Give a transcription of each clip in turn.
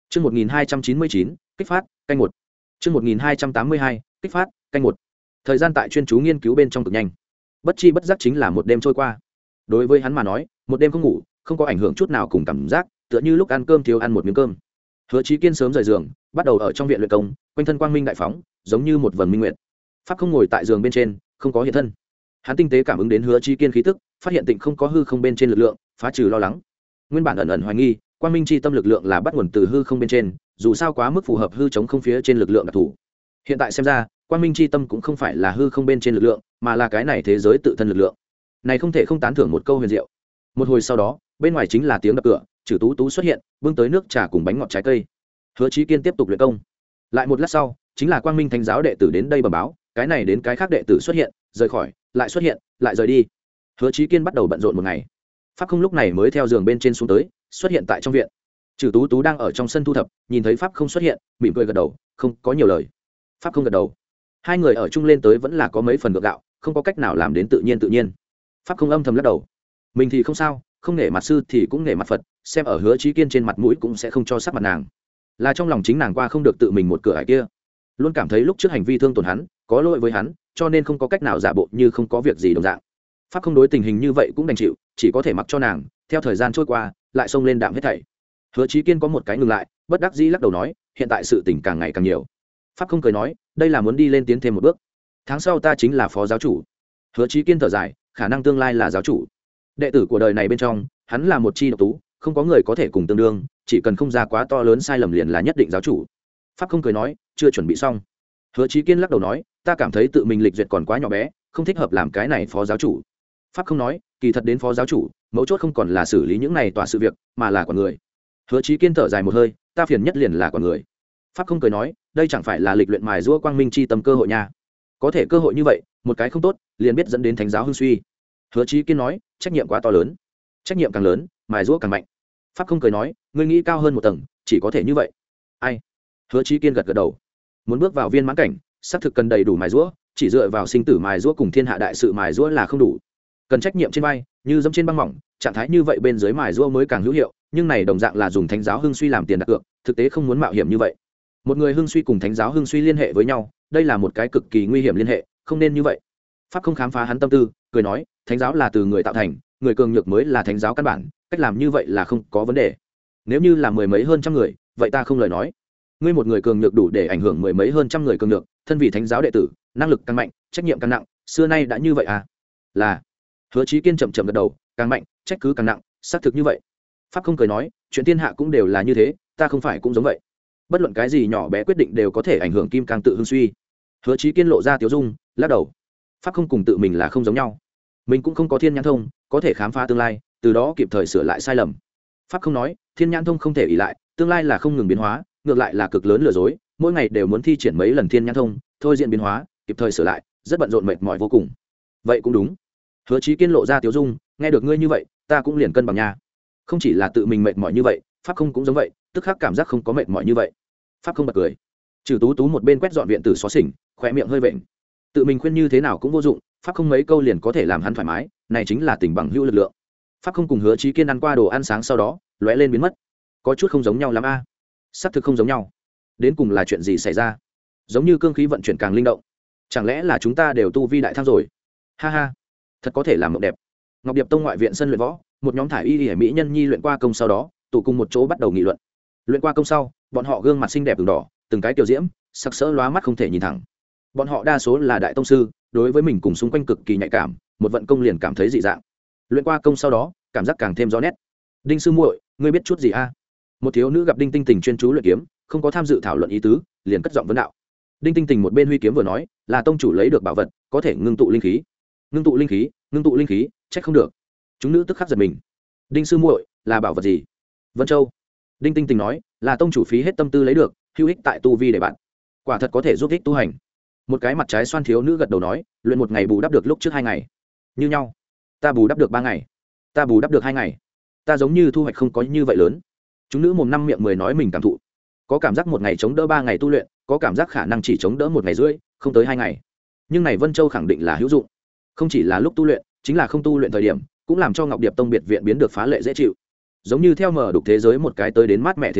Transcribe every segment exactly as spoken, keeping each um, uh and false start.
Chương một nghìn hai trăm chín mươi chín, kích phát, canh một. Chương một nghìn hai trăm tám mươi hai, kích phát, canh một. Thời gian tại chuyên chú nghiên cứu bên trong cực nhanh. Bất chi bất giác chính là một đêm trôi qua. Đối với hắn mà nói, một đêm không ngủ, không có ảnh hưởng chút nào cùng cảm giác, tựa như lúc ăn cơm thiếu ăn một miếng cơm. Hứa Chí Kiên sớm rời giường, bắt đầu ở trong viện luyện công, quanh thân quang minh đại phóng, giống như một vầng minh nguyệt. Pháp không ngồi tại giường bên trên, không có hiện thân. Hắn tinh tế cảm ứng đến Hứa Chí Kiên khí tức, phát hiện tịnh không có hư không bên trên lực lượng, phá trừ lo lắng. Nguyên bản ẩn ẩn hoài nghi, quang minh chi tâm lực lượng là bắt nguồn từ hư không bên trên, dù sao quá mức phù hợp hư chống không phía trên lực lượng đặc thù. Hiện tại xem ra, quang minh chi tâm cũng không phải là hư không bên trên lực lượng, mà là cái này thế giới tự thân lực lượng. Này không thể không tán thưởng một câu huyền diệu. Một hồi sau đó, bên ngoài chính là tiếng đập cửa, Trử Tú Tú xuất hiện, bưng tới nước trà cùng bánh ngọt trái cây. Hứa Chí Kiên tiếp tục luyện công. Lại một lát sau, chính là quang minh thánh giáo đệ tử đến đây bẩm báo, cái này đến cái khác đệ tử xuất hiện, rời khỏi, lại xuất hiện, lại rời đi. Hứa Chí Kiên bắt đầu bận rộn một ngày. Pháp không lúc này mới theo giường bên trên xuống tới, xuất hiện tại trong viện. Trử Tú Tú đang ở trong sân thu thập, nhìn thấy Pháp không xuất hiện, mỉm cười gật đầu, không có nhiều lời. Pháp không gật đầu. Hai người ở chung lên tới vẫn là có mấy phần gượng gạo, không có cách nào làm đến tự nhiên tự nhiên. Pháp không âm thầm lắc đầu. Mình thì không sao, không nể mặt sư thì cũng nể mặt Phật, xem ở Hứa Chí Kiên trên mặt mũi cũng sẽ không cho sắc mặt nàng. Là trong lòng chính nàng qua không được tự mình một cửa ải kia, luôn cảm thấy lúc trước hành vi thương tổn hắn, có lỗi với hắn, cho nên không có cách nào giả bộ như không có việc gì đồng dạng. Pháp không đối tình hình như vậy cũng đành chịu, chỉ có thể mặc cho nàng. Theo thời gian trôi qua, lại xông lên đạm hết thảy. Hứa Chí Kiên có một cái ngừng lại, bất đắc dĩ lắc đầu nói, hiện tại sự tình càng ngày càng nhiều. Pháp không cười nói, đây là muốn đi lên tiến thêm một bước. Tháng sau ta chính là phó giáo chủ. Hứa Chí Kiên thở dài, khả năng tương lai là giáo chủ. Đệ tử của đời này bên trong, hắn là một chi độc tú, không có người có thể cùng tương đương, chỉ cần không ra quá to lớn sai lầm liền là nhất định giáo chủ. Pháp không cười nói, chưa chuẩn bị xong. Hứa Chí Kiên lắc đầu nói, ta cảm thấy tự mình lịch duyệt còn quá nhỏ bé, không thích hợp làm cái này phó giáo chủ. Pháp không nói, kỳ thật đến phó giáo chủ, mấu chốt không còn là xử lý những này tòa sự việc, mà là quản người. Hứa Chí Kiên thở dài một hơi, ta phiền nhất liền là quản người. Pháp không cười nói, đây chẳng phải là lịch luyện mài giũa quang minh chi tâm cơ hội nha. Có thể cơ hội như vậy, một cái không tốt, liền biết dẫn đến thánh giáo hưng suy. Hứa Chí Kiên nói, trách nhiệm quá to lớn. Trách nhiệm càng lớn, mài giũa càng mạnh. Pháp không cười nói, ngươi nghĩ cao hơn một tầng, chỉ có thể như vậy. Ai? Hứa Chí Kiên gật gật đầu. Muốn bước vào viên mãn cảnh, xác thực cần đầy đủ mài giũa, chỉ dựa vào sinh tử mài giũa cùng thiên hạ đại sự mài giũa là không đủ. Cần trách nhiệm trên vai, như dẫm trên băng mỏng, trạng thái như vậy bên dưới mài giũa mới càng hữu hiệu, nhưng này đồng dạng là dùng thánh giáo hưng suy làm tiền đặt cược, thực tế không muốn mạo hiểm như vậy. Một người hưng suy cùng thánh giáo hưng suy liên hệ với nhau, đây là một cái cực kỳ nguy hiểm liên hệ, không nên như vậy. Pháp không khám phá hắn tâm tư, cười nói, thánh giáo là từ người tạo thành, người cường nhược mới là thánh giáo căn bản, cách làm như vậy là không có vấn đề. Nếu như là mười mấy hơn trăm người, vậy ta không lời nói. Ngươi một người cường nhược đủ để ảnh hưởng mười mấy hơn trăm người cường nhược, thân vì thánh giáo đệ tử, năng lực càng mạnh, trách nhiệm càng nặng, xưa nay đã như vậy à? Là. Hứa Chí Kiên chậm chậm gật đầu, càng mạnh, trách cứ càng nặng, xác thực như vậy. Pháp không cười nói, chuyện thiên hạ cũng đều là như thế, ta không phải cũng giống vậy. Bất luận cái gì nhỏ bé quyết định đều có thể ảnh hưởng kim cang tự hưng suy. Hứa Chí Kiên lộ ra tiếu dung, lắc đầu. Pháp không cùng tự mình là không giống nhau. Mình cũng không có thiên nhãn thông, có thể khám phá tương lai, từ đó kịp thời sửa lại sai lầm. Pháp không nói, thiên nhãn thông không thể ỷ lại, tương lai là không ngừng biến hóa, ngược lại là cực lớn lừa dối, mỗi ngày đều muốn thi triển mấy lần thiên nhãn thông, thôi diễn biến hóa, kịp thời sửa lại, rất bận rộn mệt mỏi vô cùng. Vậy cũng đúng. Hứa Chí Kiên lộ ra tiếu dung, nghe được ngươi như vậy, ta cũng liền cân bằng nha. Không chỉ là tự mình mệt mỏi như vậy, Pháp không cũng giống vậy, tức khắc cảm giác không có mệt mỏi như vậy. Pháp không bật cười. Trừ Tú Tú một bên quét dọn viện tử xóa xỉnh, khóe miệng hơi vện. Tự mình khuyên như thế nào cũng vô dụng, Pháp không mấy câu liền có thể làm hắn thoải mái, này chính là tình bằng hữu lực lượng. Pháp không cùng Hứa Chí Kiên ăn qua đồ ăn sáng sau đó, lóe lên biến mất. Có chút không giống nhau lắm a. À. Sắp thực không giống nhau. Đến cùng là chuyện gì xảy ra? Giống như cương khí vận chuyển càng linh động. Chẳng lẽ là chúng ta đều tu vi đại thăng rồi? Ha ha, thật có thể làm mộng đẹp. Ngọc Điệp Tông ngoại viện sân luyện võ, một nhóm thải y y mỹ nhân nhi luyện qua công sau đó, tụ cùng một chỗ bắt đầu nghị luận. Luyện qua công sau, bọn họ gương mặt xinh đẹp ửng đỏ, từng cái tiểu diễm, sắc sỡ lóa mắt không thể nhìn thẳng. Bọn họ đa số là đại tông sư, đối với mình cùng xung quanh cực kỳ nhạy cảm, một vận công liền cảm thấy dị dạng. Luyện qua công sau đó, cảm giác càng thêm rõ nét. Đinh sư muội, ngươi biết chút gì a? Một thiếu nữ gặp Đinh Tinh Tình chuyên chú luyện kiếm, không có tham dự thảo luận ý tứ, liền cất giọng vấn đạo. Đinh Tinh Tình một bên huy kiếm vừa nói, là tông chủ lấy được bảo vật, có thể ngưng tụ linh khí. Ngưng tụ linh khí, ngưng tụ linh khí, trách không được. Chúng nữ tức khắc giật mình. Đinh sư muội, là bảo vật gì? Vân Châu. Đinh Tinh Tình nói, là tông chủ phí hết tâm tư lấy được, hữu ích tại tu vi để bạn. Quả thật có thể giúp ích tu hành. Một cái mặt trái xoan thiếu nữ gật đầu nói, luyện một ngày bù đắp được lúc trước hai ngày. Như nhau. Ta bù đắp được ba ngày. Ta bù đắp được hai ngày. Ta giống như thu hoạch không có như vậy lớn. Chúng nữ mồm năm miệng mười nói mình cảm thụ. Có cảm giác một ngày chống đỡ ba ngày tu luyện, có cảm giác khả năng chỉ chống đỡ một ngày rưỡi, không tới hai ngày. Nhưng này Vân Châu khẳng định là hữu dụng. Không chỉ là lúc tu luyện, chính là không tu luyện thời điểm, cũng làm cho Ngọc Điệp Tông biệt viện biến được phá lệ dễ chịu. Giống như theo mở đục thế giới một cái tới đến mát mẹ thế giới,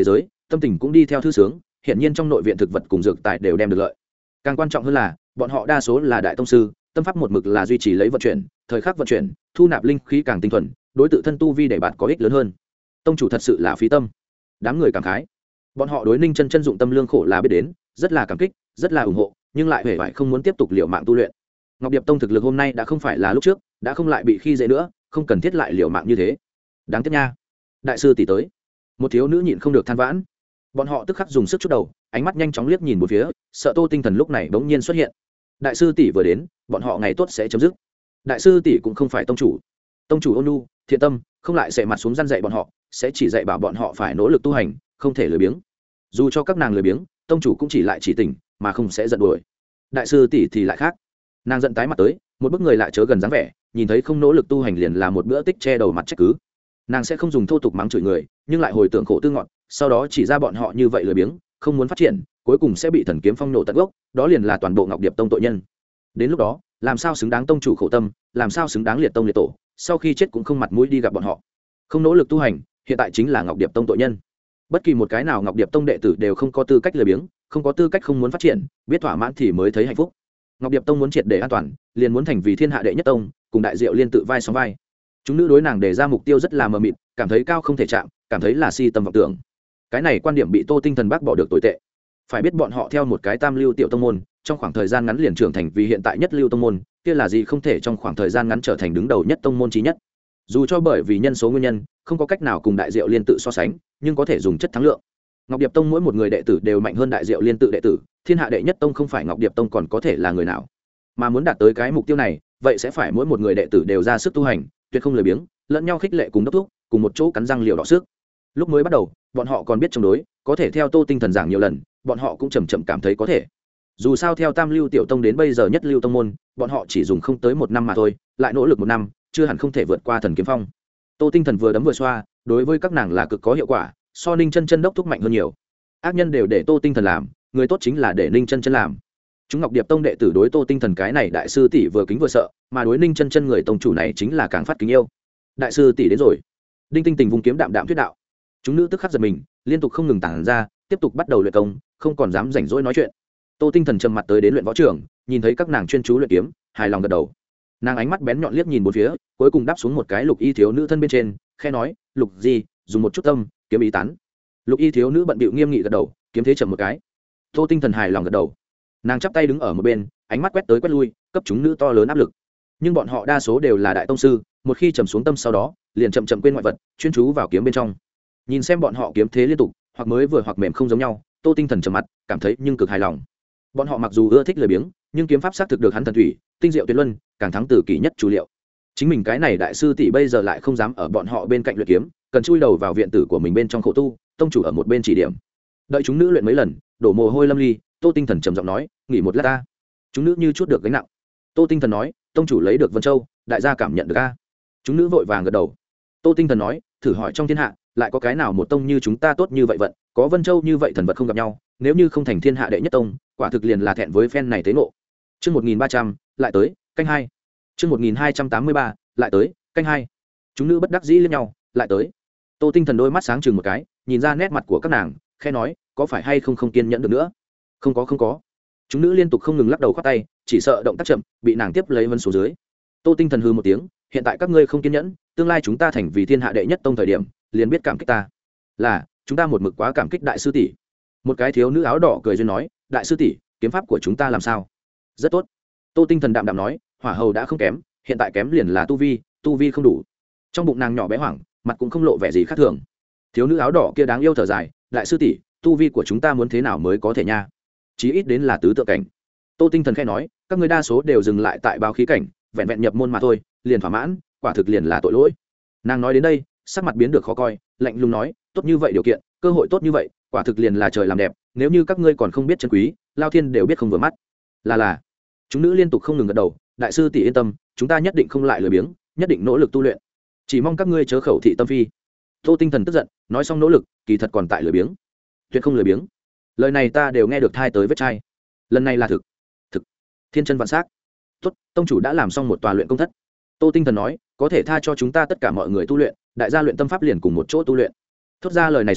tâm tình cũng đi theo thư sướng, hiện nhiên trong nội viện thực vật cùng dược tài đều đem được lợi. Càng quan trọng hơn là bọn họ đa số là đại tông sư, tâm pháp một mực là duy trì lấy vận chuyển, thời khắc vận chuyển, thu nạp linh khí càng tinh thuần, đối tự thân tu vi để bạn có ích lớn hơn. Tông chủ thật sự là phí tâm. Đám người cảm khái. Bọn họ đối Ninh Chân Chân dụng tâm lương khổ là biết đến, rất là cảm kích, rất là ủng hộ, nhưng lại hề phải không muốn tiếp tục liều mạng tu luyện. Ngọc Điệp Tông thực lực hôm nay đã không phải là lúc trước, đã không lại bị khi dễ nữa, không cần thiết lại liều mạng như thế. Đáng tiếc nha. Đại sư tỷ tới. Một thiếu nữ nhịn không được than vãn. Bọn họ tức khắc dùng sức chút đầu, ánh mắt nhanh chóng liếc nhìn một phía, sợ Tô Tinh Thần lúc này bỗng nhiên xuất hiện. Đại sư tỷ vừa đến, bọn họ ngày tốt sẽ chấm dứt. Đại sư tỷ cũng không phải tông chủ. Tông chủ ôn nhu, thiện tâm, không lại sẽ mặt xuống răn dạy bọn họ, sẽ chỉ dạy bảo bọn họ phải nỗ lực tu hành, không thể lười biếng. Dù cho các nàng lười biếng, tông chủ cũng chỉ lại chỉ tỉnh, mà không sẽ giận đuổi. Đại sư tỷ thì lại khác. Nàng giận tái mặt tới, một bức người lại chớ gần dáng vẻ, nhìn thấy không nỗ lực tu hành liền là một bữa tích che đầu mặt trách cứ. Nàng sẽ không dùng thô tục mắng chửi người, nhưng lại hồi tưởng khổ tư ngọn, sau đó chỉ ra bọn họ như vậy lười biếng, không muốn phát triển, cuối cùng sẽ bị thần kiếm phong nổ tận gốc, đó liền là toàn bộ Ngọc Điệp Tông tội nhân. Đến lúc đó, làm sao xứng đáng tông chủ khổ tâm, làm sao xứng đáng liệt tông liệt tổ, sau khi chết cũng không mặt mũi đi gặp bọn họ. Không nỗ lực tu hành, hiện tại chính là Ngọc Điệp Tông tội nhân. Bất kỳ một cái nào Ngọc Điệp Tông đệ tử đều không có tư cách lười biếng, không có tư cách không muốn phát triển, biết thỏa mãn thì mới thấy hạnh phúc. Ngọc Điệp Tông muốn triệt để an toàn, liền muốn thành vì thiên hạ đệ nhất tông, cùng đại diệu liên tự vai sóng vai. Chúng nữ đối nàng đề ra mục tiêu rất là mờ mịt, cảm thấy cao không thể chạm, cảm thấy là si tâm vọng tưởng. Cái này quan điểm bị Tô Tinh Thần bác bỏ được tồi tệ. Phải biết bọn họ theo một cái tam lưu tiểu tông môn, trong khoảng thời gian ngắn liền trưởng thành vì hiện tại nhất lưu tông môn, kia là gì không thể trong khoảng thời gian ngắn trở thành đứng đầu nhất tông môn chí nhất. Dù cho bởi vì nhân số nguyên nhân, không có cách nào cùng đại diệu liên tự so sánh, nhưng có thể dùng chất thắng lượng. Ngọc Điệp Tông mỗi một người đệ tử đều mạnh hơn đại diệu liên tự đệ tử, thiên hạ đệ nhất tông không phải Ngọc Điệp Tông còn có thể là người nào. Mà muốn đạt tới cái mục tiêu này, vậy sẽ phải mỗi một người đệ tử đều ra sức tu hành, tuyệt không lười biếng, lẫn nhau khích lệ cùng đốc thúc, cùng một chỗ cắn răng liều đỏ sức. Lúc mới bắt đầu, bọn họ còn biết chống đối, có thể theo Tô Tinh Thần giảng nhiều lần, bọn họ cũng chậm chậm cảm thấy có thể. Dù sao theo tam lưu tiểu tông đến bây giờ nhất lưu tông môn, bọn họ chỉ dùng không tới một năm mà thôi, lại nỗ lực một năm, chưa hẳn không thể vượt qua thần kiếm phong. Tô Tinh Thần vừa đấm vừa xoa, đối với các nàng là cực có hiệu quả, so Ninh Chân Chân đốc thúc mạnh hơn nhiều. Ác nhân đều để Tô Tinh Thần làm, người tốt chính là để Ninh Chân Chân làm. Chúng Ngọc Điệp Tông đệ tử đối Tô Tinh Thần cái này đại sư tỷ vừa kính vừa sợ, mà đối Ninh Chân Chân người tông chủ này chính là càng phát kính yêu. Đại sư tỷ đến rồi. Đinh Tinh Tình vung kiếm đạm đạm thuyết đạo. Chúng nữ tức khắc giật mình, liên tục không ngừng tản ra, tiếp tục bắt đầu luyện công, không còn dám rảnh rỗi nói chuyện. Tô Tinh Thần trầm mặt tới đến luyện võ trường, nhìn thấy các nàng chuyên chú luyện kiếm, hài lòng gật đầu. Nàng ánh mắt bén nhọn liếc nhìn bốn phía, cuối cùng đáp xuống một cái lục y thiếu nữ thân bên trên, khẽ nói, "Lục gì, dùng một chút tâm, kiếm ý tán." Lục y thiếu nữ bận bịu nghiêm nghị gật đầu, kiếm thế chậm một cái. Tô Tinh Thần hài lòng gật đầu. Nàng chắp tay đứng ở một bên, ánh mắt quét tới quét lui, cấp chúng nữ to lớn áp lực. Nhưng bọn họ đa số đều là đại tông sư, một khi trầm xuống tâm sau đó, liền chậm chậm quên ngoại vật, chuyên chú vào kiếm bên trong. Nhìn xem bọn họ kiếm thế liên tục, hoặc mới vừa hoặc mềm không giống nhau, Tô Tinh Thần trầm mặt, cảm thấy nhưng cực hài lòng. Bọn họ mặc dù ưa thích lười biếng, nhưng kiếm pháp xác thực được hắn thần thủy, tinh diệu tuyệt luân, càng thắng từ kỳ nhất chủ liệu. Chính mình cái này đại sư tỷ bây giờ lại không dám ở bọn họ bên cạnh luyện kiếm, cần chui đầu vào viện tử của mình bên trong khổ tu, tông chủ ở một bên chỉ điểm. Đợi chúng nữ luyện mấy lần, đổ mồ hôi lâm ly, Tô Tinh Thần trầm giọng nói, nghỉ một lát ta. Chúng nữ như chút được gánh nặng. Tô Tinh Thần nói, tông chủ lấy được Vân Châu, đại gia cảm nhận được a. Chúng nữ vội vàng gật đầu. Tô Tinh Thần nói, thử hỏi trong thiên hạ, lại có cái nào một tông như chúng ta tốt như vậy vận, có Vân Châu như vậy thần vật không gặp nhau, nếu như không thành thiên hạ đệ nhất tông, quả thực liền là thẹn với phen này tế ngộ. Chương một nghìn ba trăm, lại tới, canh hai. Chương một nghìn hai trăm tám mươi ba, lại tới, canh hai. Chúng nữ bất đắc dĩ liếc nhau, lại tới. Tô Tinh Thần đôi mắt sáng chừng một cái, nhìn ra nét mặt của các nàng, khẽ nói, có phải hay không không kiên nhẫn được nữa? Không có không có. Chúng nữ liên tục không ngừng lắc đầu khoát tay, chỉ sợ động tác chậm, bị nàng tiếp lấy vân xuống dưới. Tô Tinh Thần hừ một tiếng, hiện tại các ngươi không kiên nhẫn, tương lai chúng ta thành vì thiên hạ đệ nhất tông thời điểm, liền biết cảm kích ta. Là, chúng ta một mực quá cảm kích đại sư tỷ. Một cái thiếu nữ áo đỏ cười duyên nói, đại sư tỷ, kiếm pháp của chúng ta làm sao? Rất tốt. Tô Tinh Thần đạm đạm nói, hỏa hầu đã không kém, hiện tại kém liền là tu vi, tu vi không đủ. Trong bụng nàng nhỏ bé hoảng, mặt cũng không lộ vẻ gì khác thường. Thiếu nữ áo đỏ kia đáng yêu thở dài, đại sư tỷ, tu vi của chúng ta muốn thế nào mới có thể nha? Chí ít đến là tứ tự cảnh. Tô Tinh Thần khẽ nói, các ngươi đa số đều dừng lại tại báo khí cảnh, vẹn vẹn nhập môn mà thôi, liền thỏa mãn, quả thực liền là tội lỗi. Nàng nói đến đây, sắc mặt biến được khó coi, lạnh lùng nói, tốt như vậy điều kiện, cơ hội tốt như vậy, quả thực liền là trời làm đẹp, nếu như các ngươi còn không biết trân quý, lao thiên đều biết không vừa mắt. Là là. Chúng nữ liên tục không ngừng gật đầu, đại sư tỷ yên tâm, chúng ta nhất định không lại lười biếng, nhất định nỗ lực tu luyện. Chỉ mong các ngươi chớ khẩu thị tâm phi. Tô Tinh Thần tức giận, nói xong nỗ lực, kỳ thật còn tại lười biếng. Tuyệt không lười biếng. Lời này ta đều nghe được thai tới vết chai. Lần này là thực. Thực. Thiên chân vạn sắc. Tốt, tông chủ đã làm xong một tòa luyện công thất. Tô Tinh Thần nói, có thể tha cho chúng ta tất cả mọi người tu luyện, đại gia luyện tâm pháp liền cùng một chỗ tu luyện. Thốt ra lời này xong,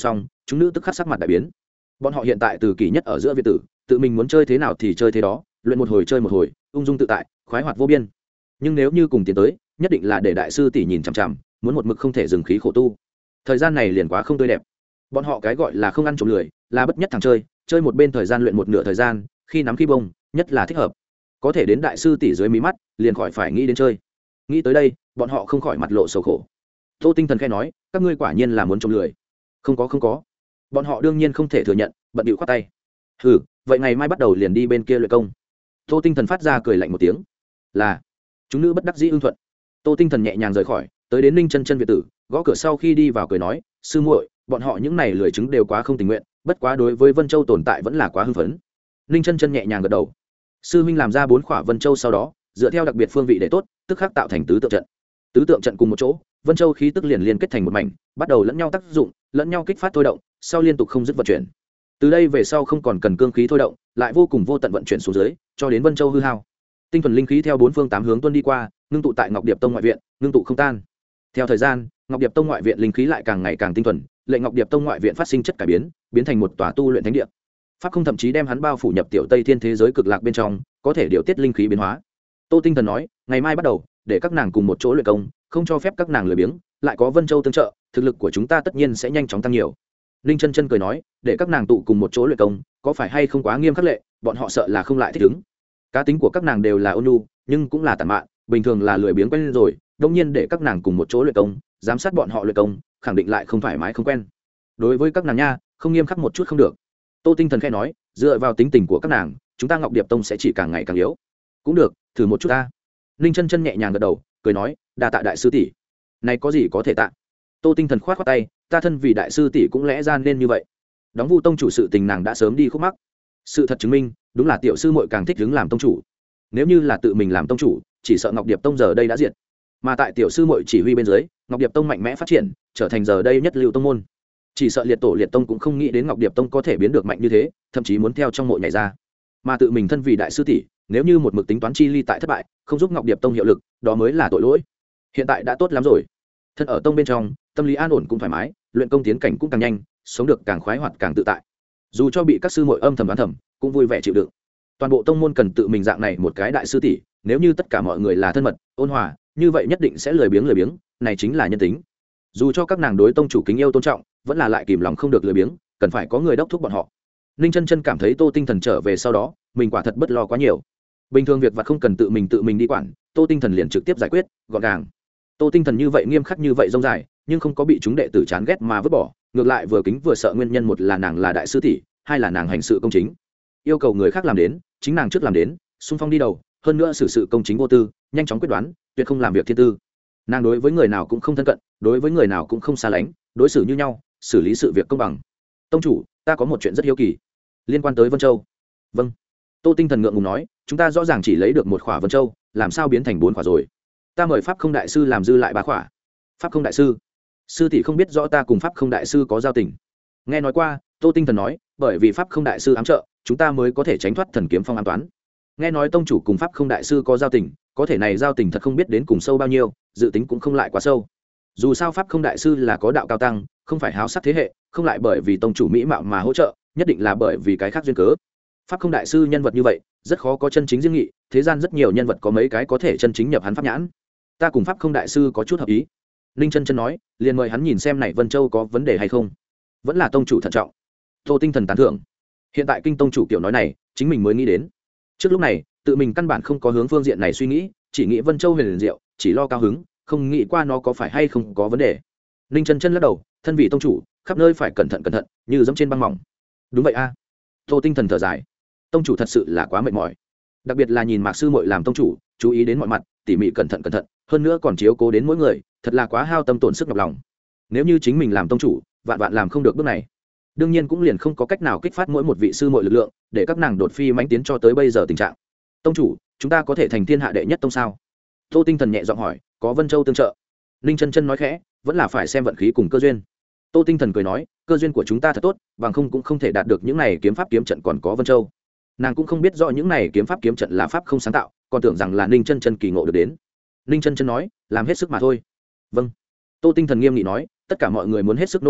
chúng nữ tức khắc sắc mặt đại biến. Bọn họ hiện tại từ kỳ nhất ở giữa viện tử, tự mình muốn chơi thế nào thì chơi thế đó, luyện một hồi chơi một hồi, ung dung tự tại, khoái hoạt vô biên. Nhưng nếu như cùng tiến tới, nhất định là để đại sư tỷ nhìn chằm chằm, muốn một mực không thể dừng khí khổ tu. Thời gian này liền quá không tươi đẹp. Bọn họ cái gọi là không ăn trộm lười, là bất nhất thằng chơi, chơi một bên thời gian luyện một nửa thời gian, khi nắm khi bông, nhất là thích hợp. Có thể đến đại sư tỷ dưới mí mắt, liền khỏi phải nghĩ đến chơi. Nghĩ tới đây, bọn họ không khỏi mặt lộ sầu khổ. Tô Tinh Thần khẽ nói, các ngươi quả nhiên là muốn trộm lười. Không có không có. Bọn họ đương nhiên không thể thừa nhận, bận bịu khoát tay. Hừ, vậy ngày mai bắt đầu liền đi bên kia luyện công. Tô Tinh Thần phát ra cười lạnh một tiếng. Là. Chúng nữ bất đắc dĩ ưng thuận. Tô Tinh Thần nhẹ nhàng rời khỏi, tới đến Ninh Chân Chân viện tử, gõ cửa sau khi đi vào cười nói, sư muội, bọn họ những này lười chứng đều quá không tình nguyện, bất quá đối với Vân Châu tồn tại vẫn là quá hưng phấn. Ninh Chân Chân nhẹ nhàng gật đầu. Sư huynh làm ra bốn khỏa Vân Châu sau đó, dựa theo đặc biệt phương vị để tốt, tức khắc tạo thành tứ tượng trận. Tứ tượng trận cùng một chỗ, Vân Châu khí tức liền liên kết thành một mảnh, bắt đầu lẫn nhau tác dụng, lẫn nhau kích phát thôi động, sau liên tục không dứt vận chuyển. Từ đây về sau không còn cần cương khí thôi động, lại vô cùng vô tận vận chuyển xuống dưới, cho đến Vân Châu hư hao. Tinh thuần linh khí theo bốn phương tám hướng tuôn đi qua, ngưng tụ tại Ngọc Điệp Tông ngoại viện, ngưng tụ không tan. Theo thời gian, Ngọc Điệp Tông ngoại viện linh khí lại càng ngày càng tinh thuần, lệnh Ngọc Điệp Tông ngoại viện phát sinh chất cải biến, biến thành một tòa tu luyện thánh địa. Pháp không thậm chí đem hắn bao phủ nhập tiểu Tây Thiên thế giới cực lạc bên trong, có thể điều tiết linh khí biến hóa. Tô Tinh Thần nói, ngày mai bắt đầu, để các nàng cùng một chỗ luyện công, không cho phép các nàng lười biếng, lại có Vân Châu tương trợ, thực lực của chúng ta tất nhiên sẽ nhanh chóng tăng nhiều. Ninh Chân Chân cười nói, để các nàng tụ cùng một chỗ luyện công, có phải hay không quá nghiêm khắc lệ, bọn họ sợ là không lại thích ứng. Cá tính của các nàng đều là ôn nhu, nhưng cũng là tàn mạn, bình thường là lười biếng quen rồi, đương nhiên để các nàng cùng một chỗ luyện công, giám sát bọn họ luyện công, khẳng định lại không thoải mái không quen. Đối với các nàng nha, không nghiêm khắc một chút không được. Tô Tinh Thần khẽ nói, dựa vào tính tình của các nàng, chúng ta Ngọc Điệp Tông sẽ chỉ càng ngày càng yếu. Cũng được, thử một chút ta. Ninh Chân Chân nhẹ nhàng gật đầu, cười nói, đa tạ đại sư tỷ. Này có gì có thể tạ. Tô Tinh Thần khoát khoát tay, ta thân vì đại sư tỷ cũng lẽ ra nên như vậy. Đóng Vu Tông chủ sự tình nàng đã sớm đi khúc mắc. Sự thật chứng minh, đúng là tiểu sư muội càng thích đứng làm tông chủ. Nếu như là tự mình làm tông chủ, chỉ sợ Ngọc Điệp Tông giờ đây đã diệt. Mà tại tiểu sư muội chỉ huy bên dưới, Ngọc Điệp Tông mạnh mẽ phát triển, trở thành giờ đây nhất lưu tông môn. Chỉ sợ liệt tổ liệt tông cũng không nghĩ đến Ngọc Điệp Tông có thể biến được mạnh như thế, thậm chí muốn theo trong mộ nhảy ra. Mà tự mình thân vì đại sư tỷ, nếu như một mực tính toán chi ly tại thất bại, không giúp Ngọc Điệp Tông hiệu lực, đó mới là tội lỗi. Hiện tại đã tốt lắm rồi. Thân ở tông bên trong, tâm lý an ổn cũng thoải mái, luyện công tiến cảnh cũng càng nhanh, sống được càng khoái hoạt càng tự tại. Dù cho bị các sư muội âm thầm đoán thầm, cũng vui vẻ chịu đựng. Toàn bộ tông môn cần tự mình dạng này một cái đại sư tỷ, nếu như tất cả mọi người là thân mật, ôn hòa, như vậy nhất định sẽ lười biếng lười biếng, này chính là nhân tính. Dù cho các nàng đối tông chủ kính yêu tôn trọng, vẫn là lại kìm lòng không được lười biếng, cần phải có người đốc thúc bọn họ. Ninh Chân Chân cảm thấy Tô Tinh Thần trở về sau đó, mình quả thật bất lo quá nhiều. Bình thường việc vặt không cần tự mình tự mình đi quản, Tô Tinh Thần liền trực tiếp giải quyết, gọn gàng. Tô Tinh Thần như vậy nghiêm khắc như vậy rông dài, nhưng không có bị chúng đệ tử chán ghét mà vứt bỏ, ngược lại vừa kính vừa sợ, nguyên nhân một là nàng là đại sư tỷ, hai là nàng hành sự công chính. Yêu cầu người khác làm đến, chính nàng trước làm đến, xung phong đi đầu, hơn nữa xử sự công chính vô tư, nhanh chóng quyết đoán, tuyệt không làm việc thiên tư. Nàng đối với người nào cũng không thân cận, đối với người nào cũng không xa lánh, đối xử như nhau, xử lý sự việc công bằng. Tông chủ, ta có một chuyện rất hiếu kỳ, liên quan tới Vân Châu. Vâng. Tô Tinh Thần ngượng ngùng nói, chúng ta rõ ràng chỉ lấy được một khỏa Vân Châu, làm sao biến thành bốn khỏa rồi? Ta mời Pháp Không đại sư làm dư lại ba khỏa. Pháp Không đại sư? Sư tỷ không biết rõ ta cùng Pháp Không đại sư có giao tình. Nghe nói qua, Tô Tinh Thần nói, bởi vì Pháp Không đại sư ám trợ, chúng ta mới có thể tránh thoát thần kiếm phong an toán. Nghe nói tông chủ cùng Pháp Không đại sư có giao tình, có thể này giao tình thật không biết đến cùng sâu bao nhiêu, dự tính cũng không lại quá sâu. Dù sao Pháp Không đại sư là có đạo cao tăng, không phải háo sắc thế hệ, không lại bởi vì tông chủ mỹ mạo mà hỗ trợ, nhất định là bởi vì cái khác duyên cớ. Pháp Không đại sư nhân vật như vậy, rất khó có chân chính riêng nghị, thế gian rất nhiều nhân vật có mấy cái có thể chân chính nhập hắn pháp nhãn. Ta cùng Pháp Không đại sư có chút hợp ý. Ninh Chân Chân nói, liền mời hắn nhìn xem này Vân Châu có vấn đề hay không. Vẫn là tông chủ thận trọng. Tô Tinh Thần tán thưởng. Hiện tại kinh tông chủ kiểu nói này, chính mình mới nghĩ đến. Trước lúc này, tự mình căn bản không có hướng phương diện này suy nghĩ, chỉ nghĩ Vân Châu huyền liền diệu, chỉ lo cao hứng, không nghĩ qua nó có phải hay không có vấn đề. Ninh Chân Chân lắc đầu, thân vị tông chủ, khắp nơi phải cẩn thận cẩn thận, như dẫm trên băng mỏng. Đúng vậy a. À. Tô Tinh Thần thở dài. Tông chủ thật sự là quá mệt mỏi, đặc biệt là nhìn Mạc sư muội làm tông chủ, chú ý đến mọi mặt, tỉ mỉ cẩn thận cẩn thận, hơn nữa còn chiếu cố đến mỗi người, thật là quá hao tâm tổn sức nhọc lòng. Nếu như chính mình làm tông chủ, vạn vạn làm không được bước này. Đương nhiên cũng liền không có cách nào kích phát mỗi một vị sư muội lực lượng, để các nàng đột phi mãnh tiến cho tới bây giờ tình trạng. Tông chủ, chúng ta có thể thành thiên hạ đệ nhất tông sao? Tô Tinh Thần nhẹ giọng hỏi, có Vân Châu tương trợ. Ninh Chân Chân nói khẽ, vẫn là phải xem vận khí cùng cơ duyên. Tô Tinh Thần cười nói, cơ duyên của chúng ta thật tốt, bằng không cũng không thể đạt được những này kiếm pháp kiếm trận còn có Vân Châu. Nàng cũng không biết rõ những này kiếm pháp kiếm trận là pháp không sáng tạo, còn tưởng rằng là Ninh Chân Chân kỳ ngộ được đến. Ninh Chân Chân nói, làm hết sức mà thôi. Vâng. Tô Tinh Thần nghiêm nghị nói, tất cả mọi người muốn hết sức nỗ lực,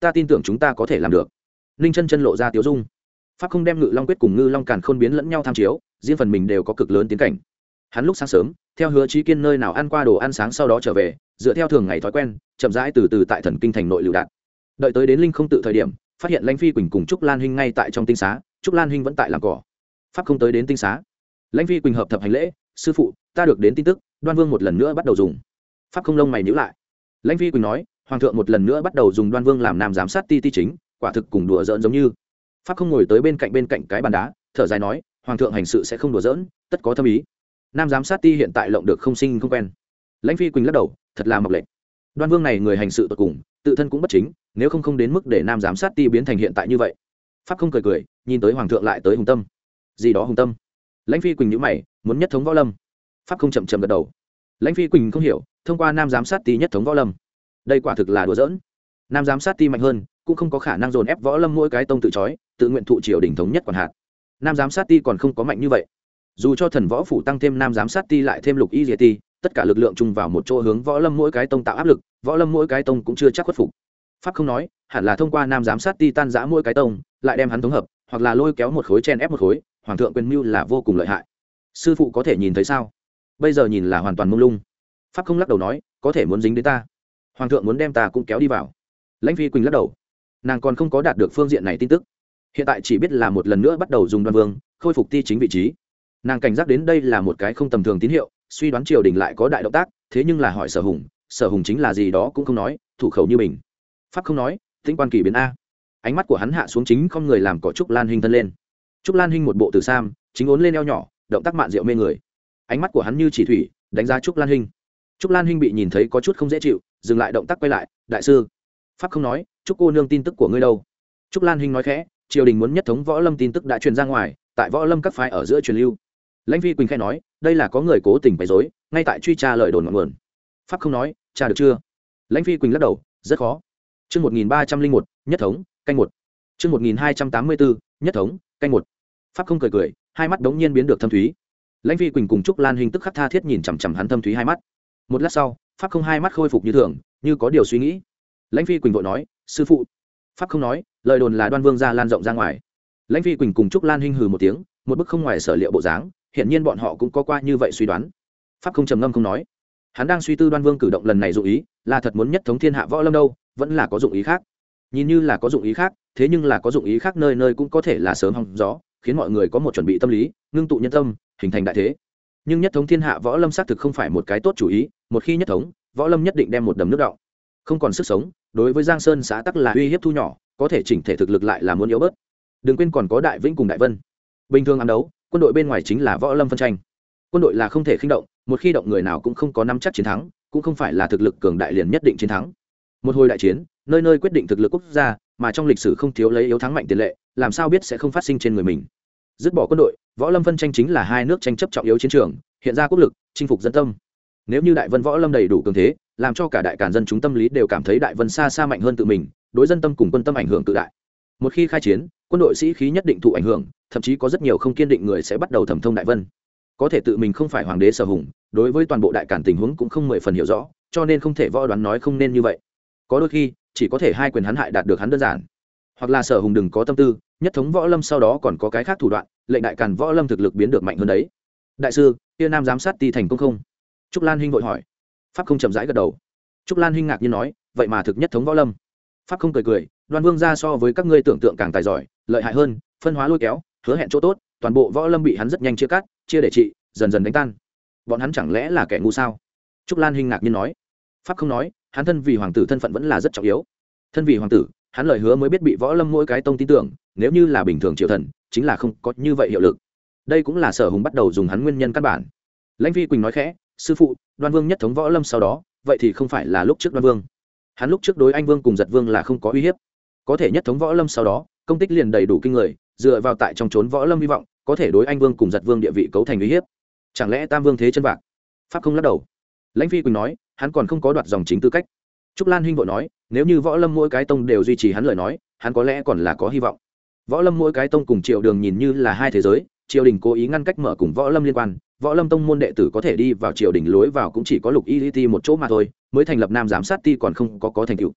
ta tin tưởng chúng ta có thể làm được. Ninh chân chân lộ ra tiếu dung. Pháp không đem ngự long quyết cùng ngư long càn khôn biến lẫn nhau tham chiếu, riêng phần mình đều có cực lớn tiến cảnh. Hắn lúc sáng sớm theo Hứa Chí Kiên nơi nào ăn qua đồ ăn sáng sau đó trở về, dựa theo thường ngày thói quen chậm rãi từ từ tại thần kinh thành nội lưu đạn. Đợi tới đến linh không tự thời điểm, phát hiện Lãnh Phi Quỳnh cùng Trúc Lan Hinh ngay tại trong tinh xá, Trúc Lan Hinh vẫn tại làm cỏ. Pháp không tới đến tinh xá. Lãnh Phi Quỳnh hợp thập hành lễ, sư phụ, ta được đến tin tức, Đoan Vương một lần nữa bắt đầu dùng. Pháp không lông mày nhíu lại. Lãnh Phi Quỳnh nói, hoàng thượng một lần nữa bắt đầu dùng Đoan Vương làm nam giám sát ti ti chính, quả thực cùng đùa giỡn giống như. Pháp không ngồi tới bên cạnh bên cạnh cái bàn đá, thở dài nói, hoàng thượng hành sự sẽ không đùa giỡn, tất có thâm ý. Nam giám sát ti hiện tại lộng được không sinh không quen. Lãnh Phi Quỳnh lắc đầu, thật là mộc lệnh. Đoan Vương này người hành sự tột cùng, tự thân cũng bất chính, nếu không không đến mức để nam giám sát ti biến thành hiện tại như vậy. Pháp không cười cười, nhìn tới hoàng thượng lại tới hùng tâm. Gì đó hùng tâm? Lãnh Phi Quỳnh nhíu mày, muốn nhất thống võ lâm. Pháp không chậm chậm gật đầu. Lãnh Phi Quỳnh không hiểu, thông qua nam giám sát ti nhất thống võ lâm, đây quả thực là đùa giỡn. Nam giám sát ti mạnh hơn, cũng không có khả năng dồn ép võ lâm mỗi cái tông tự chói, tự nguyện thụ triều đình thống nhất quản hạt. Nam giám sát ti còn không có mạnh như vậy. Dù cho thần võ phủ tăng thêm nam giám sát ti lại thêm lục y diệt ti, tất cả lực lượng chung vào một chỗ hướng võ lâm mỗi cái tông tạo áp lực, võ lâm mỗi cái tông cũng chưa chắc khuất phục. Pháp không nói, hẳn là thông qua nam giám sát ti tan rã mỗi cái tông, lại đem hắn thống hợp, hoặc là lôi kéo một khối chen ép một khối, hoàng thượng quyền mưu là vô cùng lợi hại. Sư phụ có thể nhìn thấy sao? Bây giờ nhìn là hoàn toàn mông lung. Pháp không lắc đầu nói, có thể muốn dính đến ta, hoàng thượng muốn đem ta cũng kéo đi vào. Lãnh Phi Quỳnh lắc đầu, nàng còn không có đạt được phương diện này tin tức, hiện tại chỉ biết là một lần nữa bắt đầu dùng Đoan Vương khôi phục ti chính vị trí. Nàng cảnh giác đến đây là một cái không tầm thường tín hiệu, suy đoán triều đình lại có đại động tác, thế nhưng là hỏi Sở Hùng, Sở Hùng chính là gì đó cũng không nói, thủ khẩu như mình. Pháp không nói, tĩnh quan kỳ biến a. Ánh mắt của hắn hạ xuống chính không người làm cỏ Trúc Lan Hinh thân lên. Trúc Lan Hinh một bộ từ sam, chính ốn lên eo nhỏ, động tác mạn diệu mê người. Ánh mắt của hắn như chỉ thủy, đánh giá Trúc Lan Hinh. Trúc Lan Hinh bị nhìn thấy có chút không dễ chịu, dừng lại động tác quay lại, đại sư. Pháp không nói, Trúc cô nương tin tức của ngươi đâu? Trúc Lan Hinh nói khẽ, triều đình muốn nhất thống võ lâm tin tức đã truyền ra ngoài, tại võ lâm các phái ở giữa truyền lưu. Lãnh Phi Quỳnh khẽ nói, đây là có người cố tình bày dối, ngay tại truy tra lời đồn ngọn nguồn. Pháp không nói, tra được chưa? Lãnh Phi Quỳnh lắc đầu, rất khó. Chương một nghìn ba trăm linh một, nhất thống, canh một. Chương một nghìn hai trăm tám mươi bốn, nhất thống, canh một. Pháp không cười cười, hai mắt đống nhiên biến được thâm thúy. Lãnh Phi Quỳnh cùng Trúc Lan Hinh tức khắc tha thiết nhìn chằm chằm hắn thâm thúy hai mắt. Một lát sau, Pháp không hai mắt khôi phục như thường, như có điều suy nghĩ. Lãnh Phi Quỳnh vội nói, sư phụ. Pháp không nói, lời đồn là Đoan Vương gia lan rộng ra ngoài. Lãnh Phi Quỳnh cùng Trúc Lan Hinh hừ một tiếng, một bức không ngoài sở liệu bộ dáng, hiện nhiên bọn họ cũng có qua như vậy suy đoán. Pháp không trầm ngâm không nói, hắn đang suy tư Đoan Vương cử động lần này dụng ý là thật muốn nhất thống thiên hạ võ lâm đâu, vẫn là có dụng ý khác. Nhìn như là có dụng ý khác, thế nhưng là có dụng ý khác nơi nơi cũng có thể là sớm hong gió, khiến mọi người có một chuẩn bị tâm lý, ngưng tụ nhân tâm, hình thành đại thế. Nhưng nhất thống thiên hạ võ lâm xác thực không phải một cái tốt chủ ý, một khi nhất thống, võ lâm nhất định đem một đầm nước đọng, không còn sức sống. Đối với Giang Sơn xã tắc là uy hiếp thu nhỏ, có thể chỉnh thể thực lực lại là muốn yếu bớt. Đừng quên còn có Đại Vĩnh cùng Đại Vân. Bình thường ám đấu, quân đội bên ngoài chính là võ lâm phân tranh. Quân đội là không thể khinh động, một khi động người nào cũng không có nắm chắc chiến thắng, cũng không phải là thực lực cường đại liền nhất định chiến thắng. Một hồi đại chiến, nơi nơi quyết định thực lực quốc gia, mà trong lịch sử không thiếu lấy yếu thắng mạnh tiền lệ, làm sao biết sẽ không phát sinh trên người mình. Dứt bỏ quân đội, võ lâm phân tranh chính là hai nước tranh chấp trọng yếu chiến trường, hiện ra quốc lực, chinh phục dân tâm. Nếu như Đại Vân võ lâm đầy đủ cường thế, làm cho cả đại càn dân chúng tâm lý đều cảm thấy Đại Vân xa xa mạnh hơn tự mình, đối dân tâm cùng quân tâm ảnh hưởng tự đại. Một khi khai chiến, quân đội sĩ khí nhất định thụ ảnh hưởng, thậm chí có rất nhiều không kiên định người sẽ bắt đầu thẩm thông Đại Vân. Có thể tự mình không phải hoàng đế Sở Hùng, đối với toàn bộ đại càn tình huống cũng không mười phần hiểu rõ, cho nên không thể võ đoán nói không nên như vậy. Có đôi khi chỉ có thể hai quyền hắn hại đạt được hắn đơn giản, hoặc là Sở Hùng đừng có tâm tư nhất thống võ lâm, sau đó còn có cái khác thủ đoạn lệnh đại càn võ lâm thực lực biến được mạnh hơn đấy. Đại sư, kia nam giám sát ti thành công không? Trúc Lan Hinh vội hỏi. Pháp không chậm rãi gật đầu. Trúc Lan Hinh ngạc nhiên nói, vậy mà thực nhất thống võ lâm. Pháp không cười cười, Đoan Vương gia so với các ngươi tưởng tượng càng tài giỏi, lợi hại hơn, phân hóa lôi kéo, hứa hẹn chỗ tốt, toàn bộ võ lâm bị hắn rất nhanh chia cắt, chia để trị, dần dần đánh tan. Bọn hắn chẳng lẽ là kẻ ngu sao? Trúc Lan Hinh ngạc nhiên nói. Pháp không nói, hắn thân vì hoàng tử thân phận vẫn là rất trọng yếu. Thân vì hoàng tử, hắn lời hứa mới biết bị võ lâm mỗi cái tông tin tưởng, nếu như là bình thường triều thần, chính là không có như vậy hiệu lực. Đây cũng là Sở Hùng bắt đầu dùng hắn nguyên nhân căn bản. Lãnh Phi Quỳnh nói khẽ, sư phụ, Đoan Vương nhất thống võ lâm sau đó, vậy thì không phải là lúc trước Đoan Vương. Hắn lúc trước đối Anh Vương cùng Giật Vương là không có uy hiếp, có thể nhất thống võ lâm sau đó, công tích liền đầy đủ kinh người, dựa vào tại trong trốn võ lâm hy vọng, có thể đối Anh Vương cùng Giật Vương địa vị cấu thành uy hiếp. Chẳng lẽ Tam Vương thế chân vạc? Pháp không lắc đầu. Lãnh Phi Quỳnh nói, hắn còn không có đoạt dòng chính tư cách. Trúc Lan Hinh vội nói, nếu như võ lâm mỗi cái tông đều duy trì hắn lời nói, hắn có lẽ còn là có hy vọng. Võ lâm mỗi cái tông cùng triều đường nhìn như là hai thế giới, triều đình cố ý ngăn cách mở cùng võ lâm liên quan, võ lâm tông môn đệ tử có thể đi vào triều đình lối vào cũng chỉ có lục y ti một chỗ mà thôi, mới thành lập nam giám sát ti còn không có có thành tựu.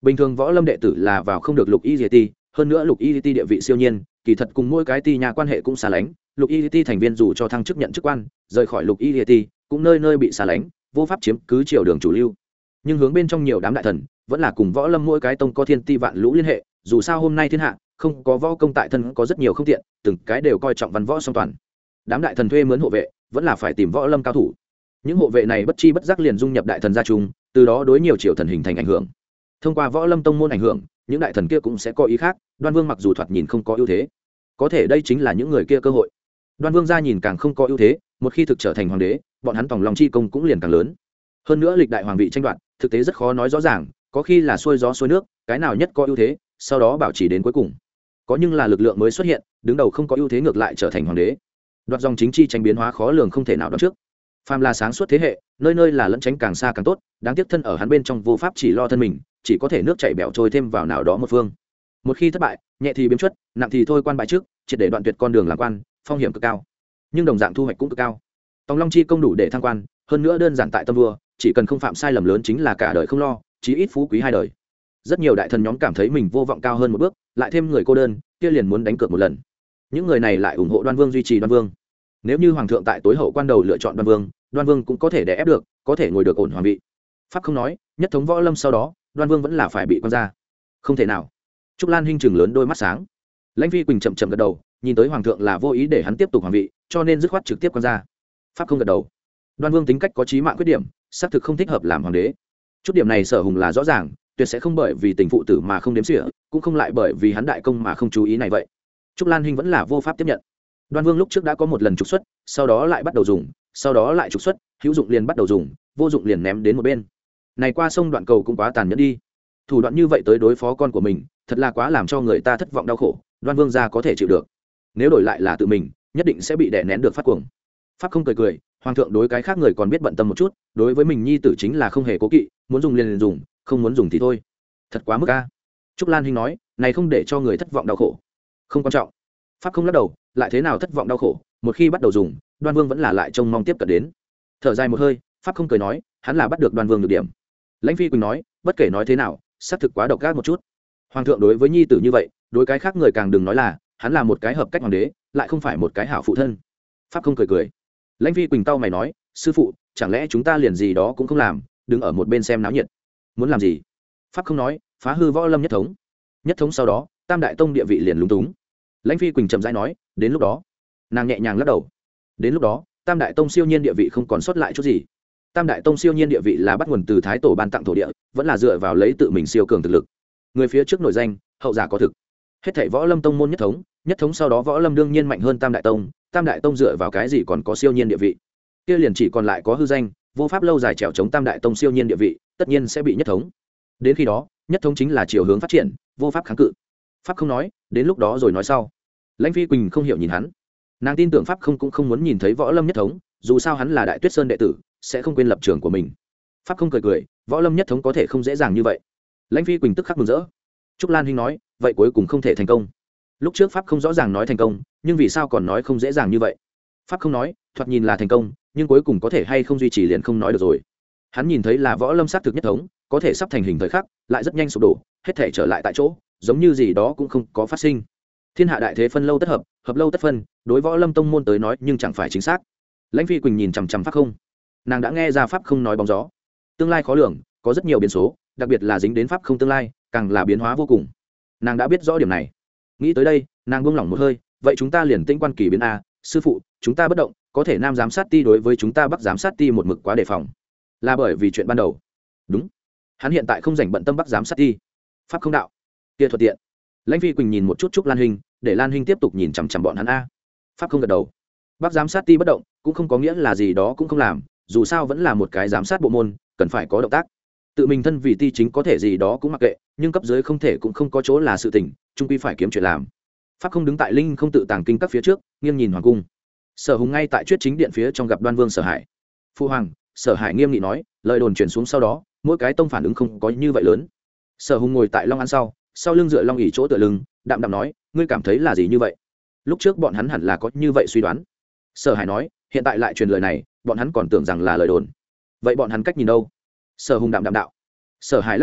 bình thường võ lâm đệ tử là vào không được lục y ti, hơn nữa lục y ti địa vị siêu nhiên, kỳ thật cùng mỗi cái ti nhà quan hệ cũng xa lánh. Lục y ti thành viên dù cho thăng chức nhận chức quan, rời khỏi lục y ti cũng nơi nơi bị xa lánh, vô pháp chiếm cứ triều đường chủ lưu. Nhưng hướng bên trong nhiều đám đại thần vẫn là cùng võ lâm mỗi cái tông có thiên ti vạn lũ liên hệ, dù sao hôm nay thiên hạ không có võ công tại thân có rất nhiều không tiện, từng cái đều coi trọng văn võ song toàn. Đám đại thần thuê mướn hộ vệ vẫn là phải tìm võ lâm cao thủ. Những hộ vệ này bất chi bất giác liền dung nhập đại thần gia trung, từ đó đối nhiều triều thần hình thành ảnh hưởng. Thông qua võ lâm tông môn ảnh hưởng, những đại thần kia cũng sẽ có ý khác. Đoan Vương mặc dù thoạt nhìn không có ưu thế, có thể đây chính là những người kia cơ hội. Đoan Vương gia nhìn càng không có ưu thế, một khi thực trở thành hoàng đế, bọn hắn tòng lòng chi công cũng liền càng lớn. Hơn nữa lịch đại hoàng vị tranh đoạt, thực tế rất khó nói rõ ràng, có khi là xuôi gió xuôi nước, cái nào nhất có ưu thế, sau đó bảo trì đến cuối cùng. Có nhưng là lực lượng mới xuất hiện, đứng đầu không có ưu thế ngược lại trở thành hoàng đế. Đoạt dòng chính chi tranh biến hóa khó lường không thể nào đoán trước. Phàm là sáng suốt thế hệ, nơi nơi là lẫn tránh càng xa càng tốt, đáng tiếc thân ở hắn bên trong vô pháp chỉ lo thân mình, chỉ có thể nước chảy bẻo trôi thêm vào nào đó một phương. Một khi thất bại, nhẹ thì biếm chuất, nặng thì thôi quan bại trước, triệt để đoạn tuyệt con đường làm quan, phong hiểm cực cao. Nhưng đồng dạng thu hoạch cũng cực cao. Tòng Long chi công đủ để thăng quan, hơn nữa đơn giản tại tâm vua, chỉ cần không phạm sai lầm lớn chính là cả đời không lo, chí ít phú quý hai đời. Rất nhiều đại thần nhóm cảm thấy mình vô vọng cao hơn một bước, lại thêm người cô đơn, kia liền muốn đánh cược một lần. Những người này lại ủng hộ Đoan Vương duy trì Đoan Vương. Nếu như hoàng thượng tại tối hậu quan đầu lựa chọn Đoan Vương, Đoan Vương cũng có thể đè ép được, có thể ngồi được ổn hoàng vị. Pháp không nói, nhất thống võ lâm sau đó, Đoan Vương vẫn là phải bị quan ra. Không thể nào. Trúc Lan Hinh trừng lớn đôi mắt sáng. Lãnh Phi Quỳnh chậm chậm gật đầu, nhìn tới hoàng thượng là vô ý để hắn tiếp tục hoàng vị, cho nên dứt khoát trực tiếp quan ra. Pháp không gật đầu. Đoan Vương tính cách có chí mạng khuyết điểm, xác thực không thích hợp làm hoàng đế. Chút điểm này Sở Hùng là rõ ràng, tuyệt sẽ không bởi vì tình phụ tử mà không đếm xỉa, cũng không lại bởi vì hắn đại công mà không chú ý này vậy. Trúc Lan Hinh vẫn là vô pháp tiếp nhận. Đoan Vương lúc trước đã có một lần trục xuất, sau đó lại bắt đầu dùng, sau đó lại trục xuất, hữu dụng liền bắt đầu dùng, vô dụng liền ném đến một bên. Này qua sông đoạn cầu cũng quá tàn nhẫn đi. Thủ đoạn như vậy tới đối phó con của mình, thật là quá làm cho người ta thất vọng đau khổ, Đoan Vương gia có thể chịu được. Nếu đổi lại là tự mình, nhất định sẽ bị đè nén được phát cuồng. Pháp không cười cười, hoàng thượng đối cái khác người còn biết bận tâm một chút, đối với mình nhi tử chính là không hề cố kỵ, muốn dùng liền liền dùng, không muốn dùng thì thôi. Thật quá mức a. Trúc Lan Hinh nói, này không để cho người thất vọng đau khổ. Không quan trọng. Pháp không lắc đầu, lại thế nào thất vọng đau khổ, một khi bắt đầu dùng, Đoan Vương vẫn là lại trông mong tiếp cận đến. Thở dài một hơi, Pháp không cười nói, hắn là bắt được Đoan Vương được điểm. Lãnh Phi Quỳnh nói, bất kể nói thế nào, xác thực quá độc ác một chút. Hoàng thượng đối với nhi tử như vậy, đối cái khác người càng đừng nói là, hắn là một cái hợp cách hoàng đế, lại không phải một cái hảo phụ thân. Pháp không cười cười. Lãnh Phi Quỳnh tao mày nói, sư phụ, chẳng lẽ chúng ta liền gì đó cũng không làm, đứng ở một bên xem náo nhiệt? Muốn làm gì? Pháp không nói, phá hư võ lâm nhất thống. Nhất thống sau đó, Tam Đại Tông địa vị liền lúng túng. Lãnh Phi Quỳnh chậm rãi nói, đến lúc đó, nàng nhẹ nhàng lắc đầu. Đến lúc đó, Tam Đại Tông siêu nhiên địa vị không còn sót lại chút gì. Tam Đại Tông siêu nhiên địa vị là bắt nguồn từ Thái Tổ ban tặng thổ địa, vẫn là dựa vào lấy tự mình siêu cường thực lực. Người phía trước nổi danh, hậu giả có thực. Hết thảy võ lâm tông môn nhất thống, nhất thống sau đó võ lâm đương nhiên mạnh hơn Tam Đại Tông, Tam Đại Tông dựa vào cái gì còn có siêu nhiên địa vị? Kia liền chỉ còn lại có hư danh, vô pháp lâu dài trèo chống Tam Đại Tông siêu nhiên địa vị, tất nhiên sẽ bị nhất thống. Đến khi đó, nhất thống chính là chiều hướng phát triển, vô pháp kháng cự. Pháp không nói, đến lúc đó rồi nói sau. Lãnh Phi Quỳnh không hiểu nhìn hắn, nàng tin tưởng Pháp không cũng không muốn nhìn thấy võ lâm nhất thống, dù sao hắn là Đại Tuyết Sơn đệ tử, sẽ không quên lập trường của mình. Pháp không cười cười, võ lâm nhất thống có thể không dễ dàng như vậy. Lãnh Phi Quỳnh tức khắc mừng rỡ. Trúc Lan Hinh nói, vậy cuối cùng không thể thành công. Lúc trước Pháp không rõ ràng nói thành công, nhưng vì sao còn nói không dễ dàng như vậy? Pháp không nói, thoạt nhìn là thành công, nhưng cuối cùng có thể hay không duy trì liền không nói được rồi. Hắn nhìn thấy là võ lâm sát thực nhất thống, có thể sắp thành hình thời khắc, lại rất nhanh sụp đổ, hết thể trở lại tại chỗ, giống như gì đó cũng không có phát sinh. Thiên hạ đại thế phân lâu tất hợp, hợp lâu tất phân, đối võ lâm tông môn tới nói nhưng chẳng phải chính xác. Lãnh Phi Quỳnh nhìn chằm chằm Pháp không, nàng đã nghe ra Pháp không nói bóng gió. Tương lai khó lường, có rất nhiều biến số, đặc biệt là dính đến Pháp không tương lai, càng là biến hóa vô cùng. Nàng đã biết rõ điểm này. Nghĩ tới đây, nàng buông lỏng một hơi, vậy chúng ta liền tĩnh quan kỳ biến a, sư phụ, chúng ta bất động, có thể Nam giám sát ti đối với chúng ta Bắc giám sát ti một mực quá đề phòng. Là bởi vì chuyện ban đầu. Đúng. Hắn hiện tại không rảnh bận tâm Bắc giám sát ti. Pháp không đạo. Kia thuận tiện. Lãnh Phi Quỳnh nhìn một chút Trúc Lan Hinh, để Lan Hinh tiếp tục nhìn chằm chằm bọn hắn a. Pháp không gật đầu. Bắc giám sát ti bất động, cũng không có nghĩa là gì đó cũng không làm, dù sao vẫn là một cái giám sát bộ môn, cần phải có động tác. Tự mình thân vì ti chính có thể gì đó cũng mặc kệ, nhưng cấp dưới không thể cũng không có chỗ là sự tình, chung quy phải kiếm chuyện làm. Pháp không đứng tại linh không tự tàng kinh các phía trước, nghiêng nhìn hoàng cung. Sở Hùng ngay tại Chuyết Chính điện phía trong gặp Đoan Vương Sở Hải. Phu hoàng, Sở Hải nghiêm nghị nói, lời đồn truyền xuống sau đó, mỗi cái tông phản ứng không có như vậy lớn. Sở Hùng ngồi tại long án sau, sau lưng dựa long ỉ chỗ tựa lưng, đạm đạm nói, ngươi cảm thấy là gì như vậy? Lúc trước bọn hắn hẳn là có như vậy suy đoán. Sở Hải nói, hiện tại lại truyền lời này, bọn hắn còn tưởng rằng là lời đồn. Vậy bọn hắn cách nhìn đâu? Sở Hùng đạm đạm đạo. Sở Hải lắc đầu,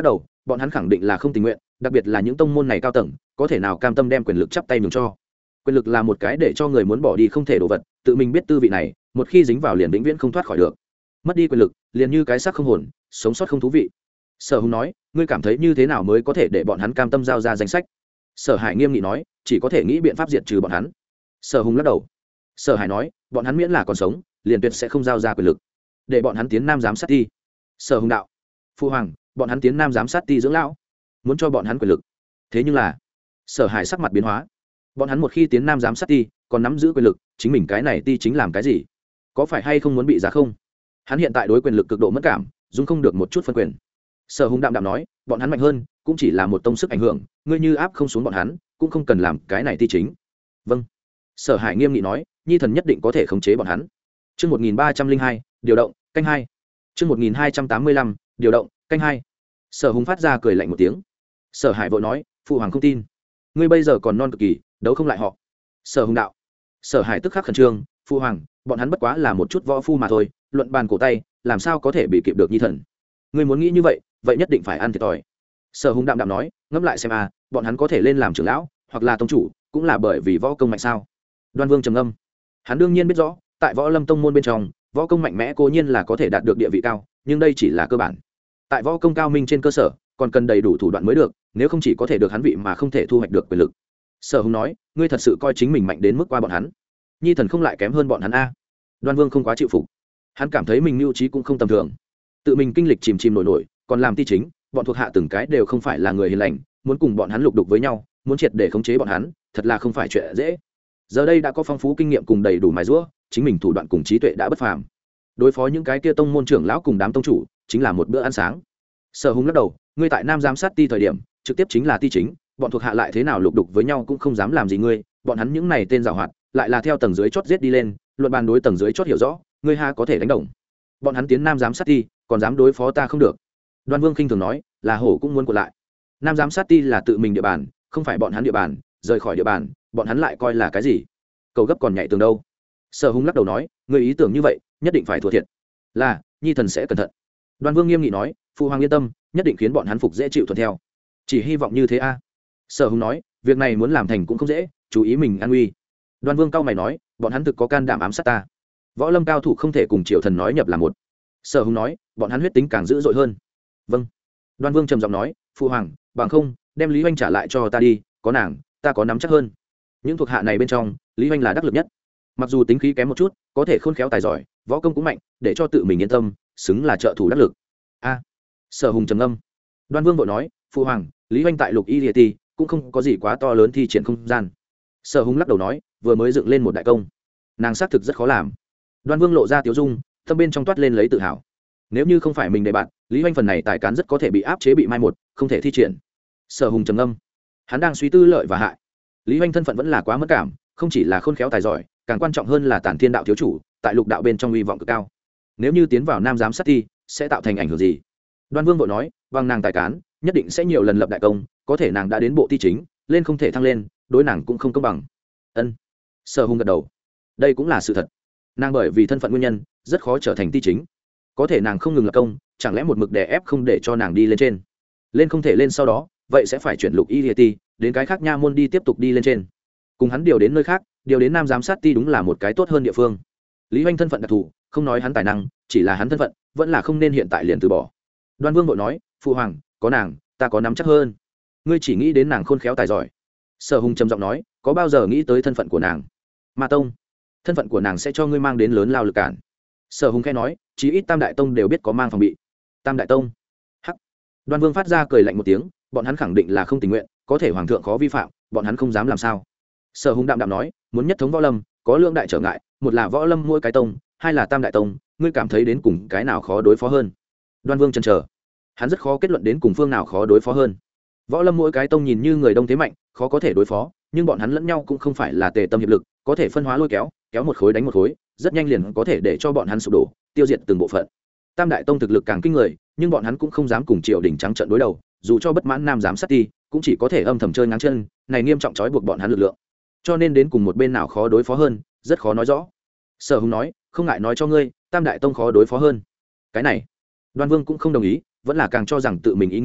bọn hắn khẳng định là không tình nguyện, đặc biệt là những tông môn này cao tầng có thể nào cam tâm đem quyền lực chắp tay nhường cho. Quyền lực là một cái để cho người muốn bỏ đi không thể đồ vật, tự mình biết tư vị này, một khi dính vào liền vĩnh viễn không thoát khỏi được. Mất đi quyền lực liền như cái xác không hồn, sống sót không thú vị. Sở Hùng nói, ngươi cảm thấy như thế nào mới có thể để bọn hắn cam tâm giao ra danh sách? Sở Hải nghiêm nghị nói, chỉ có thể nghĩ biện pháp diệt trừ bọn hắn. Sở Hùng lắc đầu. Sở Hải nói, bọn hắn miễn là còn sống liền tuyệt sẽ không giao ra quyền lực, để bọn hắn tiến nam giám sát ti. Sở Hùng đạo, phu hoàng, bọn hắn tiến nam giám sát ti dưỡng lão, muốn cho bọn hắn quyền lực. Thế nhưng là, Sở Hải sắc mặt biến hóa, bọn hắn một khi tiến nam giám sát ti còn nắm giữ quyền lực, chính mình cái này ti chính làm cái gì? Có phải hay không muốn bị giá không? Hắn hiện tại đối quyền lực cực độ mất cảm, dung không được một chút phân quyền. Sở Hùng đạm đạm nói, bọn hắn mạnh hơn cũng chỉ là một tông sức ảnh hưởng, ngươi như áp không xuống bọn hắn cũng không cần làm cái này ti chính. Vâng. Sở Hải nghiêm nghị nói, nhi thần nhất định có thể khống chế bọn hắn. Chương một nghìn ba trăm linh hai, điều động, canh hai. Chương một nghìn hai trăm tám mươi lăm, điều động, canh hai. Sở Hùng phát ra cười lạnh một tiếng. Sở Hải vội nói, phụ hoàng không tin, ngươi bây giờ còn non cực kỳ, đấu không lại họ. Sở Hùng đạo. Sở Hải tức khắc khẩn trương, phụ hoàng, bọn hắn bất quá là một chút võ phu mà thôi, luận bàn cổ tay làm sao có thể bị kịp được nhi thần. Ngươi muốn nghĩ như vậy vậy nhất định phải ăn thiệt thòi. Sở Hùng đạm đạm nói, ngẫm lại xem à, bọn hắn có thể lên làm trưởng lão hoặc là tông chủ cũng là bởi vì võ công mạnh sao? Đoan Vương trầm ngâm, hắn đương nhiên biết rõ, tại võ lâm tông môn bên trong võ công mạnh mẽ cố nhiên là có thể đạt được địa vị cao, nhưng đây chỉ là cơ bản. Tại võ công cao minh trên cơ sở còn cần đầy đủ thủ đoạn mới được, nếu không chỉ có thể được hắn vị mà không thể thu hoạch được quyền lực. Sở Hùng nói, ngươi thật sự coi chính mình mạnh đến mức qua bọn hắn? Nhi thần không lại kém hơn bọn hắn a. Đoan Vương không quá chịu phục, hắn cảm thấy mình mưu trí cũng không tầm thường, tự mình kinh lịch chìm chìm nổi nổi còn làm ti chính, bọn thuộc hạ từng cái đều không phải là người hiền lành, muốn cùng bọn hắn lục đục với nhau, muốn triệt để khống chế bọn hắn thật là không phải chuyện dễ. Giờ đây đã có phong phú kinh nghiệm cùng đầy đủ mài giũa, chính mình thủ đoạn cùng trí tuệ đã bất phàm, đối phó những cái kia tông môn trưởng lão cùng đám tông chủ chính là một bữa ăn sáng. Sở Hùng lắc đầu, ngươi tại nam giám sát ti thời điểm trực tiếp chính là ti chính, bọn thuộc hạ lại thế nào lục đục với nhau cũng không dám làm gì ngươi, bọn hắn những này tên giàu hoạt lại là theo tầng dưới chót giết đi lên, luận bàn đối tầng dưới chót hiểu rõ, ngươi ha có thể đánh đồng. Bọn hắn tiến nam giám sát ti còn dám đối phó ta không được. Đoan Vương khinh thường nói, là hổ cũng muốn cuộn lại. Nam giám sát ti là tự mình địa bàn, không phải bọn hắn địa bàn, rời khỏi địa bàn bọn hắn lại coi là cái gì? Cầu gấp còn nhảy tường đâu. Sở Hùng lắc đầu nói, người ý tưởng như vậy nhất định phải thua thiệt. Là, nhi thần sẽ cẩn thận. Đoan Vương nghiêm nghị nói, phụ hoàng yên tâm, nhất định khiến bọn hắn phục dễ chịu thuận theo. Chỉ hy vọng như thế a. Sở Hùng nói, việc này muốn làm thành cũng không dễ, chú ý mình an nguy. Đoan Vương cau mày nói, bọn hắn thực có can đảm ám sát ta. Võ lâm cao thủ không thể cùng triều thần nói nhập là một. Sở Hùng nói, bọn hắn huyết tính càng dữ dội hơn. Vâng. Đoan Vương trầm giọng nói, phụ hoàng, bằng không đem Lý Hoành trả lại cho ta đi, có nàng ta có nắm chắc hơn. Những thuộc hạ này bên trong Lý Hoành là đắc lực nhất, mặc dù tính khí kém một chút, có thể khôn khéo tài giỏi, võ công cũng mạnh, để cho tự mình yên tâm, xứng là trợ thủ đắc lực. A. Sở Hùng trầm ngâm. Đoan Vương vội nói, phụ hoàng, Lý Hoành tại Lục Y Liệt Ti cũng không có gì quá to lớn thi triển không gian. Sở Hùng lắc đầu nói, vừa mới dựng lên một đại công, nàng xác thực rất khó làm. Đoan Vương lộ ra tiếu dung, tâm bên trong toát lên lấy tự hào. Nếu như không phải mình đề bạn, Lý Hoành phần này tài cán rất có thể bị áp chế, bị mai một, không thể thi triển. Sở Hùng trầm ngâm, hắn đang suy tư lợi và hại. Lý Hoành thân phận vẫn là quá mất cảm, không chỉ là khôn khéo tài giỏi, càng quan trọng hơn là Tản Thiên đạo thiếu chủ, tại lục đạo bên trong uy vọng cực cao. Nếu như tiến vào nam giám sát ti, sẽ tạo thành ảnh hưởng gì? Đoan Vương vội nói, bằng nàng tài cán, nhất định sẽ nhiều lần lập đại công, có thể nàng đã đến bộ ti chính, lên không thể thăng lên, đối nàng cũng không công bằng. Ân. Sở Hùng gật đầu, đây cũng là sự thật. Nàng bởi vì thân phận nguyên nhân, rất khó trở thành ti chính. Có thể nàng không ngừng lập công, chẳng lẽ một mực đè ép không để cho nàng đi lên trên? Lên không thể lên sau đó, vậy sẽ phải chuyển Lục Y Liệt Ti, đến cái khác nha môn đi tiếp tục đi lên trên. Cùng hắn điều đến nơi khác, điều đến nam giám sát ti đúng là một cái tốt hơn địa phương. Lý Hoành thân phận đặc thù, không nói hắn tài năng, chỉ là hắn thân phận, vẫn là không nên hiện tại liền từ bỏ. Đoan Vương vội nói, phụ hoàng, có nàng ta có nắm chắc hơn. Ngươi chỉ nghĩ đến nàng khôn khéo tài giỏi. Sở Hùng trầm giọng nói, có bao giờ nghĩ tới thân phận của nàng? Ma tông, thân phận của nàng sẽ cho ngươi mang đến lớn lao lực cản. Sở Hùng khẽ nói, chí ít tam đại tông đều biết có mang phòng bị. Tam đại tông? Hắc. Đoan Vương phát ra cười lạnh một tiếng, bọn hắn khẳng định là không tình nguyện, có thể hoàng thượng khó vi phạm, bọn hắn không dám làm sao. Sở Hùng đạm đạm nói, muốn nhất thống võ lâm, có lượng đại trở ngại, một là võ lâm mỗi cái tông, hai là tam đại tông, ngươi cảm thấy đến cùng cái nào khó đối phó hơn? Đoan Vương chần chờ, hắn rất khó kết luận đến cùng phương nào khó đối phó hơn. Võ lâm mỗi cái tông nhìn như người đông thế mạnh, khó có thể đối phó, nhưng bọn hắn lẫn nhau cũng không phải là tề tâm hiệp lực, có thể phân hóa lôi kéo, kéo một khối đánh một khối, rất nhanh liền có thể để cho bọn hắn sụp đổ, tiêu diệt từng bộ phận. Tam đại tông thực lực càng kinh người, nhưng bọn hắn cũng không dám cùng triều đình trắng trợn đối đầu, dù cho bất mãn nam giám sát ti, cũng chỉ có thể âm thầm chơi ngáng chân, này nghiêm trọng trói buộc bọn hắn lực lượng. Cho nên đến cùng một bên nào khó đối phó hơn, rất khó nói rõ. Sở Hùng nói, không ngại nói cho ngươi, tam đại tông khó đối phó hơn. Cái này, Đoan Vương cũng không đồng ý, vẫn là càng cho rằng tự mình ý nghĩ,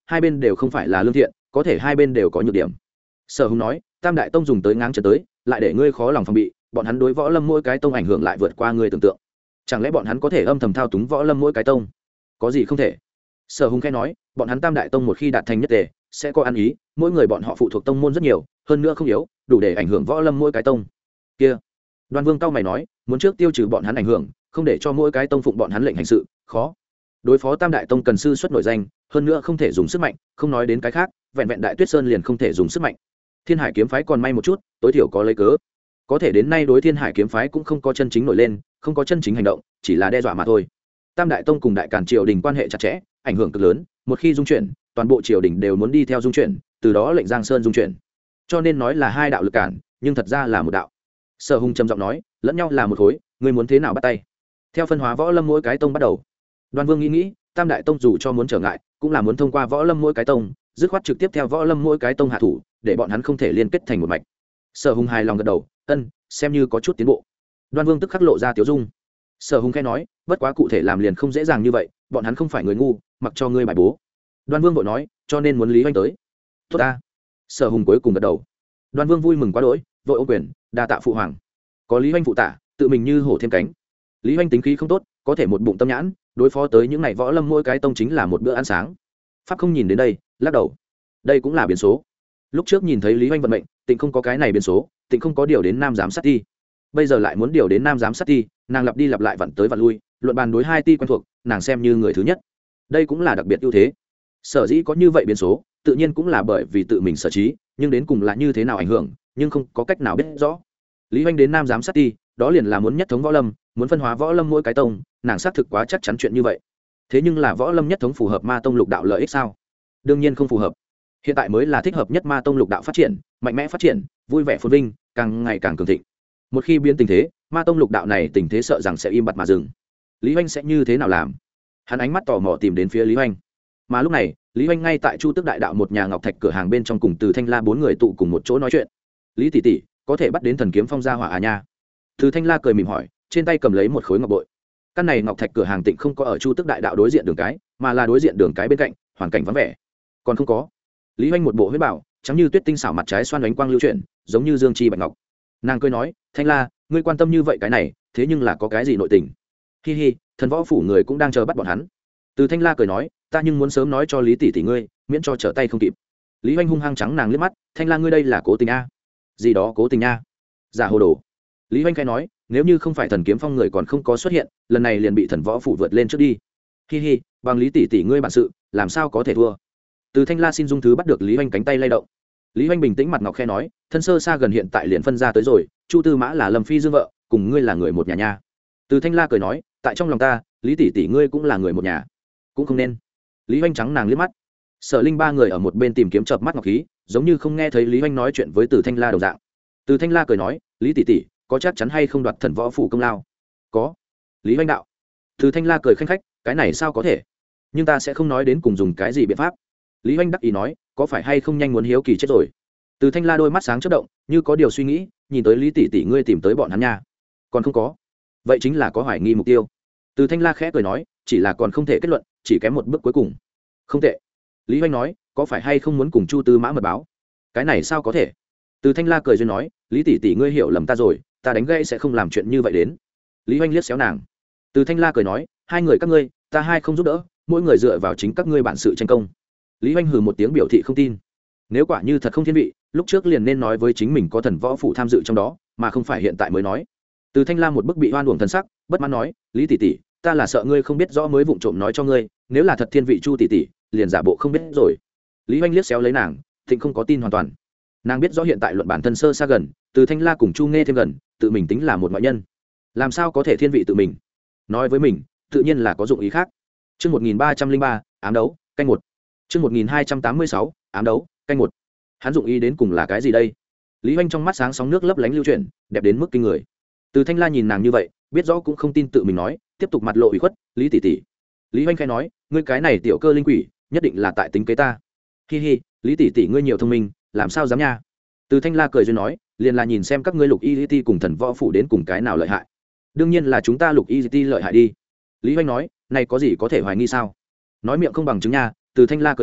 hai bên đều không phải là lương thiện, có thể hai bên đều có nhược điểm. Sở Hùng nói, tam đại tông dùng tới ngáng chân tới, lại để ngươi khó lòng phòng bị, bọn hắn đối võ lâm mỗi cái tông ảnh hưởng lại vượt qua ngươi tưởng tượng. Chẳng lẽ bọn hắn có thể âm thầm thao túng võ lâm mỗi cái tông? Có gì không thể? Sở Hùng khẽ nói, bọn hắn tam đại tông một khi đạt thành nhất tề, sẽ có ăn ý, mỗi người bọn họ phụ thuộc tông môn rất nhiều, hơn nữa không yếu, đủ để ảnh hưởng võ lâm mỗi cái tông. Kia, Đoan Vương cao mày nói, muốn trước tiêu trừ bọn hắn ảnh hưởng, không để cho mỗi cái tông phụng bọn hắn lệnh hành sự, khó. Đối phó tam đại tông cần sư xuất nổi danh, hơn nữa không thể dùng sức mạnh, không nói đến cái khác, vẹn vẹn Đại Tuyết Sơn liền không thể dùng sức mạnh. Thiên Hải kiếm phái còn may một chút, tối thiểu có lấy cớ. Có thể đến nay đối Thiên Hải kiếm phái cũng không có chân chính nổi lên, không có chân chính hành động, chỉ là đe dọa mà thôi. Tam đại tông cùng Đại Càn triều đình quan hệ chặt chẽ, ảnh hưởng cực lớn, một khi dung chuyển, toàn bộ triều đình đều muốn đi theo dung chuyển, từ đó lệnh Giang Sơn dung chuyển. Cho nên nói là hai đạo lực cản, nhưng thật ra là một đạo. Sở Hùng trầm giọng nói, lẫn nhau là một khối, ngươi muốn thế nào bắt tay? Theo phân hóa võ lâm mỗi cái tông bắt đầu. Đoan Vương nghĩ nghĩ, tam đại tông dù cho muốn trở ngại, cũng là muốn thông qua võ lâm mỗi cái tông, dứt khoát trực tiếp theo võ lâm mỗi cái tông hạ thủ, để bọn hắn không thể liên kết thành một mạch. Sở Hùng hài lòng gật đầu, ân, xem như có chút tiến bộ. Đoan Vương tức khắc lộ ra tiếu dung. Sở Hùng khẽ nói, bất quá cụ thể làm liền không dễ dàng như vậy, bọn hắn không phải người ngu, mặc cho ngươi bài bố. Đoan Vương vội nói, cho nên muốn Lý Hoành tới. Tốt ta. Sở Hùng cuối cùng gật đầu. Đoan Vương vui mừng quá đỗi, vội ô quyền, đa tạ phụ hoàng. Có Lý Hoành phụ tạ, tự mình như hổ thêm cánh. Lý Hoành tính khí không tốt, có thể một bụng tâm nhãn, đối phó tới những này võ lâm mỗi cái tông chính là một bữa ăn sáng. Pháp không nhìn đến đây, lắc đầu. Đây cũng là biến số. Lúc trước nhìn thấy Lý Hoành vận mệnh, Tịnh không có cái này biến số, Tịnh không có điều đến nam giám sát ti. Bây giờ lại muốn điều đến nam giám sát ti, nàng lặp đi lặp lại vặn tới vặn lui, luận bàn đối hai ti quen thuộc, nàng xem như người thứ nhất. Đây cũng là đặc biệt ưu thế. Sở dĩ có như vậy biến số, tự nhiên cũng là bởi vì tự mình sở trí, nhưng đến cùng là như thế nào ảnh hưởng, nhưng không có cách nào biết rõ. Lý Hoành đến nam giám sát ti, đó liền là muốn nhất thống võ lâm, muốn phân hóa võ lâm mỗi cái tông, nàng xác thực quá chắc chắn chuyện như vậy. Thế nhưng là võ lâm nhất thống phù hợp ma tông lục đạo lợi ích sao? Đương nhiên không phù hợp. Hiện tại mới là thích hợp nhất ma tông lục đạo phát triển, mạnh mẽ phát triển, vui vẻ phồn vinh, càng ngày càng cường thịnh. Một khi biến tình thế, ma tông lục đạo này tình thế sợ rằng sẽ im bặt mà dừng. Lý Hoành sẽ như thế nào làm? Hắn ánh mắt tò mò tìm đến phía Lý Hoành. Mà lúc này, Lý Hoành ngay tại Chu Tước Đại Đạo một nhà ngọc thạch cửa hàng bên trong cùng Từ Thanh La bốn người tụ cùng một chỗ nói chuyện. Lý tỷ tỷ, có thể bắt đến thần kiếm phong gia hỏa à nha? Từ Thanh La cười mỉm hỏi, trên tay cầm lấy một khối ngọc bội. Căn này ngọc thạch cửa hàng Tịnh không có ở Chu Tước Đại Đạo đối diện đường cái, mà là đối diện đường cái bên cạnh, hoàn cảnh vắng vẻ. Còn không có. Lý Hoành một bộ huyết bảo, trắng như tuyết tinh xảo mặt trái xoan ánh quang lưu chuyển, giống như dương chi bạch ngọc. Nàng cười nói, Thanh La, ngươi quan tâm như vậy cái này, thế nhưng là có cái gì nội tình? Hi hi, thần võ phủ người cũng đang chờ bắt bọn hắn. Từ Thanh La cười nói, ta nhưng muốn sớm nói cho Lý tỷ tỷ ngươi, miễn cho trở tay không kịp. Lý Hoành hung hăng trắng nàng liếc mắt, Thanh La ngươi đây là cố tình a? Gì đó cố tình a? Giả hồ đồ. Lý Hoành khẽ nói, nếu như không phải thần kiếm phong người còn không có xuất hiện, lần này liền bị thần võ phủ vượt lên trước đi. Hi hi, bằng Lý tỷ tỷ ngươi bản sự, làm sao có thể thua? Từ Thanh La xin dung thứ bắt được Lý Hoành cánh tay lay động. Lý Hoành bình tĩnh mặt ngọc khẽ nói, thân sơ xa gần hiện tại liền phân ra tới rồi, Chu Tư Mã là Lâm Phi Dương vợ, cùng ngươi là người một nhà nha. Từ Thanh La cười nói, tại trong lòng ta, Lý tỷ tỷ ngươi cũng là người một nhà. Cũng không nên. Lý Hoành trắng nàng liếc mắt. Sở Linh ba người ở một bên tìm kiếm chợp mắt ngọc khí, giống như không nghe thấy Lý Hoành nói chuyện với Từ Thanh La đồng dạng. Từ Thanh La cười nói, Lý tỷ tỷ, có chắc chắn hay không đoạt thần võ phủ công lao? Có. Lý Hoành đạo. Từ Thanh La cười khanh khách, cái này sao có thể? Nhưng ta sẽ không nói đến cùng dùng cái gì biện pháp. Lý Hoành đắc ý nói, có phải hay không nhanh muốn hiếu kỳ chết rồi? Từ Thanh La đôi mắt sáng chớp động, như có điều suy nghĩ, nhìn tới Lý tỷ tỷ ngươi tìm tới bọn hắn nha. Còn không có. Vậy chính là có hoài nghi mục tiêu. Từ Thanh La khẽ cười nói, chỉ là còn không thể kết luận, chỉ kém một bước cuối cùng. Không tệ. Lý Hoành nói, có phải hay không muốn cùng Chu Tư Mã mật báo? Cái này sao có thể? Từ Thanh La cười duyên nói, Lý tỷ tỷ ngươi hiểu lầm ta rồi, ta đánh gãy sẽ không làm chuyện như vậy đến. Lý Hoành liếc xéo nàng. Từ Thanh La cười nói, hai người các ngươi, ta hai không giúp đỡ, mỗi người dựa vào chính các ngươi bản sự tranh công. Lý Hoành hừ một tiếng biểu thị không tin. Nếu quả như thật không thiên vị, lúc trước liền nên nói với chính mình có thần võ phủ tham dự trong đó, mà không phải hiện tại mới nói. Từ Thanh La một bức bị hoan uổng thần sắc, bất mãn nói, Lý tỷ tỷ, ta là sợ ngươi không biết rõ mới vụng trộm nói cho ngươi, nếu là thật thiên vị Chu tỷ tỷ, liền giả bộ không biết rồi. Lý Hoành liếc xéo lấy nàng, Thịnh không có tin hoàn toàn. Nàng biết rõ hiện tại luận bản thân sơ xa gần, Từ Thanh La cùng Chu Nghe thêm gần, tự mình tính là một ngoại nhân, làm sao có thể thiên vị tự mình? Nói với mình, tự nhiên là có dụng ý khác. Chương một nghìn ba trăm linh ba, ám đấu, canh một. Chương một nghìn hai trăm tám mươi sáu, ám đấu, canh một. Hắn dụng ý đến cùng là cái gì đây? Lý Hoành trong mắt sáng sóng nước lấp lánh lưu chuyển, đẹp đến mức kinh người. Từ Thanh La nhìn nàng như vậy, biết rõ cũng không tin tự mình nói, tiếp tục mặt lộ ủy khuất, Lý tỷ tỷ. Lý Hoành khẽ nói, ngươi cái này tiểu cơ linh quỷ, nhất định là tại tính kế ta. Hi hi, Lý tỷ tỷ ngươi nhiều thông minh, làm sao dám nha? Từ Thanh La cười duyên nói, liền là nhìn xem các ngươi Lục Y Ti cùng thần võ phủ đến cùng cái nào lợi hại. Đương nhiên là chúng ta Lục Y Ti lợi hại đi. Lý Hoành nói, này có gì có thể hoài nghi sao? Nói miệng không bằng chứng nha. Từ Thanh La cười nói,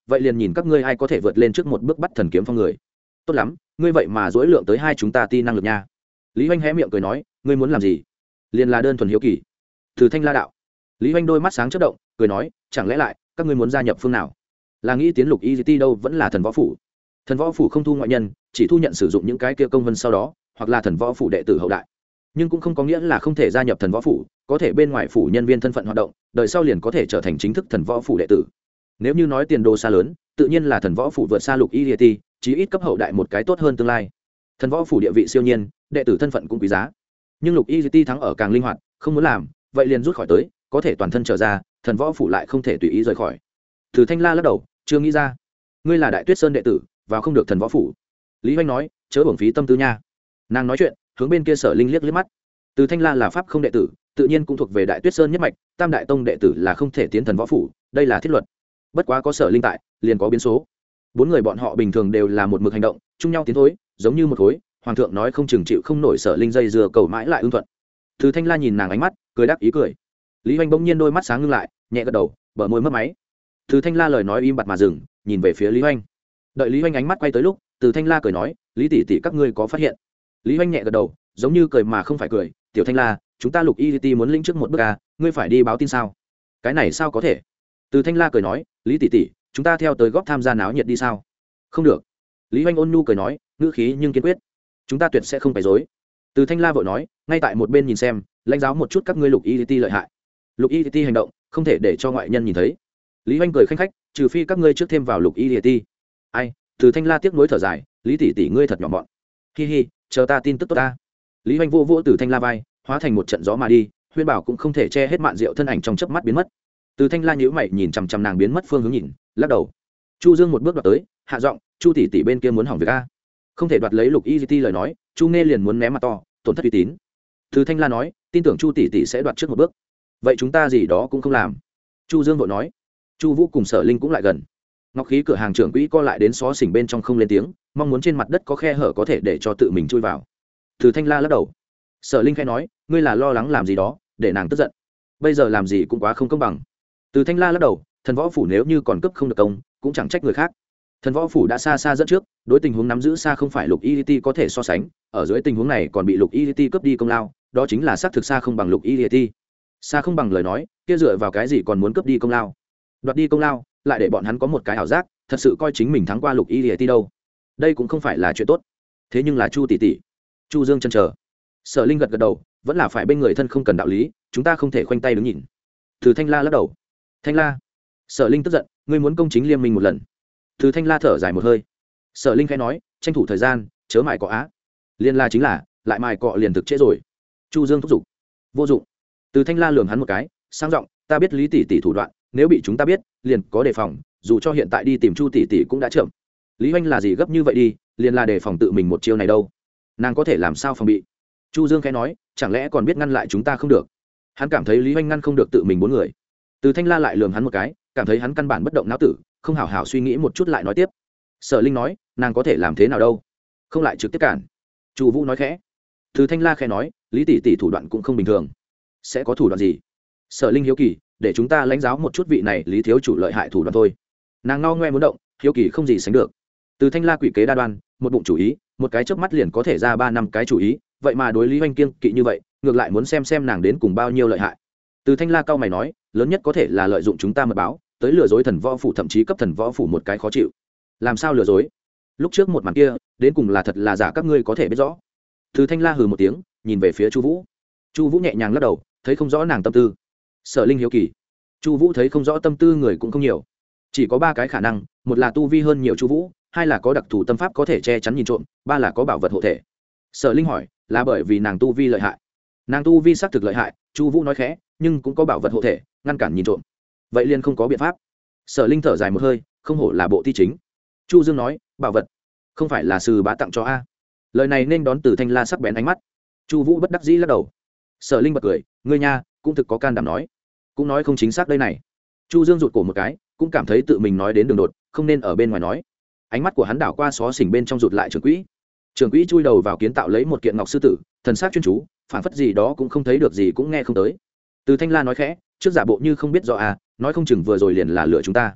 vậy liền nhìn các ngươi ai có thể vượt lên trước một bước bắt thần kiếm phong người. Tốt lắm, ngươi vậy mà dối lượng tới hai chúng ta ti năng lực nha. Lý Hoành hé miệng cười nói, ngươi muốn làm gì? Liền là đơn thuần hiếu kỳ. Từ Thanh La đạo. Lý Hoành đôi mắt sáng chớp động, cười nói, chẳng lẽ lại các ngươi muốn gia nhập phương nào? Là nghĩ tiến lục y ti đâu vẫn là thần võ phủ? Thần võ phủ không thu ngoại nhân, chỉ thu nhận sử dụng những cái kia công vân sau đó, hoặc là thần võ phủ đệ tử hậu đại. Nhưng cũng không có nghĩa là không thể gia nhập thần võ phủ, có thể bên ngoài phủ nhân viên thân phận hoạt động, đợi sau liền có thể trở thành chính thức thần võ phủ đệ tử. Nếu như nói tiền đồ xa lớn, tự nhiên là thần võ phủ vượt xa lục y ti, chí ít cấp hậu đại một cái tốt hơn tương lai. Thần võ phủ địa vị siêu nhiên, đệ tử thân phận cũng quý giá. Nhưng lục y ti thắng ở càng linh hoạt, không muốn làm, vậy liền rút khỏi tới, có thể toàn thân trở ra, thần võ phủ lại không thể tùy ý rời khỏi. Từ Thanh La lắc đầu, chưa nghĩ ra. Ngươi là Đại Tuyết Sơn đệ tử, vào không được thần võ phủ. Lý Hoành nói, chớ uổng phí tâm tư nha. Nàng nói chuyện, hướng bên kia Sở Linh liếc liếc mắt. Từ Thanh La là pháp không đệ tử, tự nhiên cũng thuộc về Đại Tuyết Sơn nhất mạch, Tam đại tông đệ tử là không thể tiến thần võ phủ, đây là thiết luật. Bất quá có Sở Linh tại, liền có biến số. Bốn người bọn họ bình thường đều là một mực hành động, chung nhau tiến thối, giống như một khối. Hoàng thượng nói không chừng chịu không nổi Sở Linh dây dưa cầu mãi lại ưng thuận. Từ Thanh La nhìn nàng ánh mắt, cười đáp ý cười. Lý Hoành bỗng nhiên đôi mắt sáng ngưng lại, nhẹ gật đầu, bờ môi mấp máy. Từ Thanh La lời nói im bặt mà dừng, nhìn về phía Lý Hoành. Đợi Lý Hoành ánh mắt quay tới lúc, Từ Thanh La cười nói, Lý tỷ tỷ các ngươi có phát hiện? Lý Hoành nhẹ gật đầu, giống như cười mà không phải cười, tiểu Thanh La, chúng ta lục y ti muốn lĩnh trước một bước à, ngươi phải đi báo tin sao? Cái này sao có thể? Từ Thanh La cười nói, Lý tỷ tỷ, chúng ta theo tới góp tham gia náo nhiệt đi sao? Không được. Lý Hoành ôn nhu cười nói, ngữ khí nhưng kiên quyết, chúng ta tuyệt sẽ không phải dối. Từ Thanh La vội nói, ngay tại một bên nhìn xem, lãnh giáo một chút các ngươi lục y ti lợi hại. Lục y ti hành động, không thể để cho ngoại nhân nhìn thấy. Lý Hoành cười khanh khách, trừ phi các ngươi trước thêm vào lục y ti. Ai? Từ Thanh La tiếc nuối thở dài, Lý tỷ tỷ ngươi thật nhỏ mọn. Hi hi, chờ ta tin tức tốt ta. Lý Hoành vô vô Từ Thanh La vai, hóa thành một trận gió mà đi, Huyên Bảo cũng không thể che hết mạn diệu thân ảnh trong chớp mắt biến mất. Từ Thanh La nhíu mày nhìn chằm chằm nàng biến mất phương hướng nhìn, lắc đầu. Chu Dương một bước đoạt tới, hạ giọng, Chu tỷ tỷ bên kia muốn hỏng việc a. Không thể đoạt lấy lục y ti lời nói, Chu Nghe liền muốn ném mặt to, tổn thất uy tín. Từ Thanh La nói, tin tưởng Chu tỷ tỷ sẽ đoạt trước một bước. Vậy chúng ta gì đó cũng không làm. Chu Dương vội nói. Chu Vũ cùng Sở Linh cũng lại gần. Ngọc khí cửa hàng trưởng quỹ co lại đến xó xỉnh bên trong không lên tiếng, mong muốn trên mặt đất có khe hở có thể để cho tự mình chui vào. Từ Thanh La lắc đầu. Sở Linh khẽ nói, ngươi là lo lắng làm gì đó, để nàng tức giận. Bây giờ làm gì cũng quá không công bằng. Từ Thanh La lắc đầu, thần võ phủ nếu như còn cấp không được công, cũng chẳng trách người khác. Thần võ phủ đã xa xa dẫn trước, đối tình huống nắm giữ xa không phải lục y ti có thể so sánh, ở dưới tình huống này còn bị lục y ti cướp đi công lao, đó chính là xác thực xa không bằng lục y ti. Xa không bằng lời nói, kia dựa vào cái gì còn muốn cướp đi công lao? Đoạt đi công lao, lại để bọn hắn có một cái ảo giác, thật sự coi chính mình thắng qua lục y ti đâu. Đây cũng không phải là chuyện tốt. Thế nhưng là Chu tỷ tỷ. Chu Dương chần chờ. Sở Linh gật gật đầu, vẫn là phải bên người thân không cần đạo lý, chúng ta không thể khoanh tay đứng nhìn. Từ Thanh La lắc đầu. Thanh La. Sở Linh tức giận, ngươi muốn công chính liêm minh một lần. Từ Thanh La thở dài một hơi. Sở Linh khẽ nói, tranh thủ thời gian, chớ mải cọ á. Liên la chính là, lại mài cọ liền thực trễ rồi. Chu Dương thúc giục. Vô dụng. Từ Thanh La lườm hắn một cái, sang giọng, ta biết Lý tỷ tỷ thủ đoạn, nếu bị chúng ta biết, liền có đề phòng, dù cho hiện tại đi tìm Chu tỷ tỷ cũng đã chậm. Lý Hoành là gì gấp như vậy đi, liền là đề phòng tự mình một chiêu này đâu. Nàng có thể làm sao phòng bị? Chu Dương khẽ nói, chẳng lẽ còn biết ngăn lại chúng ta không được? Hắn cảm thấy Lý Hoành ngăn không được tự mình bốn người. Từ Thanh La lại lườm hắn một cái, cảm thấy hắn căn bản bất động não tử, không hảo hảo suy nghĩ một chút lại nói tiếp. Sở Linh nói, nàng có thể làm thế nào đâu? Không lại trực tiếp cản. Chu Vũ nói khẽ. Từ Thanh La khẽ nói, Lý tỷ tỷ thủ đoạn cũng không bình thường. Sẽ có thủ đoạn gì? Sở Linh hiếu kỳ, để chúng ta lãnh giáo một chút vị này Lý thiếu chủ lợi hại thủ đoạn thôi. Nàng ngao ngoe muốn động, hiếu kỳ không gì sánh được. Từ Thanh La quỷ kế đa đoan, một bụng chủ ý, một cái chớp mắt liền có thể ra ba năm cái chủ ý, vậy mà đối Lý Hoành kiêng kỵ như vậy, ngược lại muốn xem xem nàng đến cùng bao nhiêu lợi hại. Từ Thanh La cao mày nói, lớn nhất có thể là lợi dụng chúng ta mật báo, tới lừa dối thần võ phủ, thậm chí cấp thần võ phủ một cái khó chịu. Làm sao lừa dối? Lúc trước một màn kia, đến cùng là thật là giả các ngươi có thể biết rõ. Từ Thanh La hừ một tiếng, nhìn về phía Chu Vũ. Chu Vũ nhẹ nhàng lắc đầu, thấy không rõ nàng tâm tư. Sở Linh hiếu kỳ. Chu Vũ thấy không rõ tâm tư người cũng không nhiều, chỉ có ba cái khả năng, một là tu vi hơn nhiều Chu Vũ, hai là có đặc thù tâm pháp có thể che chắn nhìn trộm, ba là có bảo vật hộ thể. Sở Linh hỏi, là bởi vì nàng tu vi lợi hại? Nàng tu vi xác thực lợi hại, Chu Vũ nói khẽ, nhưng cũng có bảo vật hộ thể, ngăn cản nhìn trộm. Vậy liền không có biện pháp. Sở Linh thở dài một hơi, không hổ là bộ thi chính. Chu Dương nói, bảo vật không phải là sư bá tặng cho a? Lời này nên đón Từ Thanh La sắc bén ánh mắt. Chu Vũ bất đắc dĩ lắc đầu. Sở Linh bật cười, ngươi nha, cũng thực có can đảm nói, cũng nói không chính xác đây này. Chu Dương rụt cổ một cái, cũng cảm thấy tự mình nói đến đường đột, không nên ở bên ngoài nói. Ánh mắt của hắn đảo qua xó xỉnh bên trong rụt lại trưởng quỹ. Trưởng quỹ chui đầu vào kiến tạo lấy một kiện ngọc sư tử, thần sắc chuyên chú, phản phất gì đó cũng không thấy được gì cũng nghe không tới. Từ Thanh La nói khẽ, trước giả bộ như không biết rõ à, nói không chừng vừa rồi liền là lừa chúng ta.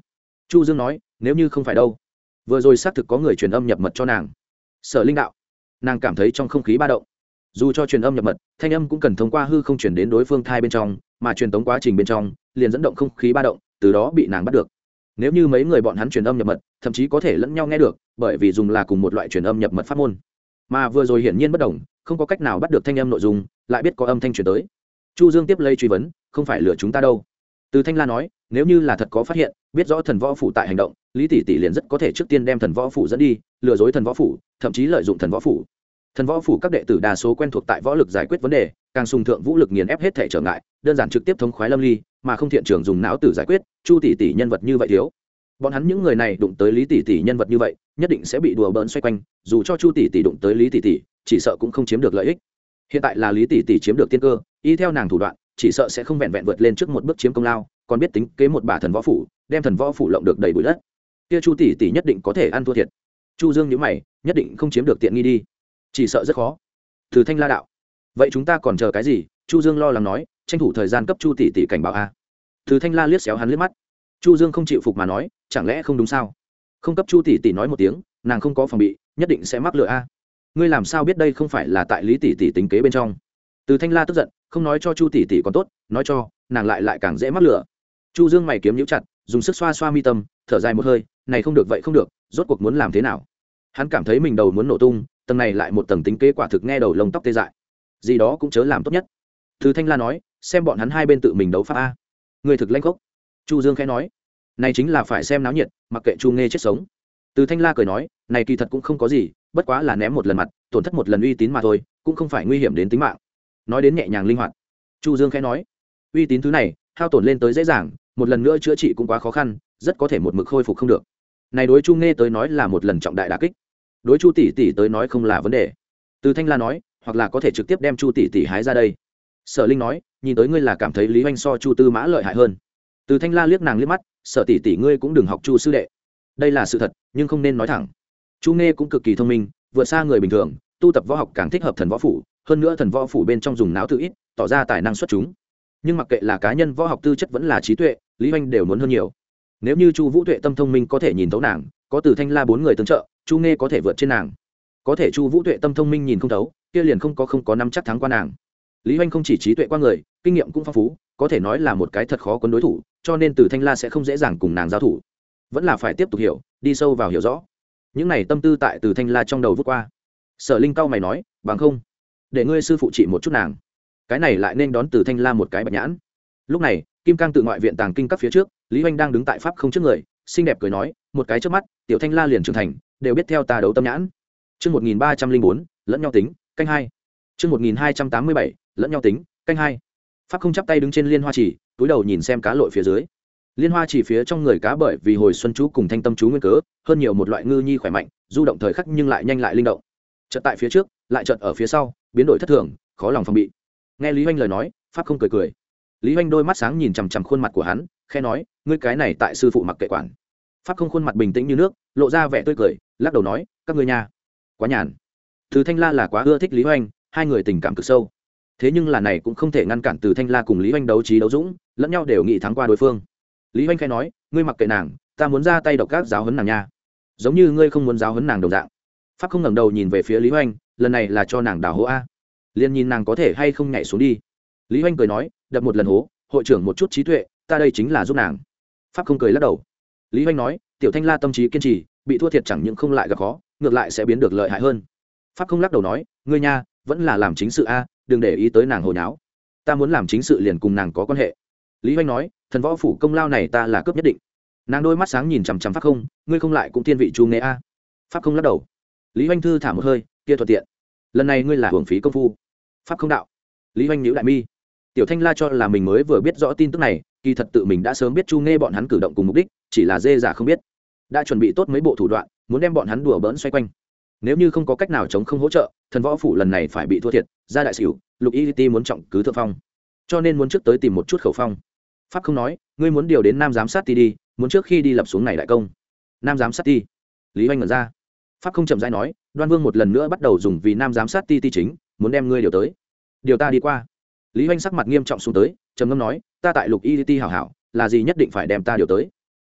Chu Dương nói, nếu như không phải đâu, vừa rồi xác thực có người truyền âm nhập mật cho nàng. Sở Linh đạo, nàng cảm thấy trong không khí ba động, dù cho truyền âm nhập mật, thanh âm cũng cần thông qua hư không truyền đến đối phương thai bên trong, mà truyền tống quá trình bên trong liền dẫn động không khí ba động, từ đó bị nàng bắt được. Nếu như mấy người bọn hắn truyền âm nhập mật, thậm chí có thể lẫn nhau nghe được, bởi vì dùng là cùng một loại truyền âm nhập mật pháp môn. Mà vừa rồi hiển nhiên bất đồng, không có cách nào bắt được thanh âm nội dung, lại biết có âm thanh truyền tới. Chu Dương tiếp lấy truy vấn, không phải lừa chúng ta đâu. Từ Thanh La nói, nếu như là thật có phát hiện, biết rõ thần võ phủ tại hành động, Lý tỷ tỷ liền rất có thể trước tiên đem thần võ phủ dẫn đi, lừa dối thần võ phủ, thậm chí lợi dụng thần võ phủ. Thần võ phủ các đệ tử đa số quen thuộc tại võ lực giải quyết vấn đề, càng sùng thượng vũ lực nghiền ép hết thể trở ngại, đơn giản trực tiếp thống khoái lâm ly, mà không thiện trường dùng não tử giải quyết. Chu tỷ tỷ nhân vật như vậy thiếu, bọn hắn những người này đụng tới Lý tỷ tỷ nhân vật như vậy, nhất định sẽ bị đùa bỡn xoay quanh, dù cho Chu tỷ tỷ đụng tới Lý tỷ tỷ, chỉ sợ cũng không chiếm được lợi ích. Hiện tại là Lý tỷ tỷ chiếm được tiên cơ, y theo nàng thủ đoạn, chỉ sợ sẽ không vẹn vẹn vượt lên trước một bước chiếm công lao, còn biết tính kế một bả thần võ phủ, đem thần võ phủ lộng được đầy bụi đất. Kia Chu tỷ tỷ nhất định có thể ăn thua thiệt. Chu Dương nhíu mày, nhất định không chiếm được tiện nghi đi, chỉ sợ rất khó. Từ Thanh La đạo, vậy chúng ta còn chờ cái gì? Chu Dương lo lắng nói, tranh thủ thời gian cấp Chu tỷ tỷ cảnh báo a. Từ Thanh La liếc xéo hắn liếc mắt. Chu Dương không chịu phục mà nói, chẳng lẽ không đúng sao? Không cấp Chu tỷ tỷ nói một tiếng, nàng không có phòng bị, nhất định sẽ mắc lừa a. Ngươi làm sao biết đây không phải là tại Lý tỷ tỷ tính kế bên trong? Từ Thanh La tức giận, không nói cho Chu tỷ tỷ còn tốt, nói cho, nàng lại lại càng dễ mắc lừa. Chu Dương mày kiếm nhíu chặt, dùng sức xoa xoa mi tâm, thở dài một hơi, này không được vậy không được, rốt cuộc muốn làm thế nào? Hắn cảm thấy mình đầu muốn nổ tung, tầng này lại một tầng tính kế quả thực nghe đầu lông tóc tê dại. Gì đó cũng chớ làm tốt nhất. Từ Thanh La nói, xem bọn hắn hai bên tự mình đấu pháp a. Người thực lãnh khốc. Chu Dương khẽ nói, này chính là phải xem náo nhiệt, mặc kệ Chu Nghê chết sống. Từ Thanh La cười nói, này kỳ thật cũng không có gì, bất quá là ném một lần mặt, tổn thất một lần uy tín mà thôi, cũng không phải nguy hiểm đến tính mạng. Nói đến nhẹ nhàng linh hoạt. Chu Dương khẽ nói, uy tín thứ này, hao tổn lên tới dễ dàng, một lần nữa chữa trị cũng quá khó khăn, rất có thể một mực khôi phục không được. Này đối Chu Nghê tới nói là một lần trọng đại đả kích, đối Chu tỷ tỷ tới nói không là vấn đề. Từ Thanh La nói, hoặc là có thể trực tiếp đem Chu tỷ tỷ hái ra đây. Sở Linh nói, nhìn tới ngươi là cảm thấy Lý Hoành so Chu Tư Mã lợi hại hơn. Từ Thanh La liếc nàng liếc mắt, Sở tỷ tỷ ngươi cũng đừng học Chu sư đệ. Đây là sự thật, nhưng không nên nói thẳng. Chu Nghê cũng cực kỳ thông minh, vượt xa người bình thường, tu tập võ học càng thích hợp thần võ phủ, hơn nữa thần võ phủ bên trong dùng não tự ít, tỏ ra tài năng xuất chúng. Nhưng mặc kệ là cá nhân võ học tư chất vẫn là trí tuệ, Lý Hoành đều muốn hơn nhiều. Nếu như Chu Vũ Tuệ tâm thông minh có thể nhìn thấu nàng, có Từ Thanh La bốn người tương trợ, Chu Nghê có thể vượt trên nàng. Có thể Chu Vũ Tuệ tâm thông minh nhìn không thấu, kia liền không có không có nắm chắc thắng qua nàng. Lý Hoành không chỉ trí tuệ qua người, kinh nghiệm cũng phong phú, có thể nói là một cái thật khó quấn đối thủ, cho nên Từ Thanh La sẽ không dễ dàng cùng nàng giao thủ. Vẫn là phải tiếp tục hiểu, đi sâu vào hiểu rõ. Những này tâm tư tại Từ Thanh La trong đầu vút qua. Sở Linh cao mày nói, bằng không, để ngươi sư phụ trị một chút nàng. Cái này lại nên đón Từ Thanh La một cái bạch nhãn. Lúc này, Kim Cang tự ngoại viện tàng kinh các phía trước, Lý Hoành đang đứng tại pháp không trước người, xinh đẹp cười nói, một cái chớp mắt, tiểu Thanh La liền trưởng thành, đều biết theo ta đấu tâm nhãn. Chương một nghìn ba trăm linh bốn, lẫn nhau tính, canh hai. Chương một nghìn hai trăm tám mươi bảy, lẫn nhau tính, canh hai. Pháp không chắp tay đứng trên liên hoa chỉ, túi đầu nhìn xem cá lội phía dưới. Liên hoa chỉ phía trong người cá bởi vì hồi xuân chú cùng thanh tâm chú nguyên cớ, hơn nhiều một loại ngư nhi khỏe mạnh, du động thời khắc nhưng lại nhanh lại linh động. Chợt tại phía trước, lại chợt ở phía sau, biến đổi thất thường, khó lòng phòng bị. Nghe Lý Hoành lời nói, Pháp không cười cười. Lý Hoành đôi mắt sáng nhìn chằm chằm khuôn mặt của hắn, khẽ nói, ngươi cái này tại sư phụ mặc kệ quản. Pháp không khuôn mặt bình tĩnh như nước, lộ ra vẻ tươi cười, lắc đầu nói, các ngươi nha, quá nhàn. Từ Thanh La là quá ưa thích Lý Hoành, hai người tình cảm cực sâu. Thế nhưng là này cũng không thể ngăn cản Từ Thanh La cùng Lý Hoành đấu trí đấu dũng, lẫn nhau đều nghĩ thắng qua đối phương. Lý Hoành khẽ nói, ngươi mặc kệ nàng, ta muốn ra tay độc các giáo huấn nàng nha. Giống như ngươi không muốn giáo huấn nàng đồng dạng. Pháp không ngẩng đầu nhìn về phía Lý Hoành, lần này là cho nàng đào hố a. Liên nhìn nàng có thể hay không nhảy xuống đi. Lý Hoành cười nói, đập một lần hố, hội trưởng một chút trí tuệ, ta đây chính là giúp nàng. Pháp không cười lắc đầu. Lý Hoành nói, tiểu Thanh La tâm trí kiên trì, bị thua thiệt chẳng những không lại gặp khó, ngược lại sẽ biến được lợi hại hơn. Pháp không lắc đầu nói, ngươi nha, vẫn là làm chính sự a, đừng để ý tới nàng hồi nháo. Ta muốn làm chính sự liền cùng nàng có quan hệ. Lý Hoành nói, thần võ phủ công lao này ta là cướp nhất định. Nàng đôi mắt sáng nhìn chằm chằm Pháp không, ngươi không lại cũng thiên vị Chu Nghê a. Pháp không lắc đầu. Lý Hoành thư thả một hơi, kia thuận tiện. Lần này ngươi là hưởng phí công phu. Pháp không đạo. Lý Hoành nhíu đại mi. Tiểu Thanh La cho là mình mới vừa biết rõ tin tức này, kỳ thật tự mình đã sớm biết Chu Nghê bọn hắn cử động cùng mục đích, chỉ là dê giả không biết. Đã chuẩn bị tốt mấy bộ thủ đoạn, muốn đem bọn hắn đùa bỡn xoay quanh. Nếu như không có cách nào chống không hỗ trợ, thần võ phủ lần này phải bị thua thiệt, ra đại xỉu, Lục Y Ti muốn trọng cứ thượng phong, cho nên muốn trước tới tìm một chút khẩu phong. Pháp không nói, ngươi muốn điều đến Nam giám sát ti đi, muốn trước khi đi lập xuống này đại công. Nam giám sát ti. Lý Hoành ngẩn ra. Pháp không chậm rãi nói, Đoan Vương một lần nữa bắt đầu dùng vì Nam giám sát ti ti chính, muốn đem ngươi điều tới. Điều ta đi qua. Lý Hoành sắc mặt nghiêm trọng xuống tới, trầm ngâm nói, ta tại Lục Y Ti hảo hảo, là gì nhất định phải đem ta điều tới.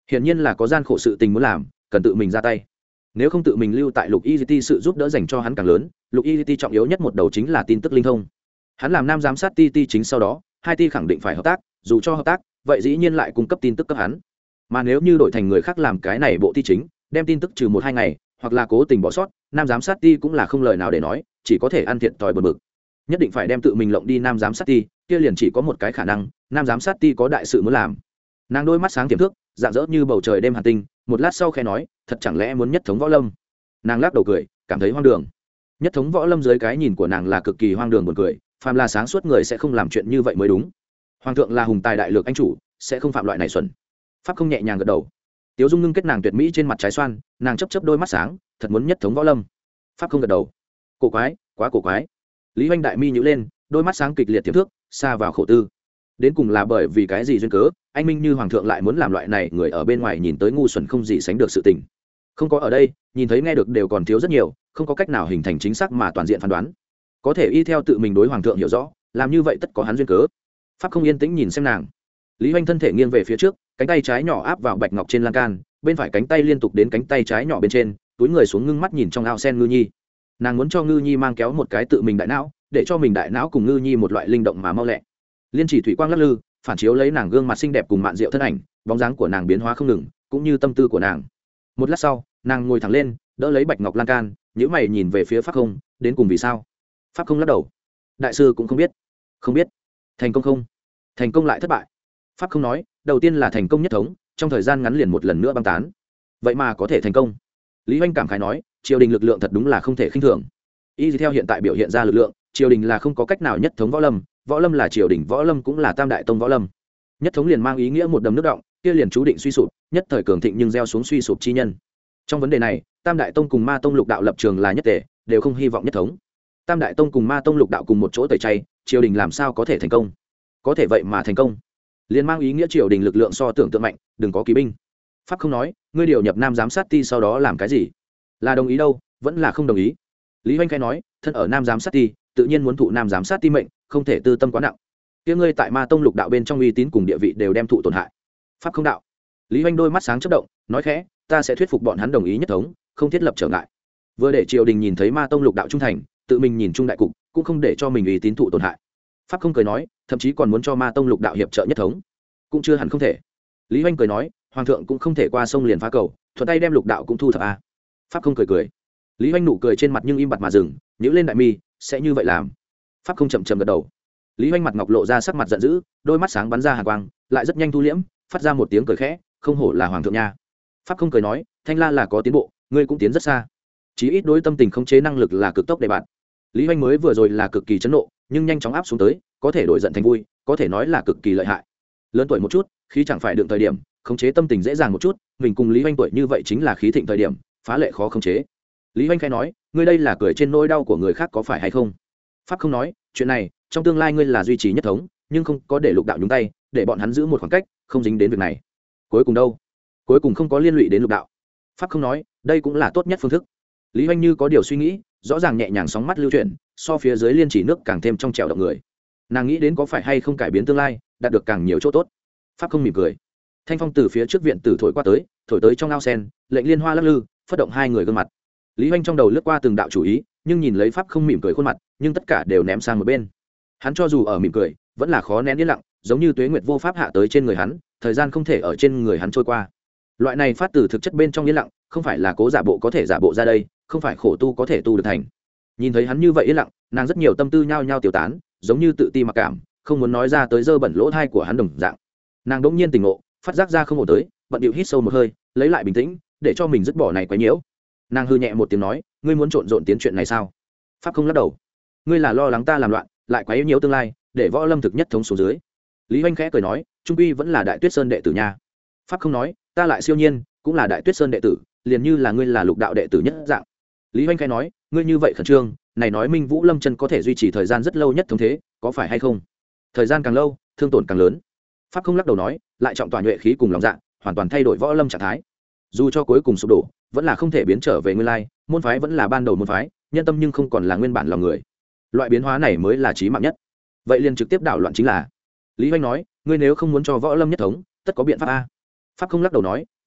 hiển nhiên là có gian khổ sự tình muốn làm, cần tự mình ra tay. Nếu không tự mình lưu tại Lục Y Ti, sự giúp đỡ dành cho hắn càng lớn. Lục Y Ti trọng yếu nhất một đầu chính là tin tức linh thông. Hắn làm nam giám sát ti ti chính, sau đó hai ti khẳng định phải hợp tác, dù cho hợp tác vậy dĩ nhiên lại cung cấp tin tức cấp hắn. Mà nếu như đổi thành người khác làm cái này bộ ti chính, đem tin tức trừ một hai ngày hoặc là cố tình bỏ sót, nam giám sát ti cũng là không lời nào để nói, chỉ có thể ăn thiệt thòi bực bực. Nhất định phải đem tự mình lộng đi nam giám sát ti, kia liền chỉ có một cái khả năng, nam giám sát ti có đại sự muốn làm. Nàng đôi mắt sáng tiềm thức, rạng rỡ như bầu trời đêm hàn tinh, một lát sau khẽ nói, thật chẳng lẽ muốn nhất thống võ lâm? Nàng lắc đầu cười, cảm thấy hoang đường. Nhất thống võ lâm dưới cái nhìn của nàng là cực kỳ hoang đường buồn cười, phàm là sáng suốt người sẽ không làm chuyện như vậy mới đúng. Hoàng thượng là hùng tài đại lược anh chủ, sẽ không phạm loại này xuẩn. Pháp không nhẹ nhàng gật đầu. Tiếu Dung ngưng kết nàng tuyệt mỹ trên mặt trái xoan, nàng chấp chấp đôi mắt sáng, thật muốn nhất thống võ lâm. Pháp không gật đầu. Cổ quái, quá cổ quái. Lý Hoành đại mi nhíu lên, đôi mắt sáng kịch liệt tiềm thước, xa vào khổ tư. Đến cùng là bởi vì cái gì duyên cớ, anh minh như hoàng thượng lại muốn làm loại này người ở bên ngoài nhìn tới ngu xuẩn không gì sánh được sự tình. Không có ở đây, nhìn thấy nghe được đều còn thiếu rất nhiều, không có cách nào hình thành chính xác mà toàn diện phán đoán. Có thể y theo tự mình đối hoàng thượng hiểu rõ, làm như vậy tất có hắn duyên cớ. Pháp không yên tĩnh nhìn xem nàng. Lý Hoành thân thể nghiêng về phía trước, cánh tay trái nhỏ áp vào bạch ngọc trên lan can, bên phải cánh tay liên tục đến cánh tay trái nhỏ bên trên, túi người xuống ngưng mắt nhìn trong ao sen Ngư Nhi. Nàng muốn cho Ngư Nhi mang kéo một cái tự mình đại não, để cho mình đại não cùng Ngư Nhi một loại linh động mà mau lẹ. Liên chỉ thủy quang lắc lư, phản chiếu lấy nàng gương mặt xinh đẹp cùng mạn diệu thân ảnh, bóng dáng của nàng biến hóa không ngừng, cũng như tâm tư của nàng. Một lát sau, nàng ngồi thẳng lên, đỡ lấy bạch ngọc lan can, nhíu mày nhìn về phía Pháp Không, đến cùng vì sao? Pháp Không lắc đầu. Đại sư cũng không biết. Không biết. Thành công không? Thành công lại thất bại. Pháp Không nói, đầu tiên là thành công nhất thống, trong thời gian ngắn liền một lần nữa băng tán. Vậy mà có thể thành công. Lý Hoành cảm khái nói, triều đình lực lượng thật đúng là không thể khinh thường. Y theo hiện tại biểu hiện ra lực lượng, triều đình là không có cách nào nhất thống võ lâm, võ lâm là triều đình, võ lâm cũng là tam đại tông võ lâm. Nhất thống liền mang ý nghĩa một đầm nước động, kia liền chú định suy sụp, nhất thời cường thịnh nhưng gieo xuống suy sụp chi nhân. Trong vấn đề này, tam đại tông cùng ma tông lục đạo lập trường là nhất thể, đều không hy vọng nhất thống. Tam đại tông cùng ma tông lục đạo cùng một chỗ tẩy chay, triều đình làm sao có thể thành công? Có thể vậy mà thành công, liền mang ý nghĩa triều đình lực lượng so tưởng tượng mạnh, đừng có kỳ binh. Pháp không nói, ngươi điều nhập nam giám sát ti sau đó làm cái gì? Là đồng ý đâu, vẫn là không đồng ý? Lý Hoành khai nói, thân ở nam giám sát ti, tự nhiên muốn thụ nam giám sát ti mệnh, không thể tư tâm quá nặng. Kia ngươi tại ma tông lục đạo bên trong uy tín cùng địa vị đều đem thụ tổn hại. Pháp không đạo. Lý Hoành đôi mắt sáng chớp động, nói khẽ, ta sẽ thuyết phục bọn hắn đồng ý nhất thống, không thiết lập trở ngại. Vừa để triều đình nhìn thấy ma tông lục đạo trung thành, tự mình nhìn trung đại cục, cũng không để cho mình uy tín thụ tổn hại. Pháp không cười nói, thậm chí còn muốn cho ma tông lục đạo hiệp trợ nhất thống, cũng chưa hẳn không thể. Lý Hoành cười nói, hoàng thượng cũng không thể qua sông liền phá cầu, thuận tay đem lục đạo cũng thu thập a. Pháp không cười cười. Lý Hoành nụ cười trên mặt nhưng im bặt mà dừng, nhíu lên đại mi, sẽ như vậy làm. Pháp không chậm chậm gật đầu. Lý Hoành mặt ngọc lộ ra sắc mặt giận dữ, đôi mắt sáng bắn ra hàn quang, lại rất nhanh thu liễm, phát ra một tiếng cười khẽ, không hổ là hoàng thượng nha. Pháp không cười nói, Thanh La là có tiến bộ, ngươi cũng tiến rất xa, chí ít đối tâm tình khống chế năng lực là cực tốc để bạn. Lý Hoành mới vừa rồi là cực kỳ chấn nộ, nhưng nhanh chóng áp xuống tới, có thể đổi giận thành vui, có thể nói là cực kỳ lợi hại. Lớn tuổi một chút, khi chẳng phải đựng thời điểm, khống chế tâm tình dễ dàng một chút, mình cùng Lý Hoành tuổi như vậy chính là khí thịnh thời điểm, phá lệ khó khống chế. Lý Hoành khai nói, ngươi đây là cười trên nỗi đau của người khác có phải hay không? Pháp không nói, chuyện này, trong tương lai ngươi là duy trì nhất thống, nhưng không có để lục đạo nhúng tay, để bọn hắn giữ một khoảng cách, không dính đến việc này. Cuối cùng đâu? Cuối cùng không có liên lụy đến lục đạo. Pháp không nói, đây cũng là tốt nhất phương thức. Lý Hoành như có điều suy nghĩ, rõ ràng nhẹ nhàng sóng mắt lưu chuyển, so phía dưới liên chỉ nước càng thêm trong trẻo động người. Nàng nghĩ đến có phải hay không cải biến tương lai, đạt được càng nhiều chỗ tốt. Pháp không mỉm cười. Thanh phong từ phía trước viện tử thổi qua tới, thổi tới trong ao sen, lệnh liên hoa lắc lư, phất động hai người gương mặt. Lý Hoành trong đầu lướt qua từng đạo chủ ý, nhưng nhìn lấy Pháp không mỉm cười khuôn mặt, nhưng tất cả đều ném sang một bên. Hắn cho dù ở mỉm cười, vẫn là khó nén yên lặng, giống như tuế nguyệt vô pháp hạ tới trên người hắn, thời gian không thể ở trên người hắn trôi qua. Loại này phát từ thực chất bên trong yên lặng, không phải là cố giả bộ có thể giả bộ ra đây, không phải khổ tu có thể tu được thành. Nhìn thấy hắn như vậy yên lặng, nàng rất nhiều tâm tư nhao nhao tiêu tán, giống như tự ti mặc cảm, không muốn nói ra tới dơ bẩn lỗ thai của hắn đồng dạng. Nàng đỗng nhiên tỉnh ngộ, phát giác ra không ổn tới, bận điệu hít sâu một hơi, lấy lại bình tĩnh, để cho mình dứt bỏ này quấy nhiễu. Nàng hư nhẹ một tiếng nói, ngươi muốn trộn rộn tiến chuyện này sao? Pháp không lắc đầu. Ngươi là lo lắng ta làm loạn, lại quấy nhiễu tương lai, để võ lâm thực nhất thống xuống dưới. Lý Hoành khẽ cười nói, trung quy vẫn là Đại Tuyết Sơn đệ tử nha. Pháp không nói, ta lại siêu nhiên, cũng là Đại Tuyết Sơn đệ tử, liền như là ngươi là lục đạo đệ tử nhất dạng. Lý Hoành khẽ nói, ngươi như vậy khẩn trương, này nói Minh Vũ Lâm chân có thể duy trì thời gian rất lâu nhất thống thế, có phải hay không? Thời gian càng lâu, thương tổn càng lớn. Pháp không lắc đầu nói, lại trọng tỏa nhuệ khí cùng lòng dạ, hoàn toàn thay đổi võ lâm trạng thái. Dù cho cuối cùng sụp đổ, vẫn là không thể biến trở về nguyên lai, môn phái vẫn là ban đầu môn phái, nhân tâm nhưng không còn là nguyên bản lòng người. Loại biến hóa này mới là chí mạng nhất. Vậy liền trực tiếp đảo loạn chính là. Lý Hoành nói, ngươi nếu không muốn cho võ lâm nhất thống, tất có biện pháp a. Pháp không lắc đầu nói,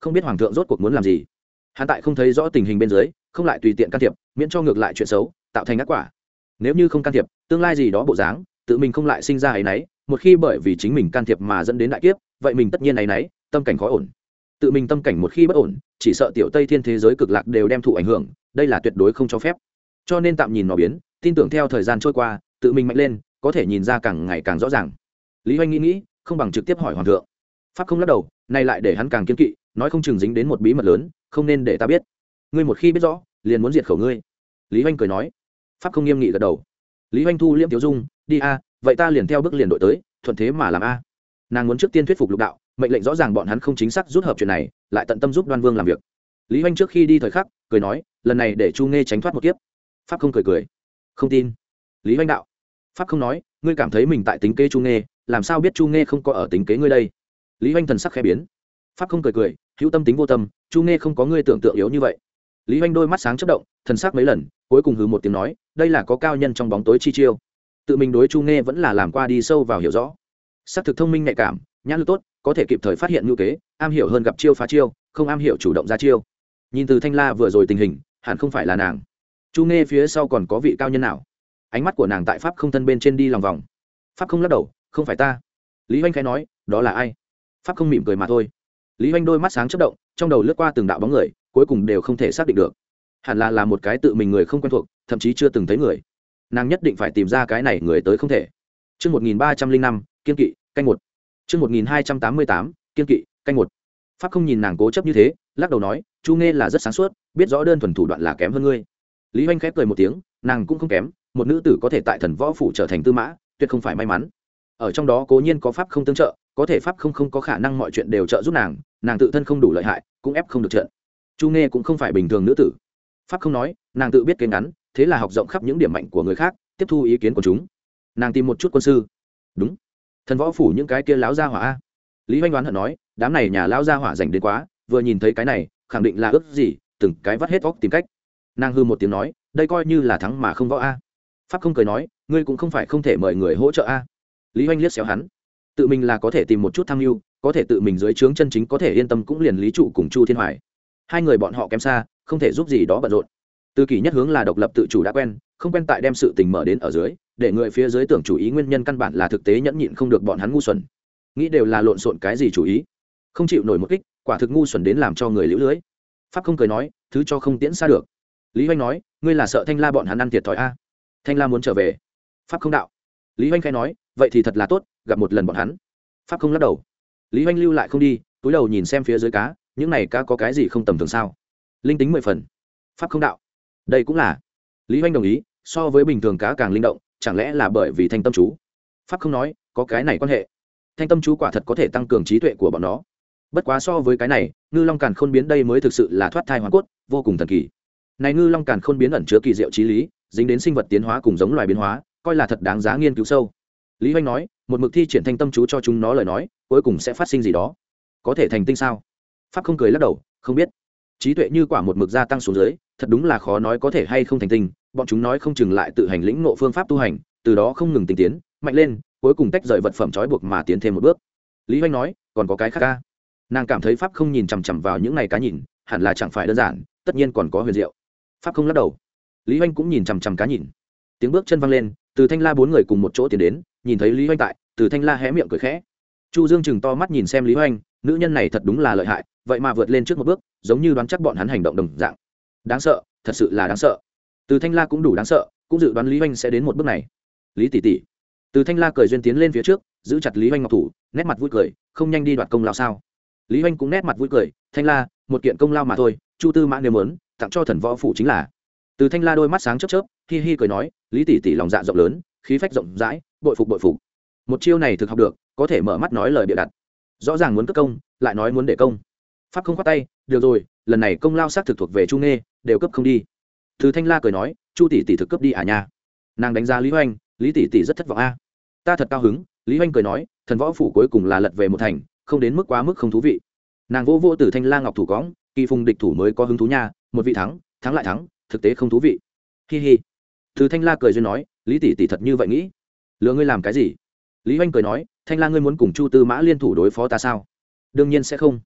không biết hoàng thượng rốt cuộc muốn làm gì. Hắn tại không thấy rõ tình hình bên dưới không lại tùy tiện can thiệp, miễn cho ngược lại chuyện xấu tạo thành ác quả. Nếu như không can thiệp, tương lai gì đó bộ dáng tự mình không lại sinh ra ấy nấy, một khi bởi vì chính mình can thiệp mà dẫn đến đại kiếp, vậy mình tất nhiên ấy nấy, tâm cảnh khó ổn. Tự mình tâm cảnh một khi bất ổn, chỉ sợ tiểu Tây Thiên thế giới cực lạc đều đem thụ ảnh hưởng, đây là tuyệt đối không cho phép. Cho nên tạm nhìn nó biến, tin tưởng theo thời gian trôi qua, tự mình mạnh lên, có thể nhìn ra càng ngày càng rõ ràng. Lý Hoành nghĩ nghĩ, không bằng trực tiếp hỏi hoàng thượng. Pháp không lắc đầu, này lại để hắn càng kiên kỵ, nói không chừng dính đến một bí mật lớn, không nên để ta biết. Ngươi một khi biết rõ, liền muốn diệt khẩu ngươi. Lý Hoành cười nói. Pháp không nghiêm nghị gật đầu. Lý Hoành thu liễm tiểu dung, đi a, vậy ta liền theo bước liền đội tới, thuận thế mà làm a. Nàng muốn trước tiên thuyết phục lục đạo, mệnh lệnh rõ ràng bọn hắn không chính xác rút hợp chuyện này, lại tận tâm giúp Đoan Vương làm việc. Lý Hoành trước khi đi thời khắc cười nói, lần này để Chu Nghe tránh thoát một kiếp. Pháp không cười cười, không tin. Lý Hoành đạo. Pháp không nói, ngươi cảm thấy mình tại tính kế Chu Nghe, làm sao biết Chu Nghe không có ở tính kế ngươi đây? Lý Hoành thần sắc khẽ biến. Pháp không cười cười, hữu tâm tính vô tâm, Chu Nghe không có ngươi tưởng tượng yếu như vậy. Lý Hoành đôi mắt sáng chớp động, thần sắc mấy lần, cuối cùng hừ một tiếng nói, đây là có cao nhân trong bóng tối chi chiêu. Tự mình đối Chu Nghe vẫn là làm qua đi sâu vào hiểu rõ. Sắc thực thông minh nhạy cảm, nhãn lực tốt, có thể kịp thời phát hiện ngữ kế, am hiểu hơn gặp chiêu phá chiêu, không am hiểu chủ động ra chiêu. Nhìn từ Thanh La vừa rồi tình hình, hẳn không phải là nàng. Chu Nghe phía sau còn có vị cao nhân nào? Ánh mắt của nàng tại pháp không thân bên trên đi lòng vòng. Pháp không lắc đầu, không phải ta. Lý Hoành khẽ nói, đó là ai? Pháp không mỉm cười mà thôi. Lý Hoành đôi mắt sáng chớp động, trong đầu lướt qua từng đạo bóng người, cuối cùng đều không thể xác định được. Hẳn là là một cái tự mình người không quen thuộc, thậm chí chưa từng thấy người. Nàng nhất định phải tìm ra cái này người tới không thể. Chương một nghìn ba trăm linh năm, kiên kỵ, canh một. Chương một nghìn hai trăm tám mươi tám, kiên kỵ, canh một. Pháp không nhìn nàng cố chấp như thế, lắc đầu nói, Chu Nghe là rất sáng suốt, biết rõ đơn thuần thủ đoạn là kém hơn ngươi. Lý Hoành khép cười một tiếng, nàng cũng không kém, một nữ tử có thể tại Thần Võ phủ trở thành tư mã, tuyệt không phải may mắn. Ở trong đó cố nhiên có pháp không tương trợ, có thể pháp không không có khả năng mọi chuyện đều trợ giúp nàng, nàng tự thân không đủ lợi hại, cũng ép không được trận. Chu Nghe cũng không phải bình thường nữ tử. Pháp không nói, nàng tự biết kế ngắn, thế là học rộng khắp những điểm mạnh của người khác, tiếp thu ý kiến của chúng. Nàng tìm một chút quân sư. Đúng. Thần Võ phủ những cái kia láo gia hỏa a. Lý Hoành đoán hận nói, đám này nhà lao gia hỏa rảnh đến quá, vừa nhìn thấy cái này, khẳng định là ước gì, từng cái vắt hết óc tìm cách. Nàng hư một tiếng nói, đây coi như là thắng mà không võ a. Pháp không cười nói, ngươi cũng không phải không thể mời người hỗ trợ a. Lý Hoành liếc xéo hắn, tự mình là có thể tìm một chút tham mưu, có thể tự mình dưới trướng chân chính có thể yên tâm cũng liền Lý Trụ cùng Chu Thiên Hoài. Hai người bọn họ kém xa, không thể giúp gì đó bận rộn. Từ Kỳ nhất hướng là độc lập tự chủ đã quen, không quen tại đem sự tình mở đến ở dưới, để người phía dưới tưởng chủ ý nguyên nhân căn bản là thực tế nhẫn nhịn không được bọn hắn ngu xuẩn. Nghĩ đều là lộn xộn cái gì chủ ý, không chịu nổi một kích, quả thực ngu xuẩn đến làm cho người liễu lưới. Pháp không cười nói, thứ cho không tiễn xa được. Lý Hoành nói, ngươi là sợ Thanh La bọn hắn ăn thiệt thòi a? Thanh La muốn trở về. Pháp không đạo. Lý Hoành khai nói, vậy thì thật là tốt, gặp một lần bọn hắn. Pháp không lắc đầu. Lý Hoành lưu lại không đi, túi đầu nhìn xem phía dưới cá, những này cá có cái gì không tầm thường sao? Linh tính mười phần. Pháp không đạo. Đây cũng là. Lý Hoành đồng ý, so với bình thường cá càng linh động, chẳng lẽ là bởi vì thanh tâm chú? Pháp không nói, có cái này quan hệ. Thanh tâm chú quả thật có thể tăng cường trí tuệ của bọn nó. Bất quá so với cái này, ngư long càn khôn biến đây mới thực sự là thoát thai hoàn cốt, vô cùng thần kỳ. Này ngư long càn khôn biến ẩn chứa kỳ diệu trí lý, dính đến sinh vật tiến hóa cùng giống loài biến hóa, coi là thật đáng giá nghiên cứu sâu. Lý Hoành nói, một mực thi triển thanh tâm chú cho chúng nó lời nói, cuối cùng sẽ phát sinh gì đó. Có thể thành tinh sao? Pháp không cười lắc đầu, không biết. Trí tuệ như quả một mực gia tăng xuống dưới, thật đúng là khó nói có thể hay không thành tinh. Bọn chúng nói không chừng lại tự hành lĩnh ngộ phương pháp tu hành, từ đó không ngừng tinh tiến, mạnh lên, cuối cùng tách rời vật phẩm trói buộc mà tiến thêm một bước. Lý Hoành nói, còn có cái khác ca. Nàng cảm thấy Pháp không nhìn chằm chằm vào những này cá nhìn, hẳn là chẳng phải đơn giản, tất nhiên còn có huyền diệu. Pháp không lắc đầu. Lý Hoành cũng nhìn chằm chằm cá nhìn. Tiếng bước chân văng lên, từ Thanh La bốn người cùng một chỗ tiến đến, nhìn thấy Lý Hoành tại, từ Thanh La hé miệng cười khẽ. Chu Dương chừng to mắt nhìn xem Lý Hoành, nữ nhân này thật đúng là lợi hại, vậy mà vượt lên trước một bước, giống như đoán chắc bọn hắn hành động đồng dạng. Đáng sợ, thật sự là đáng sợ. Từ Thanh La cũng đủ đáng sợ, cũng dự đoán Lý Hoành sẽ đến một bước này. Lý tỷ tỷ. Từ Thanh La cười duyên tiến lên phía trước, giữ chặt Lý Hoành ngọc thủ, nét mặt vui cười, không nhanh đi đoạt công lao sao? Lý Hoành cũng nét mặt vui cười, Thanh La, một kiện công lao mà thôi, Chu Tư Mã nếu muốn, tặng cho Thần Võ phủ chính là. Từ Thanh La đôi mắt sáng chớp chớp, hi hi cười nói, Lý tỷ tỷ lòng dạ rộng lớn, khí phách rộng rãi, bội phục bội phục. Một chiêu này thực học được, có thể mở mắt nói lời bịa đặt. Rõ ràng muốn cất công, lại nói muốn để công. Pháp không khoát tay, được rồi, lần này công lao xác thực thuộc về Chu Nghê, đều cấp không đi. Từ Thanh La cười nói, Chu tỷ tỷ thực cấp đi à nha. Nàng đánh giá Lý Hoành, Lý tỷ tỷ rất thất vọng a. Ta thật cao hứng. Lý Hoành cười nói, Thần Võ phủ cuối cùng là lật về một thành, không đến mức quá mức không thú vị. Nàng vô vô Từ Thanh La ngọc thủ cõng, kỳ phùng địch thủ mới có hứng thú nha, một vị thắng, thắng lại thắng, thực tế không thú vị. Hi hi. Từ Thanh La cười duyên nói, Lý tỷ tỷ thật như vậy nghĩ. Lừa ngươi làm cái gì? Lý Hoành cười nói, Thanh La ngươi muốn cùng Chu Tư Mã liên thủ đối phó ta sao? Đương nhiên sẽ không.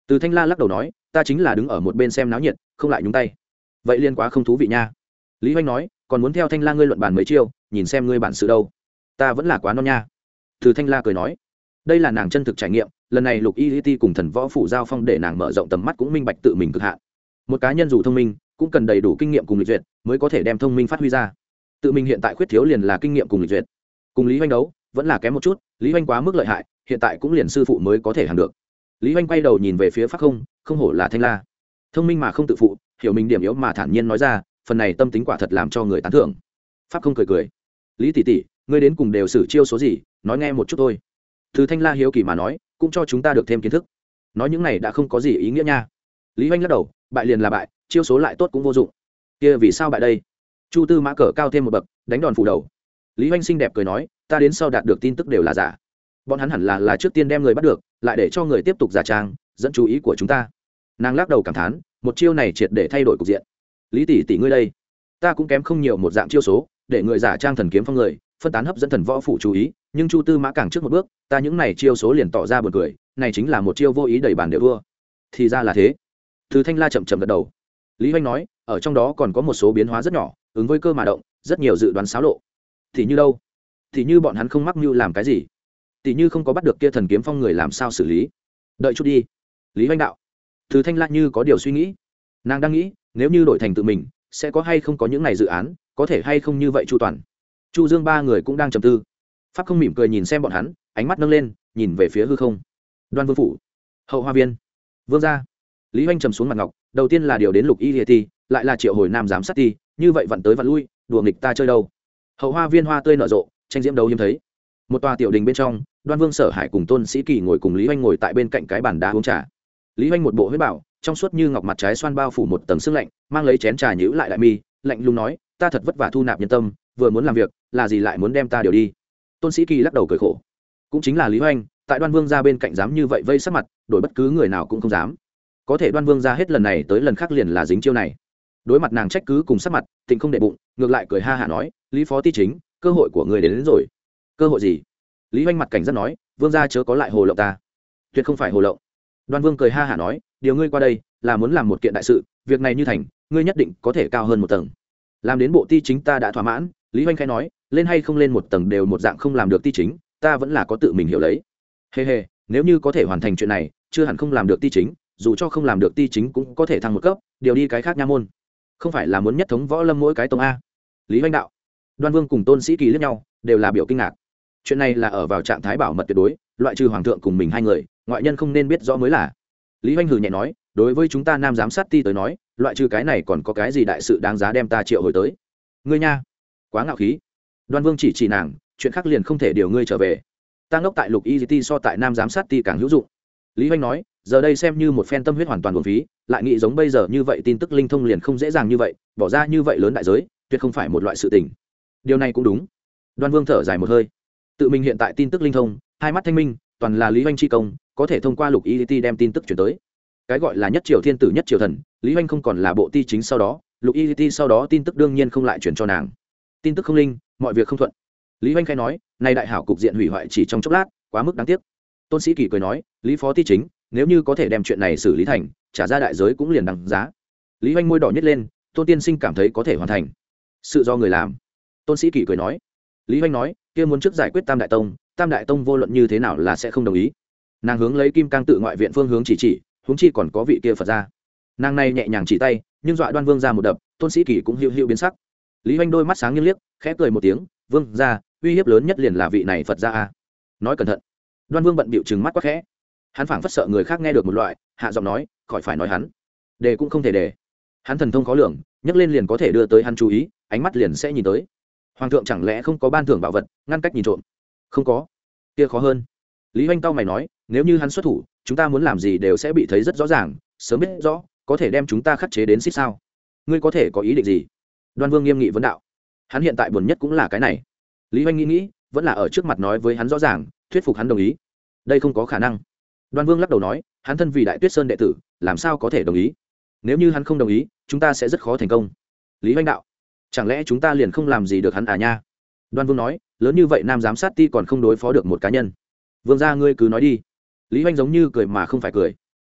Từ Thanh La lắc đầu nói, ta chính là đứng ở một bên xem náo nhiệt, không lại nhúng tay. Vậy liên quá không thú vị nha. Lý Hoành nói, còn muốn theo Thanh La ngươi luận bàn mấy chiêu, nhìn xem ngươi bản sự đâu. Ta vẫn là quá non nha. Từ Thanh La cười nói, đây là nàng chân thực trải nghiệm, lần này Lục Y Ti cùng thần võ phủ giao phong để nàng mở rộng tầm mắt cũng minh bạch tự mình cực hạn. Một cá nhân dù thông minh, cũng cần đầy đủ kinh nghiệm cùng lịch duyệt, mới có thể đem thông minh phát huy ra. Tự mình hiện tại khuyết thiếu liền là kinh nghiệm cùng lịch duyệt. Cùng Lý Hoành đấu, vẫn là kém một chút, Lý Hoành quá mức lợi hại, hiện tại cũng liền sư phụ mới có thể hàng được. Lý Hoành quay đầu nhìn về phía Pháp Không, không hổ là Thanh La, thông minh mà không tự phụ, hiểu mình điểm yếu mà thản nhiên nói ra, phần này tâm tính quả thật làm cho người tán thưởng. Pháp Không cười cười, Lý tỷ tỷ, ngươi đến cùng đều sử chiêu số gì, nói nghe một chút thôi. Từ Thanh La hiếu kỳ mà nói, cũng cho chúng ta được thêm kiến thức. Nói những này đã không có gì ý nghĩa nha. Lý Hoành lắc đầu, bại liền là bại, chiêu số lại tốt cũng vô dụng. Kia vì sao bại đây? Chu Tư Mã cờ cao thêm một bậc, đánh đòn phủ đầu. Lý Hoành xinh đẹp cười nói, ta đến sau đạt được tin tức đều là giả. Bọn hắn hẳn là là trước tiên đem người bắt được, lại để cho người tiếp tục giả trang, dẫn chú ý của chúng ta. Nàng lắc đầu cảm thán, một chiêu này triệt để thay đổi cục diện. Lý tỷ tỷ ngươi đây, ta cũng kém không nhiều một dạng chiêu số, để người giả trang thần kiếm phong người, phân tán hấp dẫn thần võ phủ chú ý, nhưng Chu Tư Mã càng trước một bước, ta những này chiêu số liền tỏ ra buồn cười, này chính là một chiêu vô ý đẩy bàn đều thua. Thì ra là thế. Từ Thanh La chậm chậm gật đầu. Lý Hoành nói, ở trong đó còn có một số biến hóa rất nhỏ, ứng với cơ mà động, rất nhiều dự đoán xáo lộ. Thì như đâu? Thì như bọn hắn không mắc mưu làm cái gì? Tỷ như không có bắt được kia thần kiếm phong người làm sao xử lý? Đợi chút đi. Lý Hoành đạo. Từ Thanh La như có điều suy nghĩ. Nàng đang nghĩ, nếu như đổi thành tự mình, sẽ có hay không có những này dự án, có thể hay không như vậy chu toàn. Chu Dương ba người cũng đang trầm tư. Pháp Không mỉm cười nhìn xem bọn hắn, ánh mắt nâng lên, nhìn về phía hư không. Đoan Vương phủ, Hậu Hoa viên, Vương gia. Lý Hoành trầm xuống mặt ngọc, đầu tiên là điều đến Lục Y Liệt Ti, lại là triệu hồi nam giám sát ti, như vậy vặn tới vặn lui, đùa nghịch ta chơi đâu? Hậu Hoa viên hoa tươi nở rộ, tranh diễm đấu hiếm thấy. Một tòa tiểu đình bên trong, Đoan Vương Sở Hải cùng Tôn Sĩ Kỳ ngồi cùng Lý Hoành ngồi tại bên cạnh cái bàn đá uống trà. Lý Hoành một bộ huyết bảo, trong suốt như ngọc mặt trái xoan bao phủ một tầng sương lạnh, mang lấy chén trà nhíu lại đại mi, lạnh lùng nói, ta thật vất vả thu nạp nhân tâm, vừa muốn làm việc, là gì lại muốn đem ta điều đi? Tôn Sĩ Kỳ lắc đầu cười khổ, cũng chính là Lý Hoành, tại Đoan Vương gia bên cạnh dám như vậy vây sát mặt, đổi bất cứ người nào cũng không dám. Có thể Đoan Vương gia hết lần này tới lần khác liền là dính chiêu này. Đối mặt nàng trách cứ cùng sát mặt, Tịnh không để bụng, ngược lại cười ha hả nói, Lý phó ti chính, cơ hội của người đến, đến rồi. Cơ hội gì? Lý Hoành mặt cảnh giác nói, Vương gia chớ có lại hồ lộng ta. Tuyệt không phải hồ lộng. Đoan Vương cười ha hả nói, điều ngươi qua đây là muốn làm một kiện đại sự, việc này như thành, ngươi nhất định có thể cao hơn một tầng. Làm đến bộ ti chính ta đã thỏa mãn. Lý Hoành khai nói, lên hay không lên một tầng đều một dạng không làm được ti chính, ta vẫn là có tự mình hiểu lấy. Hê hê, nếu như có thể hoàn thành chuyện này, chưa hẳn không làm được ti chính, dù cho không làm được ti chính cũng có thể thăng một cấp, điều đi cái khác nha môn. Không phải là muốn nhất thống võ lâm mỗi cái tông a? Lý Hoành đạo. Đoan Vương cùng Tôn Sĩ Kỳ liếc nhau, đều là biểu kinh ngạc. Chuyện này là ở vào trạng thái bảo mật tuyệt đối, loại trừ hoàng thượng cùng mình hai người, ngoại nhân không nên biết rõ mới là. Lý Hoành hừ nhẹ nói, đối với chúng ta nam giám sát ti tới nói, loại trừ cái này còn có cái gì đại sự đáng giá đem ta triệu hồi tới? Ngươi nha, quá ngạo khí. Đoan Vương chỉ chỉ nàng, chuyện khác liền không thể điều ngươi trở về. Ta ngốc tại Lục Y Ti so tại nam giám sát ti càng hữu dụng. Lý Hoành nói, giờ đây xem như một phen tâm huyết hoàn toàn uổng phí, lại nghĩ giống bây giờ như vậy tin tức linh thông liền không dễ dàng như vậy, bỏ ra như vậy lớn đại giới, tuyệt không phải một loại sự tình. Điều này cũng đúng. Đoan Vương thở dài một hơi, tự mình hiện tại tin tức linh thông, hai mắt thanh minh, toàn là Lý Hoành chi công, có thể thông qua Lục Y Ti đem tin tức chuyển tới. Cái gọi là nhất triều thiên tử nhất triều thần, Lý Hoành không còn là bộ ti chính sau đó, Lục Y Ti sau đó tin tức đương nhiên không lại chuyển cho nàng. Tin tức không linh, mọi việc không thuận. Lý Hoành khai nói, này đại hảo cục diện hủy hoại chỉ trong chốc lát, quá mức đáng tiếc. Tôn Sĩ Kỳ cười nói, Lý phó ti chính, nếu như có thể đem chuyện này xử lý thành, trả ra đại giới cũng liền đằng giá. Lý Hoành môi đỏ nhếch lên, Tôn tiên sinh cảm thấy có thể hoàn thành. Sự do người làm. Tôn Sĩ Kỳ cười nói. Lý Hoành nói, kia muốn trước giải quyết Tam đại tông, Tam đại tông vô luận như thế nào là sẽ không đồng ý. Nàng hướng lấy Kim Cang tự ngoại viện phương hướng chỉ chỉ, huống chi còn có vị kia Phật gia. Nàng này nhẹ nhàng chỉ tay, nhưng dọa Đoan Vương ra một đập, Tôn Sĩ Kỳ cũng hữu hữu biến sắc. Lý Hoành đôi mắt sáng nghiêng liếc, khẽ cười một tiếng, Vương gia, uy hiếp lớn nhất liền là vị này Phật gia a. Nói cẩn thận. Đoan Vương bận bịu trừng mắt quá khẽ. Hắn phảng phất sợ người khác nghe được một loại, hạ giọng nói, khỏi phải nói hắn. Đề cũng không thể đề. Hắn thần thông khó lường, nhấc lên liền có thể đưa tới hắn chú ý, ánh mắt liền sẽ nhìn tới. Hoàng thượng chẳng lẽ không có ban thưởng bảo vật, ngăn cách nhìn trộm? Không có. Kia khó hơn. Lý Hoành cau mày nói, nếu như hắn xuất thủ, chúng ta muốn làm gì đều sẽ bị thấy rất rõ ràng, sớm biết rõ, có thể đem chúng ta khắc chế đến xít sao? Ngươi có thể có ý định gì? Đoan Vương nghiêm nghị vấn đạo. Hắn hiện tại buồn nhất cũng là cái này. Lý Hoành nghĩ nghĩ, vẫn là ở trước mặt nói với hắn rõ ràng, thuyết phục hắn đồng ý. Đây không có khả năng. Đoan Vương lắc đầu nói, hắn thân vì Đại Tuyết Sơn đệ tử, làm sao có thể đồng ý? Nếu như hắn không đồng ý, chúng ta sẽ rất khó thành công. Lý Hoành đạo, chẳng lẽ chúng ta liền không làm gì được hắn à nha? Đoan Vương nói, lớn như vậy nam giám sát ti còn không đối phó được một cá nhân. Vương gia ngươi cứ nói đi. Lý Hoành giống như cười mà không phải cười.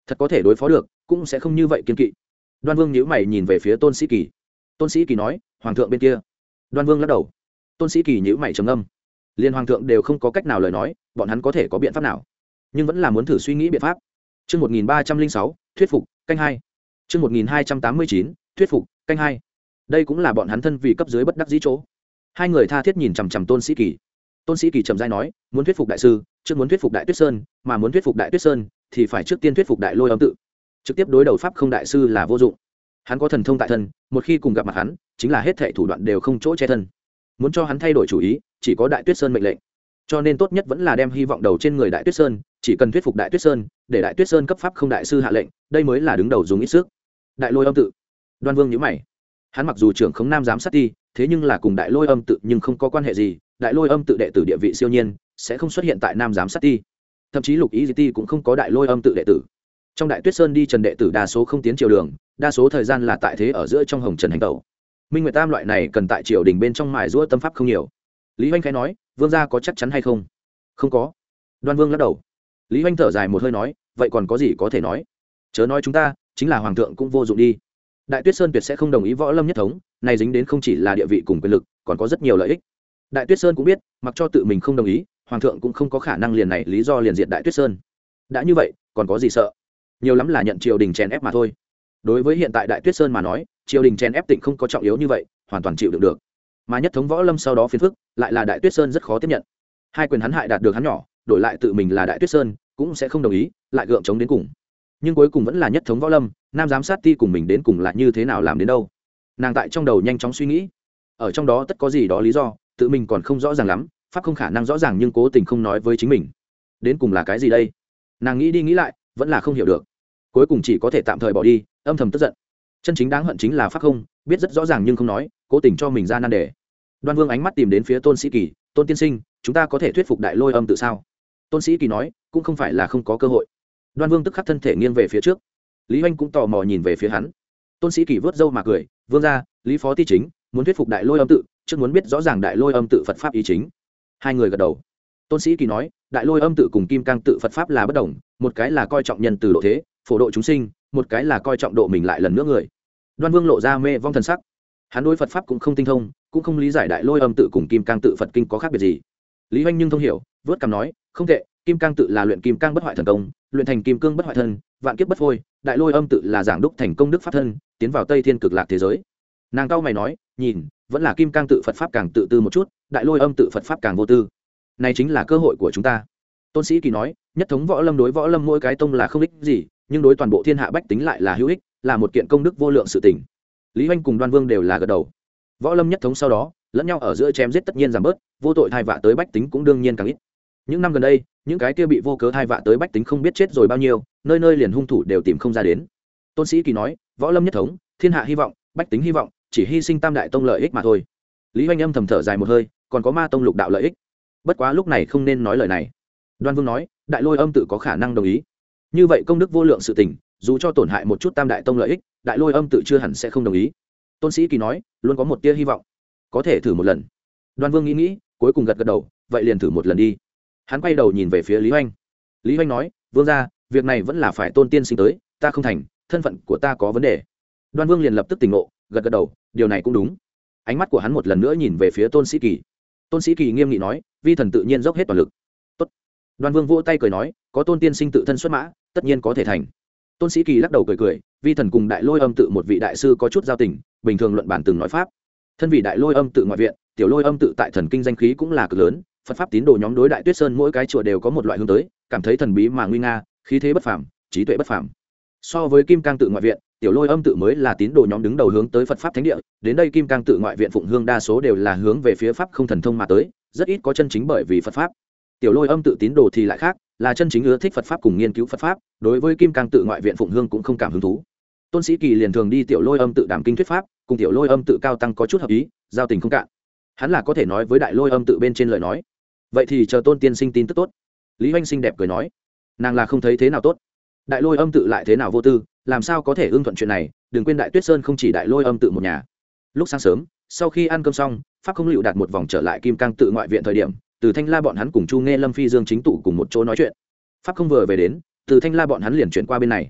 thật có thể đối phó được cũng sẽ không như vậy kiên kỵ. Đoan Vương nhíu mày nhìn về phía Tôn Sĩ Kỳ. Tôn Sĩ Kỳ nói, hoàng thượng bên kia. Đoan Vương lắc đầu. Tôn Sĩ Kỳ nhíu mày trầm ngâm. Liên hoàng thượng đều không có cách nào lời nói, bọn hắn có thể có biện pháp nào? Nhưng vẫn là muốn thử suy nghĩ biện pháp. Chương một nghìn ba trăm lẻ sáu, thuyết phục, canh hai. Chương một nghìn hai trăm tám mươi chín, thuyết phục, canh hai. Đây cũng là bọn hắn thân vì cấp dưới bất đắc dĩ chỗ. Hai người tha thiết nhìn chằm chằm Tôn Sĩ Kỳ. Tôn Sĩ Kỳ trầm giai nói, muốn thuyết phục đại sư, trước muốn thuyết phục Đại Tuyết Sơn, mà muốn thuyết phục Đại Tuyết Sơn thì phải trước tiên thuyết phục Đại Lôi Âm tự. Trực tiếp đối đầu pháp không đại sư là vô dụng. Hắn có thần thông tại thân, một khi cùng gặp mặt hắn, chính là hết thảy thủ đoạn đều không chỗ che thân. Muốn cho hắn thay đổi chủ ý, chỉ có Đại Tuyết Sơn mệnh lệnh. Cho nên tốt nhất vẫn là đem hy vọng đầu trên người Đại Tuyết Sơn, chỉ cần thuyết phục Đại Tuyết Sơn, để Đại Tuyết Sơn cấp pháp không đại sư hạ lệnh, đây mới là đứng đầu dùng ít sức. Đại Lôi Âm tự. Đoan Vương nhíu mày. Hắn mặc dù trưởng khống Nam giám sát ti, thế nhưng là cùng Đại Lôi Âm tự nhưng không có quan hệ gì, Đại Lôi Âm tự đệ tử địa vị siêu nhiên, sẽ không xuất hiện tại Nam giám sát ti. Thậm chí Lục Ý Di ti cũng không có Đại Lôi Âm tự đệ tử. Trong Đại Tuyết Sơn đi trần đệ tử đa số không tiến triều đường, đa số thời gian là tại thế ở giữa trong hồng trần hành tẩu. Minh Nguyệt Tam loại này cần tại triều đình bên trong mài giũa tâm pháp không nhiều. Lý Hoành khẽ nói, vương gia có chắc chắn hay không? Không có. Đoan Vương lắc đầu. Lý Hoành thở dài một hơi nói, vậy còn có gì có thể nói? Chớ nói chúng ta, chính là hoàng thượng cũng vô dụng đi. Đại Tuyết Sơn tuyệt sẽ không đồng ý võ lâm nhất thống, này dính đến không chỉ là địa vị cùng quyền lực, còn có rất nhiều lợi ích. Đại Tuyết Sơn cũng biết, mặc cho tự mình không đồng ý, hoàng thượng cũng không có khả năng liền này lý do liền diệt Đại Tuyết Sơn. Đã như vậy, còn có gì sợ? Nhiều lắm là nhận triều đình chèn ép mà thôi. Đối với hiện tại Đại Tuyết Sơn mà nói, triều đình chèn ép tịnh không có trọng yếu như vậy, hoàn toàn chịu đựng được. Mà nhất thống võ lâm sau đó phiền phức, lại là Đại Tuyết Sơn rất khó tiếp nhận. Hai quyền hắn hại đạt được hắn nhỏ, đổi lại tự mình là Đại Tuyết Sơn, cũng sẽ không đồng ý, lại gượng chống đến cùng. Nhưng cuối cùng vẫn là nhất thống võ lâm, Nam giám sát ti cùng mình đến cùng là như thế nào làm đến đâu? Nàng tại trong đầu nhanh chóng suy nghĩ, ở trong đó tất có gì đó lý do, tự mình còn không rõ ràng lắm, pháp không khả năng rõ ràng nhưng cố tình không nói với chính mình. Đến cùng là cái gì đây? Nàng nghĩ đi nghĩ lại, vẫn là không hiểu được. Cuối cùng chỉ có thể tạm thời bỏ đi, âm thầm tức giận. Chân chính đáng hận chính là pháp không, biết rất rõ ràng nhưng không nói, cố tình cho mình ra nan đề. Đoan Vương ánh mắt tìm đến phía Tôn Sĩ Kỳ, Tôn tiên sinh, chúng ta có thể thuyết phục Đại Lôi Âm tự sao? Tôn Sĩ Kỳ nói, cũng không phải là không có cơ hội. Đoan Vương tức khắc thân thể nghiêng về phía trước. Lý Hoành cũng tò mò nhìn về phía hắn. Tôn Sĩ Kỳ vớt râu mà cười, vương gia, Lý phó ti chính muốn thuyết phục Đại Lôi Âm tự, trước muốn biết rõ ràng Đại Lôi Âm tự Phật pháp ý chính. Hai người gật đầu. Tôn Sĩ Kỳ nói, Đại Lôi Âm tự cùng Kim Cang tự Phật pháp là bất đồng, một cái là coi trọng nhân từ độ thế, phổ độ chúng sinh, một cái là coi trọng độ mình lại lần nữa người. Đoan Vương lộ ra mê vong thần sắc. Hắn đối Phật pháp cũng không tinh thông, cũng không lý giải Đại Lôi Âm tự cùng Kim Cang tự Phật kinh có khác biệt gì. Lý Hoành nhưng thông hiểu, vớt cằm nói, không tệ, Kim Cang tự là luyện kim cang bất hoại thần công, luyện thành kim cương bất hoại thân, vạn kiếp bất phôi, Đại Lôi Âm tự là giảng đúc thành công đức pháp thân, tiến vào Tây Thiên cực lạc thế giới. Nàng cao mày nói, nhìn, vẫn là Kim Cang tự Phật pháp càng tự tư một chút, Đại Lôi Âm tự Phật pháp càng vô tư. Này chính là cơ hội của chúng ta. Tôn Sĩ Kỳ nói, nhất thống võ lâm đối võ lâm mỗi cái tông là không ích gì, nhưng đối toàn bộ thiên hạ bách tính lại là hữu ích, là một kiện công đức vô lượng sự tình. Lý Hoành cùng Đoan Vương đều là gật đầu. Võ lâm nhất thống sau đó, lẫn nhau ở giữa chém giết tất nhiên giảm bớt, vô tội thai vạ tới bách tính cũng đương nhiên càng ít. Những năm gần đây, những cái kia bị vô cớ thai vạ tới bách tính không biết chết rồi bao nhiêu, nơi nơi liền hung thủ đều tìm không ra đến. Tôn Sĩ Kỳ nói, võ lâm nhất thống, thiên hạ hy vọng, bách tính hy vọng, chỉ hy sinh tam đại tông lợi ích mà thôi. Lý Hoành âm thầm thở dài một hơi, còn có ma tông lục đạo lợi ích. Bất quá lúc này không nên nói lời này. Đoan Vương nói, Đại Lôi Âm tự có khả năng đồng ý. Như vậy công đức vô lượng sự tình, dù cho tổn hại một chút tam đại tông lợi ích, Đại Lôi Âm tự chưa hẳn sẽ không đồng ý. Tôn Sĩ Kỳ nói, luôn có một tia hy vọng, có thể thử một lần. Đoan Vương nghĩ nghĩ, cuối cùng gật gật đầu, vậy liền thử một lần đi. Hắn quay đầu nhìn về phía Lý Hoành. Lý Hoành nói, vương gia, việc này vẫn là phải Tôn tiên sinh tới, ta không thành, thân phận của ta có vấn đề. Đoan Vương liền lập tức tỉnh ngộ, gật gật đầu, điều này cũng đúng. Ánh mắt của hắn một lần nữa nhìn về phía Tôn Sĩ Kỳ. Tôn Sĩ Kỳ nghiêm nghị nói, vi thần tự nhiên dốc hết toàn lực. Tốt. Đoan Vương vỗ tay cười nói, có Tôn tiên sinh tự thân xuất mã, tất nhiên có thể thành. Tôn Sĩ Kỳ lắc đầu cười cười, vi thần cùng Đại Lôi Âm tự một vị đại sư có chút giao tình, bình thường luận bản từng nói pháp. Thân vị Đại Lôi Âm tự ngoại viện, Tiểu Lôi Âm tự tại thần kinh danh khí cũng là cực lớn, Phật pháp tín đồ nhóm đối Đại Tuyết Sơn mỗi cái chùa đều có một loại hướng tới, cảm thấy thần bí mà nguy nga, khí thế bất phàm, trí tuệ bất phàm. So với Kim Cang tự ngoại viện, Tiểu Lôi Âm tự mới là tín đồ nhóm đứng đầu hướng tới Phật pháp thánh địa, đến đây Kim Cang tự ngoại viện phụng hương đa số đều là hướng về phía pháp không thần thông mà tới, rất ít có chân chính bởi vì Phật pháp. Tiểu Lôi Âm tự tín đồ thì lại khác, là chân chính ưa thích Phật pháp cùng nghiên cứu Phật pháp, đối với Kim Cang tự ngoại viện phụng hương cũng không cảm hứng thú. Tôn Sĩ Kỳ liền thường đi Tiểu Lôi Âm tự đàm kinh thuyết pháp, cùng Tiểu Lôi Âm tự cao tăng có chút hợp ý, giao tình không cạn. Hắn là có thể nói với Đại Lôi Âm tự bên trên lời nói. Vậy thì chờ Tôn tiên sinh tin tức tốt. Lý Hoành xinh đẹp cười nói, nàng là không thấy thế nào tốt. Đại Lôi Âm tự lại thế nào vô tư, làm sao có thể ưng thuận chuyện này, đừng quên Đại Tuyết Sơn không chỉ Đại Lôi Âm tự một nhà. Lúc sáng sớm, sau khi ăn cơm xong, pháp không liệu đạt một vòng trở lại Kim Cang tự ngoại viện thời điểm, từ Thanh La bọn hắn cùng Chu Nghe Lâm Phi Dương chính tụ cùng một chỗ nói chuyện. Pháp không vừa về đến, từ Thanh La bọn hắn liền chuyển qua bên này.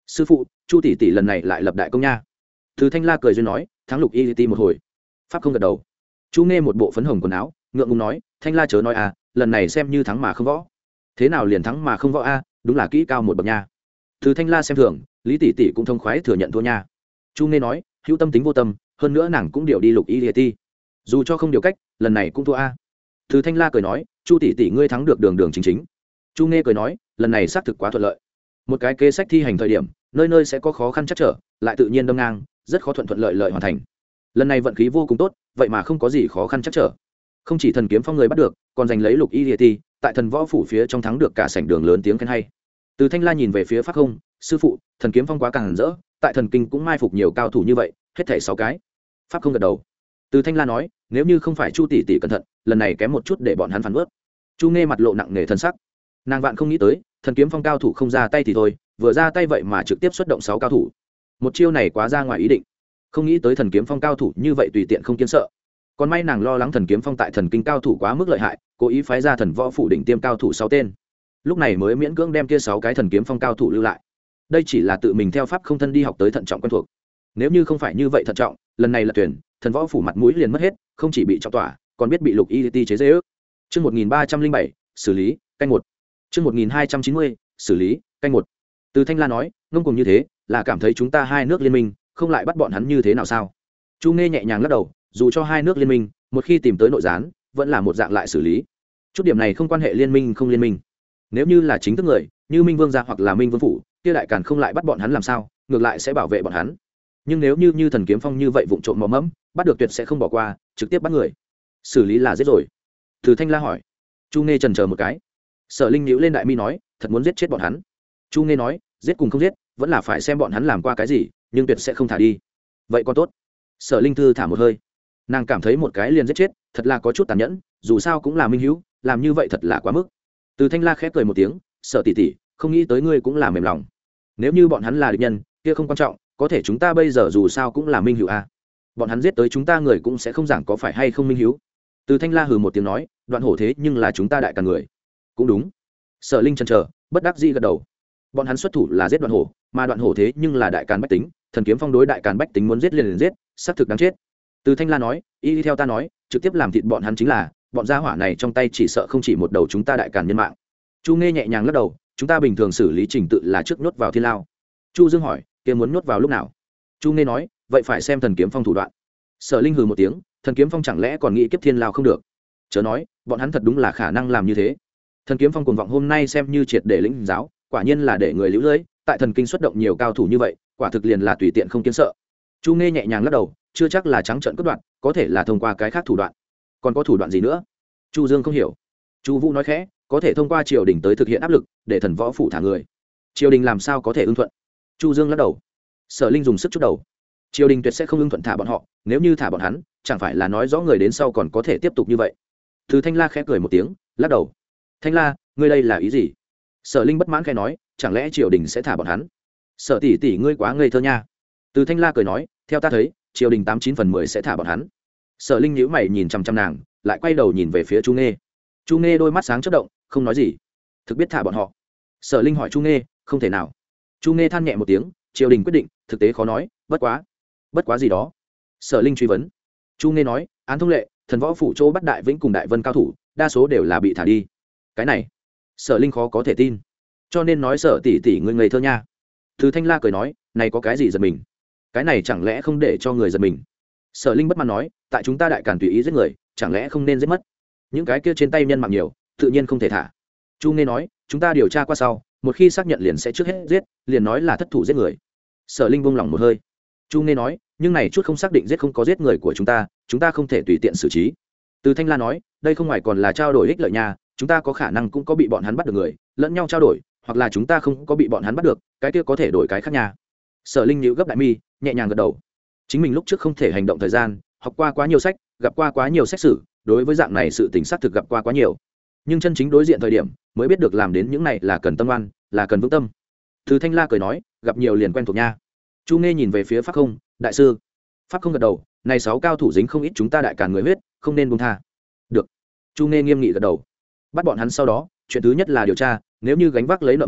sư phụ, chu tỷ tỷ lần này lại lập đại công nha. Từ thanh la cười duyên nói, thắng lục y ti một hồi. Pháp không gật đầu. Chu nghe một bộ phấn hồng quần áo, ngượng ngùng nói, thanh la chớ nói à, lần này xem như thắng mà không võ. Thế nào liền thắng mà không võ a, đúng là kỹ cao một bậc nha. Từ thanh la xem thường, lý tỷ tỷ cũng thông khoái thừa nhận thua nha. Chu nghe nói, hữu tâm tính vô tâm, hơn nữa nàng cũng điều đi lục y ti, dù cho không điều cách, lần này cũng thua a. Từ thanh la cười nói, chu tỷ tỷ ngươi thắng được đường đường chính chính. Chu nghe cười nói, lần này xác thực quá thuận lợi. Một cái kế sách thi hành thời điểm, nơi nơi sẽ có khó khăn chắc trở, lại tự nhiên đâm ngang, rất khó thuận thuận lợi lợi hoàn thành. Lần này vận khí vô cùng tốt, vậy mà không có gì khó khăn chắc trở. Không chỉ thần kiếm phong người bắt được, còn giành lấy lục y liệt ti, tại thần võ phủ phía trong thắng được cả sảnh đường lớn tiếng khen hay. Từ thanh la nhìn về phía Pháp không, sư phụ, thần kiếm phong quá càng rỡ, tại thần kinh cũng mai phục nhiều cao thủ như vậy, hết thảy sáu cái. Pháp không gật đầu. Từ thanh la nói, nếu như không phải chu tỷ tỷ cẩn thận, lần này kém một chút để bọn hắn phản vớt. Chu nghe mặt lộ nặng nề thân sắc, nàng vạn không nghĩ tới, thần kiếm phong cao thủ không ra tay thì thôi, vừa ra tay vậy mà trực tiếp xuất động sáu cao thủ. Một chiêu này quá ra ngoài ý định, không nghĩ tới thần kiếm phong cao thủ như vậy tùy tiện không kiên sợ. Còn may nàng lo lắng thần kiếm phong tại thần kinh cao thủ quá mức lợi hại, cố ý phái ra thần võ phủ đỉnh tiêm cao thủ sáu tên, lúc này mới miễn cưỡng đem kia sáu cái thần kiếm phong cao thủ lưu lại. Đây chỉ là tự mình theo pháp không thân đi học tới thận trọng quen thuộc, nếu như không phải như vậy thận trọng, lần này là tuyển thần võ phủ mặt mũi liền mất hết, không chỉ bị trọng tỏa, còn biết bị lục y ti chế dễ ước. Chương một nghìn ba trăm linh bảy, xử lý, canh một. Chương một nghìn hai trăm chín mươi, xử lý, canh một. Từ thanh la nói, ngông cuồng như thế, là cảm thấy chúng ta hai nước liên minh, không lại bắt bọn hắn như thế nào sao? Chu nghe nhẹ nhàng lắc đầu, dù cho hai nước liên minh, một khi tìm tới nội gián, vẫn là một dạng lại xử lý. Chút điểm này không quan hệ liên minh không liên minh. Nếu như là chính thức người, như Minh Vương gia hoặc là Minh Vương phủ, kia đại càn không lại bắt bọn hắn làm sao, ngược lại sẽ bảo vệ bọn hắn. Nhưng nếu như như thần kiếm phong như vậy vụng trộm mò mẫm, bắt được tuyệt sẽ không bỏ qua, trực tiếp bắt người. Xử lý là giết rồi. Từ thanh la hỏi. Chu nghe chần chờ một cái. Sở Linh nhíu lên đại mi nói, thật muốn giết chết bọn hắn. Chu nghe nói, giết cùng không giết, vẫn là phải xem bọn hắn làm qua cái gì, nhưng tuyệt sẽ không thả đi. Vậy còn tốt. Sở Linh thư thả một hơi, nàng cảm thấy một cái liền giết chết, thật là có chút tàn nhẫn, dù sao cũng là minh hữu, làm như vậy thật là quá mức. Từ thanh la khép cười một tiếng, Sở tỷ tỷ, không nghĩ tới ngươi cũng là mềm lòng. Nếu như bọn hắn là địch nhân, kia không quan trọng, có thể chúng ta bây giờ dù sao cũng là minh hữu a. Bọn hắn giết tới chúng ta người cũng sẽ không giảng có phải hay không minh hữu. Từ thanh la hừ một tiếng nói, đoạn hổ thế nhưng là chúng ta đại cả người. Cũng đúng. Sở Linh chần chờ, bất đắc dĩ gật đầu. Bọn hắn xuất thủ là giết đoạn hổ, mà đoạn hổ thế nhưng là đại càn bách tính, thần kiếm phong đối đại càn bách tính muốn giết liền liền giết, xác thực đáng chết. Từ thanh la nói, y theo ta nói, trực tiếp làm thịt bọn hắn chính là, bọn gia hỏa này trong tay chỉ sợ không chỉ một đầu chúng ta đại càn nhân mạng. Chu nghe nhẹ nhàng lắc đầu, chúng ta bình thường xử lý trình tự là trước nhốt vào thiên lao. Chu Dương hỏi, kia muốn nhốt vào lúc nào? Chu nghe nói, vậy phải xem thần kiếm phong thủ đoạn. Sở Linh hừ một tiếng, thần kiếm phong chẳng lẽ còn nghĩ kiếp thiên lao không được? Chớ nói, bọn hắn thật đúng là khả năng làm như thế. Thần kiếm phong cuồng vọng hôm nay xem như triệt để lĩnh giáo, quả nhiên là để người lũ lưỡi, tại thần kinh xuất động nhiều cao thủ như vậy, quả thực liền là tùy tiện không kiến sợ. Chu nghe nhẹ nhàng lắc đầu, chưa chắc là trắng trợn cướp đoạn, có thể là thông qua cái khác thủ đoạn. Còn có thủ đoạn gì nữa? Chu Dương không hiểu. Chu Vũ nói khẽ, có thể thông qua triều đình tới thực hiện áp lực, để thần võ phủ thả người. Triều đình làm sao có thể ưng thuận? Chu Dương lắc đầu. Sở Linh dùng sức chút đầu. Triều đình tuyệt sẽ không ưng thuận thả bọn họ, nếu như thả bọn hắn, chẳng phải là nói rõ người đến sau còn có thể tiếp tục như vậy. Từ thanh la khẽ cười một tiếng, lắc đầu. Thanh la, ngươi đây là ý gì? Sở Linh bất mãn khẽ nói, chẳng lẽ triều đình sẽ thả bọn hắn? Sở tỷ tỷ ngươi quá ngây thơ nha. Từ thanh la cười nói, theo ta thấy, triều đình tám chín phần mười sẽ thả bọn hắn. Sở Linh nhíu mày nhìn chằm chằm nàng, lại quay đầu nhìn về phía Chu Nghê. Chu Nghê đôi mắt sáng chớp động, không nói gì. Thực biết thả bọn họ? Sở Linh hỏi Chu Nghê, không thể nào. Chu Nghê than nhẹ một tiếng, triều đình quyết định, thực tế khó nói, bất quá. Bất quá gì đó? Sở Linh truy vấn. Chu Nghê nói, án thông lệ, thần võ phủ chỗ bắt đại vĩnh cùng đại vân cao thủ, đa số đều là bị thả đi. Cái này, Sở Linh khó có thể tin, cho nên nói Sở tỷ tỷ ngươi ngây thơ nha. Từ thanh la cười nói, này có cái gì giật mình? Cái này chẳng lẽ không để cho người giật mình? Sở Linh bất mãn nói, tại chúng ta đại càn tùy ý giết người, chẳng lẽ không nên giết mất? Những cái kia trên tay nhân mạng nhiều, tự nhiên không thể thả. Chu Nghe nói, chúng ta điều tra qua sau, một khi xác nhận liền sẽ trước hết giết, liền nói là thất thủ giết người. Sở Linh buông lỏng một hơi. Chu Nghe nói, nhưng này chút không xác định giết không có giết người của chúng ta, chúng ta không thể tùy tiện xử trí. Từ thanh la nói, đây không ngoài còn là trao đổi ích lợi nha, chúng ta có khả năng cũng có bị bọn hắn bắt được người, lẫn nhau trao đổi, hoặc là chúng ta không có bị bọn hắn bắt được, cái kia có thể đổi cái khác nha. Sở Linh nhíu gấp đại mi, nhẹ nhàng gật đầu. Chính mình lúc trước không thể hành động thời gian, học qua quá nhiều sách, gặp qua quá nhiều sách sử, đối với dạng này sự tình xác thực gặp qua quá nhiều, nhưng chân chính đối diện thời điểm mới biết được làm đến những này là cần tâm oan, là cần vững tâm. Từ thanh la cười nói, gặp nhiều liền quen thuộc nha. Chu Nghe nhìn về phía Pháp không, đại sư. Pháp không gật đầu, này sáu cao thủ dính không ít chúng ta đại càn người huyết, không nên buông tha. Được. Chu Nghe nghiêm nghị gật đầu. Bắt bọn hắn sau đó, chuyện thứ nhất là điều tra, nếu như gánh vác lấy nợ máu,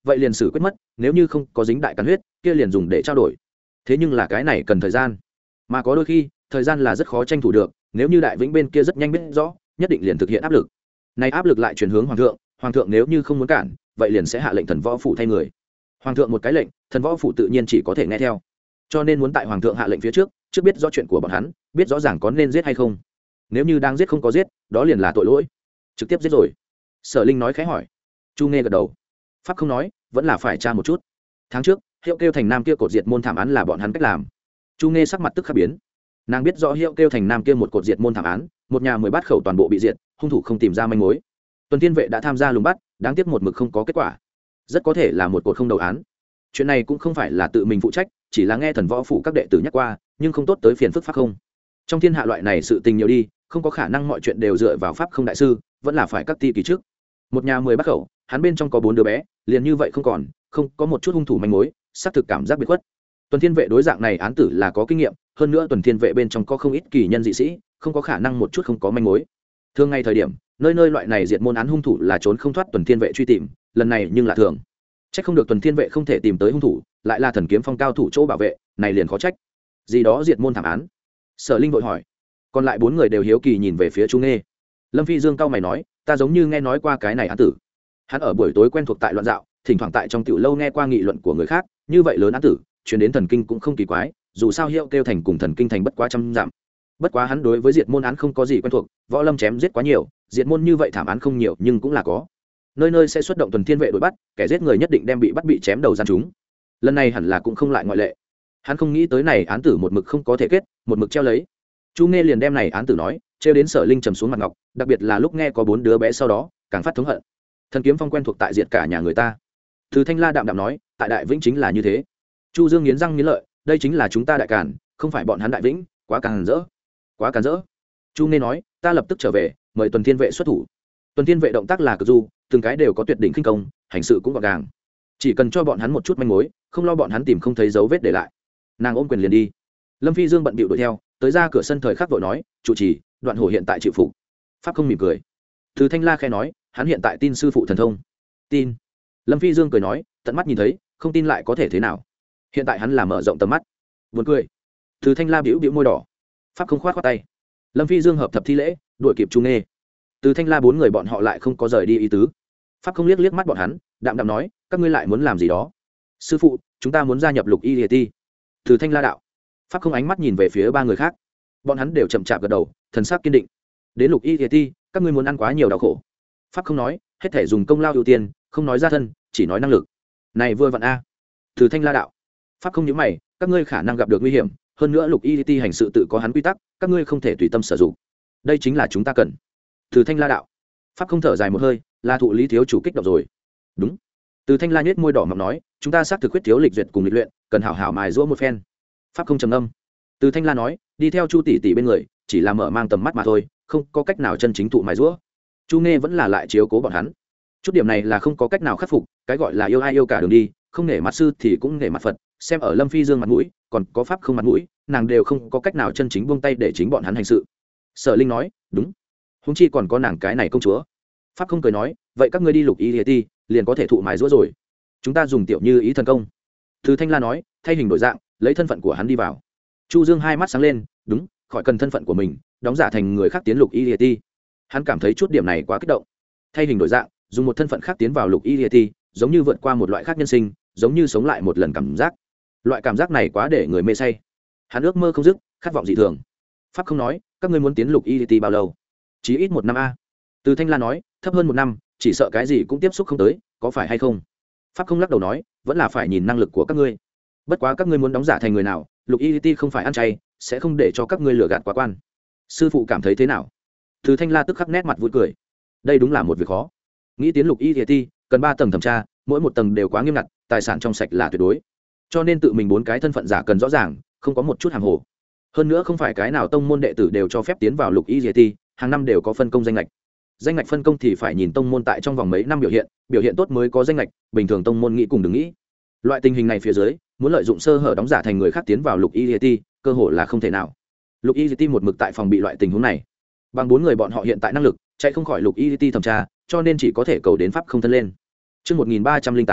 vậy liền xử quyết mất, nếu như không có dính đại cắn huyết kia liền dùng để trao đổi. Thế nhưng là cái này cần thời gian, mà có đôi khi thời gian là rất khó tranh thủ được, nếu như đại vĩnh bên kia rất nhanh biết rõ, nhất định liền thực hiện áp lực. Này áp lực lại chuyển hướng hoàng thượng, hoàng thượng nếu như không muốn cản, vậy liền sẽ hạ lệnh thần võ phủ thay người. Hoàng thượng một cái lệnh, thần võ phủ tự nhiên chỉ có thể nghe theo. Cho nên muốn tại hoàng thượng hạ lệnh phía trước, trước biết rõ chuyện của bọn hắn, biết rõ ràng có nên giết hay không. Nếu như đang giết không có giết, đó liền là tội lỗi, trực tiếp giết rồi. Sở Linh nói khẽ hỏi. Chu Nghe gật đầu. Pháp không nói, vẫn là phải tra một chút. Tháng trước, Hiệu Kêu Thành Nam kia cột diệt môn thảm án là bọn hắn cách làm. Chu Nghe sắc mặt tức khắc biến. Nàng biết rõ Hiệu Kêu Thành Nam kia một cột diệt môn thảm án, một nhà mười bát khẩu toàn bộ bị diệt, hung thủ không tìm ra manh mối. Tuần Thiên vệ đã tham gia lùng bắt, đáng tiếc một mực không có kết quả. Rất có thể là một cột không đầu án. Chuyện này cũng không phải là tự mình phụ trách, chỉ là nghe thần võ phủ các đệ tử nhắc qua, nhưng không tốt tới phiền phức pháp không. Trong thiên hạ loại này sự tình nhiều đi, không có khả năng mọi chuyện đều dựa vào pháp không đại sư, vẫn là phải các ti kỳ trước. Một nhà mười bát khẩu, hắn bên trong có bốn đứa bé, liền như vậy không còn, không có một chút hung thủ manh mối, xác thực cảm giác biệt khuất. Tuần Thiên vệ đối dạng này án tử là có kinh nghiệm, hơn nữa Tuần Thiên vệ bên trong có không ít kỳ nhân dị sĩ, không có khả năng một chút không có manh mối. Thường ngày thời điểm, nơi nơi loại này diệt môn án hung thủ là trốn không thoát Tuần Thiên vệ truy tìm, lần này nhưng là thường. Trách không được Tuần Thiên vệ không thể tìm tới hung thủ, lại là thần kiếm phong cao thủ chỗ bảo vệ, này liền khó trách. Gì đó diệt môn thảm án? Sở Linh vội hỏi. Còn lại bốn người đều hiếu kỳ nhìn về phía Chu Nghe. Lâm Phi Dương cao mày nói, ta giống như nghe nói qua cái này án tử. Hắn ở buổi tối quen thuộc tại loạn dạo, thỉnh thoảng tại trong tiểu lâu nghe qua nghị luận của người khác, như vậy lớn án tử, truyền đến thần kinh cũng không kỳ quái, dù sao Hiệu Kêu Thành cùng thần kinh thành bất quá trăm dặm. Bất quá hắn đối với diệt môn án không có gì quen thuộc, võ lâm chém giết quá nhiều, diệt môn như vậy thảm án không nhiều, nhưng cũng là có. Nơi nơi sẽ xuất động Tuần Thiên vệ đuổi bắt, kẻ giết người nhất định đem bị bắt bị chém đầu gian chúng. Lần này hẳn là cũng không lại ngoại lệ. Hắn không nghĩ tới này án tử một mực không có thể kết, một mực treo lấy. Chu Nghe liền đem này án tử nói, treo đến Sở Linh trầm xuống mặt ngọc, đặc biệt là lúc nghe có bốn đứa bé sau đó, càng phát thống hận. Thần kiếm phong quen thuộc tại diệt cả nhà người ta. Từ Thanh La đạm đạm nói, tại Đại Vĩnh chính là như thế. Chu Dương nghiến răng nghiến lợi, đây chính là chúng ta Đại Càn, không phải bọn hắn Đại Vĩnh, quá càn rỡ, quá càn rỡ. Chu Nghe nói, ta lập tức trở về, mời Tuần Thiên vệ xuất thủ. Tuần Thiên vệ động tác là cực du, từng cái đều có tuyệt đỉnh khinh công, hành sự cũng gọn gàng. Chỉ cần cho bọn hắn một chút manh mối, không lo bọn hắn tìm không thấy dấu vết để lại. Nàng ôm quyền liền đi. Lâm Phi Dương bận bịu đuổi theo, tới ra cửa sân thời khắc vội nói, chủ trì, Đoạn Hổ hiện tại chịu phục. Pháp không mỉm cười. Từ Thanh La khẽ nói, hắn hiện tại tin sư phụ thần thông. Tin. Lâm Phi Dương cười nói, tận mắt nhìn thấy, không tin lại có thể thế nào? Hiện tại hắn là mở rộng tầm mắt. Buồn cười. Từ Thanh La bĩu bĩu môi đỏ. Pháp không khoát khoát tay. Lâm Phi Dương hợp thập thi lễ, đuổi kịp Chu Nghe. Từ Thanh La bốn người bọn họ lại không có rời đi ý tứ. Pháp không liếc liếc mắt bọn hắn, đạm đạm nói, các ngươi lại muốn làm gì đó? Sư phụ, chúng ta muốn gia nhập Lục Y Liệt Ti. Từ Thanh La đạo. Pháp không ánh mắt nhìn về phía ba người khác. Bọn hắn đều chậm chạp gật đầu, thần sắc kiên định. Đến Lục Y Liệt Ti, các ngươi muốn ăn quá nhiều đau khổ. Pháp không nói, hết thể dùng công lao ưu tiên, không nói ra thân, chỉ nói năng lực. Này vừa vặn a. Từ Thanh La đạo. Pháp không nhíu mày, các ngươi khả năng gặp được nguy hiểm, hơn nữa Lục Y Liệt Ti hành sự tự có hắn quy tắc, các ngươi không thể tùy tâm sử dụng. Đây chính là chúng ta cần. Từ Thanh La đạo. Pháp không thở dài một hơi, là thụ lý thiếu chủ kích động rồi. Đúng. Từ Thanh La nhếch môi đỏ mọng nói, chúng ta xác thực quyết thiếu lịch duyệt cùng lịch luyện, cần hảo hảo mài giũa một phen. Pháp không trầm âm. Từ Thanh La nói, đi theo Chu tỷ tỷ bên người, chỉ là mở mang tầm mắt mà thôi, không có cách nào chân chính thụ mài giũa. Chu Nghe vẫn là lại chiếu cố bọn hắn. Chút điểm này là không có cách nào khắc phục, cái gọi là yêu ai yêu cả đường đi, không nể mặt sư thì cũng nể mặt Phật, xem ở Lâm Phi Dương mặt mũi, còn có Pháp không mặt mũi, nàng đều không có cách nào chân chính buông tay để chính bọn hắn hành sự. Sở Linh nói, đúng. Huống chi còn có nàng cái này công chúa. Pháp không cười nói, vậy các ngươi đi Lục Y Liệt Ti, liền có thể thụ mài giũa rồi. Chúng ta dùng tiểu như ý thần công. Từ Thanh La nói, thay hình đổi dạng, lấy thân phận của hắn đi vào. Chu Dương hai mắt sáng lên, đúng, khỏi cần thân phận của mình, đóng giả thành người khác tiến Lục Y Liệt Ti. Hắn cảm thấy chút điểm này quá kích động. Thay hình đổi dạng, dùng một thân phận khác tiến vào Lục Y Liệt Ti, giống như vượt qua một loại khác nhân sinh, giống như sống lại một lần cảm giác. Loại cảm giác này quá để người mê say. Hắn ước mơ không dứt, khát vọng dị thường. Pháp không nói, các ngươi muốn tiến Lục Y Liệt Ti bao lâu? Chí ít một năm a. Từ Thanh La nói, thấp hơn một năm, chỉ sợ cái gì cũng tiếp xúc không tới, có phải hay không? Pháp không lắc đầu nói, vẫn là phải nhìn năng lực của các ngươi. Bất quá các ngươi muốn đóng giả thành người nào, Lục Y Ti không phải ăn chay, sẽ không để cho các ngươi lừa gạt quá quan. Sư phụ cảm thấy thế nào? Từ Thanh La tức khắc nét mặt vui cười. Đây đúng là một việc khó. Nghĩ tiến Lục Y Ti, cần ba tầng thẩm tra, mỗi một tầng đều quá nghiêm ngặt, tài sản trong sạch là tuyệt đối. Cho nên tự mình bốn cái thân phận giả cần rõ ràng, không có một chút hàng hồ. Hơn nữa không phải cái nào tông môn đệ tử đều cho phép tiến vào Lục Y Ti, hàng năm đều có phân công danh lệch. Danh ngạch phân công thì phải nhìn tông môn tại trong vòng mấy năm biểu hiện, biểu hiện tốt mới có danh ngạch, bình thường tông môn nghĩ cùng đừng nghĩ. Loại tình hình này phía dưới, muốn lợi dụng sơ hở đóng giả thành người khác tiến vào Lục Y Ti, cơ hội là không thể nào. Lục Y Ti một mực tại phòng bị loại tình huống này. Bằng bốn người bọn họ hiện tại năng lực, chạy không khỏi Lục Y Ti thẩm tra, cho nên chỉ có thể cầu đến pháp không thân lên. Chương một nghìn ba trăm linh tám,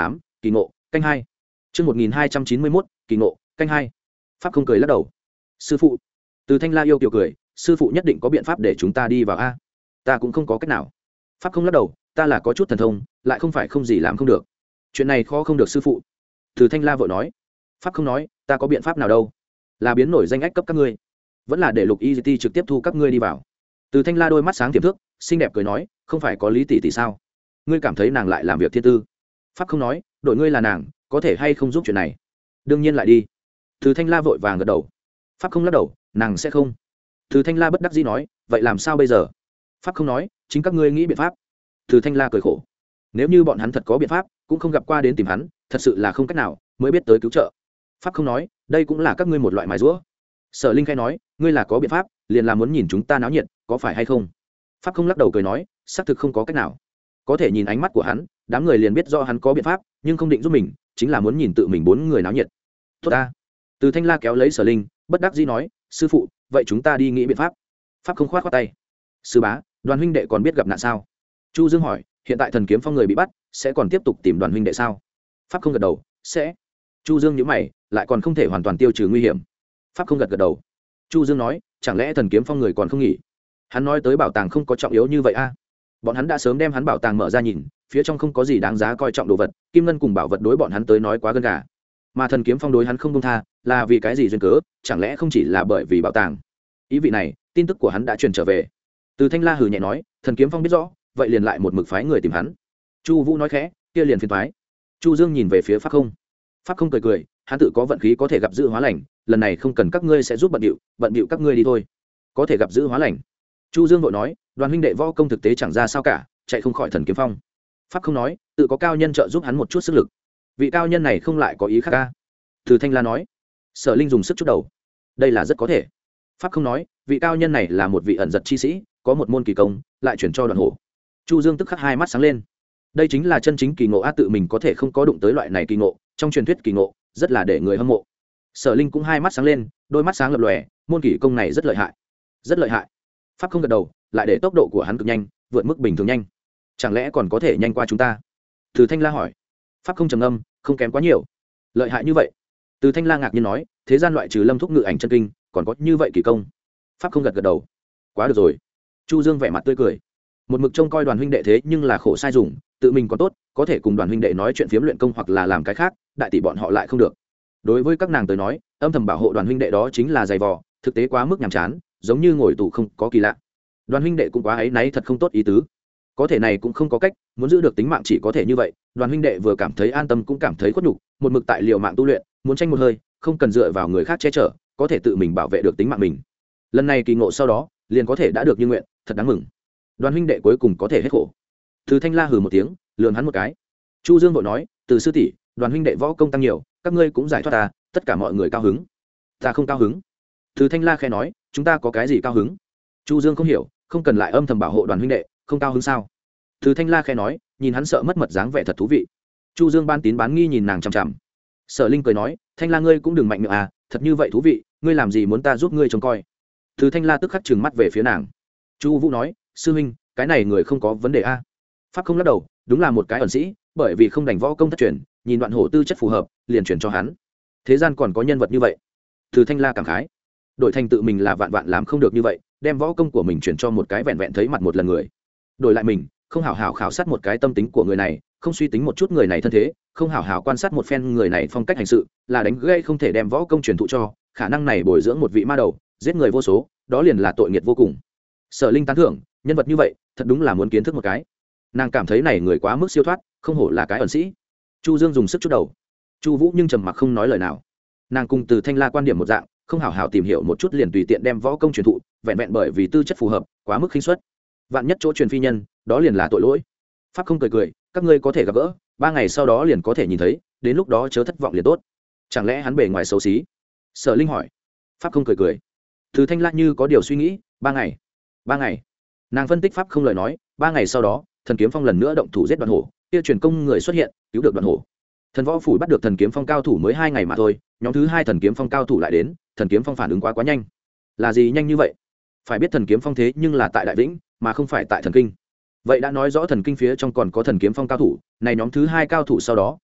kỳ ngộ canh hai. Chương một nghìn hai trăm chín mươi mốt, kỳ ngộ canh hai. Pháp không cười lắc đầu. Sư phụ. Từ Thanh La yêu kiều cười, sư phụ nhất định có biện pháp để chúng ta đi vào a. Ta cũng không có cách nào. Pháp không lắc đầu, ta là có chút thần thông, lại không phải không gì làm không được. Chuyện này khó không được sư phụ. Từ Thanh La vội nói. Pháp không nói, ta có biện pháp nào đâu? Là biến nổi danh ách cấp các ngươi, vẫn là để Lục Y Ti trực tiếp thu các ngươi đi vào. Từ Thanh La đôi mắt sáng tiềm thước, xinh đẹp cười nói, không phải có Lý tỷ tỷ sao? Ngươi cảm thấy nàng lại làm việc thiên tư? Pháp không nói, đội ngươi là nàng, có thể hay không giúp chuyện này? Đương nhiên lại đi. Từ Thanh La vội vàng gật đầu. Pháp không lắc đầu, nàng sẽ không. Từ Thanh La bất đắc dĩ nói, vậy làm sao bây giờ? Pháp không nói, chính các ngươi nghĩ biện pháp. Từ Thanh La cười khổ, nếu như bọn hắn thật có biện pháp, cũng không gặp qua đến tìm hắn, thật sự là không cách nào, mới biết tới cứu trợ. Pháp không nói, đây cũng là các ngươi một loại mài giũa. Sở Linh khai nói, ngươi là có biện pháp, liền là muốn nhìn chúng ta náo nhiệt, có phải hay không? Pháp không lắc đầu cười nói, xác thực không có cách nào. Có thể nhìn ánh mắt của hắn, đám người liền biết do hắn có biện pháp, nhưng không định giúp mình, chính là muốn nhìn tự mình bốn người náo nhiệt. Tốt ta. Từ Thanh La kéo lấy Sở Linh, bất đắc dĩ nói, sư phụ, vậy chúng ta đi nghĩ biện pháp. Pháp không khoát khoát tay. Sư bá, Đoàn huynh đệ còn biết gặp nạn sao? Chu Dương hỏi, hiện tại Thần Kiếm Phong người bị bắt, sẽ còn tiếp tục tìm Đoàn huynh đệ sao? Pháp không gật đầu, sẽ. Chu Dương nhíu mày, lại còn không thể hoàn toàn tiêu trừ nguy hiểm. Pháp không gật gật đầu. Chu Dương nói, chẳng lẽ Thần Kiếm Phong người còn không nghỉ? Hắn nói tới bảo tàng không có trọng yếu như vậy a? À? Bọn hắn đã sớm đem hắn bảo tàng mở ra nhìn, phía trong không có gì đáng giá coi trọng đồ vật, kim ngân cùng bảo vật đối bọn hắn tới nói quá gần gà. Mà Thần Kiếm Phong đối hắn không buông tha, là vì cái gì duyên cớ? Chẳng lẽ không chỉ là bởi vì bảo tàng? Ý vị này, tin tức của hắn đã truyền trở về. Từ Thanh La hừ nhẹ nói, Thần Kiếm Phong biết rõ, vậy liền lại một mực phái người tìm hắn. Chu Vũ nói khẽ, kia liền phiền toái. Chu Dương nhìn về phía Pháp Không. Pháp Không cười cười, hắn tự có vận khí có thể gặp dự hóa lành, lần này không cần các ngươi sẽ giúp bận điệu, bận điệu các ngươi đi thôi. Có thể gặp dự hóa lành. Chu Dương vội nói, Đoàn huynh đệ võ công thực tế chẳng ra sao cả, chạy không khỏi Thần Kiếm Phong. Pháp Không nói, tự có cao nhân trợ giúp hắn một chút sức lực. Vị cao nhân này không lại có ý khác ca. Từ Thanh La nói. Sở Linh dùng sức chút đầu. Đây là rất có thể. Pháp Không nói, vị cao nhân này là một vị ẩn giật chi sĩ, có một môn kỳ công, lại chuyển cho Đoàn Hổ. Chu Dương tức khắc hai mắt sáng lên. Đây chính là chân chính kỳ ngộ a, tự mình có thể không có đụng tới loại này kỳ ngộ, trong truyền thuyết kỳ ngộ, rất là để người hâm mộ. Sở Linh cũng hai mắt sáng lên, đôi mắt sáng lập lòe, môn kỳ công này rất lợi hại. Rất lợi hại. Pháp Không gật đầu, lại để tốc độ của hắn cực nhanh, vượt mức bình thường nhanh. Chẳng lẽ còn có thể nhanh qua chúng ta? Từ Thanh La hỏi. Pháp Không trầm ngâm, không kém quá nhiều. Lợi hại như vậy? Từ Thanh La ngạc nhiên nói, thế gian loại trừ Lâm Thúc ngự ảnh chân kinh, còn có như vậy kỳ công? Pháp Không gật gật đầu. Quá được rồi. Chu Dương vẻ mặt tươi cười. Một mực trông coi Đoàn huynh đệ thế nhưng là khổ sai dùng, tự mình còn tốt, có thể cùng Đoàn huynh đệ nói chuyện phiếm luyện công hoặc là làm cái khác, đại tỷ bọn họ lại không được. Đối với các nàng tới nói, âm thầm bảo hộ Đoàn huynh đệ đó chính là dày vò, thực tế quá mức nhàm chán, giống như ngồi tù không có kỳ lạ. Đoàn huynh đệ cũng quá ấy náy thật không tốt ý tứ. Có thể này cũng không có cách, muốn giữ được tính mạng chỉ có thể như vậy. Đoàn huynh đệ vừa cảm thấy an tâm cũng cảm thấy khuất nhục, một mực tại liều mạng tu luyện, muốn tranh một hơi, không cần dựa vào người khác che chở, có thể tự mình bảo vệ được tính mạng mình. Lần này kỳ ngộ sau đó, liền có thể đã được như nguyện, thật đáng mừng. Đoàn huynh đệ cuối cùng có thể hết khổ. Từ Thanh La hừ một tiếng, lườm hắn một cái. Chu Dương vội nói, từ sư tỷ, Đoàn huynh đệ võ công tăng nhiều, các ngươi cũng giải thoát ta, tất cả mọi người cao hứng. Ta không cao hứng. Từ Thanh La khẽ nói, chúng ta có cái gì cao hứng? Chu Dương không hiểu, không cần lại âm thầm bảo hộ Đoàn huynh đệ, không cao hứng sao? Từ Thanh La khẽ nói, nhìn hắn sợ mất mật dáng vẻ thật thú vị. Chu Dương ban tín bán nghi nhìn nàng chằm chằm. Sở Linh cười nói, Thanh La ngươi cũng đừng mạnh miệng à, thật như vậy thú vị, ngươi làm gì muốn ta giúp ngươi trông coi? Từ Thanh La tức khắc trừng mắt về phía nàng. Chu Vũ nói, sư huynh, cái này người không có vấn đề a. Pháp Không lắc đầu, đúng là một cái ẩn sĩ, bởi vì không đành võ công thất truyền, nhìn Đoạn Hổ tư chất phù hợp, liền chuyển cho hắn. Thế gian còn có nhân vật như vậy. Từ Thanh La cảm khái, đổi thành tự mình là vạn vạn làm không được như vậy, đem võ công của mình chuyển cho một cái vẹn vẹn thấy mặt một lần người. Đổi lại mình, không hảo hảo khảo sát một cái tâm tính của người này, không suy tính một chút người này thân thế, không hảo hảo quan sát một phen người này phong cách hành sự, là đánh gây không thể đem võ công truyền thụ cho, khả năng này bồi dưỡng một vị ma đầu, giết người vô số, đó liền là tội nghiệt vô cùng. Sở Linh tán thưởng, nhân vật như vậy, thật đúng là muốn kiến thức một cái. Nàng cảm thấy này người quá mức siêu thoát, không hổ là cái ẩn sĩ. Chu Dương dùng sức chút đầu. Chu Vũ nhưng trầm mặc không nói lời nào. Nàng cùng Từ Thanh La quan điểm một dạng, không hảo hảo tìm hiểu một chút liền tùy tiện đem võ công truyền thụ, vẹn vẹn bởi vì tư chất phù hợp, quá mức khinh suất. Vạn nhất chỗ truyền phi nhân, đó liền là tội lỗi. Pháp Không cười cười, các ngươi có thể gặp gỡ, ba ngày sau đó liền có thể nhìn thấy, đến lúc đó chớ thất vọng liền tốt. Chẳng lẽ hắn bề ngoài xấu xí? Sở Linh hỏi. Pháp Không cười cười. Từ Thanh La như có điều suy nghĩ, ba ngày. Ba ngày. Nàng phân tích Pháp Không lời nói, ba ngày sau đó, Thần Kiếm Phong lần nữa động thủ giết Đoạn Hổ, kia truyền công người xuất hiện, cứu được Đoạn Hổ. Thần Võ phủ bắt được Thần Kiếm Phong cao thủ mới hai ngày mà thôi, nhóm thứ hai Thần Kiếm Phong cao thủ lại đến, Thần Kiếm Phong phản ứng quá quá nhanh. Là gì nhanh như vậy? Phải biết Thần Kiếm Phong thế nhưng là tại Đại Vĩnh, mà không phải tại Thần Kinh. Vậy đã nói rõ Thần Kinh phía trong còn có Thần Kiếm Phong cao thủ, này nhóm thứ hai cao thủ sau đó,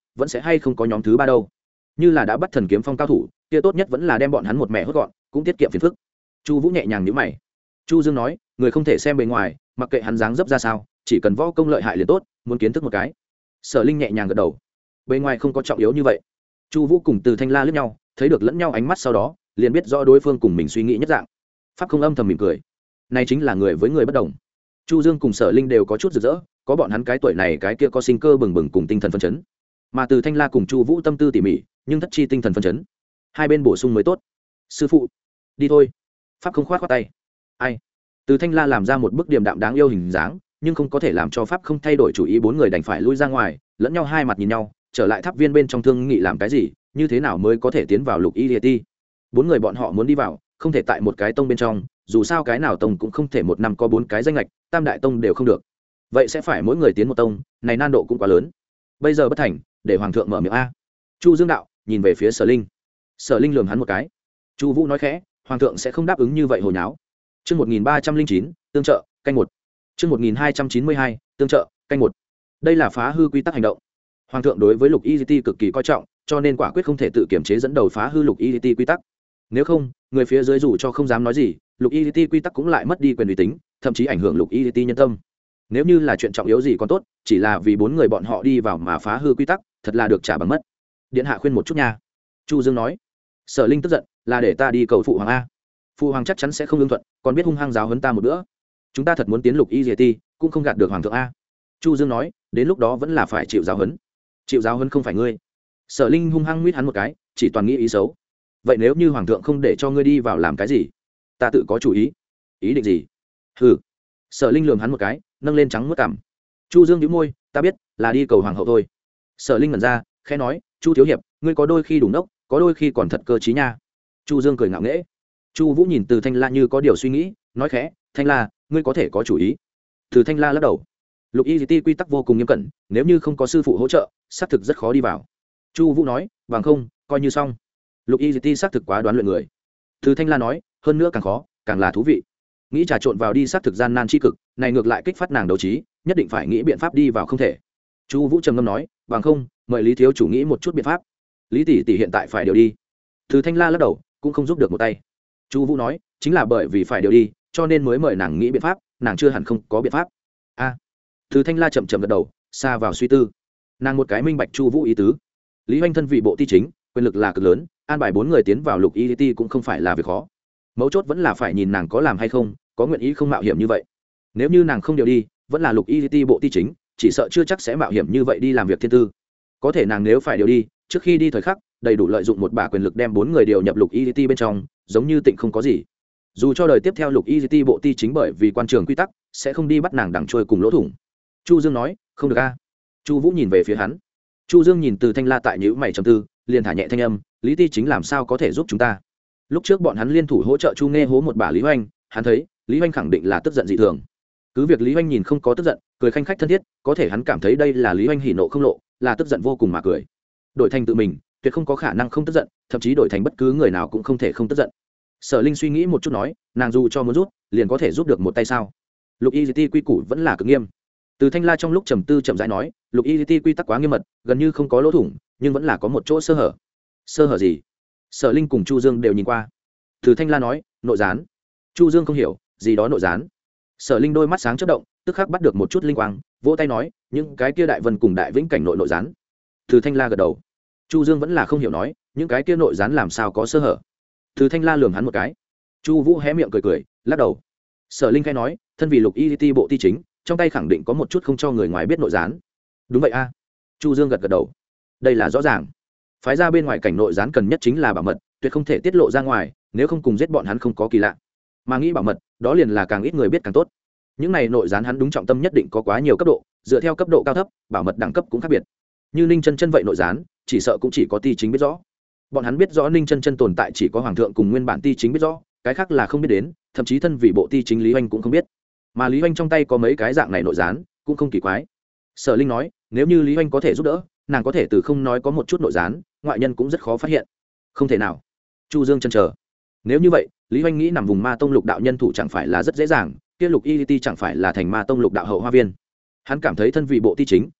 vẫn sẽ hay không có nhóm thứ ba đâu. Như là đã bắt thần kiếm phong cao thủ, kia tốt nhất vẫn là đem bọn hắn một mẹ hốt gọn, cũng tiết kiệm phiền phức. Chu Vũ nhẹ nhàng nhíu mày. Chu Dương nói, người không thể xem bề ngoài, mặc kệ hắn dáng dấp ra sao, chỉ cần võ công lợi hại liền tốt, muốn kiến thức một cái. Sở Linh nhẹ nhàng gật đầu. Bề ngoài không có trọng yếu như vậy. Chu Vũ cùng Từ Thanh La liếc nhau, thấy được lẫn nhau ánh mắt sau đó, liền biết rõ đối phương cùng mình suy nghĩ nhất dạng. Pháp không âm thầm mỉm cười. Này chính là người với người bất đồng. Chu Dương cùng Sở Linh đều có chút rực rỡ, có bọn hắn cái tuổi này cái kia có sinh cơ bừng bừng cùng tinh thần phấn chấn. Mà Từ Thanh La cùng Chu Vũ tâm tư tỉ mỉ, nhưng thất chi tinh thần phấn chấn. Hai bên bổ sung mới tốt. Sư phụ, đi thôi. Pháp không khoát khoát tay. Ai? Từ Thanh La làm ra một bức điềm đạm đáng yêu hình dáng, nhưng không có thể làm cho Pháp không thay đổi chủ ý, bốn người đành phải lui ra ngoài, lẫn nhau hai mặt nhìn nhau, trở lại tháp viên bên trong thương nghị làm cái gì, như thế nào mới có thể tiến vào Lục Y Liệt Ti. Bốn người bọn họ muốn đi vào, không thể tại một cái tông bên trong, dù sao cái nào tông cũng không thể một năm có bốn cái danh lệch, tam đại tông đều không được. Vậy sẽ phải mỗi người tiến một tông, này nan độ cũng quá lớn. Bây giờ bất thành, để hoàng thượng mở miệng a. Chu Dương đạo, nhìn về phía Sở Linh. Sở Linh lườm hắn một cái. Chu Vũ nói khẽ, hoàng thượng sẽ không đáp ứng như vậy hồ nháo. Chương một nghìn ba trăm linh chín, tương trợ, canh một. Chương một nghìn hai trăm chín mươi hai, tương trợ, canh một. Đây là phá hư quy tắc hành động. Hoàng thượng đối với Lục Y Ti cực kỳ coi trọng, cho nên quả quyết không thể tự kiểm chế dẫn đầu phá hư Lục Y Ti quy tắc. Nếu không, người phía dưới dù cho không dám nói gì, Lục Y Ti quy tắc cũng lại mất đi quyền uy tín, thậm chí ảnh hưởng Lục Y Ti nhân tâm. Nếu như là chuyện trọng yếu gì còn tốt, chỉ là vì bốn người bọn họ đi vào mà phá hư quy tắc, thật là được trả bằng mất. Điện hạ khuyên một chút nha. Chu Dương nói. Sở Linh tức giận, là để ta đi cầu phụ hoàng a. Phụ hoàng chắc chắn sẽ không ưng thuận, còn biết hung hăng giáo huấn ta một bữa. Chúng ta thật muốn tiến Lục Y Ti, cũng không gạt được hoàng thượng a. Chu Dương nói, đến lúc đó vẫn là phải chịu giáo huấn. Chịu giáo huấn không phải ngươi. Sở Linh hung hăng nguyết hắn một cái, chỉ toàn nghĩ ý xấu. Vậy nếu như hoàng thượng không để cho ngươi đi vào làm cái gì? Ta tự có chủ ý. Ý định gì? Hừ. Sở Linh lườm hắn một cái, nâng lên trắng muốt cằm. Chu Dương nhíu môi, ta biết, là đi cầu hoàng hậu thôi. Sở Linh ngẩn ra, khẽ nói, Chu thiếu hiệp, ngươi có đôi khi đủ nốc, có đôi khi còn thật cơ trí nha. Chu Dương cười ngạo nghễ. Chu Vũ nhìn Từ Thanh La như có điều suy nghĩ, nói khẽ, Thanh La, ngươi có thể có chủ ý. Từ Thanh La lắc đầu. Lục Y Ti quy tắc vô cùng nghiêm cẩn, nếu như không có sư phụ hỗ trợ, xác thực rất khó đi vào. Chu Vũ nói, bằng không, coi như xong. Lục Y Ti xác thực quá đoán luyện người. Từ Thanh La nói, hơn nữa càng khó, càng là thú vị. Nghĩ trà trộn vào đi xác thực gian nan chi cực, này ngược lại kích phát nàng đấu trí, nhất định phải nghĩ biện pháp đi vào không thể. Chu Vũ trầm ngâm nói, bằng không, mời Lý thiếu chủ nghĩ một chút biện pháp. Lý tỷ tỷ hiện tại phải điều đi. Từ Thanh La lắc đầu, cũng không giúp được một tay. Chu Vũ nói, chính là bởi vì phải điều đi, cho nên mới mời nàng nghĩ biện pháp, nàng chưa hẳn không có biện pháp. A. À. Từ Thanh La chậm chậm gật đầu, xa vào suy tư. Nàng một cái minh bạch Chu Vũ ý tứ. Lý Hoành thân vị bộ ti chính, quyền lực là cực lớn, an bài bốn người tiến vào Lục Y Ti cũng không phải là việc khó. Mấu chốt vẫn là phải nhìn nàng có làm hay không, có nguyện ý không mạo hiểm như vậy. Nếu như nàng không điều đi, vẫn là Lục Y Ti bộ ti chính, chỉ sợ chưa chắc sẽ mạo hiểm như vậy đi làm việc thiên tư. Có thể nàng nếu phải điều đi, trước khi đi thời khắc, đầy đủ lợi dụng một bả quyền lực đem bốn người điều nhập Lục Y Ti bên trong, giống như tịnh không có gì. Dù cho đời tiếp theo Lục Y Ti bộ ti chính bởi vì quan trường quy tắc, sẽ không đi bắt nàng đằng trôi cùng lỗ thủng. Chu Dương nói, không được a. Chu Vũ nhìn về phía hắn. Chu Dương nhìn Từ Thanh La tại nhíu mày trầm tư, liền thả nhẹ thanh âm, Lý Ti chính làm sao có thể giúp chúng ta? Lúc trước bọn hắn liên thủ hỗ trợ Chu Nghe hố một bả Lý Hoành, hắn thấy, Lý Hoành khẳng định là tức giận dị thường. Cứ việc Lý Hoành nhìn không có tức giận, cười khanh khách thân thiết, có thể hắn cảm thấy đây là Lý Hoành hỉ nộ không lộ, là tức giận vô cùng mà cười. Đổi thành tự mình, tuyệt không có khả năng không tức giận, thậm chí đổi thành bất cứ người nào cũng không thể không tức giận. Sở Linh suy nghĩ một chút nói, nàng dù cho muốn rút, liền có thể giúp được một tay sao? Lục Y Ti quy củ vẫn là cực nghiêm. Từ Thanh La trong lúc trầm tư chậm rãi nói, Lục Y Ti quy tắc quá nghiêm mật, gần như không có lỗ thủng, nhưng vẫn là có một chỗ sơ hở. Sơ hở gì? Sở Linh cùng Chu Dương đều nhìn qua. Từ Thanh La nói, nội gián. Chu Dương không hiểu, gì đó nội gián. Sở Linh đôi mắt sáng chớp động, tức khắc bắt được một chút linh quang, vỗ tay nói, những cái kia đại vân cùng đại vĩnh cảnh nội nội gián. Từ Thanh La gật đầu. Chu Dương vẫn là không hiểu nói, những cái kia nội gián làm sao có sơ hở. Từ Thanh La lườm hắn một cái. Chu Vũ hé miệng cười cười, lắc đầu. Sở Linh khai nói, thân vì Lục Y Ti bộ ti chính, trong tay khẳng định có một chút không cho người ngoài biết nội gián. Đúng vậy a. Chu Dương gật gật đầu. Đây là rõ ràng. Phái ra bên ngoài cảnh nội gián cần nhất chính là bảo mật, tuyệt không thể tiết lộ ra ngoài, nếu không cùng giết bọn hắn không có kỳ lạ. Mà nghĩ bảo mật, đó liền là càng ít người biết càng tốt. Những này nội gián hắn đúng trọng tâm nhất định có quá nhiều cấp độ, dựa theo cấp độ cao thấp, bảo mật đẳng cấp cũng khác biệt. Như Ninh Chân Chân vậy nội gián, chỉ sợ cũng chỉ có ti chính biết rõ. Bọn hắn biết rõ Ninh Chân Chân tồn tại chỉ có hoàng thượng cùng nguyên bản ti chính biết rõ, cái khác là không biết đến, thậm chí thân vị bộ ti chính Lý Hoành cũng không biết. Mà Lý Hoành trong tay có mấy cái dạng này nội gián, cũng không kỳ quái. Sở Linh nói, nếu như Lý Hoành có thể giúp đỡ, nàng có thể từ không nói có một chút nội gián, ngoại nhân cũng rất khó phát hiện. Không thể nào. Chu Dương chần chờ. Nếu như vậy, Lý Hoành nghĩ nằm vùng Ma Tông lục đạo nhân thủ chẳng phải là rất dễ dàng, kia Lục Y Ti chẳng phải là thành Ma Tông lục đạo hậu hoa viên. Hắn cảm thấy thân vị bộ ti chính,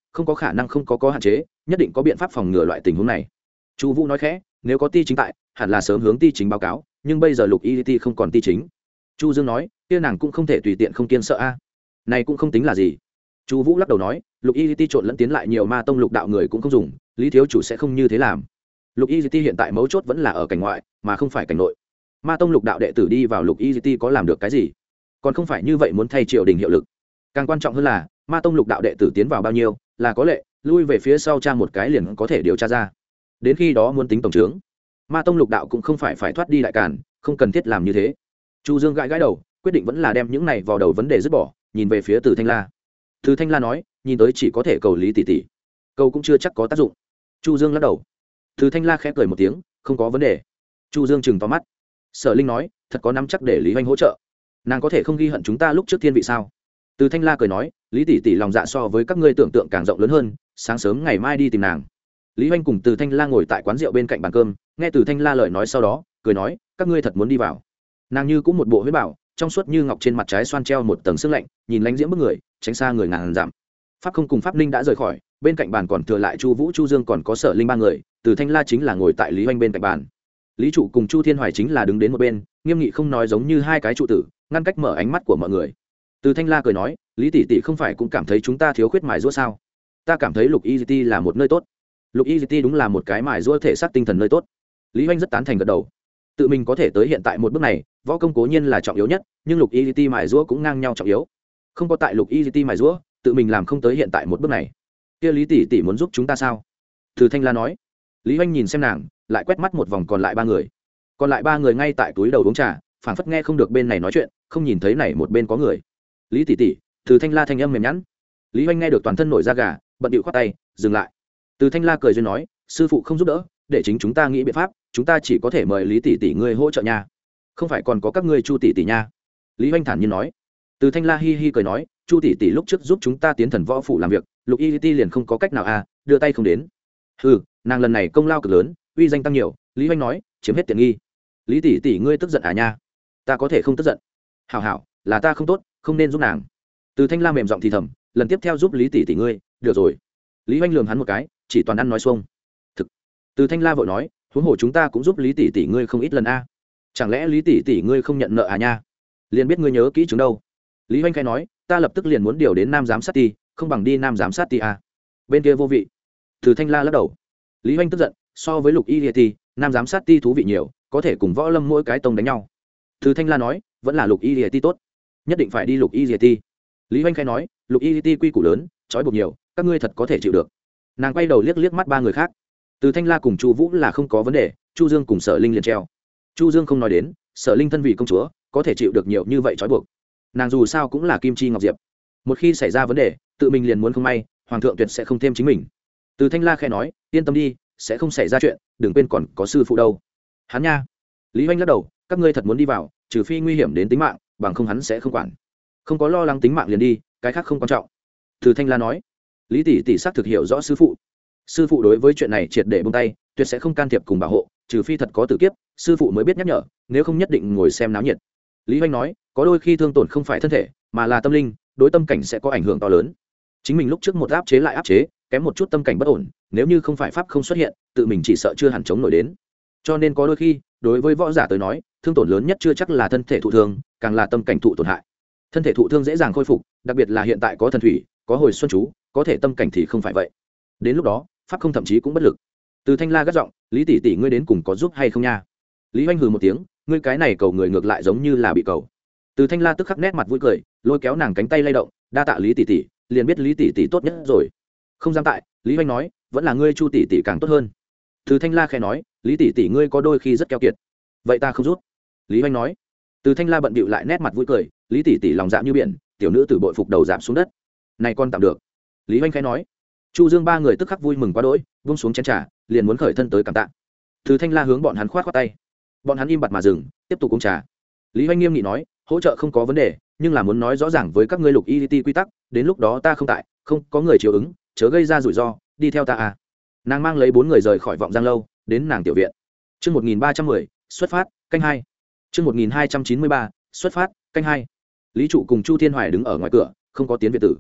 không có khả năng không có có hạn chế, nhất định có biện pháp phòng ngừa loại tình huống này. Chu Vũ nói khẽ, nếu có ti chính tại, hẳn là sớm hướng ti chính báo cáo, nhưng bây giờ Lục Y Ti không còn ti chính. Chu Dương nói, kia nàng cũng không thể tùy tiện không kiên sợ a. Này cũng không tính là gì. Chu Vũ lắc đầu nói, Lục Y Ti trộn lẫn tiến lại nhiều ma tông lục đạo người cũng không dùng, Lý thiếu chủ sẽ không như thế làm. Lục Y Ti hiện tại mấu chốt vẫn là ở cảnh ngoại, mà không phải cảnh nội. Ma tông lục đạo đệ tử đi vào Lục Y Ti có làm được cái gì? Còn không phải như vậy muốn thay triều đình hiệu lực. Càng quan trọng hơn là, ma tông lục đạo đệ tử tiến vào bao nhiêu, là có lệ, lui về phía sau tra một cái liền có thể điều tra ra. Đến khi đó muốn tính tổng trướng. Ma tông lục đạo cũng không phải phải thoát đi đại càn, không cần thiết làm như thế. Chu Dương gãi gãi đầu, quyết định vẫn là đem những này vào đầu vấn đề dứt bỏ, nhìn về phía Từ Thanh La. Từ Thanh La nói, nhìn tới chỉ có thể cầu Lý tỷ tỷ, cầu cũng chưa chắc có tác dụng. Chu Dương lắc đầu. Từ Thanh La khẽ cười một tiếng, không có vấn đề. Chu Dương chừng to mắt. Sở Linh nói, thật có nắm chắc để Lý Hoành hỗ trợ, nàng có thể không ghi hận chúng ta lúc trước thiên vị sao? Từ Thanh La cười nói, Lý tỷ tỷ lòng dạ so với các ngươi tưởng tượng càng rộng lớn hơn, sáng sớm ngày mai đi tìm nàng. Lý Hoành cùng Từ Thanh La ngồi tại quán rượu bên cạnh bàn cơm, nghe Từ Thanh La lời nói sau đó, cười nói, các ngươi thật muốn đi vào? Nàng như cũng một bộ huyết bảo, trong suốt như ngọc, trên mặt trái xoan treo một tầng sương lạnh, nhìn lãnh diễm bức người, tránh xa người ngàn dặm. Pháp Không cùng Pháp Ninh đã rời khỏi, bên cạnh bàn còn thừa lại Chu Vũ, Chu Dương còn có Sở Linh ba người, Từ Thanh La chính là ngồi tại Lý Hoành bên cạnh bàn. Lý trụ cùng Chu Thiên Hoài chính là đứng đến một bên, nghiêm nghị không nói, giống như hai cái trụ tử, ngăn cách mở ánh mắt của mọi người. Từ Thanh La cười nói, Lý tỷ tỷ không phải cũng cảm thấy chúng ta thiếu khuyết mài giũa sao? Ta cảm thấy Lục Y Ti là một nơi tốt. Lục Y Ti đúng là một cái mài giũa thể xác tinh thần nơi tốt. Lý Hoành rất tán thành gật đầu. Tự mình có thể tới hiện tại một bước này, võ công cố nhiên là trọng yếu nhất, nhưng Lục Y Ti mài giũa cũng ngang nhau trọng yếu. Không có tại Lục Y Ti mài giũa, tự mình làm không tới hiện tại một bước này. Kia Lý tỷ tỷ muốn giúp chúng ta sao? Từ Thanh La nói. Lý Hoành nhìn xem nàng, lại quét mắt một vòng còn lại ba người. Còn lại ba người ngay tại túi đầu uống trà, phảng phất nghe không được bên này nói chuyện, không nhìn thấy này một bên có người. Lý tỷ tỷ, Từ Thanh La thanh âm mềm nhẵn. Lý Hoành nghe được toàn thân nổi da gà, bận điệu khoát tay, dừng lại. Từ Thanh La cười duyên nói, sư phụ không giúp đỡ, để chính chúng ta nghĩ biện pháp, chúng ta chỉ có thể mời Lý tỷ tỷ ngươi hỗ trợ nha. Không phải còn có các ngươi Chu tỷ tỷ nha. Lý Hoành thản nhiên nói. Từ Thanh La hi hi cười nói, Chu tỷ tỷ lúc trước giúp chúng ta tiến thần võ phủ làm việc, Lục Y Ti liền không có cách nào à, đưa tay không đến. Hừ, nàng lần này công lao cực lớn, uy danh tăng nhiều. Lý Hoành nói, chiếm hết tiện nghi. Lý tỷ tỷ ngươi tức giận à nha? Ta có thể không tức giận. Hảo hảo, là ta không tốt, không nên giúp nàng. Từ Thanh La mềm giọng thì thầm, lần tiếp theo giúp Lý tỷ tỷ ngươi, được rồi. Lý Hoành lườm hắn một cái, chỉ toàn ăn nói xuông. Thực. Từ Thanh La vội nói, huống hồ chúng ta cũng giúp Lý tỷ tỷ ngươi không ít lần a. Chẳng lẽ Lý tỷ tỷ ngươi không nhận nợ à nha? Liền biết ngươi nhớ kỹ chứng đâu. Lý Hoành khai nói, ta lập tức liền muốn điều đến Nam giám sát ti, không bằng đi Nam giám sát ti a. Bên kia vô vị. Từ Thanh La lắc đầu. Lý Hoành tức giận, so với Lục Y Ti, Nam giám sát ti thú vị nhiều, có thể cùng võ lâm mỗi cái tông đánh nhau. Từ Thanh La nói, vẫn là Lục Y Ti tốt, nhất định phải đi Lục Y Ti. Lý Hoành khai nói, Lục Y Ti quy củ lớn, trói buộc nhiều, các ngươi thật có thể chịu được. Nàng quay đầu liếc liếc mắt ba người khác. Từ Thanh La cùng Chu Vũ là không có vấn đề, Chu Dương cùng Sở Linh liền treo. Chu Dương không nói đến, Sở Linh thân vị công chúa, có thể chịu được nhiều như vậy trói buộc. Nàng dù sao cũng là kim chi ngọc diệp, một khi xảy ra vấn đề, tự mình liền muốn không may, hoàng thượng tuyệt sẽ không thêm chính mình. Từ Thanh La khẽ nói, yên tâm đi, sẽ không xảy ra chuyện, đừng quên còn có sư phụ đâu. Hắn nha. Lý Hoành lắc đầu, các ngươi thật muốn đi vào, trừ phi nguy hiểm đến tính mạng, bằng không hắn sẽ không quản. Không có lo lắng tính mạng liền đi, cái khác không quan trọng. Từ Thanh La nói. Lý tỷ tỷ xác thực hiểu rõ sư phụ. Sư phụ đối với chuyện này triệt để buông tay, tuyệt sẽ không can thiệp cùng bảo hộ, trừ phi thật có tử kiếp, sư phụ mới biết nhắc nhở, nếu không nhất định ngồi xem náo nhiệt. Lý Hoành nói, có đôi khi thương tổn không phải thân thể, mà là tâm linh, đối tâm cảnh sẽ có ảnh hưởng to lớn. Chính mình lúc trước một áp chế lại áp chế, kém một chút tâm cảnh bất ổn, nếu như không phải pháp không xuất hiện, tự mình chỉ sợ chưa hẳn chống nổi đến. Cho nên có đôi khi, đối với võ giả tới nói, thương tổn lớn nhất chưa chắc là thân thể thụ thương, càng là tâm cảnh thụ tổn hại. Thân thể thụ thương dễ dàng khôi phục, đặc biệt là hiện tại có thần thủy, có hồi xuân chú, có thể tâm cảnh thì không phải vậy. Đến lúc đó, pháp không thậm chí cũng bất lực. Từ Thanh La gắt giọng, Lý tỷ tỷ ngươi đến cùng có giúp hay không nha? Lý Hoành hừ một tiếng, ngươi cái này cầu người ngược lại giống như là bị cầu. Từ Thanh La tức khắc nét mặt vui cười, lôi kéo nàng cánh tay lay động, đa tạ Lý tỷ tỷ, liền biết Lý tỷ tỷ tốt nhất rồi. Không dám tại, Lý Hoành nói, vẫn là ngươi Chu tỷ tỷ càng tốt hơn. Từ Thanh La khẽ nói, Lý tỷ tỷ ngươi có đôi khi rất keo kiệt, vậy ta không rút. Lý Hoành nói. Từ Thanh La bận bịu lại nét mặt vui cười, Lý tỷ tỷ lòng dạ như biển, tiểu nữ tử bội phục đầu giảm xuống đất. Này con tạm được. Lý Hoành khẽ nói. Chu Dương ba người tức khắc vui mừng quá đỗi, buông xuống chén trà, liền muốn khởi thân tới cảm tạ. Từ Thanh La hướng bọn hắn khoát khoát tay. Bọn hắn im bặt mà dừng, tiếp tục uống trà. Lý Hoành nghiêm nghị nói, hỗ trợ không có vấn đề, nhưng là muốn nói rõ ràng với các ngươi Lục Y Ti quy tắc, đến lúc đó ta không tại, không có người chiều ứng, chớ gây ra rủi ro, đi theo ta à. Nàng mang lấy bốn người rời khỏi Vọng Giang lâu, đến nàng tiểu viện. Chương một nghìn ba trăm mười, xuất phát, canh hai. Chương một nghìn hai trăm chín mươi ba, xuất phát, canh hai. Lý trụ cùng Chu Thiên Hoài đứng ở ngoài cửa, không có tiến viện tử.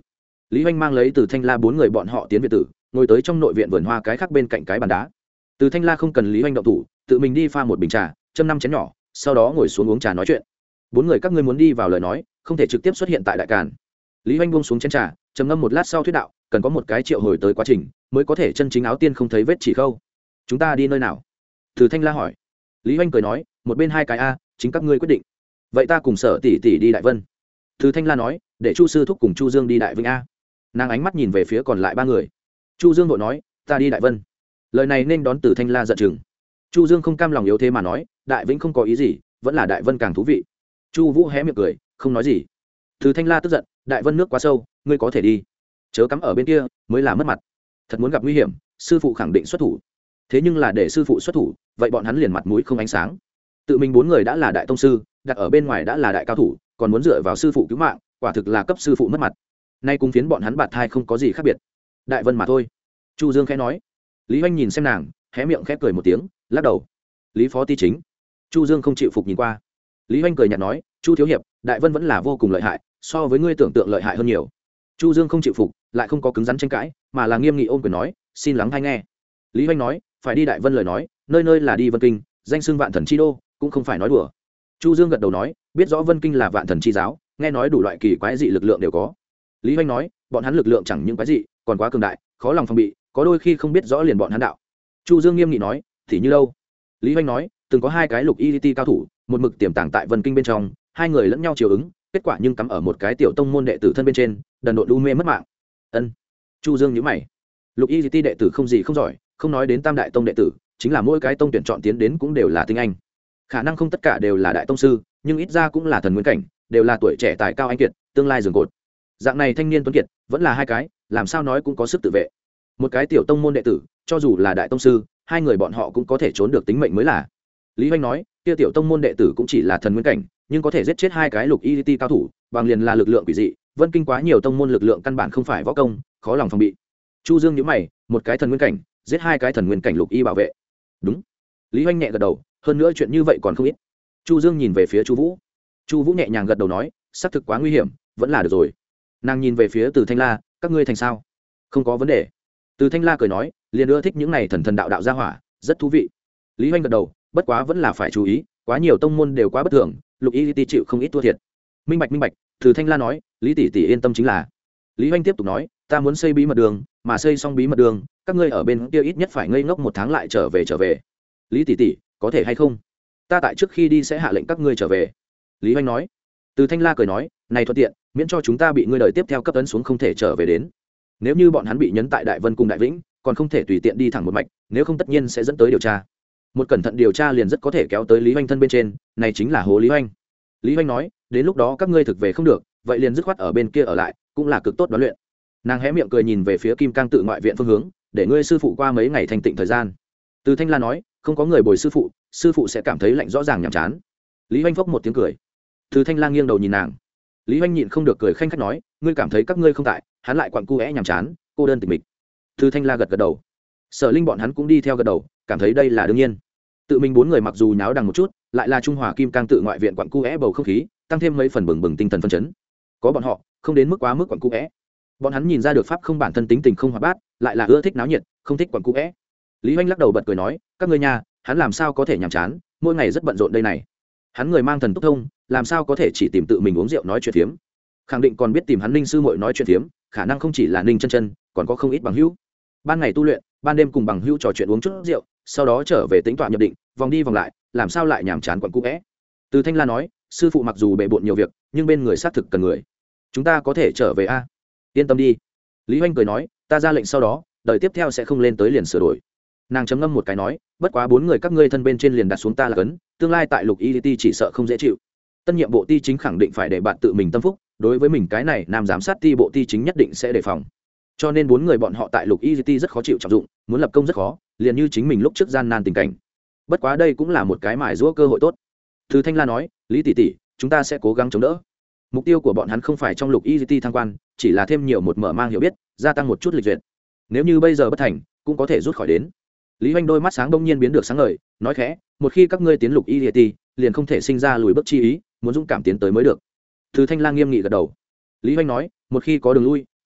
Lý Hoành mang lấy Từ Thanh La bốn người bọn họ tiến viện tử, ngồi tới trong nội viện vườn hoa cái khác bên cạnh cái bàn đá. Từ Thanh La không cần Lý Hoành động thủ, tự mình đi pha một bình trà, châm năm chén nhỏ, sau đó ngồi xuống uống trà nói chuyện. Bốn người các ngươi muốn đi vào lời nói, không thể trực tiếp xuất hiện tại đại càn. Lý Hoành buông xuống chén trà, trầm ngâm một lát sau thuyết đạo, cần có một cái triệu hồi tới quá trình, mới có thể chân chính áo tiên không thấy vết chỉ khâu. Chúng ta đi nơi nào? Từ Thanh La hỏi. Lý Hoành cười nói, một bên hai cái a, chính các ngươi quyết định. Vậy ta cùng Sở tỷ tỷ đi Đại Vân. Từ Thanh La nói, để Chu sư thúc cùng Chu Dương đi Đại Vinh a. Nàng ánh mắt nhìn về phía còn lại ba người. Chu Dương vội nói, ta đi Đại Vân. Lời này nên đón Từ Thanh La giận chừng. Chu Dương không cam lòng yếu thế mà nói, Đại Vĩnh không có ý gì, vẫn là Đại Vân càng thú vị. Chu Vũ hé miệng cười, không nói gì. Từ Thanh La tức giận, Đại Vân nước quá sâu, ngươi có thể đi, chớ cắm ở bên kia mới là mất mặt. Thật muốn gặp nguy hiểm, sư phụ khẳng định xuất thủ. Thế nhưng là để sư phụ xuất thủ, vậy bọn hắn liền mặt mũi không ánh sáng. Tự mình bốn người đã là đại tông sư, đặt ở bên ngoài đã là đại cao thủ, còn muốn dựa vào sư phụ cứu mạng, quả thực là cấp sư phụ mất mặt. Nay cùng phiến bọn hắn bạt thai không có gì khác biệt. Đại Vân mà thôi. Chu Dương khẽ nói. Lý Hoành nhìn xem nàng, hé miệng khẽ cười một tiếng, lắc đầu. Lý phó ti chính. Chu Dương không chịu phục nhìn qua. Lý Hoành cười nhạt nói, Chu thiếu hiệp, Đại Vân vẫn là vô cùng lợi hại, so với ngươi tưởng tượng lợi hại hơn nhiều. Chu Dương không chịu phục, lại không có cứng rắn tranh cãi, mà là nghiêm nghị ôm quyền nói, xin lắng hay nghe. Lý Hoành nói, phải đi Đại Vân lời nói, nơi nơi là đi Vân Kinh, danh xưng vạn thần chi đô, cũng không phải nói đùa. Chu Dương gật đầu nói, biết rõ Vân Kinh là vạn thần chi giáo, nghe nói đủ loại kỳ quái dị lực lượng đều có. Lý Hoành nói, bọn hắn lực lượng chẳng những quái dị, còn quá cường đại, khó lòng phòng bị, có đôi khi không biết rõ liền bọn hắn đạo. Chu Dương nghiêm nghị nói, thì như đâu? Lý Hoành nói, từng có hai cái lục y ti cao thủ, một mực tiềm tàng tại Vân Kinh bên trong, hai người lẫn nhau chiều ứng, kết quả nhưng cắm ở một cái tiểu tông môn đệ tử thân bên trên, đần độn u mê mất mạng. Ân. Chu Dương nhíu mày. Lục y ti đệ tử không gì không giỏi, không nói đến tam đại tông đệ tử, chính là mỗi cái tông tuyển chọn tiến đến cũng đều là tinh anh. Khả năng không tất cả đều là đại tông sư, nhưng ít ra cũng là thần nguyên cảnh, đều là tuổi trẻ tài cao anh kiệt, tương lai giường cột. Dạng này thanh niên tuấn kiệt, vẫn là hai cái, làm sao nói cũng có sức tự vệ. Một cái tiểu tông môn đệ tử, cho dù là đại tông sư, hai người bọn họ cũng có thể trốn được tính mệnh mới là. Lý Hoành nói, kia tiểu tông môn đệ tử cũng chỉ là thần nguyên cảnh, nhưng có thể giết chết hai cái lục y ti cao thủ, bằng liền là lực lượng quỷ dị, Vân Kinh quá nhiều tông môn lực lượng căn bản không phải võ công, khó lòng phòng bị. Chu Dương nhíu mày, một cái thần nguyên cảnh, giết hai cái thần nguyên cảnh lục y bảo vệ. Đúng. Lý Hoành nhẹ gật đầu, hơn nữa chuyện như vậy còn không ít. Chu Dương nhìn về phía Chu Vũ. Chu Vũ nhẹ nhàng gật đầu nói, xác thực quá nguy hiểm, vẫn là được rồi. Nàng nhìn về phía Từ Thanh La, các ngươi thành sao? Không có vấn đề. Từ Thanh La cười nói, liền ưa thích những này thần thần đạo đạo gia hỏa, rất thú vị. Lý Hoành gật đầu, bất quá vẫn là phải chú ý, quá nhiều tông môn đều quá bất thường, lục y ti chịu không ít thua thiệt. Minh bạch minh bạch. Từ Thanh La nói, Lý tỷ tỷ yên tâm chính là. Lý Hoành tiếp tục nói, ta muốn xây bí mật đường, mà xây xong bí mật đường, các ngươi ở bên kia ít nhất phải ngây ngốc một tháng lại trở về trở về. Lý tỷ tỷ, có thể hay không? Ta tại trước khi đi sẽ hạ lệnh các ngươi trở về. Lý Hoành nói. Từ Thanh La cười nói, này thuận tiện, miễn cho chúng ta bị ngươi đời tiếp theo cấp tấn xuống không thể trở về đến. Nếu như bọn hắn bị nhấn tại Đại Vân cùng Đại Vĩnh, còn không thể tùy tiện đi thẳng một mạch, nếu không tất nhiên sẽ dẫn tới điều tra. Một cẩn thận điều tra liền rất có thể kéo tới Lý Hoành thân bên trên, này chính là hố Lý Hoành. Lý Hoành nói, đến lúc đó các ngươi thực về không được, vậy liền dứt khoát ở bên kia ở lại, cũng là cực tốt đoán luyện. Nàng hé miệng cười nhìn về phía Kim Cang tự ngoại viện phương hướng, để ngươi sư phụ qua mấy ngày thanh tịnh thời gian. Từ Thanh La nói, không có người bồi sư phụ, sư phụ sẽ cảm thấy lạnh rõ ràng nhàm chán. Lý Hoành phốc một tiếng cười. Từ Thanh La nghiêng đầu nhìn nàng. Lý Hoành nhịn không được cười khanh khách nói, ngươi cảm thấy các ngươi không tại, hắn lại quặn cu é nhàm chán, cô đơn tịch mịch. Từ Thanh La gật gật đầu. Sở Linh bọn hắn cũng đi theo gật đầu, cảm thấy đây là đương nhiên. Tự mình bốn người mặc dù nháo đằng một chút, lại là trung hòa Kim Cang tự ngoại viện quặn cu é bầu không khí, tăng thêm mấy phần bừng bừng tinh thần phân chấn. Có bọn họ, không đến mức quá mức quặn cu é. Bọn hắn nhìn ra được pháp không bản thân tính tình không hoạt bát, lại là ưa thích náo nhiệt, không thích quặn cu é. Lý Hoành lắc đầu bật cười nói, các ngươi nhà, hắn làm sao có thể nhàm chán, mỗi ngày rất bận rộn đây này. Hắn người mang thần túc thông, làm sao có thể chỉ tìm tự mình uống rượu nói chuyện phiếm. Khẳng định còn biết tìm hắn Ninh sư muội nói chuyện phiếm, khả năng không chỉ là Ninh chân chân, còn có không ít bằng hữu. Ban ngày tu luyện, ban đêm cùng bằng hữu trò chuyện uống chút rượu, sau đó trở về tính tọa nhập định, vòng đi vòng lại, làm sao lại nhàm chán quặn cũ é. Từ Thanh La nói, sư phụ mặc dù bề bộn nhiều việc, nhưng bên người xác thực cần người. Chúng ta có thể trở về a? Yên tâm đi. Lý Hoành cười nói, ta ra lệnh sau đó, đời tiếp theo sẽ không lên tới liền sửa đổi. Nàng chấm ngâm một cái nói, bất quá bốn người các ngươi thân bên trên liền đặt xuống ta là cấn, tương lai tại lục y ti chỉ sợ không dễ chịu. Tân nhiệm bộ ti chính khẳng định phải để bạn tự mình tâm phúc, đối với mình cái này nam giám sát ti bộ ti chính nhất định sẽ đề phòng. Cho nên bốn người bọn họ tại lục y ti rất khó chịu trọng dụng, muốn lập công rất khó, liền như chính mình lúc trước gian nan tình cảnh. Bất quá đây cũng là một cái mài giũa cơ hội tốt. Từ Thanh La nói, Lý tỷ tỷ, chúng ta sẽ cố gắng chống đỡ. Mục tiêu của bọn hắn không phải trong lục y ti thăng quan, chỉ là thêm nhiều một mở mang hiểu biết, gia tăng một chút lịch duyệt. Nếu như bây giờ bất thành, cũng có thể rút khỏi đến. Lý Hoành đôi mắt sáng bỗng nhiên biến được sáng ngời, nói khẽ, một khi các ngươi tiến lục y ti, liền không thể sinh ra lùi bước chi ý, muốn dũng cảm tiến tới mới được. Từ Thanh Lang nghiêm nghị gật đầu. Lý Hoành nói, một khi có đường lui,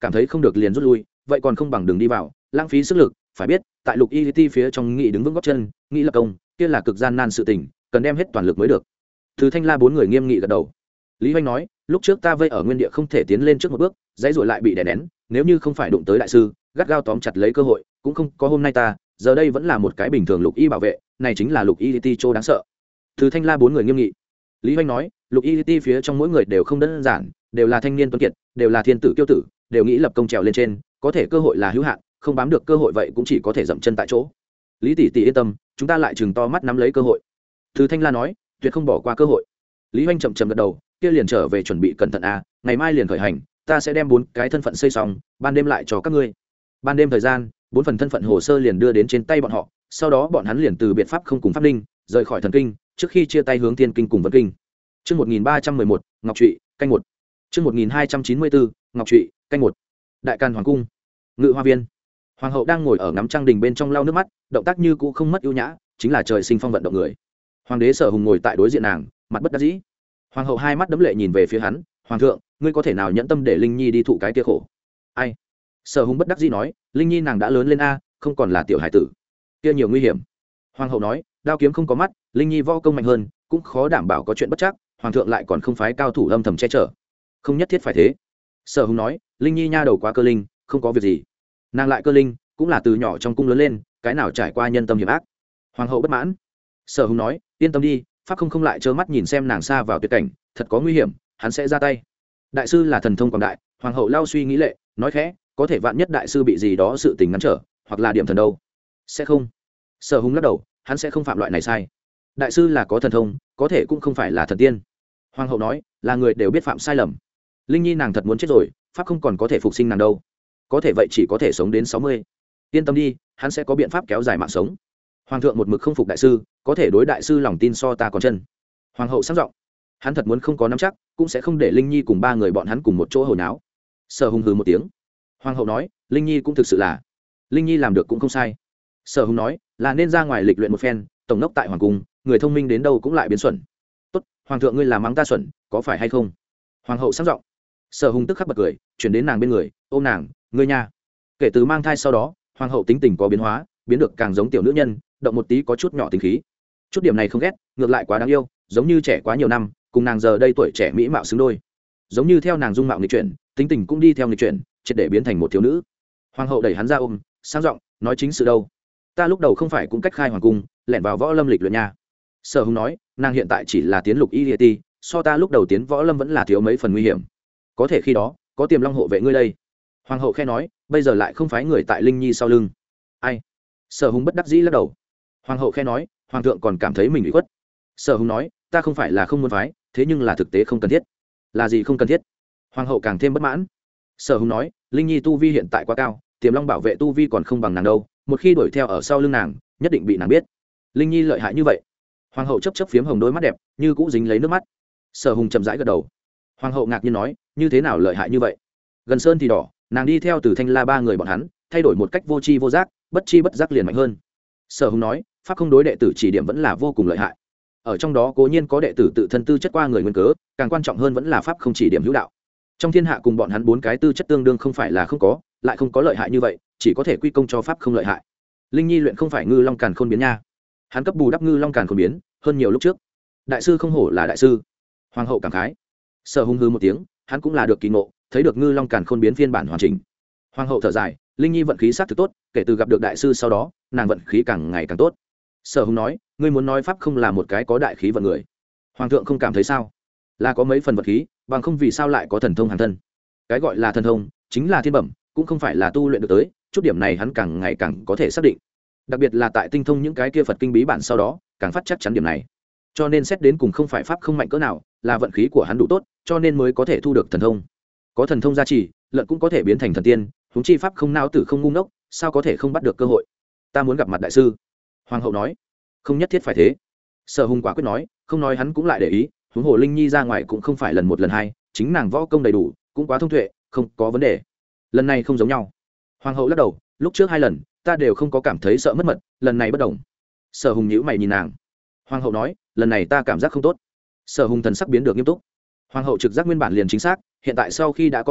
cảm thấy không được liền rút lui, vậy còn không bằng đường đi vào, lãng phí sức lực. Phải biết tại lục y ti phía trong nghị đứng vững góc chân, nghĩ lập công kia là cực gian nan sự tình, cần đem hết toàn lực mới được. Từ Thanh La bốn người nghiêm nghị gật đầu. Lý Hoành nói, lúc trước ta vây ở nguyên địa không thể tiến lên trước một bước, dãy rồi lại bị đè nén, nếu như không phải đụng tới đại sư gắt gao tóm chặt lấy cơ hội, cũng không có hôm nay ta, giờ đây vẫn là một cái bình thường lục y bảo vệ, này chính là lục y ti châu đáng sợ. Từ Thanh La bốn người nghiêm nghị. Lý Hoành nói, lục y ti phía trong mỗi người đều không đơn giản, đều là thanh niên tuấn kiệt, đều là thiên tử kiêu tử, đều nghĩ lập công trèo lên trên, có thể cơ hội là hữu hạn, không bám được cơ hội vậy cũng chỉ có thể dậm chân tại chỗ. Lý tỷ tỷ yên tâm, chúng ta lại chừng to mắt nắm lấy cơ hội. Từ Thanh La nói, tuyệt không bỏ qua cơ hội. Lý Hoành chậm chậm gật đầu, kia liền trở về chuẩn bị cẩn thận a, ngày mai liền khởi hành, ta sẽ đem bốn cái thân phận xây xong, ban đêm lại cho các ngươi. Ban đêm thời gian, bốn phần thân phận hồ sơ liền đưa đến trên tay bọn họ, sau đó bọn hắn liền từ biệt pháp không cùng pháp linh rời khỏi thần kinh, trước khi chia tay hướng tiên kinh cùng vân kinh. Chương một nghìn ba trăm mười một, Ngọc Trụy, canh một. Chương một nghìn hai trăm chín mươi bốn, Ngọc Trụy, canh một. Đại Càn hoàng cung, Ngự Hoa viên. Hoàng hậu đang ngồi ở ngắm trăng đình bên trong lau nước mắt, động tác như cũ không mất ưu nhã, chính là trời sinh phong vận động người. Hoàng đế Sở Hùng ngồi tại đối diện nàng, mặt bất đắc dĩ. Hoàng hậu hai mắt đấm lệ nhìn về phía hắn, hoàng thượng, ngươi có thể nào nhẫn tâm để Linh Nhi đi thụ cái kia khổ? Ai? Sở Hùng bất đắc dĩ nói, Linh Nhi nàng đã lớn lên a, không còn là tiểu hải tử, kia nhiều nguy hiểm. Hoàng hậu nói, đao kiếm không có mắt, Linh Nhi võ công mạnh hơn, cũng khó đảm bảo có chuyện bất chắc, hoàng thượng lại còn không phái cao thủ âm thầm che chở, không nhất thiết phải thế. Sở Hùng nói, Linh Nhi nha đầu quá cơ linh, không có việc gì. Nàng lại cơ linh, cũng là từ nhỏ trong cung lớn lên, cái nào trải qua nhân tâm hiểm ác. Hoàng hậu bất mãn. Sở Hùng nói, yên tâm đi, pháp không không lại trơ mắt nhìn xem nàng xa vào tuyệt cảnh, thật có nguy hiểm hắn sẽ ra tay. Đại sư là thần thông quảng đại. Hoàng hậu lao suy nghĩ lệ, nói khẽ, có thể vạn nhất đại sư bị gì đó sự tình ngăn trở, hoặc là điểm thần đâu? Sẽ không. Sở Hùng lắc đầu, hắn sẽ không phạm loại này sai. Đại sư là có thần thông, có thể cũng không phải là thần tiên. Hoàng hậu nói, là người đều biết phạm sai lầm. Linh Nhi nàng thật muốn chết rồi, pháp không còn có thể phục sinh nàng đâu, có thể vậy chỉ có thể sống đến sáu mươi. Yên tâm đi, hắn sẽ có biện pháp kéo dài mạng sống. Hoàng thượng một mực không phục đại sư, có thể đối đại sư lòng tin so ta còn chân. Hoàng hậu sáng giọng, hắn thật muốn không có nắm chắc, cũng sẽ không để Linh Nhi cùng ba người bọn hắn cùng một chỗ hồi náo. Sở Hùng hừ một tiếng. Hoàng hậu nói, Linh Nhi cũng thực sự là, Linh Nhi làm được cũng không sai. Sở Hùng nói, là nên ra ngoài lịch luyện một phen, tổng đốc tại hoàng cung, người thông minh đến đâu cũng lại biến xuẩn. Tốt, hoàng thượng ngươi làm mắng ta xuẩn, có phải hay không? Hoàng hậu sáng giọng. Sở Hùng tức khắc bật cười, chuyển đến nàng bên người, ôm nàng, ngươi nha. Kể từ mang thai sau đó, hoàng hậu tính tình có biến hóa, biến được càng giống tiểu nữ nhân, động một tí có chút nhỏ tính khí. Chút điểm này không ghét, ngược lại quá đáng yêu, giống như trẻ quá nhiều năm, cùng nàng giờ đây tuổi trẻ mỹ mạo xứng đôi. Giống như theo nàng dung mạo nghịch chuyển, tính tình cũng đi theo nghịch chuyển, triệt để biến thành một thiếu nữ. Hoàng hậu đẩy hắn ra ôm, sang giọng, nói chính sự đâu? Ta lúc đầu không phải cũng cách khai hoàng cung, lẻn vào võ lâm lịch luyện nha. Sở Hùng nói, nàng hiện tại chỉ là tiến lục y ti, so ta lúc đầu tiến võ lâm vẫn là thiếu mấy phần nguy hiểm. Có thể khi đó, có Tiềm Long hộ vệ ngươi đây. Hoàng hậu khe nói, bây giờ lại không phái người tại Linh Nhi sau lưng. Ai? Sở Hùng bất đắc dĩ lắc đầu. Hoàng hậu khe nói, hoàng thượng còn cảm thấy mình bị khuất. Sở Hùng nói, ta không phải là không muốn phái, thế nhưng là thực tế không cần thiết. Là gì không cần thiết? Hoàng hậu càng thêm bất mãn. Sở Hùng nói, Linh Nhi tu vi hiện tại quá cao, Tiềm Long bảo vệ tu vi còn không bằng nàng đâu, một khi đuổi theo ở sau lưng nàng, nhất định bị nàng biết. Linh Nhi lợi hại như vậy? Hoàng hậu chấp chấp phiếm hồng đôi mắt đẹp, như cũ dính lấy nước mắt. Sở Hùng chậm rãi gật đầu. Hoàng hậu ngạc nhiên nói, như thế nào lợi hại như vậy? Gần sơn thì đỏ, nàng đi theo từ Thanh La ba người bọn hắn, thay đổi một cách vô tri vô giác, bất chi bất giác liền mạnh hơn. Sở Hùng nói, pháp không đối đệ tử chỉ điểm vẫn là vô cùng lợi hại. Ở trong đó cố nhiên có đệ tử tự thân tư chất qua người nguyên cớ, càng quan trọng hơn vẫn là pháp không chỉ điểm hữu đạo. Trong thiên hạ cùng bọn hắn bốn cái tư chất tương đương không phải là không có, lại không có lợi hại như vậy, chỉ có thể quy công cho pháp không lợi hại. Linh Nhi luyện không phải ngư long càn khôn biến nha. Hắn cấp bù đắp ngư long càn khôn biến, hơn nhiều lúc trước. Đại sư không hổ là đại sư. Hoàng hậu cảm khái. Sở Hùng hừ một tiếng, hắn cũng là được kỳ ngộ, thấy được ngư long càn khôn biến phiên bản hoàn chỉnh. Hoàng hậu thở dài, Linh Nhi vận khí sát thực tốt, kể từ gặp được đại sư sau đó, nàng vận khí càng ngày càng tốt. Sở Hùng nói, ngươi muốn nói pháp không là một cái có đại khí vận người, hoàng thượng không cảm thấy sao? Là có mấy phần vật khí, bằng không vì sao lại có thần thông hàng thân? Cái gọi là thần thông chính là thiên bẩm, cũng không phải là tu luyện được tới, chút điểm này hắn càng ngày càng có thể xác định. Đặc biệt là tại tinh thông những cái kia Phật kinh bí bản sau đó, càng phát chắc chắn điểm này. Cho nên xét đến cùng không phải pháp không mạnh cỡ nào, là vận khí của hắn đủ tốt, cho nên mới có thể thu được thần thông. Có thần thông gia trì, lợn cũng có thể biến thành thần tiên, huống chi pháp không não tử không ngu ngốc, sao có thể không bắt được cơ hội? Ta muốn gặp mặt đại sư. Hoàng hậu nói, không nhất thiết phải thế. Sở Hùng quả quyết nói, không nói hắn cũng lại để ý, huống hồ Linh Nhi ra ngoài cũng không phải lần một lần hai, chính nàng võ công đầy đủ, cũng quá thông tuệ, không có vấn đề. Lần này không giống nhau. Hoàng hậu lắc đầu, lúc trước hai lần ta đều không có cảm thấy sợ mất mật, lần này bất đồng. Sở Hùng nhíu mày nhìn nàng. Hoàng hậu nói, lần này ta cảm giác không tốt. Sở Hùng thần sắc biến được nghiêm túc. Hoàng hậu trực giác nguyên bản liền chính xác, hiện tại sau khi đã có bầu,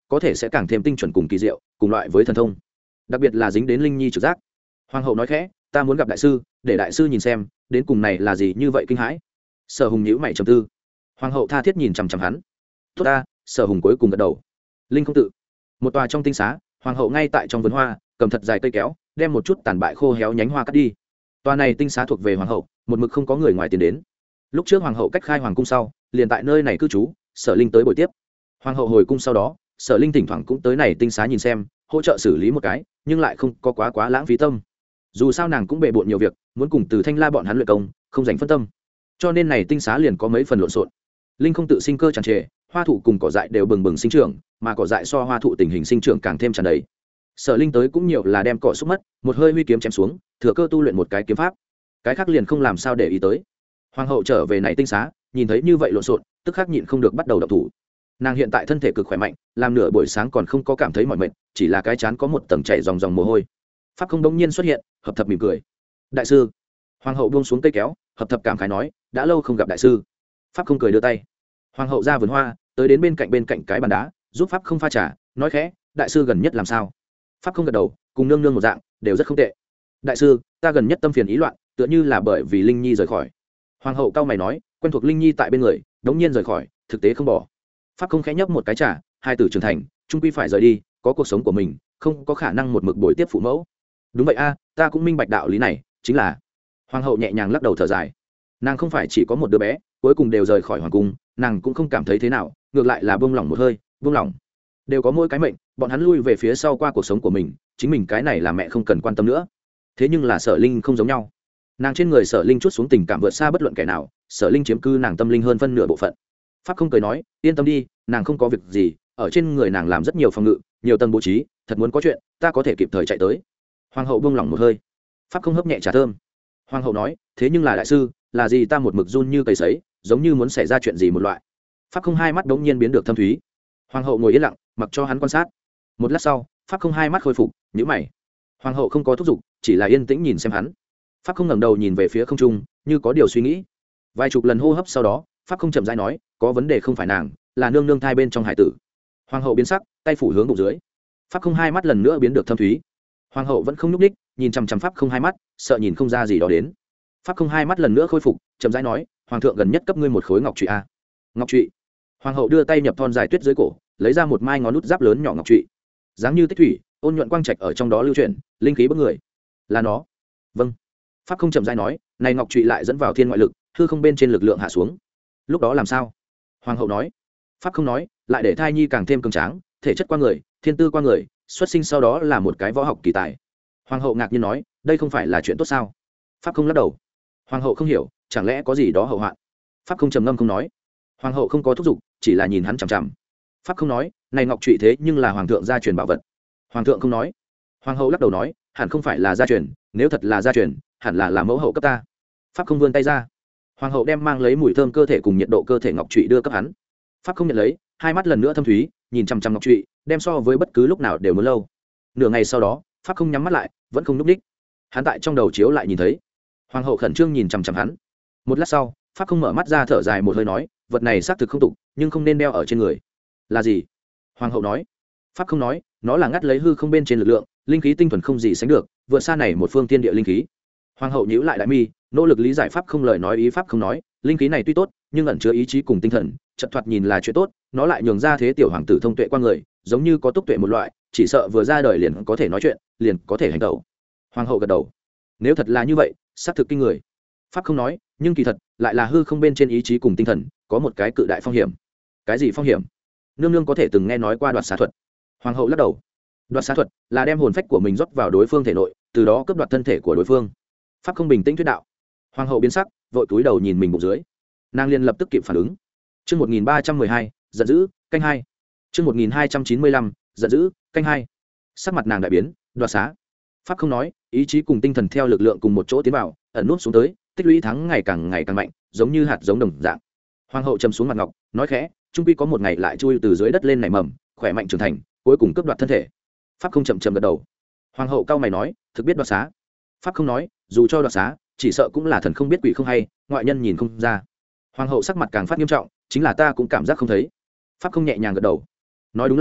có thể sẽ càng thêm tinh chuẩn cùng kỳ diệu, cùng loại với thần thông, đặc biệt là dính đến linh nhi trực giác. Hoàng hậu nói khẽ, ta muốn gặp đại sư, để đại sư nhìn xem đến cùng này là gì như vậy kinh hãi. Sở Hùng nhíu mày trầm tư. Hoàng hậu tha thiết nhìn chằm chằm hắn. Tốt ta. Sở Hùng cuối cùng gật đầu. Linh không tự, một tòa trong tinh xá, hoàng hậu ngay tại trong vườn hoa cầm thật dài cây kéo, đem một chút tàn bại khô héo nhánh hoa cắt đi. Tòa này tinh xá thuộc về hoàng hậu, một mực không có người ngoài tiến đến. Lúc trước hoàng hậu cách khai hoàng cung sau, liền tại nơi này cư trú, Sở Linh tới buổi tiếp. Hoàng hậu hồi cung sau đó, Sở Linh thỉnh thoảng cũng tới này tinh xá nhìn xem, hỗ trợ xử lý một cái, nhưng lại không có quá quá lãng phí tâm. Dù sao nàng cũng bề bộn nhiều việc, muốn cùng Từ Thanh La bọn hắn luyện công, không dành phân tâm. Cho nên này tinh xá liền có mấy phần lộn xộn. Linh không tự sinh cơ tràn trề, hoa thụ cùng cỏ dại đều bừng bừng sinh trưởng, mà cỏ dại so hoa thụ tình hình sinh trưởng càng thêm tràn đầy. Sở Linh tới cũng nhiều là đem cỏ xúc mất, một hơi huy kiếm chém xuống, thừa cơ tu luyện một cái kiếm pháp. Cái khác liền không làm sao để ý tới. Hoàng hậu trở về này tinh xá, nhìn thấy như vậy lộn xộn, tức khắc nhịn không được bắt đầu động thủ. Nàng hiện tại thân thể cực khỏe mạnh, làm nửa buổi sáng còn không có cảm thấy mỏi mệt, chỉ là cái chán có một tầng chảy dòng dòng mồ hôi. Pháp không đống nhiên xuất hiện, hợp thập mỉm cười. Đại sư. Hoàng hậu buông xuống cây kéo, hợp thập cảm khái nói, đã lâu không gặp đại sư. Pháp không cười đưa tay. Hoàng hậu ra vườn hoa, tới đến bên cạnh bên cạnh cái bàn đá, giúp Pháp không pha trà, nói khẽ, đại sư gần nhất làm sao? Pháp không gật đầu, cùng nương nương một dạng, đều rất không tệ. Đại sư, ta gần nhất tâm phiền ý loạn, tựa như là bởi vì Linh Nhi rời khỏi. Hoàng hậu cao mày nói, quen thuộc Linh Nhi tại bên người, đống nhiên rời khỏi, thực tế không bỏ. Pháp không khẽ nhấp một cái trà, hai tử trưởng thành, trung quy phải rời đi, có cuộc sống của mình, không có khả năng một mực bồi tiếp phụ mẫu. Đúng vậy a, ta cũng minh bạch đạo lý này, chính là. Hoàng hậu nhẹ nhàng lắc đầu thở dài. Nàng không phải chỉ có một đứa bé, cuối cùng đều rời khỏi hoàng cung, nàng cũng không cảm thấy thế nào, ngược lại là buông lỏng một hơi, buông lỏng. Đều có mỗi cái mệnh, bọn hắn lui về phía sau qua cuộc sống của mình, chính mình cái này là mẹ không cần quan tâm nữa. Thế nhưng là Sở Linh không giống nhau. Nàng trên người Sở Linh chút xuống tình cảm vượt xa bất luận kẻ nào, Sở Linh chiếm cư nàng tâm linh hơn phân nửa bộ phận. Pháp không cười nói, yên tâm đi, nàng không có việc gì, ở trên người nàng làm rất nhiều phòng ngự, nhiều tầng bố trí, thật muốn có chuyện, ta có thể kịp thời chạy tới. Hoàng hậu buông lỏng một hơi. Pháp không hấp nhẹ trà thơm. Hoàng hậu nói, thế nhưng là đại sư, là gì ta một mực run như cầy sấy, giống như muốn xảy ra chuyện gì một loại. Pháp không hai mắt đống nhiên biến được thâm thúy. Hoàng hậu ngồi yên lặng, mặc cho hắn quan sát. Một lát sau, Pháp không hai mắt khôi phục, nhíu mày. Hoàng hậu không có thúc giục, chỉ là yên tĩnh nhìn xem hắn. Pháp không ngẩng đầu nhìn về phía không trung, như có điều suy nghĩ. Vài chục lần hô hấp sau đó, Pháp không chậm rãi nói, có vấn đề không phải nàng, là nương nương thai bên trong hải tử. Hoàng hậu biến sắc, tay phủ hướng bụng dưới. Pháp không hai mắt lần nữa biến được thâm thúy. Hoàng hậu vẫn không nhúc nhích, nhìn chằm chằm Pháp không hai mắt, sợ nhìn không ra gì đó đến. Pháp không hai mắt lần nữa khôi phục, chậm rãi nói, hoàng thượng gần nhất cấp ngươi một khối ngọc trụy a. Ngọc trụy. Hoàng hậu đưa tay nhập thon dài tuyết dưới cổ, lấy ra một mai ngón nút giáp lớn nhỏ ngọc trụy, dáng như tích thủy, ôn nhuận quang trạch ở trong đó lưu chuyển, linh khí bức người. Là nó. Vâng. Pháp không chậm rãi nói, này ngọc trụy lại dẫn vào thiên ngoại lực, hư không bên trên lực lượng hạ xuống. Lúc đó làm sao? Hoàng hậu nói. Pháp không nói, lại để thai nhi càng thêm cường tráng, thể chất qua người, thiên tư qua người, xuất sinh sau đó là một cái võ học kỳ tài. Hoàng hậu ngạc nhiên nói, đây không phải là chuyện tốt sao? Pháp không lắc đầu. Hoàng hậu không hiểu, chẳng lẽ có gì đó hậu hoạn? Pháp không trầm ngâm không nói. Hoàng hậu không có thúc giục, chỉ là nhìn hắn chằm chằm. Pháp không nói, này ngọc trụy thế nhưng là hoàng thượng gia truyền bảo vật. Hoàng thượng không nói. Hoàng hậu lắc đầu nói, hẳn không phải là gia truyền, nếu thật là gia truyền, hẳn là là mẫu hậu cấp ta. Pháp không vươn tay ra. Hoàng hậu đem mang lấy mùi thơm cơ thể cùng nhiệt độ cơ thể ngọc trụy đưa cấp hắn. Pháp không nhận lấy, hai mắt lần nữa thâm thúy, nhìn chằm chằm ngọc trụy, đem so với bất cứ lúc nào đều muốn lâu. Nửa ngày sau đó, Pháp không nhắm mắt lại, vẫn không núp đích. Hắn tại trong đầu chiếu lại nhìn thấy. Hoàng hậu khẩn trương nhìn chằm chằm hắn. Một lát sau, Pháp không mở mắt ra thở dài một hơi nói, vật này xác thực không tục, nhưng không nên đeo ở trên người. Là gì? Hoàng hậu nói. Pháp không nói, nó là ngắt lấy hư không bên trên lực lượng, linh khí tinh thuần không gì sánh được, vượt xa này một phương tiên địa linh khí. Hoàng hậu nhíu lại đại mi, nỗ lực lý giải Pháp không lời nói ý Pháp không nói, linh khí này tuy tốt, nhưng ẩn chứa ý chí cùng tinh thần, chợt thoạt nhìn là chuyện tốt, nó lại nhường ra thế tiểu hoàng tử thông tuệ qua người, giống như có túc tuệ một loại, chỉ sợ vừa ra đời liền có thể nói chuyện, liền có thể hành động. Hoàng hậu gật đầu. Nếu thật là như vậy, xác thực kinh người. Pháp không nói, nhưng kỳ thật lại là hư không bên trên ý chí cùng tinh thần, có một cái cự đại phong hiểm. Cái gì phong hiểm? Nương nương có thể từng nghe nói qua đoạt xá thuật. Hoàng hậu lắc đầu. Đoạt xá thuật là đem hồn phách của mình rót vào đối phương thể nội, từ đó cướp đoạt thân thể của đối phương. Pháp không bình tĩnh thuyết đạo. Hoàng hậu biến sắc, vội cúi đầu nhìn mình bụng dưới. Nàng liền lập tức kịp phản ứng. Chương một nghìn ba trăm mười hai, giận dữ, canh hai. Chương một nghìn hai trăm chín mươi lăm, giận dữ, canh hai. Sắc mặt nàng đại biến, đoạt xá. Pháp không nói, ý chí cùng tinh thần theo lực lượng cùng một chỗ tiến vào, ẩn nút xuống tới, tích lũy thắng ngày càng ngày càng mạnh, giống như hạt giống đồng dạng. Hoàng hậu trầm xuống mặt ngọc, nói khẽ, trung quy có một ngày lại chui từ dưới đất lên nảy mầm, khỏe mạnh trưởng thành, cuối cùng cướp đoạt thân thể. Pháp không chậm chậm gật đầu. Hoàng hậu cao mày nói, thực biết đoạt xá. Pháp không nói, dù cho đoạt xá, chỉ sợ cũng là thần không biết quỷ không hay, ngoại nhân nhìn không ra. Hoàng hậu sắc mặt càng phát nghiêm trọng, chính là ta cũng cảm giác không thấy. Pháp không nhẹ nhàng gật đầu. Nói đúng là,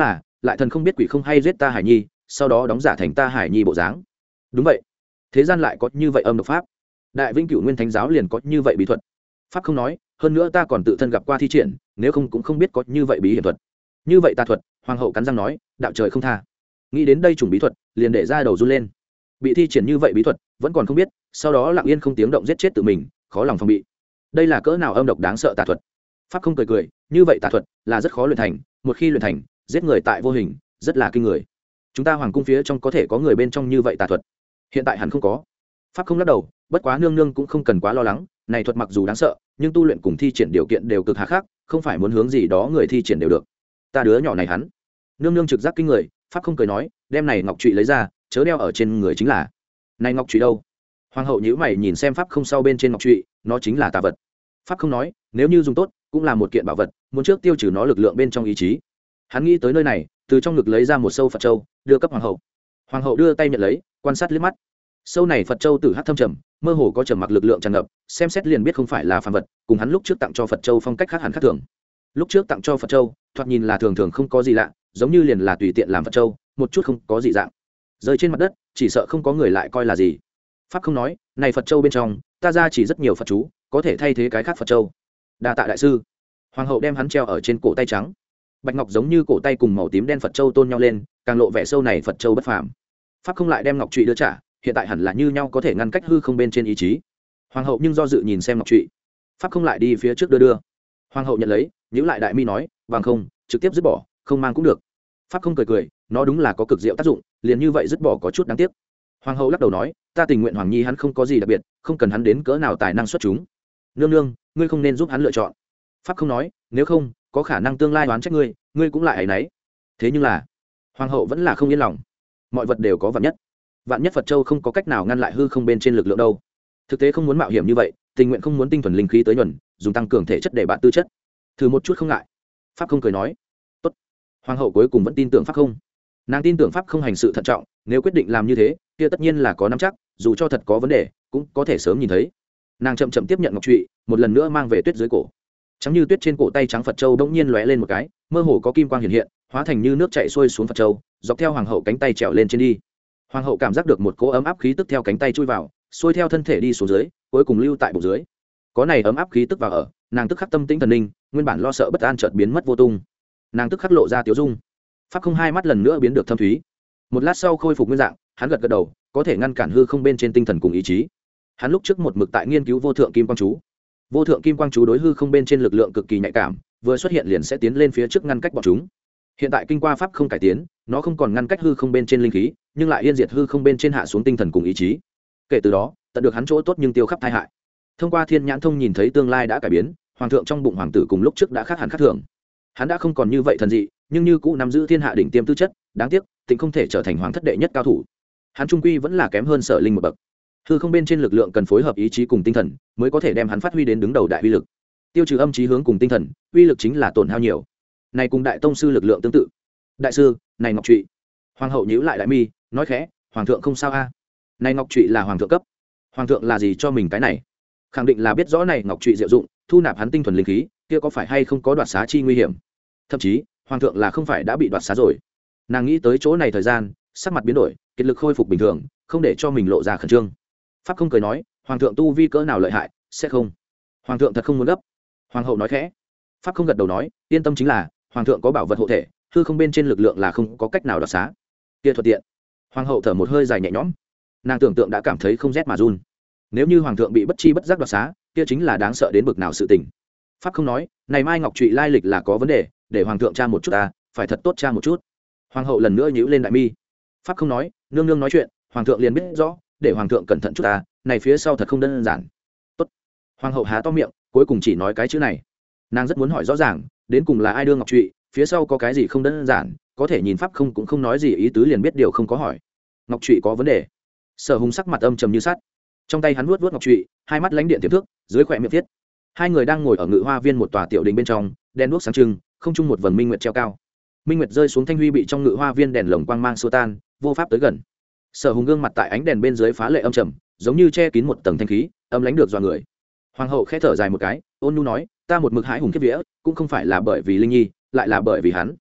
lại thần không biết quỷ không hay giết ta hải nhi, sau đó đóng giả thành ta hải nhi bộ dáng. Đúng vậy, thế gian lại có như vậy âm độc pháp. Đại Vĩnh Cửu Nguyên Thánh giáo liền có như vậy bí thuật. Pháp không nói, hơn nữa ta còn tự thân gặp qua thi triển, nếu không cũng không biết có như vậy bí hiểm thuật. Như vậy tà thuật, hoàng hậu cắn răng nói, đạo trời không tha. Nghĩ đến đây chủng bí thuật, liền để ra đầu run lên. Bị thi triển như vậy bí thuật, vẫn còn không biết, sau đó lặng yên không tiếng động giết chết tự mình, khó lòng phòng bị. Đây là cỡ nào âm độc đáng sợ tà thuật. Pháp không cười cười, như vậy tà thuật là rất khó luyện thành, một khi luyện thành, giết người tại vô hình, rất là kinh người. Chúng ta hoàng cung phía trong có thể có người bên trong như vậy tà thuật, hiện tại hẳn không có. Pháp không lắc đầu, bất quá nương nương cũng không cần quá lo lắng, này thuật mặc dù đáng sợ, nhưng tu luyện cùng thi triển điều kiện đều cực hà khắc, không phải muốn hướng gì đó người thi triển đều được. Ta đứa nhỏ này hắn, nương nương trực giác kinh người. Pháp không cười nói, đem này ngọc trụy lấy ra, chớ đeo ở trên người chính là. Này ngọc trụy đâu? Hoàng hậu nhíu mày nhìn xem pháp không sau bên trên ngọc trụy, nó chính là tà vật. Pháp không nói, nếu như dùng tốt, cũng là một kiện bảo vật, muốn trước tiêu trừ nó lực lượng bên trong ý chí. Hắn nghĩ tới nơi này, từ trong ngực lấy ra một sâu Phật châu, đưa cấp hoàng hậu. Hoàng hậu đưa tay nhận lấy, quan sát liếc mắt. Sâu này Phật châu tử hắc thâm trầm, mơ hồ có trầm mặc lực lượng tràn ngập, xem xét liền biết không phải là phàm vật, cùng hắn lúc trước tặng cho Phật châu phong cách khác hẳn khác thường. Lúc trước tặng cho Phật châu, thoạt nhìn là thường thường không có gì lạ, giống như liền là tùy tiện làm Phật châu, một chút không có gì dạng. Rơi trên mặt đất, chỉ sợ không có người lại coi là gì. Pháp không nói, này Phật châu bên trong, ta ra chỉ rất nhiều Phật chú, có thể thay thế cái khác Phật châu. Đa tạ đại sư. Hoàng hậu đem hắn treo ở trên cổ tay trắng, bạch ngọc giống như cổ tay cùng màu tím đen Phật châu tôn nhau lên, càng lộ vẻ sâu này Phật châu bất phàm. Pháp không lại đem ngọc trụy đưa trả, hiện tại hẳn là như nhau có thể ngăn cách hư không bên trên ý chí. Hoàng hậu nhưng do dự nhìn xem ngọc trụy. Pháp không lại đi phía trước đưa đưa. Hoàng hậu nhận lấy, nhíu lại đại mi nói, bằng không trực tiếp dứt bỏ, không mang cũng được. Pháp không cười cười, nó đúng là có cực diệu tác dụng, liền như vậy dứt bỏ có chút đáng tiếc. Hoàng hậu lắc đầu nói, ta tình nguyện hoàng nhi hắn không có gì đặc biệt, không cần hắn đến cỡ nào tài năng xuất chúng. Nương nương, ngươi không nên giúp hắn lựa chọn. Pháp không nói, nếu không có khả năng tương lai đoán trách ngươi, ngươi cũng lại ấy nấy. Thế nhưng là hoàng hậu vẫn là không yên lòng, mọi vật đều có vạn nhất, vạn nhất Phật châu không có cách nào ngăn lại hư không bên trên lực lượng đâu. Thực tế không muốn mạo hiểm như vậy, tình nguyện không muốn tinh thuần linh khí tới nhuần, dùng tăng cường thể chất để bạn tư chất, thử một chút không ngại. Pháp không cười nói, tốt. Hoàng hậu cuối cùng vẫn tin tưởng pháp không. Nàng tin tưởng pháp không hành sự thận trọng, nếu quyết định làm như thế, kia tất nhiên là có nắm chắc, dù cho thật có vấn đề, cũng có thể sớm nhìn thấy. Nàng chậm chậm tiếp nhận ngọc trụy, một lần nữa mang về tuyết dưới cổ. Trắng như tuyết trên cổ tay trắng Phật châu bỗng nhiên lóe lên một cái, mơ hồ có kim quang hiện hiện, hóa thành như nước chảy xuôi xuống Phật châu, dọc theo hoàng hậu cánh tay trèo lên trên đi. Hoàng hậu cảm giác được một cỗ ấm áp khí tức theo cánh tay chui vào, xuôi theo thân thể đi xuống dưới, cuối cùng lưu tại bụng dưới. Có này ấm áp khí tức vào ở, nàng tức khắc tâm tĩnh thần ninh, nguyên bản lo sợ bất an chợt biến mất vô tung. Nàng tức khắc lộ ra tiểu dung. Pháp không hai mắt lần nữa biến được thâm thúy. Một lát sau khôi phục nguyên dạng, hắn gật gật đầu, có thể ngăn cản hư không bên trên tinh thần cùng ý chí. Hắn lúc trước một mực tại nghiên cứu vô thượng kim quang chú. Vô thượng kim quang chú đối hư không bên trên lực lượng cực kỳ nhạy cảm, vừa xuất hiện liền sẽ tiến lên phía trước ngăn cách bọn chúng. Hiện tại kinh qua pháp không cải tiến, nó không còn ngăn cách hư không bên trên linh khí, nhưng lại yên diệt hư không bên trên hạ xuống tinh thần cùng ý chí. Kể từ đó, tận được hắn chỗ tốt nhưng tiêu khắp tai hại. Thông qua thiên nhãn thông nhìn thấy tương lai đã cải biến, hoàng thượng trong bụng hoàng tử cùng lúc trước đã khác hẳn khác thường. Hắn đã không còn như vậy thần dị, nhưng như cũ nắm giữ thiên hạ đỉnh tiêm tư chất, đáng tiếc, Tịnh không thể trở thành hoàng thất đệ nhất cao thủ. Hắn trung quy vẫn là kém hơn Sở Linh một bậc. Hư không bên trên lực lượng cần phối hợp ý chí cùng tinh thần, mới có thể đem hắn phát huy đến đứng đầu đại uy lực. Tiêu trừ âm chí hướng cùng tinh thần, uy lực chính là tổn hao nhiều. Này cùng đại tông sư lực lượng tương tự. Đại sư, này ngọc trụy. Hoàng hậu nhíu lại đại mi, nói khẽ, hoàng thượng không sao a? Này ngọc trụy là hoàng thượng cấp. Hoàng thượng là gì cho mình cái này? Khẳng định là biết rõ này ngọc trụy diệu dụng, thu nạp hắn tinh thuần linh khí, kia có phải hay không có đoạt xá chi nguy hiểm? Thậm chí, hoàng thượng là không phải đã bị đoạt xá rồi? Nàng nghĩ tới chỗ này thời gian, sắc mặt biến đổi, kiệt lực khôi phục bình thường, không để cho mình lộ ra khẩn trương. Pháp không cười nói, hoàng thượng tu vi cỡ nào lợi hại, sẽ không? Hoàng thượng thật không muốn gấp. Hoàng hậu nói khẽ. Pháp không gật đầu nói, yên tâm chính là, hoàng thượng có bảo vật hộ thể, hư không bên trên lực lượng là không có cách nào đoạt xá. Kia thuận tiện. Hoàng hậu thở một hơi dài nhẹ nhõm. Nàng tưởng tượng đã cảm thấy không rét mà run. Nếu như hoàng thượng bị bất chi bất giác đoạt xá, kia chính là đáng sợ đến bực nào sự tình. Pháp không nói, này mai ngọc trụy lai lịch là có vấn đề, để hoàng thượng tra một chút ta, phải thật tốt tra một chút. Hoàng hậu lần nữa nhíu lên đại mi. Pháp không nói, nương nương nói chuyện, hoàng thượng liền biết rõ, để hoàng thượng cẩn thận chút ta, này phía sau thật không đơn giản. Tốt. Hoàng hậu há to miệng, cuối cùng chỉ nói cái chữ này. Nàng rất muốn hỏi rõ ràng, đến cùng là ai đưa ngọc trụy, phía sau có cái gì không đơn giản, có thể nhìn pháp không cũng không nói gì ý tứ liền biết điều không có hỏi. Ngọc trụy có vấn đề. Sở Hùng sắc mặt âm trầm như sắt, trong tay hắn vuốt vuốt ngọc trụy, hai mắt lánh điện tiềm thước, dưới khỏe miệng thiết. Hai người đang ngồi ở ngự hoa viên một tòa tiểu đình bên trong, đèn đuốc sáng trưng, không trung một vầng minh nguyệt treo cao. Minh nguyệt rơi xuống thanh huy bị trong ngự hoa viên đèn lồng quang mang xua tan, vô pháp tới gần. Sở Hùng gương mặt tại ánh đèn bên dưới phá lệ âm trầm, giống như che kín một tầng thanh khí, âm lãnh được dọa người. Hoàng hậu khẽ thở dài một cái, ôn nhu nói, ta một mực hãi hùng kiếp vía, cũng không phải là bởi vì Linh Nhi, lại là bởi vì hắn.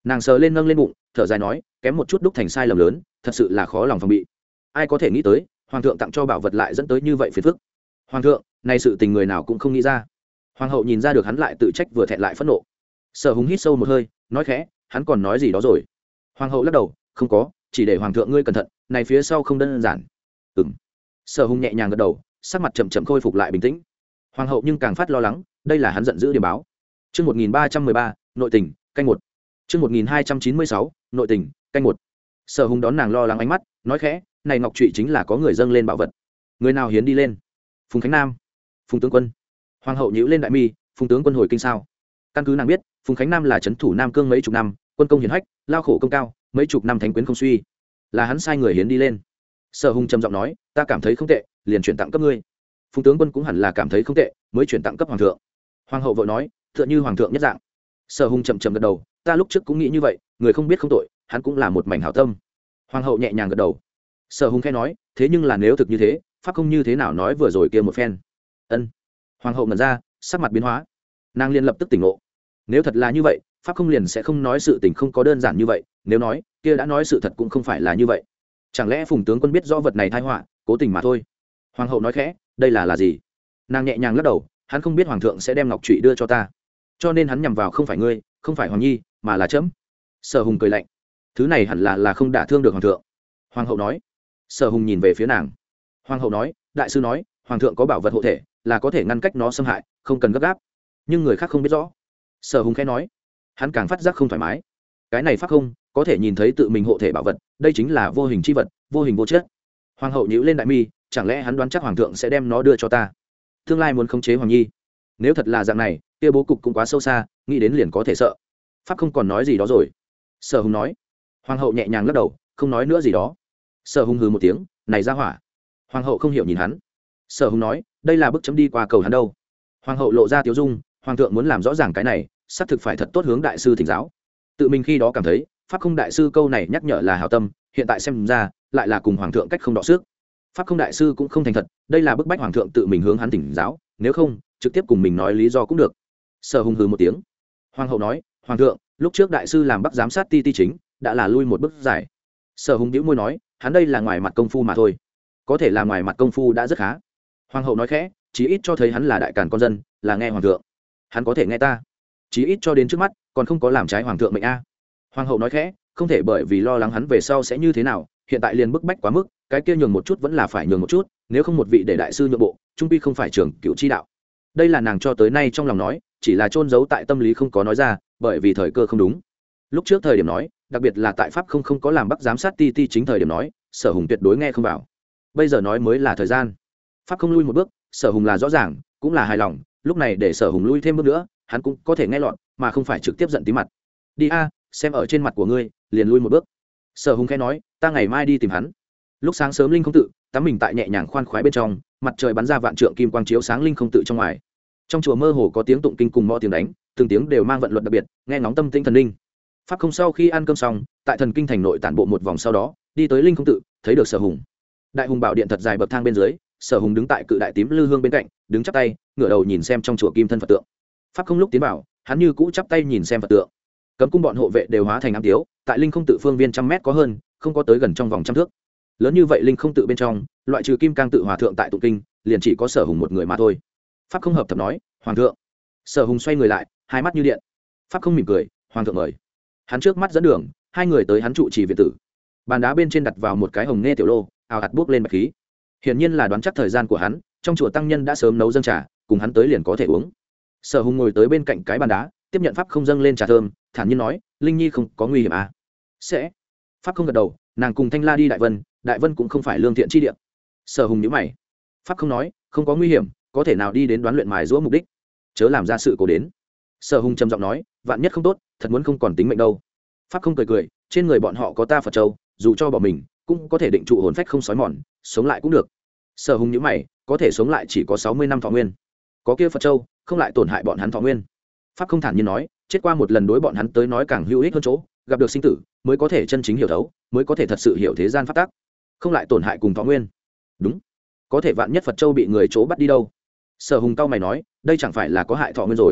nàng sờ lên nâng lên bụng thở dài nói kém một chút đúc thành sai lầm lớn thật sự là khó lòng phòng bị. Ai có thể nghĩ tới hoàng thượng tặng cho bảo vật lại dẫn tới như vậy phiền phức. Hoàng thượng này sự tình người nào cũng không nghĩ ra. Hoàng hậu nhìn ra được hắn lại tự trách vừa thẹn lại phẫn nộ. Sở Hùng hít sâu một hơi nói khẽ hắn còn nói gì đó rồi. Hoàng hậu lắc đầu không có, chỉ để hoàng thượng ngươi cẩn thận, này phía sau không đơn giản. Ừm. Sở Hùng nhẹ nhàng gật đầu, sắc mặt chậm chậm khôi phục lại bình tĩnh. Hoàng hậu nhưng càng phát lo lắng, đây là hắn giận dữ điểm báo. Chương một nghìn ba trăm mười ba, nội tình, canh một. Chương một nghìn hai trăm chín mươi sáu, nội tình, canh một. Sở Hùng đón nàng lo lắng ánh mắt, nói khẽ, này ngọc trụy chính là có người dâng lên bảo vật. Người nào hiến đi lên? Phùng Khánh Nam. Phùng tướng quân. Hoàng hậu nhíu lên đại mi, Phùng tướng quân hồi kinh sao? Căn cứ nàng biết, Phùng Khánh Nam là trấn thủ Nam Cương mấy chục năm, quân công hiển hách, lao khổ công cao, mấy chục năm thánh quyến không suy, là hắn sai người hiến đi lên. Sở Hùng trầm giọng nói, ta cảm thấy không tệ, liền chuyển tặng cấp ngươi. Phùng tướng quân cũng hẳn là cảm thấy không tệ, mới chuyển tặng cấp hoàng thượng. Hoàng hậu vội nói, tựa như hoàng thượng nhất dạng. Sở Hùng chậm chậm gật đầu, ta lúc trước cũng nghĩ như vậy, người không biết không tội, hắn cũng là một mảnh hảo tâm. Hoàng hậu nhẹ nhàng gật đầu. Sở Hùng khẽ nói, thế nhưng là nếu thực như thế, pháp không như thế nào nói vừa rồi kia một phen. Ân. Hoàng hậu ngẩn ra, sắc mặt biến hóa. Nàng liền lập tức tỉnh ngộ. Nếu thật là như vậy, pháp không liền sẽ không nói sự tình không có đơn giản như vậy, nếu nói, kia đã nói sự thật cũng không phải là như vậy. Chẳng lẽ Phùng tướng quân biết rõ vật này tai họa, cố tình mà thôi. Hoàng hậu nói khẽ, đây là là gì? Nàng nhẹ nhàng lắc đầu, hắn không biết hoàng thượng sẽ đem ngọc trụy đưa cho ta, cho nên hắn nhằm vào không phải ngươi, không phải hoàng nhi, mà là trẫm. Sở Hùng cười lạnh, thứ này hẳn là là không đả thương được hoàng thượng. Hoàng hậu nói. Sở Hùng nhìn về phía nàng. Hoàng hậu nói, đại sư nói hoàng thượng có bảo vật hộ thể, là có thể ngăn cách nó xâm hại, không cần gấp gáp, nhưng người khác không biết rõ. Sở Hùng khẽ nói. Hắn càng phát giác không thoải mái. Cái này pháp không có thể nhìn thấy tự mình hộ thể bảo vật, đây chính là vô hình chi vật, vô hình vô chất. Hoàng hậu nhíu lên đại mi, chẳng lẽ hắn đoán chắc hoàng thượng sẽ đem nó đưa cho ta, tương lai muốn khống chế hoàng nhi? Nếu thật là dạng này, kia bố cục cũng quá sâu xa, nghĩ đến liền có thể sợ. Pháp không còn nói gì đó rồi. Sở Hùng nói. Hoàng hậu nhẹ nhàng lắc đầu, không nói nữa gì đó. Sở Hùng hừ một tiếng, này ra hỏa. Hoàng hậu không hiểu nhìn hắn. Sở Hùng nói, đây là bước chấm đi qua cầu hắn đâu. Hoàng hậu lộ ra tiếu dung, hoàng thượng muốn làm rõ ràng cái này, xác thực phải thật tốt hướng đại sư thỉnh giáo. Tự mình khi đó cảm thấy pháp không đại sư câu này nhắc nhở là hảo tâm, hiện tại xem ra lại là cùng hoàng thượng cách không đọ sức. Pháp không đại sư cũng không thành thật, đây là bức bách hoàng thượng tự mình hướng hắn thỉnh giáo, nếu không trực tiếp cùng mình nói lý do cũng được. Sở Hùng hừ một tiếng. Hoàng hậu nói, hoàng thượng lúc trước đại sư làm bắc giám sát ti ti chính đã là lui một bước dài. Sở Hùng bĩu môi nói, hắn đây là ngoài mặt công phu mà thôi, có thể là ngoài mặt công phu đã rất khá. Hoàng hậu nói khẽ, chí ít cho thấy hắn là đại càn con dân, là nghe hoàng thượng. Hắn có thể nghe ta, chí ít cho đến trước mắt còn không có làm trái hoàng thượng mệnh a. Hoàng hậu nói khẽ, không thể bởi vì lo lắng hắn về sau sẽ như thế nào, hiện tại liền bức bách quá mức, cái kia nhường một chút vẫn là phải nhường một chút, nếu không một vị để đại sư nhượng bộ, trung quy không phải trưởng cựu chi đạo. Đây là nàng cho tới nay trong lòng nói, chỉ là chôn giấu tại tâm lý không có nói ra, bởi vì thời cơ không đúng. Lúc trước thời điểm nói, đặc biệt là tại pháp không không có làm bắc giám sát ti ti chính thời điểm nói, Sở Hùng tuyệt đối nghe không vào. Bây giờ nói mới là thời gian. Pháp không lui một bước, Sở Hùng là rõ ràng, cũng là hài lòng, lúc này để Sở Hùng lui thêm bước nữa, hắn cũng có thể nghe lọt, mà không phải trực tiếp giận tí mặt. Đi a, xem ở trên mặt của ngươi, liền lui một bước. Sở Hùng khẽ nói, ta ngày mai đi tìm hắn. Lúc sáng sớm linh không tự tắm mình tại nhẹ nhàng khoan khoái bên trong, mặt trời bắn ra vạn trượng kim quang chiếu sáng linh không tự trong ngoài. Trong chùa mơ hồ có tiếng tụng kinh cùng mõ tiếng đánh, từng tiếng đều mang vận luật đặc biệt, nghe ngóng tâm tinh thần linh. Pháp không sau khi ăn cơm xong, tại thần kinh thành nội tản bộ một vòng sau đó, đi tới linh không tự, thấy được Sở Hùng. Đại hùng bảo điện thật dài bậc thang bên dưới, Sở Hùng đứng tại cự đại tím lư hương bên cạnh, đứng chắp tay, ngửa đầu nhìn xem trong chùa kim thân Phật tượng. Pháp không lúc tiến vào, hắn như cũ chắp tay nhìn xem Phật tượng. Cấm cung bọn hộ vệ đều hóa thành ám tiếu, tại linh không tự phương viên trăm mét có hơn, không có tới gần trong vòng trăm thước. Lớn như vậy linh không tự bên trong, loại trừ kim cang tự hòa thượng tại tụng kinh, liền chỉ có Sở Hùng một người mà thôi. Pháp không hợp thập nói, hoàng thượng. Sở Hùng xoay người lại, hai mắt như điện. Pháp không mỉm cười, hoàng thượng mời. Hắn trước mắt dẫn đường, hai người tới hắn trụ trì viện tử. Bàn đá bên trên đặt vào một cái hồng nghe tiểu lô, ào ạt buốc lên bạch khí. Hiển nhiên là đoán chắc thời gian của hắn, trong chùa tăng nhân đã sớm nấu dâng trà, cùng hắn tới liền có thể uống. Sở Hùng ngồi tới bên cạnh cái bàn đá, tiếp nhận pháp không dâng lên trà thơm, thản nhiên nói, linh nhi không có nguy hiểm à? Sẽ. Pháp không gật đầu, nàng cùng Thanh La đi Đại Vân, Đại Vân cũng không phải lương thiện chi địa. Sở Hùng nhíu mày. Pháp không nói, không có nguy hiểm, có thể nào đi đến đoán luyện mài giũa mục đích, chớ làm ra sự cố đến. Sở Hùng trầm giọng nói, vạn nhất không tốt, thật muốn không còn tính mệnh đâu. Pháp không cười cười, trên người bọn họ có ta Phật châu, dù cho bỏ mình cũng có thể định trụ hồn phách không sói mòn, sống lại cũng được. Sở Hùng nhíu mày, có thể sống lại chỉ có sáu mươi năm thọ nguyên, có kia Phật châu không lại tổn hại bọn hắn thọ nguyên. Pháp không thản nhiên nói, chết qua một lần đối bọn hắn tới nói càng hữu ích hơn chỗ, gặp được sinh tử mới có thể chân chính hiểu thấu, mới có thể thật sự hiểu thế gian pháp tắc, không lại tổn hại cùng thọ nguyên. Đúng, có thể vạn nhất Phật châu bị người chỗ bắt đi đâu? Sở Hùng cau mày nói, đây chẳng phải là có hại thọ nguyên rồi.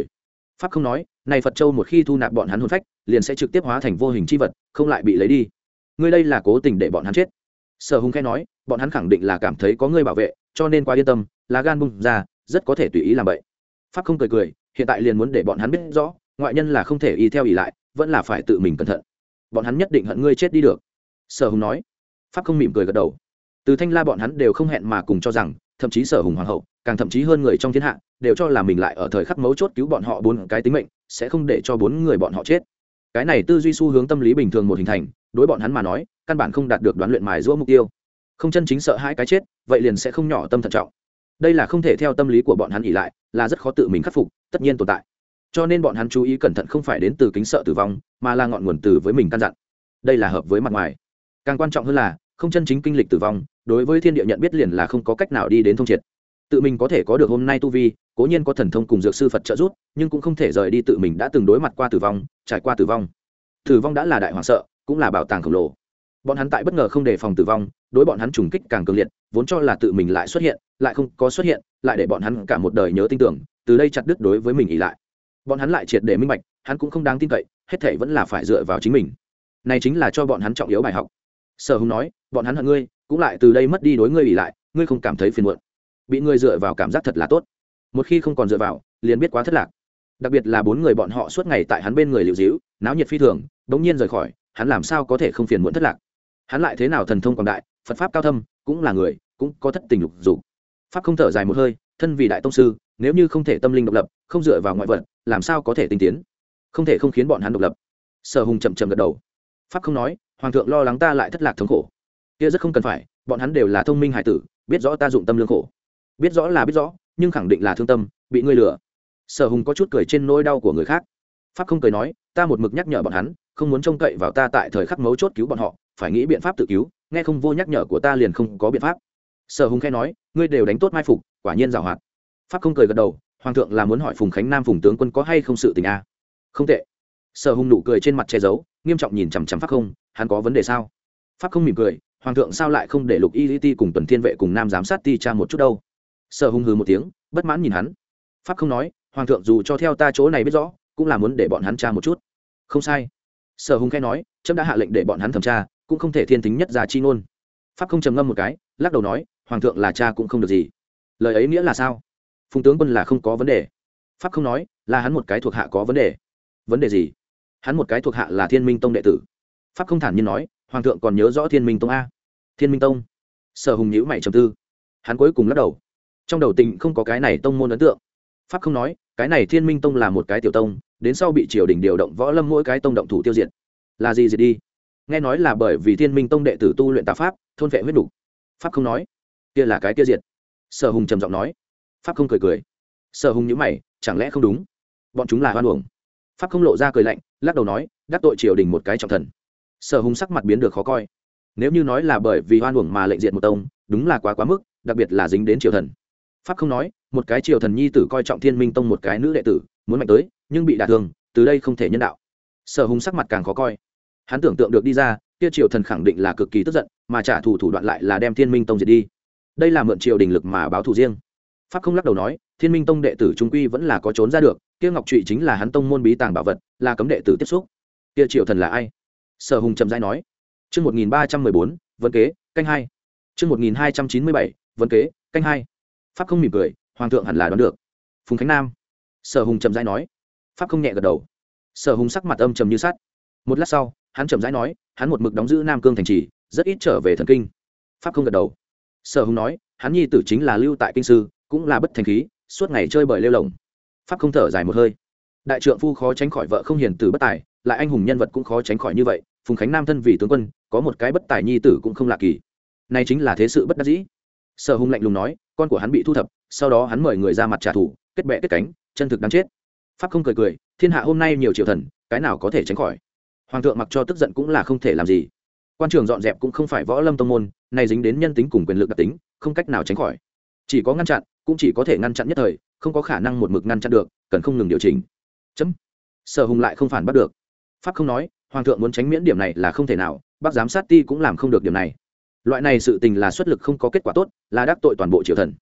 pháp không nói, này Phật Châu một khi thu nạp bọn hắn hồn phách, liền sẽ trực tiếp hóa thành vô hình chi vật, không lại bị lấy đi. Ngươi đây là cố tình để bọn hắn chết. Sở Hùng khẽ nói, bọn hắn khẳng định là cảm thấy có ngươi bảo vệ, cho nên quá yên tâm, lá gan bung ra, rất có thể tùy ý làm vậy. Pháp không cười cười, hiện tại liền muốn để bọn hắn biết rõ, ngoại nhân là không thể y theo ỷ lại, vẫn là phải tự mình cẩn thận. Bọn hắn nhất định hận ngươi chết đi được. Sở Hùng nói. Pháp không mỉm cười gật đầu. Từ Thanh La bọn hắn đều không hẹn mà cùng cho rằng, thậm chí Sở Hùng hoàng hậu, càng thậm chí hơn người trong thiên hạ, đều cho là mình lại ở thời khắc mấu chốt cứu bọn họ bốn cái tính mệnh, sẽ không để cho bốn người bọn họ chết. Cái này tư duy xu hướng tâm lý bình thường một hình thành, đối bọn hắn mà nói, căn bản không đạt được đoán luyện mài giũa mục tiêu. Không chân chính sợ hãi cái chết, vậy liền sẽ không nhỏ tâm thận trọng. Đây là không thể theo tâm lý của bọn hắn ỷ lại, là rất khó tự mình khắc phục, tất nhiên tồn tại. Cho nên bọn hắn chú ý cẩn thận không phải đến từ kính sợ tử vong, mà là ngọn nguồn từ với mình căn dặn. Đây là hợp với mặt ngoài. Càng quan trọng hơn là, không chân chính kinh lịch tử vong, đối với thiên địa nhận biết liền là không có cách nào đi đến thông triệt. Tự mình có thể có được hôm nay tu vi, cố nhiên có thần thông cùng dược sư Phật trợ giúp, nhưng cũng không thể rời đi tự mình đã từng đối mặt qua tử vong, trải qua tử vong. Tử vong đã là đại hoảng sợ, cũng là bảo tàng khổng lồ. Bọn hắn tại bất ngờ không đề phòng tử vong, đối bọn hắn trùng kích càng cường liệt, vốn cho là tự mình lại xuất hiện, lại không có xuất hiện, lại để bọn hắn cả một đời nhớ tin tưởng, từ đây chặt đứt đối với mình ỷ lại. Bọn hắn lại triệt để minh bạch, hắn cũng không đáng tin cậy, hết thảy vẫn là phải dựa vào chính mình. Này chính là cho bọn hắn trọng yếu bài học. Sở Hùng nói, bọn hắn hận ngươi, cũng lại từ đây mất đi đối ngươi ỷ lại, ngươi không cảm thấy phiền muộn. Bị ngươi dựa vào cảm giác thật là tốt. Một khi không còn dựa vào, liền biết quá thất lạc. Đặc biệt là bốn người bọn họ suốt ngày tại hắn bên người liều díu, náo nhiệt phi thường, bỗng nhiên rời khỏi, hắn làm sao có thể không phiền muộn thất lạc. Hắn lại thế nào thần thông quảng đại, Phật pháp cao thâm, cũng là người, cũng có thất tình lục dục. Pháp không thở dài một hơi, thân vì đại tông sư, nếu như không thể tâm linh độc lập, không dựa vào ngoại vật, làm sao có thể tinh tiến? Không thể không khiến bọn hắn độc lập. Sở Hùng chậm chậm gật đầu. Pháp không nói, hoàng thượng lo lắng ta lại thất lạc thống khổ. Kia rất không cần phải, bọn hắn đều là thông minh hải tử, biết rõ ta dụng tâm lương khổ. Biết rõ là biết rõ, nhưng khẳng định là thương tâm, bị ngươi lừa. Sở Hùng có chút cười trên nỗi đau của người khác. Pháp không cười nói, ta một mực nhắc nhở bọn hắn, không muốn trông cậy vào ta tại thời khắc mấu chốt cứu bọn họ, phải nghĩ biện pháp tự cứu, nghe không vô nhắc nhở của ta liền không có biện pháp. Sở Hùng khẽ nói, ngươi đều đánh tốt mai phục, quả nhiên giàu hoạt. Pháp không cười gật đầu, hoàng thượng là muốn hỏi Phùng Khánh Nam Phùng tướng quân có hay không sự tình a? À? Không tệ. Sở Hùng nụ cười trên mặt che giấu, nghiêm trọng nhìn chằm chằm Pháp không, hắn có vấn đề sao? Pháp không mỉm cười, hoàng thượng sao lại không để Lục Y Lý Ti cùng Tuần Thiên vệ cùng Nam giám sát ti tra một chút đâu? Sở Hùng hừ một tiếng, bất mãn nhìn hắn. Pháp không nói, hoàng thượng dù cho theo ta chỗ này biết rõ, cũng là muốn để bọn hắn tra một chút. Không sai. Sở Hùng khẽ nói, trẫm đã hạ lệnh để bọn hắn thẩm tra, cũng không thể thiên tính nhất ra chi ngôn. Pháp không trầm ngâm một cái, lắc đầu nói, hoàng thượng là cha cũng không được gì. Lời ấy nghĩa là sao? Phùng tướng quân là không có vấn đề. Pháp không nói, là hắn một cái thuộc hạ có vấn đề. Vấn đề gì? Hắn một cái thuộc hạ là Thiên Minh Tông đệ tử. Pháp không thản nhiên nói, hoàng thượng còn nhớ rõ Thiên Minh Tông a? Thiên Minh Tông. Sở Hùng nhíu mày trầm tư. Hắn cuối cùng lắc đầu. Trong đầu tình không có cái này tông môn ấn tượng. Pháp không nói, cái này Thiên Minh Tông là một cái tiểu tông, đến sau bị triều đình điều động võ lâm mỗi cái tông động thủ tiêu diệt. Là gì diệt đi? Nghe nói là bởi vì Thiên Minh Tông đệ tử tu luyện tà pháp, thôn vệ huyết đủ. Pháp không nói, kia là cái kia diệt. Sở Hùng trầm giọng nói. Pháp không cười cười. Sở Hùng nhíu mày, chẳng lẽ không đúng? Bọn chúng là hoan uổng. Pháp không lộ ra cười lạnh, lắc đầu nói, đắc tội triều đình một cái trọng thần. Sở Hùng sắc mặt biến được khó coi. Nếu như nói là bởi vì hoan uổng mà lệnh diệt một tông, đúng là quá quá mức, đặc biệt là dính đến triều thần. Pháp không nói, một cái triều thần nhi tử coi trọng Thiên Minh Tông một cái nữ đệ tử, muốn mạnh tới, nhưng bị đả thương, từ đây không thể nhân đạo. Sở Hùng sắc mặt càng khó coi. Hắn tưởng tượng được đi ra, kia triều thần khẳng định là cực kỳ tức giận, mà trả thù thủ đoạn lại là đem Thiên Minh Tông diệt đi. Đây là mượn triều đình lực mà báo thù riêng. Pháp không lắc đầu nói, Thiên Minh Tông đệ tử trung quy vẫn là có trốn ra được, kia ngọc trụy chính là hắn tông môn bí tàng bảo vật, là cấm đệ tử tiếp xúc. Kia triều thần là ai? Sở Hùng chậm rãi nói. Chương một nghìn ba trăm mười bốn, vấn kế, canh hai. Chương một nghìn hai trăm chín mươi bảy, vấn kế, canh hai. Pháp không mỉm cười, hoàng thượng hẳn là đoán được. Phùng Khánh Nam. Sở Hùng chậm rãi nói. Pháp không nhẹ gật đầu. Sở Hùng sắc mặt âm trầm như sắt. Một lát sau, hắn chậm rãi nói, hắn một mực đóng giữ Nam Cương thành trì, rất ít trở về thần kinh. Pháp không gật đầu. Sở Hùng nói, hắn nhi tử chính là lưu tại kinh sư, cũng là bất thành khí, suốt ngày chơi bời lêu lồng. Pháp không thở dài một hơi. Đại trượng phu khó tránh khỏi vợ không hiền tử bất tài, lại anh hùng nhân vật cũng khó tránh khỏi như vậy. Phùng Khánh Nam thân vì tướng quân, có một cái bất tài nhi tử cũng không lạ kỳ. Này chính là thế sự bất đắc dĩ. Sở Hùng lạnh lùng nói, con của hắn bị thu thập, sau đó hắn mời người ra mặt trả thù, kết bè kết cánh, chân thực đáng chết. Pháp không cười cười, thiên hạ hôm nay nhiều triều thần, cái nào có thể tránh khỏi? Hoàng thượng mặc cho tức giận cũng là không thể làm gì. Quan trường dọn dẹp cũng không phải võ lâm tông môn, này dính đến nhân tính cùng quyền lực đặc tính, không cách nào tránh khỏi. Chỉ có ngăn chặn, cũng chỉ có thể ngăn chặn nhất thời, không có khả năng một mực ngăn chặn được, cần không ngừng điều chỉnh. Chấm. Sở Hùng lại không phản bắt được. Pháp không nói, hoàng thượng muốn tránh miễn điểm này là không thể nào, bác giám sát ti cũng làm không được điểm này. Loại này sự tình là xuất lực không có kết quả tốt, là đắc tội toàn bộ triều thần.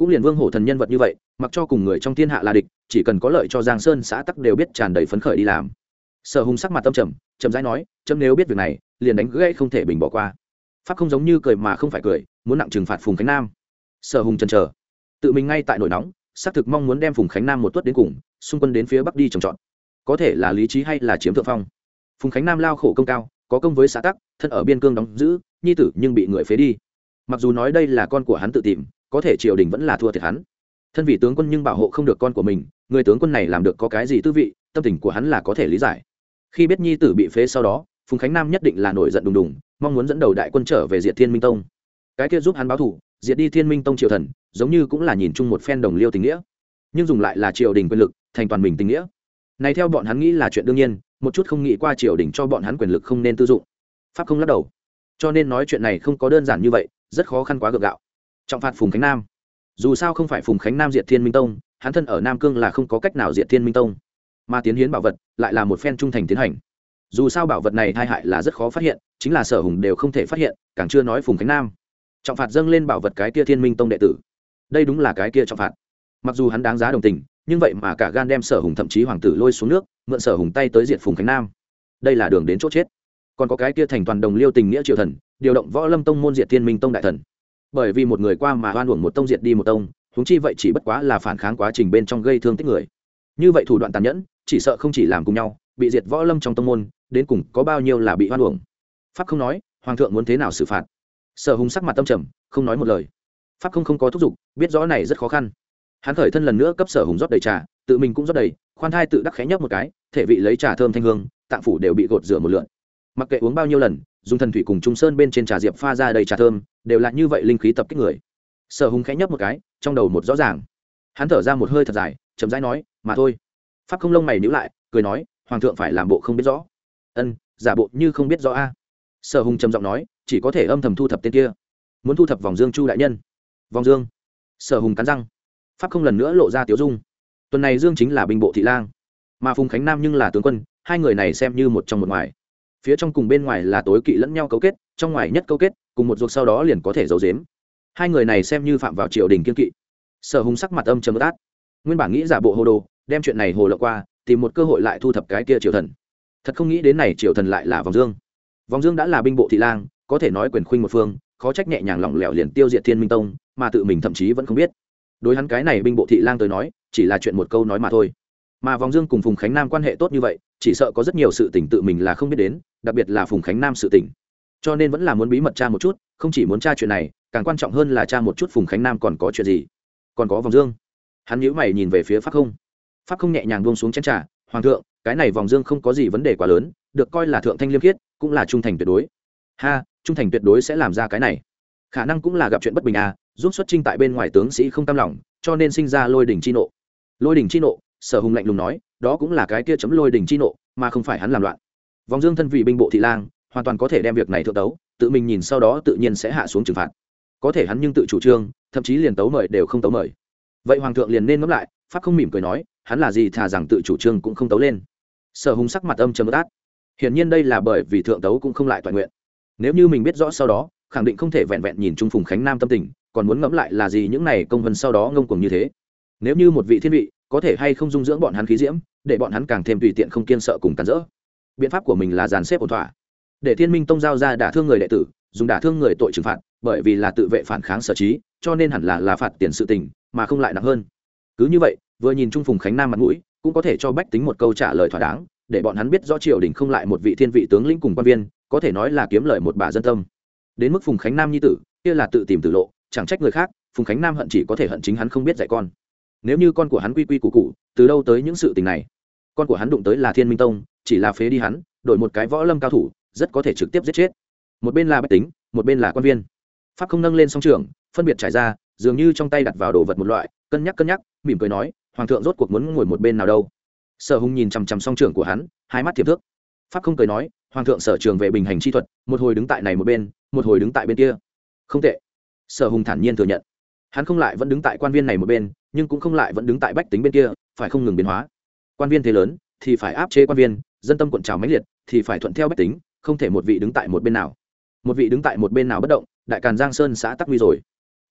cũng liền Vương Hổ Thần nhân vật như vậy, mặc cho cùng người trong thiên hạ là địch, chỉ cần có lợi cho Giang Sơn xã tắc đều biết tràn đầy phấn khởi đi làm. Sở Hùng sắc mặt tâm trầm, chậm rãi nói, chấm nếu biết việc này, liền đánh gãy không thể bình bỏ qua. Pháp không giống như cười mà không phải cười, muốn nặng trừng phạt Phùng Khánh Nam. Sở Hùng chần chờ, tự mình ngay tại nổi nóng, xác thực mong muốn đem Phùng Khánh Nam một tuất đến cùng, xung quân đến phía bắc đi trồng trọt. Có thể là lý trí hay là chiếm thượng phong. Phùng Khánh Nam lao khổ công cao, có công với xã tắc, thân ở biên cương đóng giữ, nhi tử nhưng bị người phế đi. Mặc dù nói đây là con của hắn tự tìm, có thể triều đình vẫn là thua thiệt hắn. Thân vị tướng quân nhưng bảo hộ không được con của mình, người tướng quân này làm được có cái gì tư vị, tâm tình của hắn là có thể lý giải. Khi biết nhi tử bị phế sau đó, Phùng Khánh Nam nhất định là nổi giận đùng đùng, mong muốn dẫn đầu đại quân trở về diệt Thiên Minh Tông. Cái kia giúp hắn báo thù, diệt đi Thiên Minh Tông triều thần, giống như cũng là nhìn chung một phen đồng liêu tình nghĩa, nhưng dùng lại là triều đình quyền lực, thành toàn mình tình nghĩa. Này theo bọn hắn nghĩ là chuyện đương nhiên, một chút không nghĩ qua triều đình cho bọn hắn quyền lực không nên tư dụng. Pháp không lắc đầu, cho nên nói chuyện này không có đơn giản như vậy, rất khó khăn quá gượng gạo. Trọng phạt Phùng Khánh Nam, dù sao không phải Phùng Khánh Nam diệt Thiên Minh Tông, hắn thân ở Nam Cương là không có cách nào diệt Thiên Minh Tông, mà tiến hiến bảo vật lại là một phen trung thành tiến hành. Dù sao bảo vật này tai hại là rất khó phát hiện, chính là Sở Hùng đều không thể phát hiện, càng chưa nói Phùng Khánh Nam. Trọng phạt dâng lên bảo vật cái kia Thiên Minh Tông đệ tử, đây đúng là cái kia trọng phạt. Mặc dù hắn đáng giá đồng tình, nhưng vậy mà cả gan đem Sở Hùng thậm chí hoàng tử lôi xuống nước, mượn Sở Hùng tay tới diệt Phùng Khánh Nam, đây là đường đến chỗ chết. Còn có cái kia thành toàn đồng liêu tình nghĩa triều thần, điều động Võ Lâm Tông môn diệt Thiên Minh Tông đại thần, bởi vì một người qua mà oan uổng một tông diệt đi một tông, huống chi vậy chỉ bất quá là phản kháng quá trình bên trong gây thương tích người. Như vậy thủ đoạn tàn nhẫn, chỉ sợ không chỉ làm cùng nhau, bị diệt Võ Lâm trong tông môn, đến cùng có bao nhiêu là bị oan uổng. Pháp không nói, hoàng thượng muốn thế nào xử phạt. Sở Hùng sắc mặt tâm trầm, không nói một lời. Pháp không không có thúc giục, biết rõ này rất khó khăn. Hắn khởi thân lần nữa cấp Sở Hùng rót đầy trà, tự mình cũng rót đầy, khoan thai tự đắc khẽ nhấp một cái, thể vị lấy trà thơm thanh hương, tạng phủ đều bị gột rửa một lượt. Mặc kệ uống bao nhiêu lần, dùng thần thủy cùng trung sơn bên trên trà diệp pha ra đầy trà thơm, đều là như vậy linh khí tập kích người. Sở Hùng khẽ nhấp một cái, trong đầu một rõ ràng. Hắn thở ra một hơi thật dài, chậm rãi nói, mà thôi. Pháp không lông mày nhíu lại, cười nói, hoàng thượng phải làm bộ không biết rõ. Ân, giả bộ như không biết rõ a. Sở Hùng trầm giọng nói, chỉ có thể âm thầm thu thập tên kia, muốn thu thập Vòng Dương Chu đại nhân. Vòng Dương. Sở Hùng cắn răng. Pháp không lần nữa lộ ra tiếu dung. Tuần này Dương chính là binh bộ thị lang, mà Phùng Khánh Nam nhưng là tướng quân, hai người này xem như một trong một ngoài. Phía trong cùng bên ngoài là tối kỵ lẫn nhau cấu kết, trong ngoài nhất cấu kết, cùng một ruột sau đó liền có thể giấu giếm. Hai người này xem như phạm vào triều đình kiên kỵ. Sở Hùng sắc mặt âm trầm át, nguyên bản nghĩ giả bộ hồ đồ, đem chuyện này hồ lộ qua, tìm một cơ hội lại thu thập cái kia triều thần. Thật không nghĩ đến này triều thần lại là Vòng Dương. Vòng Dương đã là binh bộ thị lang, có thể nói quyền khuynh một phương, khó trách nhẹ nhàng lỏng lẻo liền tiêu diệt Thiên Minh Tông, mà tự mình thậm chí vẫn không biết. Đối hắn cái này binh bộ thị lang tới nói, chỉ là chuyện một câu nói mà thôi. Mà Vòng Dương cùng Phùng Khánh Nam quan hệ tốt như vậy, chỉ sợ có rất nhiều sự tình tự mình là không biết đến, đặc biệt là Phùng Khánh Nam sự tình. Cho nên vẫn là muốn bí mật tra một chút, không chỉ muốn tra chuyện này, càng quan trọng hơn là tra một chút Phùng Khánh Nam còn có chuyện gì. Còn có Vòng Dương. Hắn nhíu mày nhìn về phía Pháp Không. Pháp Không nhẹ nhàng buông xuống chén trà, "Hoàng thượng, cái này Vòng Dương không có gì vấn đề quá lớn, được coi là thượng thanh liêm khiết, cũng là trung thành tuyệt đối." "Ha, trung thành tuyệt đối sẽ làm ra cái này. Khả năng cũng là gặp chuyện bất bình à, giúp xuất chinh tại bên ngoài tướng sĩ không cam lòng, cho nên sinh ra lôi đỉnh chi nộ." "Lôi đỉnh chi nộ?" Sở Hùng lạnh lùng nói, "Đó cũng là cái kia chấm lôi đỉnh chi nộ, mà không phải hắn làm loạn." Vòng Dương thân vì binh bộ thị lang, hoàn toàn có thể đem việc này thượng tấu, tự mình nhìn sau đó tự nhiên sẽ hạ xuống trừng phạt. Có thể hắn nhưng tự chủ trương, thậm chí liền tấu mời đều không tấu mời. Vậy hoàng thượng liền nên ngẫm lại. Pháp Không mỉm cười nói, hắn là gì thà rằng tự chủ trương cũng không tấu lên. Sở Hùng sắc mặt âm trầm át. Hiển nhiên đây là bởi vì thượng tấu cũng không lại toàn nguyện. Nếu như mình biết rõ sau đó, khẳng định không thể vẹn vẹn nhìn Trung Phùng Khánh Nam tâm tình, còn muốn ngẫm lại là gì những này công vân sau đó ngông cuồng như thế. Nếu như một vị thiên vị, có thể hay không dung dưỡng bọn hắn khí diễm, để bọn hắn càng thêm tùy tiện không kiên sợ cùng cản rỡ. Biện pháp của mình là dàn xếp ổn thỏa, để Thiên Minh Tông giao ra đả thương người đệ tử, dùng đả thương người tội trừng phạt, bởi vì là tự vệ phản kháng sở trí, cho nên hẳn là là phạt tiền sự tình, mà không lại nặng hơn. Cứ như vậy, vừa nhìn Trung Phùng Khánh Nam mặt mũi, cũng có thể cho bách tính một câu trả lời thỏa đáng, để bọn hắn biết rõ triều đình không lại một vị thiên vị tướng lĩnh cùng quan viên, có thể nói là kiếm lợi một bà dân tâm. Đến mức Phùng Khánh Nam nhi tử, kia là tự tìm tử lộ, chẳng trách người khác, Phùng Khánh Nam hận chỉ có thể hận chính hắn không biết dạy con. Nếu như con của hắn quy quy củ củ, từ đâu tới những sự tình này? Con của hắn đụng tới là Thiên Minh Tông, chỉ là phế đi hắn, đổi một cái võ lâm cao thủ, rất có thể trực tiếp giết chết. Một bên là bách tính, một bên là quan viên. Pháp Không nâng lên song trường, phân biệt trải ra, dường như trong tay đặt vào đồ vật một loại, cân nhắc cân nhắc, mỉm cười nói, hoàng thượng rốt cuộc muốn ngồi một bên nào đâu? Sở Hùng nhìn chằm chằm song trường của hắn, hai mắt thiệp thước. Pháp Không cười nói, hoàng thượng sở trường về bình hành chi thuật, một hồi đứng tại này một bên, một hồi đứng tại bên kia. Không tệ. Sở Hùng thản nhiên thừa nhận. Hắn không lại vẫn đứng tại quan viên này một bên, nhưng cũng không lại vẫn đứng tại bách tính bên kia, phải không ngừng biến hóa. Quan viên thế lớn thì phải áp chế quan viên, dân tâm cuộn trào mãnh liệt thì phải thuận theo bách tính, không thể một vị đứng tại một bên nào. Một vị đứng tại một bên nào bất động, đại càn Giang Sơn xã tắc nguy rồi.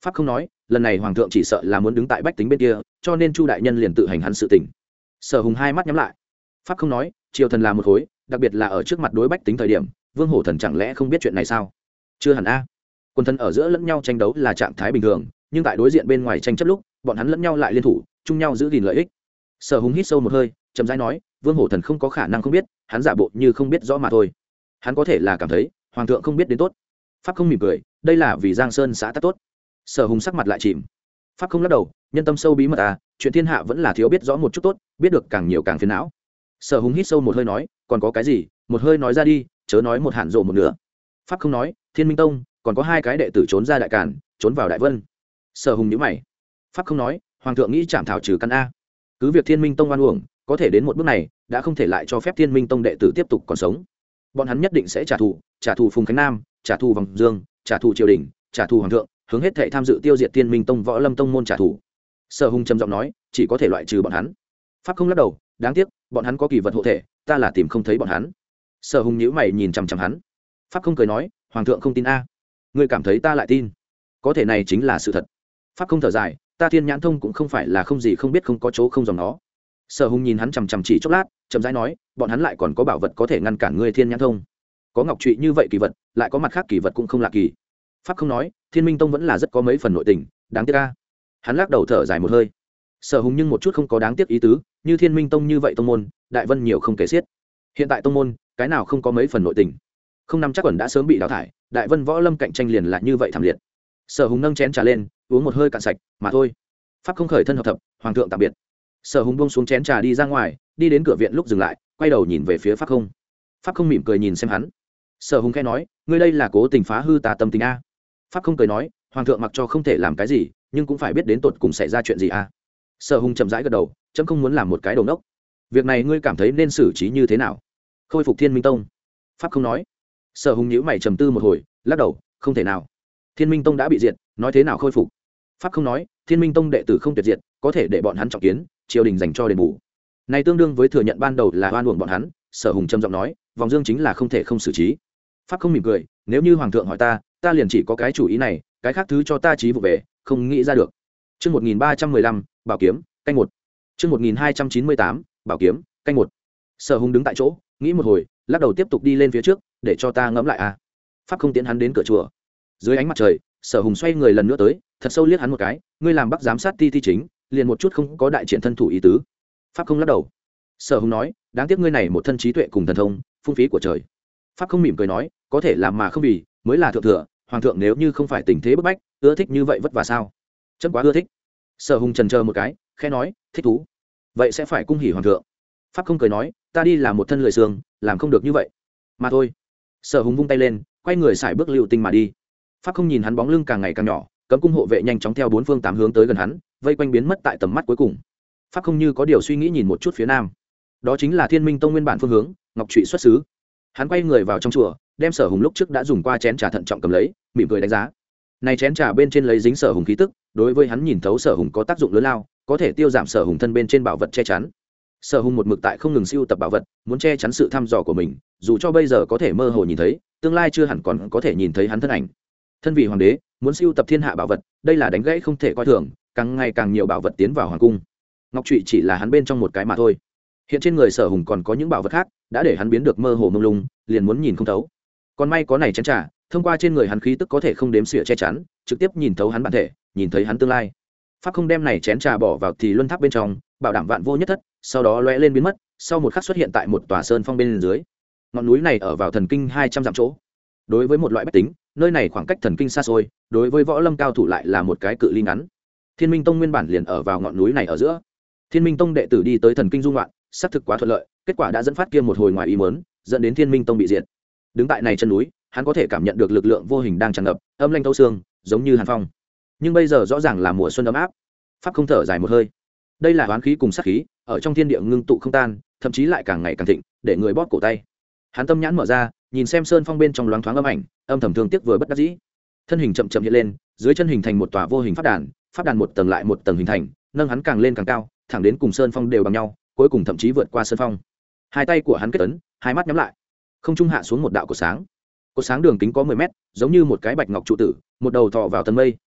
pháp không nói, lần này hoàng thượng chỉ sợ là muốn đứng tại bách tính bên kia, cho nên chu đại nhân liền tự hành hắn sự tình. Sở Hùng hai mắt nhắm lại. Pháp không nói, triều thần là một khối, đặc biệt là ở trước mặt đối bách tính thời điểm, vương hổ thần chẳng lẽ không biết chuyện này sao? Chưa hẳn a. Quân thần ở giữa lẫn nhau tranh đấu là trạng thái bình thường, nhưng tại đối diện bên ngoài tranh chấp lúc, bọn hắn lẫn nhau lại liên thủ, chung nhau giữ gìn lợi ích. Sở Hùng hít sâu một hơi, chậm rãi nói, vương hổ thần không có khả năng không biết, hắn giả bộ như không biết rõ mà thôi. Hắn có thể là cảm thấy hoàng thượng không biết đến tốt. Pháp không mỉm cười, đây là vì Giang Sơn xã tắc tốt. Sở Hùng sắc mặt lại chìm. Pháp không lắc đầu, nhân tâm sâu bí mật à, chuyện thiên hạ vẫn là thiếu biết rõ một chút tốt, biết được càng nhiều càng phiền não. Sở Hùng hít sâu một hơi nói, còn có cái gì, một hơi nói ra đi, chớ nói một hạn rộ một nửa. Pháp không nói, Thiên Minh Tông còn có hai cái đệ tử trốn ra đại cản, trốn vào đại vân. Sở Hùng nhíu mày. Pháp không nói, hoàng thượng nghĩ chạm thảo trừ căn a. Cứ việc Thiên Minh Tông oan uổng, có thể đến một bước này, đã không thể lại cho phép Thiên Minh Tông đệ tử tiếp tục còn sống. Bọn hắn nhất định sẽ trả thù, trả thù Phùng Khánh Nam, trả thù Vòng Dương, trả thù triều đình, trả thù hoàng thượng, hướng hết thảy tham dự tiêu diệt Thiên Minh Tông Võ Lâm Tông môn trả thù. Sở Hùng trầm giọng nói, chỉ có thể loại trừ bọn hắn. Pháp không lắc đầu, đáng tiếc, bọn hắn có kỳ vật hộ thể, ta là tìm không thấy bọn hắn. Sở Hùng nhíu mày nhìn chằm chằm hắn. Pháp không cười nói, hoàng thượng không tin a, ngươi cảm thấy ta lại tin? Có thể này chính là sự thật. Pháp không thở dài, ta Thiên Nhãn Thông cũng không phải là không gì không biết không có chỗ không dòng nó. Sở Hùng nhìn hắn chằm chằm chỉ chốc lát, chậm rãi nói, bọn hắn lại còn có bảo vật có thể ngăn cản ngươi Thiên Nhãn Thông. Có ngọc trụy như vậy kỳ vật, lại có mặt khác kỳ vật cũng không lạ kỳ. Pháp không nói, Thiên Minh Tông vẫn là rất có mấy phần nội tình, đáng tiếc a. Hắn lắc đầu thở dài một hơi. Sở Hùng nhưng một chút không có đáng tiếc ý tứ, như Thiên Minh Tông như vậy tông môn, đại vân nhiều không kể xiết. Hiện tại tông môn, cái nào không có mấy phần nội tình. Không năm chắc ẩn đã sớm bị đào thải, đại vân võ lâm cạnh tranh liền lại như vậy thảm liệt. Sở Hùng nâng chén trà lên, uống một hơi cạn sạch, mà thôi. Pháp không khởi thân hợp thập, hoàng thượng tạm biệt. Sở Hùng buông xuống chén trà đi ra ngoài, đi đến cửa viện lúc dừng lại, quay đầu nhìn về phía Pháp không. Pháp không mỉm cười nhìn xem hắn. Sở Hùng khẽ nói, ngươi đây là cố tình phá hư ta tâm tình a. Pháp không cười nói, hoàng thượng mặc cho không thể làm cái gì, nhưng cũng phải biết đến tột cùng xảy ra chuyện gì a. Sở Hùng chậm rãi gật đầu, chấm không muốn làm một cái đầu nốc. Việc này ngươi cảm thấy nên xử trí như thế nào? Khôi phục Thiên Minh Tông. Pháp không nói. Sở Hùng nhíu mày trầm tư một hồi, lắc đầu, không thể nào. Thiên Minh Tông đã bị diệt, nói thế nào khôi phục? Pháp không nói, Thiên Minh Tông đệ tử không tuyệt diệt, có thể để bọn hắn trọng kiến, triều đình dành cho đền bù. Này tương đương với thừa nhận ban đầu là oan uổng bọn hắn. Sở Hùng trầm giọng nói, Vòng Dương chính là không thể không xử trí. Pháp không mỉm cười, nếu như hoàng thượng hỏi ta, ta liền chỉ có cái chủ ý này, cái khác thứ cho ta trí vụ về, không nghĩ ra được. Chương một nghìn ba trăm mười lăm, Bảo kiếm, canh một. Chương một nghìn hai trăm chín mươi tám, Bảo kiếm, canh một. Sở Hùng đứng tại chỗ, nghĩ một hồi, lắc đầu tiếp tục đi lên phía trước, để cho ta ngẫm lại a. Pháp không tiến hắn đến cửa chùa. Dưới ánh mặt trời, Sở Hùng xoay người lần nữa tới, thật sâu liếc hắn một cái, ngươi làm Bắc giám sát ti thi chính, liền một chút không có đại triển thân thủ ý tứ. Pháp không lắc đầu. Sở Hùng nói, đáng tiếc ngươi này một thân trí tuệ cùng thần thông, phung phí của trời. Pháp không mỉm cười nói, có thể làm mà không vì, mới là thượng thừa, hoàng thượng nếu như không phải tình thế bức bách, ưa thích như vậy vất vả sao? Chấm quá ưa thích. Sở Hùng chần chờ một cái, khẽ nói, thích thú. Vậy sẽ phải cung hỉ hoàng thượng. Pháp không cười nói, ta đi làm một thân lười xương, làm không được như vậy. Mà thôi. Sở Hùng vung tay lên, quay người xài bước lưu tinh mà đi. Pháp không nhìn hắn bóng lưng càng ngày càng nhỏ, cấm cung hộ vệ nhanh chóng theo bốn phương tám hướng tới gần hắn, vây quanh biến mất tại tầm mắt cuối cùng. Pháp không như có điều suy nghĩ nhìn một chút phía nam. Đó chính là Thiên Minh Tông nguyên bản phương hướng, ngọc trụy xuất xứ. Hắn quay người vào trong chùa, đem Sở Hùng lúc trước đã dùng qua chén trà thận trọng cầm lấy, mỉm cười đánh giá. Này chén trà bên trên lấy dính Sở Hùng khí tức, đối với hắn nhìn thấu Sở Hùng có tác dụng lớn lao, có thể tiêu giảm Sở Hùng thân bên trên bảo vật che chắn. Sở Hùng một mực tại không ngừng siêu tập bảo vật, muốn che chắn sự thăm dò của mình, dù cho bây giờ có thể mơ hồ nhìn thấy, tương lai chưa hẳn còn có thể nhìn thấy hắn thân ảnh. Thân vị hoàng đế, muốn siêu tập thiên hạ bảo vật, đây là đánh gãy không thể coi thường, càng ngày càng nhiều bảo vật tiến vào hoàng cung. Ngọc trụy chỉ là hắn bên trong một cái mà thôi. Hiện trên người Sở Hùng còn có những bảo vật khác, đã để hắn biến được mơ hồ mông lung, liền muốn nhìn không thấu. Còn may có này chén trà, thông qua trên người hắn khí tức có thể không đếm xỉa che chắn, trực tiếp nhìn thấu hắn bản thể, nhìn thấy hắn tương lai. Pháp không đem này chén trà bỏ vào thì luân tháp bên trong, bảo đảm vạn vô nhất thất, sau đó lóe lên biến mất, sau một khắc xuất hiện tại một tòa sơn phong bên dưới. Ngọn núi này ở vào thần kinh hai trăm dặm chỗ. Đối với một loại bách tính, nơi này khoảng cách thần kinh xa xôi, đối với võ lâm cao thủ lại là một cái cự ly ngắn. Thiên Minh Tông nguyên bản liền ở vào ngọn núi này ở giữa. Thiên Minh Tông đệ tử đi tới thần kinh dung loạn, xác thực quá thuận lợi, kết quả đã dẫn phát kia một hồi ngoài ý muốn, dẫn đến Thiên Minh Tông bị diệt. Đứng tại này chân núi, hắn có thể cảm nhận được lực lượng vô hình đang tràn ngập, âm lanh thấu xương, giống như hàn phong. Nhưng bây giờ rõ ràng là mùa xuân ấm áp. Pháp không thở dài một hơi. Đây là oán khí cùng sát khí, ở trong thiên địa ngưng tụ không tan, thậm chí lại càng ngày càng thịnh, để người bóp cổ tay. Hắn tâm nhãn mở ra, nhìn xem sơn phong bên trong loáng thoáng âm ảnh, âm thầm thương tiếc vừa bất đắc dĩ. Thân hình chậm chậm hiện lên, dưới chân hình thành một tòa vô hình pháp đàn, pháp đàn một tầng lại một tầng hình thành, nâng hắn càng lên càng cao, thẳng đến cùng sơn phong đều bằng nhau, cuối cùng thậm chí vượt qua sơn phong. Hai tay của hắn kết ấn, hai mắt nhắm lại. Không trung hạ xuống một đạo cột sáng. Cột sáng đường kính có mười mét, giống như một cái bạch ngọc trụ tử, một đầu thọ vào tầng mây,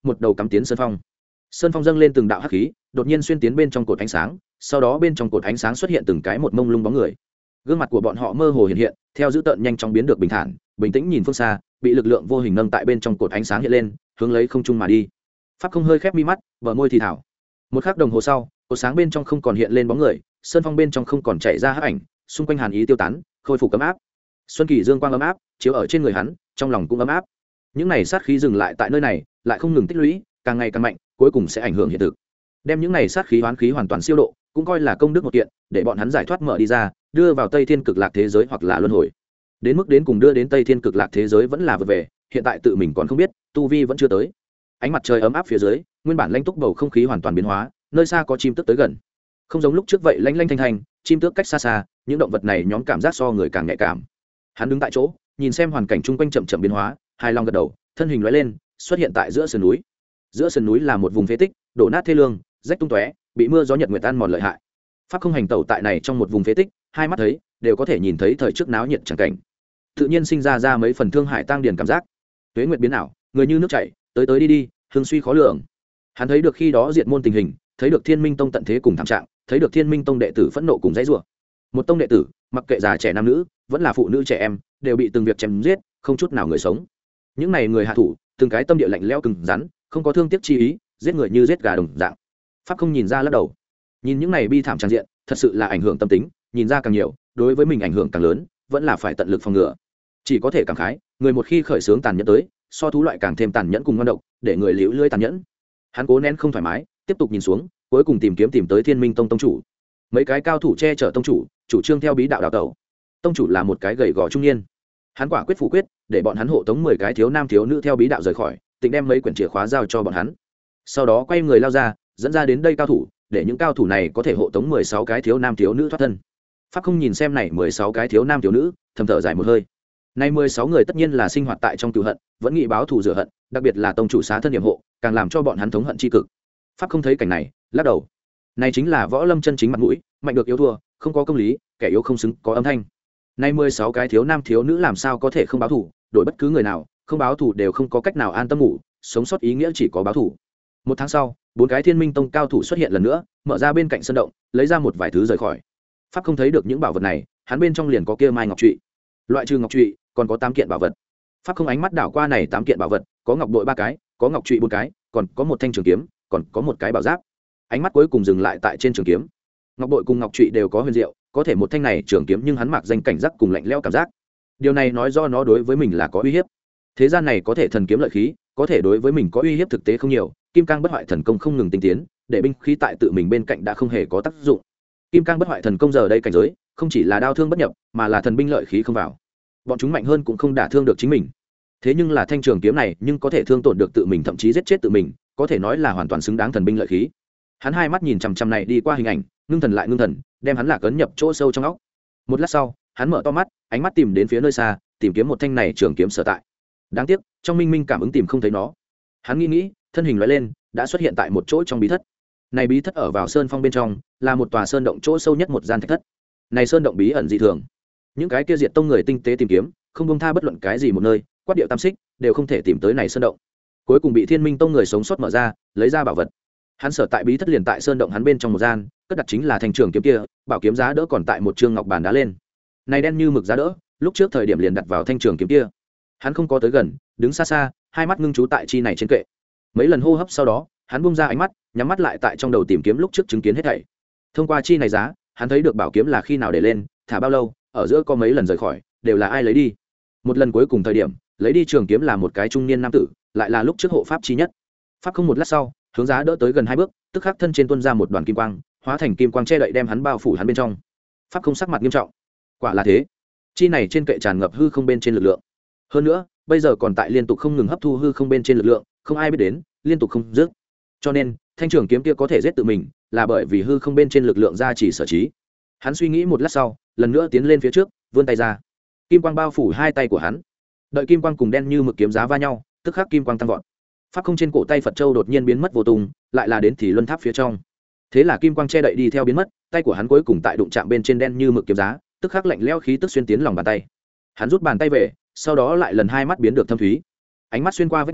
một đầu cắm tiến sơn phong. Sơn phong dâng lên từng đạo hắc khí, đột nhiên xuyên tiến bên trong cột ánh sáng, sau đó bên trong cột ánh sáng xuất hiện từng cái một mông lung bóng người. Gương mặt của bọn họ mơ hồ hiện hiện, theo dữ tợn nhanh chóng biến được bình thản, bình tĩnh nhìn phương xa, bị lực lượng vô hình nâng tại bên trong cột ánh sáng hiện lên, hướng lấy không trung mà đi. Pháp Không hơi khép mi mắt, bờ môi thì thảo. Một khắc đồng hồ sau, cột sáng bên trong không còn hiện lên bóng người, sơn phong bên trong không còn chạy ra hắc ảnh, xung quanh hàn ý tiêu tán, khôi phục ấm áp. Xuân kỳ dương quang ấm áp chiếu ở trên người hắn, trong lòng cũng ấm áp. Những này sát khí dừng lại tại nơi này, lại không ngừng tích lũy, càng ngày càng mạnh, cuối cùng sẽ ảnh hưởng hiện thực. Đem những này sát khí hoán khí hoàn toàn siêu độ, cũng coi là công đức một kiện, để bọn hắn giải thoát mở đi ra, đưa vào Tây Thiên Cực Lạc thế giới hoặc là luân hồi. Đến mức đến cùng đưa đến Tây Thiên Cực Lạc thế giới vẫn là vượt về, hiện tại tự mình còn không biết, tu vi vẫn chưa tới. Ánh mặt trời ấm áp phía dưới, nguyên bản lãnh túc bầu không khí hoàn toàn biến hóa, nơi xa có chim tước tới gần. Không giống lúc trước vậy lanh lanh thanh thanh, chim tước cách xa xa, những động vật này nhóm cảm giác so người càng nhạy cảm. Hắn đứng tại chỗ, nhìn xem hoàn cảnh chung quanh chậm chậm biến hóa, hài lòng gật đầu, thân hình lóe lên, xuất hiện tại giữa sườn núi. Giữa sườn núi là một vùng phế tích, đổ nát thê lương, rách tung tóe, bị mưa gió nhật nguyệt tan mòn lợi hại. Pháp Không hành tẩu tại này trong một vùng phế tích, hai mắt thấy đều có thể nhìn thấy thời trước náo nhiệt chẳng cảnh, tự nhiên sinh ra ra mấy phần thương hại tăng điển cảm giác. Tuế nguyệt biến ảo, người như nước chảy, tới tới đi đi, hương suy khó lường. Hắn thấy được khi đó diệt môn tình hình, thấy được Thiên Minh Tông tận thế cùng thảm trạng, thấy được Thiên Minh Tông đệ tử phẫn nộ cùng dãy rủa. Một tông đệ tử, mặc kệ già trẻ nam nữ, vẫn là phụ nữ trẻ em, đều bị từng việc chém giết, không chút nào người sống. Những này người hạ thủ, từng cái tâm địa lạnh lẽo cứng rắn, không có thương tiếc chi ý, giết người như giết gà đồng dạng. Pháp Không nhìn ra lắc đầu. Nhìn những này bi thảm tràn diện, thật sự là ảnh hưởng tâm tính, nhìn ra càng nhiều, đối với mình ảnh hưởng càng lớn, vẫn là phải tận lực phòng ngừa. Chỉ có thể cảm khái, người một khi khởi sướng tàn nhẫn tới, so thú loại càng thêm tàn nhẫn cùng ngoan độc, để người liễu lưỡi tàn nhẫn. Hắn cố nén không thoải mái, tiếp tục nhìn xuống, cuối cùng tìm kiếm tìm tới Thiên Minh Tông tông chủ. Mấy cái cao thủ che chở tông chủ, chủ trương theo bí đạo đào tẩu. Tông chủ là một cái gầy gò trung niên. Hắn quả quyết phủ quyết, để bọn hắn hộ tống mười cái thiếu nam thiếu nữ theo bí đạo rời khỏi, định đem mấy quyển chìa khóa giao cho bọn hắn. Sau đó quay người lao ra, dẫn ra đến đây cao thủ, để những cao thủ này có thể hộ tống mười sáu cái thiếu nam thiếu nữ thoát thân. Pháp Không nhìn xem này mười sáu cái thiếu nam thiếu nữ, thầm thở dài một hơi. Nay mười sáu người tất nhiên là sinh hoạt tại trong cừu hận, vẫn nghĩ báo thù rửa hận, đặc biệt là tông chủ xá thân nhiệm hộ, càng làm cho bọn hắn thống hận chi cực. Pháp Không thấy cảnh này, lắc đầu. Này chính là võ lâm chân chính mặt mũi, mạnh được yếu thua, không có công lý, kẻ yếu không xứng có âm thanh. Nay mười sáu cái thiếu nam thiếu nữ làm sao có thể không báo thù, đổi bất cứ người nào, không báo thù đều không có cách nào an tâm ngủ, sống sót ý nghĩa chỉ có báo thù. Một tháng sau, bốn cái Thiên Minh Tông cao thủ xuất hiện lần nữa, mở ra bên cạnh sân động, lấy ra một vài thứ rời khỏi. Pháp Không thấy được những bảo vật này, hắn bên trong liền có kia mai ngọc trụy. Loại trừ ngọc trụy, còn có tám kiện bảo vật. Pháp Không ánh mắt đảo qua này tám kiện bảo vật, có ngọc bội ba cái, có ngọc trụy bốn cái, còn có một thanh trường kiếm, còn có một cái bảo giáp. Ánh mắt cuối cùng dừng lại tại trên trường kiếm. Ngọc bội cùng ngọc trụy đều có huyền diệu, có thể một thanh này trường kiếm nhưng hắn mặc danh cảnh giác cùng lạnh lẽo cảm giác. Điều này nói do nó đối với mình là có uy hiếp. Thế gian này có thể thần kiếm lợi khí, có thể đối với mình có uy hiếp thực tế không nhiều. Kim Cang bất hoại thần công không ngừng tinh tiến, để binh khí tại tự mình bên cạnh đã không hề có tác dụng. Kim Cang bất hoại thần công giờ đây cảnh giới, không chỉ là đao thương bất nhập, mà là thần binh lợi khí không vào. Bọn chúng mạnh hơn cũng không đả thương được chính mình. Thế nhưng là thanh trường kiếm này, nhưng có thể thương tổn được tự mình, thậm chí giết chết tự mình, có thể nói là hoàn toàn xứng đáng thần binh lợi khí. Hắn hai mắt nhìn chằm chằm này đi qua hình ảnh, ngưng thần lại ngưng thần, đem hắn lạc ấn nhập chỗ sâu trong óc. Một lát sau, hắn mở to mắt, ánh mắt tìm đến phía nơi xa, tìm kiếm một thanh này trường kiếm sở tại. Đáng tiếc, trong minh minh cảm ứng tìm không thấy nó. Hắn nghĩ nghĩ, thân hình lóe lên, đã xuất hiện tại một chỗ trong bí thất. Này bí thất ở vào sơn phong bên trong, là một tòa sơn động chỗ sâu nhất một gian thạch thất. Này sơn động bí ẩn dị thường. Những cái kia diệt tông người tinh tế tìm kiếm, không buông tha bất luận cái gì một nơi, quát điệu tam xích, đều không thể tìm tới này sơn động. Cuối cùng bị Thiên Minh Tông người sống sót mở ra, lấy ra bảo vật. Hắn sở tại bí thất liền tại sơn động hắn bên trong một gian, cất đặt chính là thanh trường kiếm kia, bảo kiếm giá đỡ còn tại một trương ngọc bàn đá lên. Này đen như mực giá đỡ, lúc trước thời điểm liền đặt vào thanh trường kiếm kia. Hắn không có tới gần, đứng xa xa, hai mắt ngưng chú tại chi này trên kệ. Mấy lần hô hấp sau đó, hắn buông ra ánh mắt, nhắm mắt lại tại trong đầu tìm kiếm lúc trước chứng kiến hết thảy. Thông qua chi này giá, hắn thấy được bảo kiếm là khi nào để lên, thả bao lâu, ở giữa có mấy lần rời khỏi, đều là ai lấy đi. Một lần cuối cùng thời điểm, lấy đi trường kiếm là một cái trung niên nam tử, lại là lúc trước hộ pháp chi nhất. Pháp Không một lát sau, hướng giá đỡ tới gần hai bước, tức khắc thân trên tuôn ra một đoàn kim quang, hóa thành kim quang che đậy đem hắn bao phủ hắn bên trong. Pháp Không sắc mặt nghiêm trọng. Quả là thế, chi này trên kệ tràn ngập hư không bên trên lực lượng. Hơn nữa, bây giờ còn tại liên tục không ngừng hấp thu hư không bên trên lực lượng, không ai biết đến, liên tục không dứt. Cho nên, thanh trường kiếm kia có thể giết tự mình, là bởi vì hư không bên trên lực lượng gia trì sở trí. Hắn suy nghĩ một lát sau, lần nữa tiến lên phía trước, vươn tay ra. Kim quang bao phủ hai tay của hắn. Đợi kim quang cùng đen như mực kiếm giá va nhau, tức khắc kim quang tăng vọt. Pháp Không trên cổ tay Phật châu đột nhiên biến mất vô tung, lại là đến thì luân tháp phía trong. Thế là kim quang che đậy đi theo biến mất, tay của hắn cuối cùng tại đụng chạm bên trên đen như mực kiếm giá, tức khắc lạnh lẽo khí tức xuyên tiến lòng bàn tay. Hắn rút bàn tay về, sau đó lại lần hai mắt biến được thâm thúy. Ánh mắt xuyên qua vết núi,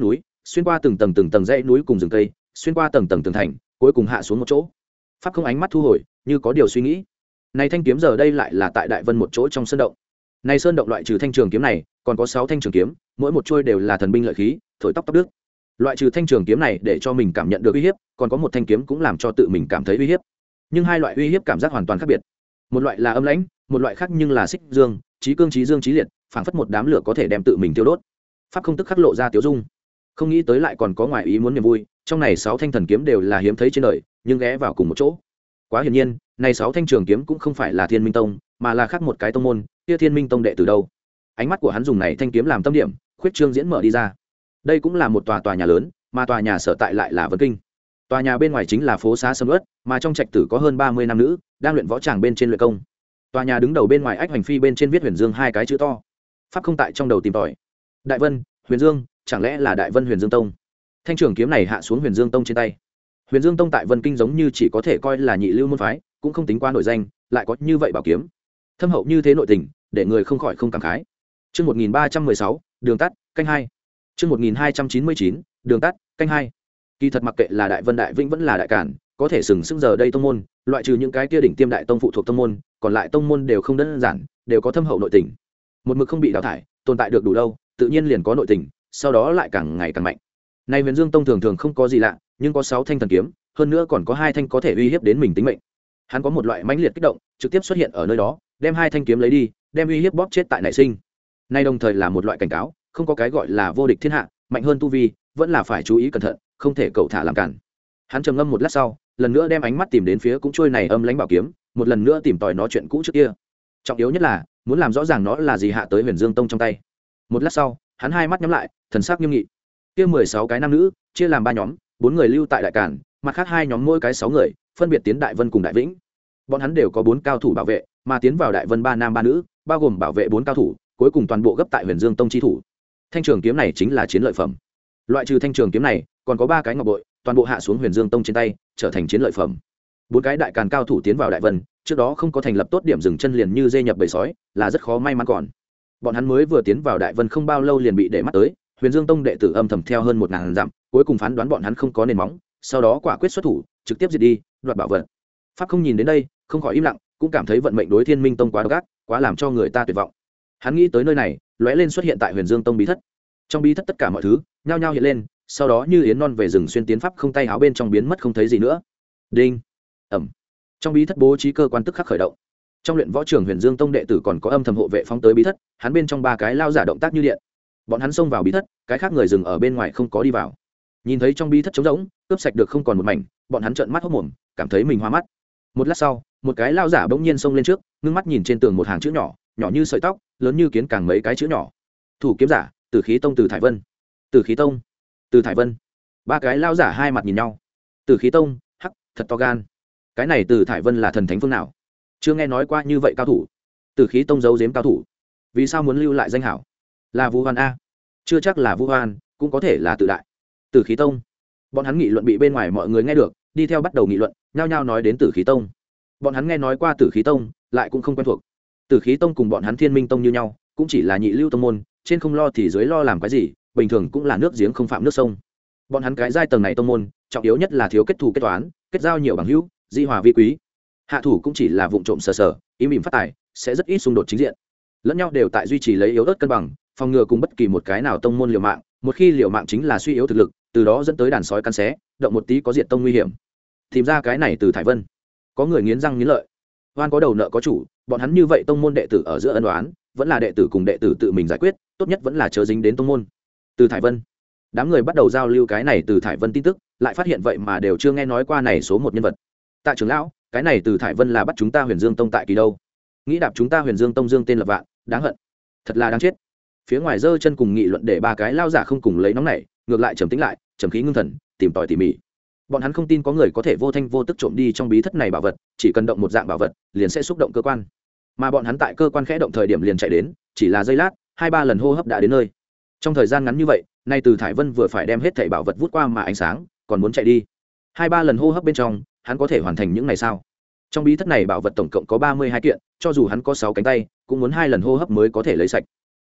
xuyên qua từng tầng từng tầng dãy núi cùng rừng cây, xuyên qua tầng tầng tường thành, cuối cùng hạ xuống một chỗ. Pháp không ánh mắt thu hồi, như có điều suy nghĩ. Này thanh kiếm giờ đây lại là tại Đại Vân một chỗ trong sơn động. Này sơn động loại trừ thanh trường kiếm này, còn có sáu thanh trường kiếm, mỗi một chuôi đều là thần binh lợi khí, thổi tóc tóc đức. Loại trừ thanh trường kiếm này để cho mình cảm nhận được uy hiếp, còn có một thanh kiếm cũng làm cho tự mình cảm thấy uy hiếp. Nhưng hai loại uy hiếp cảm giác hoàn toàn khác biệt. Một loại là âm lãnh, một loại khác nhưng là xích dương, chí cương chí dương chí liệt, phảng phất một đám lửa có thể đem tự mình tiêu đốt. Pháp không tức khắc lộ ra tiểu dung, không nghĩ tới lại còn có ngoài ý muốn niềm vui, trong này sáu thanh thần kiếm đều là hiếm thấy trên đời, nhưng ghé vào cùng một chỗ. Quá hiển nhiên, này sáu thanh trường kiếm cũng không phải là Thiên Minh Tông, mà là khác một cái tông môn, kia Thiên Minh Tông đệ từ đâu? Ánh mắt của hắn dùng này thanh kiếm làm tâm điểm, khuyết trương diễn mở đi ra. Đây cũng là một tòa tòa nhà lớn, mà tòa nhà sở tại lại là Vân Kinh. Tòa nhà bên ngoài chính là phố xá sầm uất, mà trong trạch tử có hơn ba mươi nam nữ đang luyện võ tràng bên trên luyện công. Tòa nhà đứng đầu bên ngoài ách hoành phi bên trên viết Huyền Dương hai cái chữ to. Pháp không tại trong đầu tìm tòi. Đại Vân, Huyền Dương, chẳng lẽ là Đại Vân Huyền Dương Tông? Thanh trường kiếm này hạ xuống Huyền Dương Tông trên tay. Huyền Dương Tông tại Vân Kinh giống như chỉ có thể coi là nhị lưu môn phái, cũng không tính quá nổi danh, lại có như vậy bảo kiếm. Thâm hậu như thế nội tình, để người không khỏi không cảm khái. Chương một nghìn ba trăm mười sáu, đường tắt, canh hai. Chương một nghìn hai trăm chín mươi chín, đường tắt, canh hai. Kỳ thật mặc kệ là Đại Vân Đại Vĩnh vẫn là Đại Cản, có thể sừng sững giờ đây tông môn, loại trừ những cái kia đỉnh tiêm đại tông phụ thuộc tông môn, còn lại tông môn đều không đơn giản, đều có thâm hậu nội tình. Một mực không bị đào thải, tồn tại được đủ lâu, tự nhiên liền có nội tình, sau đó lại càng ngày càng mạnh. Này Huyền Dương Tông thường thường không có gì lạ, nhưng có sáu thanh thần kiếm, hơn nữa còn có hai thanh có thể uy hiếp đến mình tính mệnh. Hắn có một loại mãnh liệt kích động, trực tiếp xuất hiện ở nơi đó, đem hai thanh kiếm lấy đi, đem uy hiếp bóp chết tại nảy sinh. Nay đồng thời là một loại cảnh cáo, không có cái gọi là vô địch thiên hạ, mạnh hơn tu vi, vẫn là phải chú ý cẩn thận, không thể cẩu thả làm cản. Hắn trầm ngâm một lát sau, lần nữa đem ánh mắt tìm đến phía cũng trôi này âm lãnh bảo kiếm, một lần nữa tìm tòi nó chuyện cũ trước kia. Trọng yếu nhất là muốn làm rõ ràng nó là gì hạ tới Huyền Dương Tông trong tay. Một lát sau, hắn hai mắt nhắm lại, thần sắc nghiêm nghị. Kia mười sáu cái nam nữ chia làm ba nhóm, bốn người lưu tại Đại Cản, mặt khác hai nhóm mỗi cái sáu người, phân biệt tiến Đại Vân cùng Đại Vĩnh. Bọn hắn đều có bốn cao thủ bảo vệ, mà tiến vào Đại Vân ba nam ba nữ, bao gồm bảo vệ bốn cao thủ, cuối cùng toàn bộ gấp tại Huyền Dương Tông chi thủ. Thanh trường kiếm này chính là chiến lợi phẩm. Loại trừ thanh trường kiếm này, còn có ba cái ngọc bội, toàn bộ hạ xuống Huyền Dương Tông trên tay, trở thành chiến lợi phẩm. Bốn cái Đại Càn cao thủ tiến vào Đại Vân, trước đó không có thành lập tốt điểm dừng chân liền như dê nhập bầy sói, là rất khó may mắn còn. Bọn hắn mới vừa tiến vào Đại Vân không bao lâu liền bị để mắt tới, Huyền Dương Tông đệ tử âm thầm theo hơn một ngàn dặm, cuối cùng phán đoán bọn hắn không có nền móng, sau đó quả quyết xuất thủ, trực tiếp diệt đi, đoạt bảo vật. Pháp không nhìn đến đây, không khỏi im lặng, cũng cảm thấy vận mệnh đối Thiên Minh Tông quá độc ác, quá làm cho người ta tuyệt vọng. Hắn nghĩ tới nơi này, lóe lên xuất hiện tại Huyền Dương Tông bí thất. Trong bí thất tất cả mọi thứ nhao nhao hiện lên, sau đó như yến non về rừng xuyên tiến pháp không tay áo bên trong biến mất không thấy gì nữa. Đinh, ẩm. Trong bí thất bố trí cơ quan tức khắc khởi động. Trong luyện võ trường Huyền Dương Tông đệ tử còn có âm thầm hộ vệ phóng tới bí thất, hắn bên trong ba cái lao giả động tác như điện. Bọn hắn xông vào bí thất, cái khác người dừng ở bên ngoài không có đi vào. Nhìn thấy trong bí thất trống rỗng, cướp sạch được không còn một mảnh, bọn hắn trợn mắt hốt mồm, cảm thấy mình hoa mắt. Một lát sau, một cái lao giả bỗng nhiên xông lên trước, ngưng mắt nhìn trên tường một hàng chữ nhỏ, nhỏ như sợi tóc, lớn như kiến càng mấy cái chữ nhỏ. Thủ kiếm giả, Tử Khí Tông Từ Thải Vân. Tử Khí Tông, Từ Thải Vân. Ba cái lao giả hai mặt nhìn nhau. Tử Khí Tông, hắc, thật to gan. Cái này Từ Thải Vân là thần thánh phương nào? Chưa nghe nói qua như vậy cao thủ. Tử Khí Tông giấu giếm cao thủ, vì sao muốn lưu lại danh hảo? Là Vu Hoan a? Chưa chắc là Vu Hoan, cũng có thể là Tự Đại. Tử Khí Tông. Bọn hắn nghị luận bị bên ngoài mọi người nghe được, đi theo bắt đầu nghị luận, nhao nhao nói đến Tử Khí Tông. Bọn hắn nghe nói qua Tử Khí Tông, lại cũng không quen thuộc. Tử Khí Tông cùng bọn hắn Thiên Minh Tông như nhau, cũng chỉ là nhị lưu tông môn, trên không lo thì dưới lo làm cái gì, bình thường cũng là nước giếng không phạm nước sông. Bọn hắn cái giai tầng này tông môn, trọng yếu nhất là thiếu kết thù kết toán, kết giao nhiều bằng hữu, di hòa vi quý. Hạ thủ cũng chỉ là vụng trộm sờ sờ, im ỉm phát tài, sẽ rất ít xung đột chính diện. Lẫn nhau đều tại duy trì lấy yếu ớt cân bằng, phòng ngừa cùng bất kỳ một cái nào tông môn liều mạng, một khi liều mạng chính là suy yếu thực lực, từ đó dẫn tới đàn sói cắn xé, động một tí có diệt tông nguy hiểm. Tìm ra cái này từ Thải Vân, có người nghiến răng nghiến lợi. Oan có đầu nợ có chủ, bọn hắn như vậy tông môn đệ tử ở giữa ân oán, vẫn là đệ tử cùng đệ tử tự mình giải quyết, tốt nhất vẫn là chớ dính đến tông môn. Từ Thải Vân, đám người bắt đầu giao lưu cái này từ Thải Vân tin tức, lại phát hiện vậy mà đều chưa nghe nói qua này số một nhân vật. Tạ trưởng lão, cái này từ Thải Vân là bắt chúng ta Huyền Dương Tông tại kỳ đâu? Nghĩ đạp chúng ta Huyền Dương Tông dương tên lập vạn, đáng hận, thật là đáng chết. Phía ngoài giơ chân cùng nghị luận để ba cái lao giả không cùng lấy nóng này, ngược lại trầm tĩnh lại, trầm khí ngưng thần, tìm tòi tỉ mỉ. Bọn hắn không tin có người có thể vô thanh vô tức trộm đi trong bí thất này bảo vật, chỉ cần động một dạng bảo vật, liền sẽ xúc động cơ quan. Mà bọn hắn tại cơ quan khẽ động thời điểm liền chạy đến, chỉ là giây lát, hai ba lần hô hấp đã đến nơi. Trong thời gian ngắn như vậy, nay từ Thải Vân vừa phải đem hết thảy bảo vật vút qua mà ánh sáng, còn muốn chạy đi. Hai ba lần hô hấp bên trong, hắn có thể hoàn thành những này sao? Trong bí thất này bảo vật tổng cộng có ba mươi hai kiện, cho dù hắn có sáu cánh tay, cũng muốn hai lần hô hấp mới có thể lấy sạch.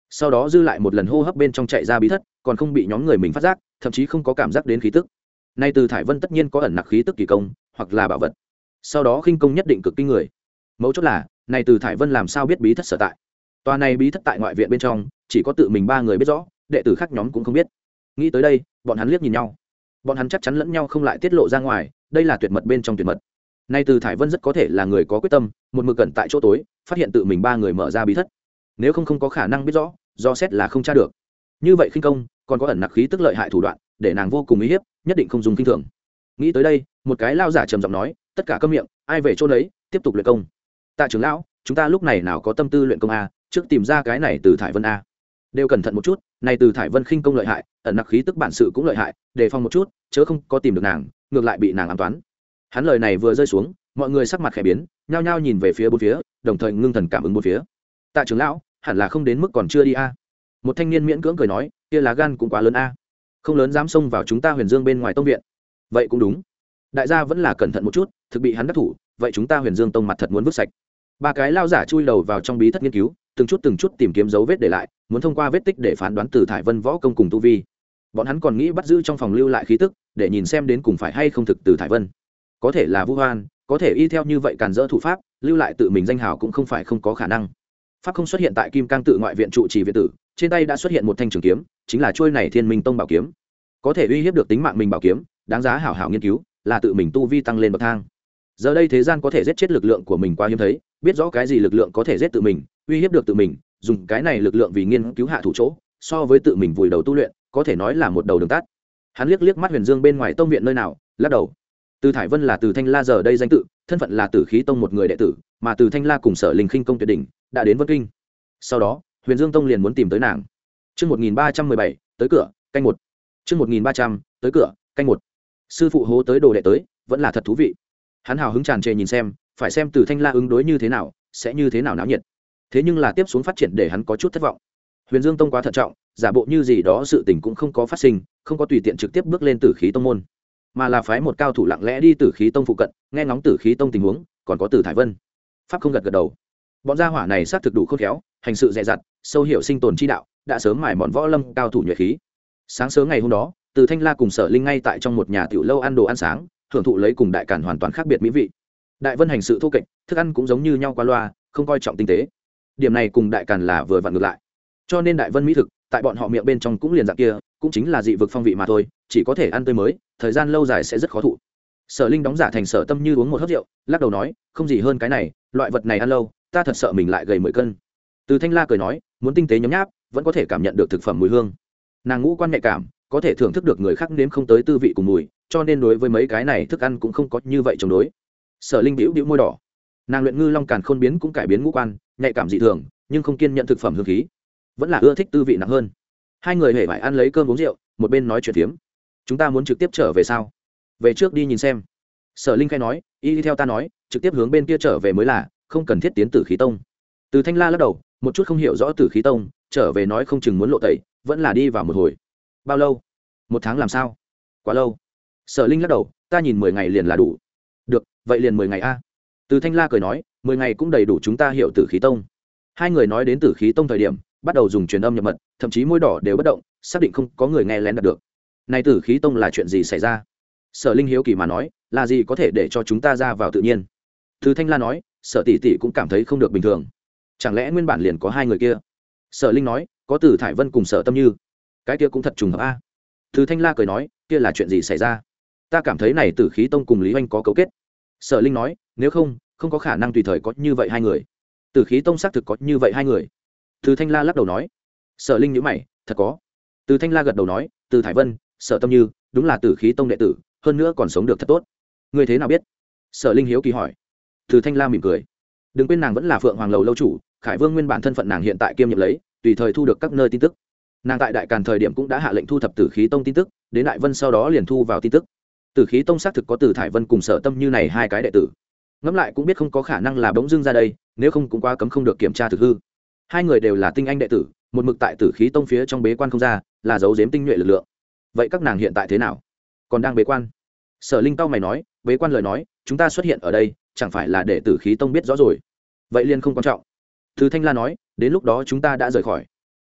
sau đó dư lại một lần hô hấp bên trong chạy ra bí thất, còn không bị nhóm người mình phát giác, thậm chí không có cảm giác đến khí tức. Nay từ thải vân tất nhiên có ẩn nặc khí tức kỳ công hoặc là bảo vật, sau đó khinh công nhất định cực kinh người. Mấu chốt là này từ thải vân làm sao biết bí thất sở tại? Tòa này bí thất tại ngoại viện bên trong, chỉ có tự mình ba người biết rõ, đệ tử khác nhóm cũng không biết. Nghĩ tới đây, bọn hắn liếc nhìn nhau. Bọn hắn chắc chắn lẫn nhau không lại tiết lộ ra ngoài, đây là tuyệt mật bên trong tuyệt mật. Nay từ thải vân rất có thể là người có quyết tâm, một mực cẩn tại chỗ tối, phát hiện tự mình ba người mở ra bí thất. Nếu không không có khả năng biết rõ, do xét là không tra được. Như vậy khinh công, còn có ẩn nặc khí tức lợi hại thủ đoạn, để nàng vô cùng uy hiếp, nhất định không dùng kinh thường. Nghĩ tới đây, một cái lao giả trầm giọng nói, tất cả câm miệng, ai về chỗ đấy, tiếp tục luyện công. Tạ trưởng lão, chúng ta lúc này nào có tâm tư luyện công a, trước tìm ra cái này từ thải vân a. Đều cẩn thận một chút, này từ thải vân khinh công lợi hại, ẩn nặc khí tức bản sự cũng lợi hại, đề phòng một chút, chớ không có tìm được nàng, ngược lại bị nàng ám toán. Hắn lời này vừa rơi xuống, mọi người sắc mặt khẽ biến, nhao nhao nhìn về phía bốn phía, đồng thời ngưng thần cảm ứng bốn phía. Tạ trưởng lão, hẳn là không đến mức còn chưa đi a. Một thanh niên miễn cưỡng cười nói, kia lá gan cũng quá lớn a, không lớn dám xông vào chúng ta Huyền Dương bên ngoài tông viện. Vậy cũng đúng, đại gia vẫn là cẩn thận một chút, thực bị hắn đắc thủ, vậy chúng ta Huyền Dương tông mặt thật muốn vứt sạch. Ba cái lao giả chui đầu vào trong bí thất nghiên cứu, từng chút từng chút tìm kiếm dấu vết để lại, muốn thông qua vết tích để phán đoán từ thải vân võ công cùng tu vi. Bọn hắn còn nghĩ bắt giữ trong phòng lưu lại khí tức, để nhìn xem đến cùng phải hay không thực từ thải vân. Có thể là vu hoan, có thể y theo như vậy càn dỡ thủ pháp, lưu lại tự mình danh hào cũng không phải không có khả năng. Pháp không xuất hiện tại Kim Cang tự ngoại viện trụ trì viện tử, trên tay đã xuất hiện một thanh trường kiếm, chính là chuôi này Thiên Minh Tông bảo kiếm. Có thể uy hiếp được tính mạng mình bảo kiếm, đáng giá hảo hảo nghiên cứu, là tự mình tu vi tăng lên bậc thang. Giờ đây thế gian có thể giết chết lực lượng của mình quá hiếm thấy, biết rõ cái gì lực lượng có thể giết tự mình, uy hiếp được tự mình, dùng cái này lực lượng vì nghiên cứu hạ thủ chỗ, so với tự mình vùi đầu tu luyện, có thể nói là một đầu đường tắt. Hắn liếc liếc mắt Huyền Dương bên ngoài tông viện nơi nào, lắc đầu. Từ Thải Vân là Từ Thanh La giờ đây danh tự, thân phận là Tử Khí Tông một người đệ tử, mà Từ Thanh La cùng Sở Linh khinh công tuyệt đỉnh, đã đến Vân Kinh. Sau đó, Huyền Dương Tông liền muốn tìm tới nàng. Chương một nghìn ba trăm mười bảy, tới cửa, canh một. Chương một nghìn ba trăm, tới cửa, canh một. Sư phụ hố tới đồ đệ tới, vẫn là thật thú vị. Hắn hào hứng tràn trề nhìn xem, phải xem Từ Thanh La ứng đối như thế nào, sẽ như thế nào náo nhiệt. Thế nhưng là tiếp xuống phát triển để hắn có chút thất vọng. Huyền Dương Tông quá thận trọng, giả bộ như gì đó sự tình cũng không có phát sinh, không có tùy tiện trực tiếp bước lên Tử Khí Tông môn, mà là phái một cao thủ lặng lẽ đi Tử Khí Tông phụ cận, nghe ngóng Tử Khí Tông tình huống, còn có Từ Thải Vân. Pháp không gật gật đầu. Bọn gia hỏa này xác thực đủ khôn khéo, hành sự dè dặt, sâu hiểu sinh tồn chi đạo, đã sớm mài mòn võ lâm cao thủ nhuệ khí. Sáng sớm ngày hôm đó, Từ Thanh La cùng Sở Linh ngay tại trong một nhà tiểu lâu ăn đồ ăn sáng, thưởng thụ lấy cùng đại cản hoàn toàn khác biệt mỹ vị. Đại Vân hành sự thô kệch, thức ăn cũng giống như nhau qua loa, không coi trọng tinh tế. Điểm này cùng đại càn là vừa vặn ngược lại. Cho nên Đại Vân mỹ thực, tại bọn họ miệng bên trong cũng liền dạng kia, cũng chính là dị vực phong vị mà thôi, chỉ có thể ăn tươi mới, thời gian lâu dài sẽ rất khó thụ. Sở Linh đóng giả thành Sở Tâm Như uống một hớp rượu, lắc đầu nói, không gì hơn cái này, loại vật này ăn lâu, ta thật sợ mình lại gầy mười cân. Từ Thanh La cười nói, muốn tinh tế nhấm nháp, vẫn có thể cảm nhận được thực phẩm mùi hương. Nàng ngũ quan nhạy cảm, có thể thưởng thức được người khác nếm không tới tư vị cùng mùi, cho nên đối với mấy cái này thức ăn cũng không có như vậy chống đối. Sở Linh bĩu bĩu môi đỏ. Nàng luyện ngư long càn khôn biến cũng cải biến ngũ quan, nhạy cảm dị thường, nhưng không kiên nhận thực phẩm hương khí, vẫn là ưa thích tư vị nặng hơn. Hai người hề phải ăn lấy cơm uống rượu, một bên nói chuyện phiếm. Chúng ta muốn trực tiếp trở về sao? Về trước đi nhìn xem. Sở Linh khai nói, y theo ta nói, trực tiếp hướng bên kia trở về mới là, không cần thiết tiến Tử Khí Tông. Từ Thanh La lắc đầu, một chút không hiểu rõ Tử Khí Tông, trở về nói không chừng muốn lộ tẩy, vẫn là đi vào một hồi. Bao lâu? Một tháng làm sao? Quá lâu. Sở Linh lắc đầu, ta nhìn mười ngày liền là đủ. Được, vậy liền mười ngày a. Từ Thanh La cười nói, mười ngày cũng đầy đủ chúng ta hiểu Tử Khí Tông. Hai người nói đến Tử Khí Tông thời điểm, bắt đầu dùng truyền âm nhập mật, thậm chí môi đỏ đều bất động, xác định không có người nghe lén đạt được. Này Tử Khí Tông là chuyện gì xảy ra? Sở Linh hiếu kỳ mà nói, là gì có thể để cho chúng ta ra vào tự nhiên? Từ Thanh La nói, Sở tỷ tỷ cũng cảm thấy không được bình thường. Chẳng lẽ nguyên bản liền có hai người kia? Sở Linh nói, có Từ Thải Vân cùng Sở Tâm Như. Cái kia cũng thật trùng hợp a. Từ Thanh La cười nói, kia là chuyện gì xảy ra? Ta cảm thấy này Tử Khí Tông cùng Lý Hoành có cấu kết. Sở Linh nói, nếu không, không có khả năng tùy thời có như vậy hai người. Tử Khí Tông xác thực có như vậy hai người. Từ Thanh La lắc đầu nói. Sở Linh nhíu mày, thật có. Từ Thanh La gật đầu nói, Từ Thải Vân, Sở Tâm Như, đúng là Tử Khí Tông đệ tử, hơn nữa còn sống được thật tốt. Ngươi thế nào biết? Sở Linh hiếu kỳ hỏi. Từ Thanh La mỉm cười. Đừng quên nàng vẫn là Phượng Hoàng lầu lâu chủ, Khải Vương nguyên bản thân phận nàng hiện tại kiêm nhiệm lấy, tùy thời thu được các nơi tin tức. Nàng tại Đại Càn thời điểm cũng đã hạ lệnh thu thập Tử Khí Tông tin tức, đến Đại Vân sau đó liền thu vào tin tức. Tử Khí Tông xác thực có Từ Thải Vân cùng Sở Tâm Như này hai cái đệ tử. Ngẫm lại cũng biết không có khả năng là bỗng dưng ra đây, nếu không cũng quá cấm không được kiểm tra thực hư. Hai người đều là tinh anh đệ tử, một mực tại Tử Khí Tông phía trong bế quan không ra, là giấu giếm tinh nhuệ lực lượng. Vậy các nàng hiện tại thế nào? Còn đang bế quan? Sở Linh tao mày nói, bế quan lời nói, chúng ta xuất hiện ở đây, chẳng phải là để Tử Khí Tông biết rõ rồi. Vậy liền không quan trọng. Từ Thanh La nói, đến lúc đó chúng ta đã rời khỏi.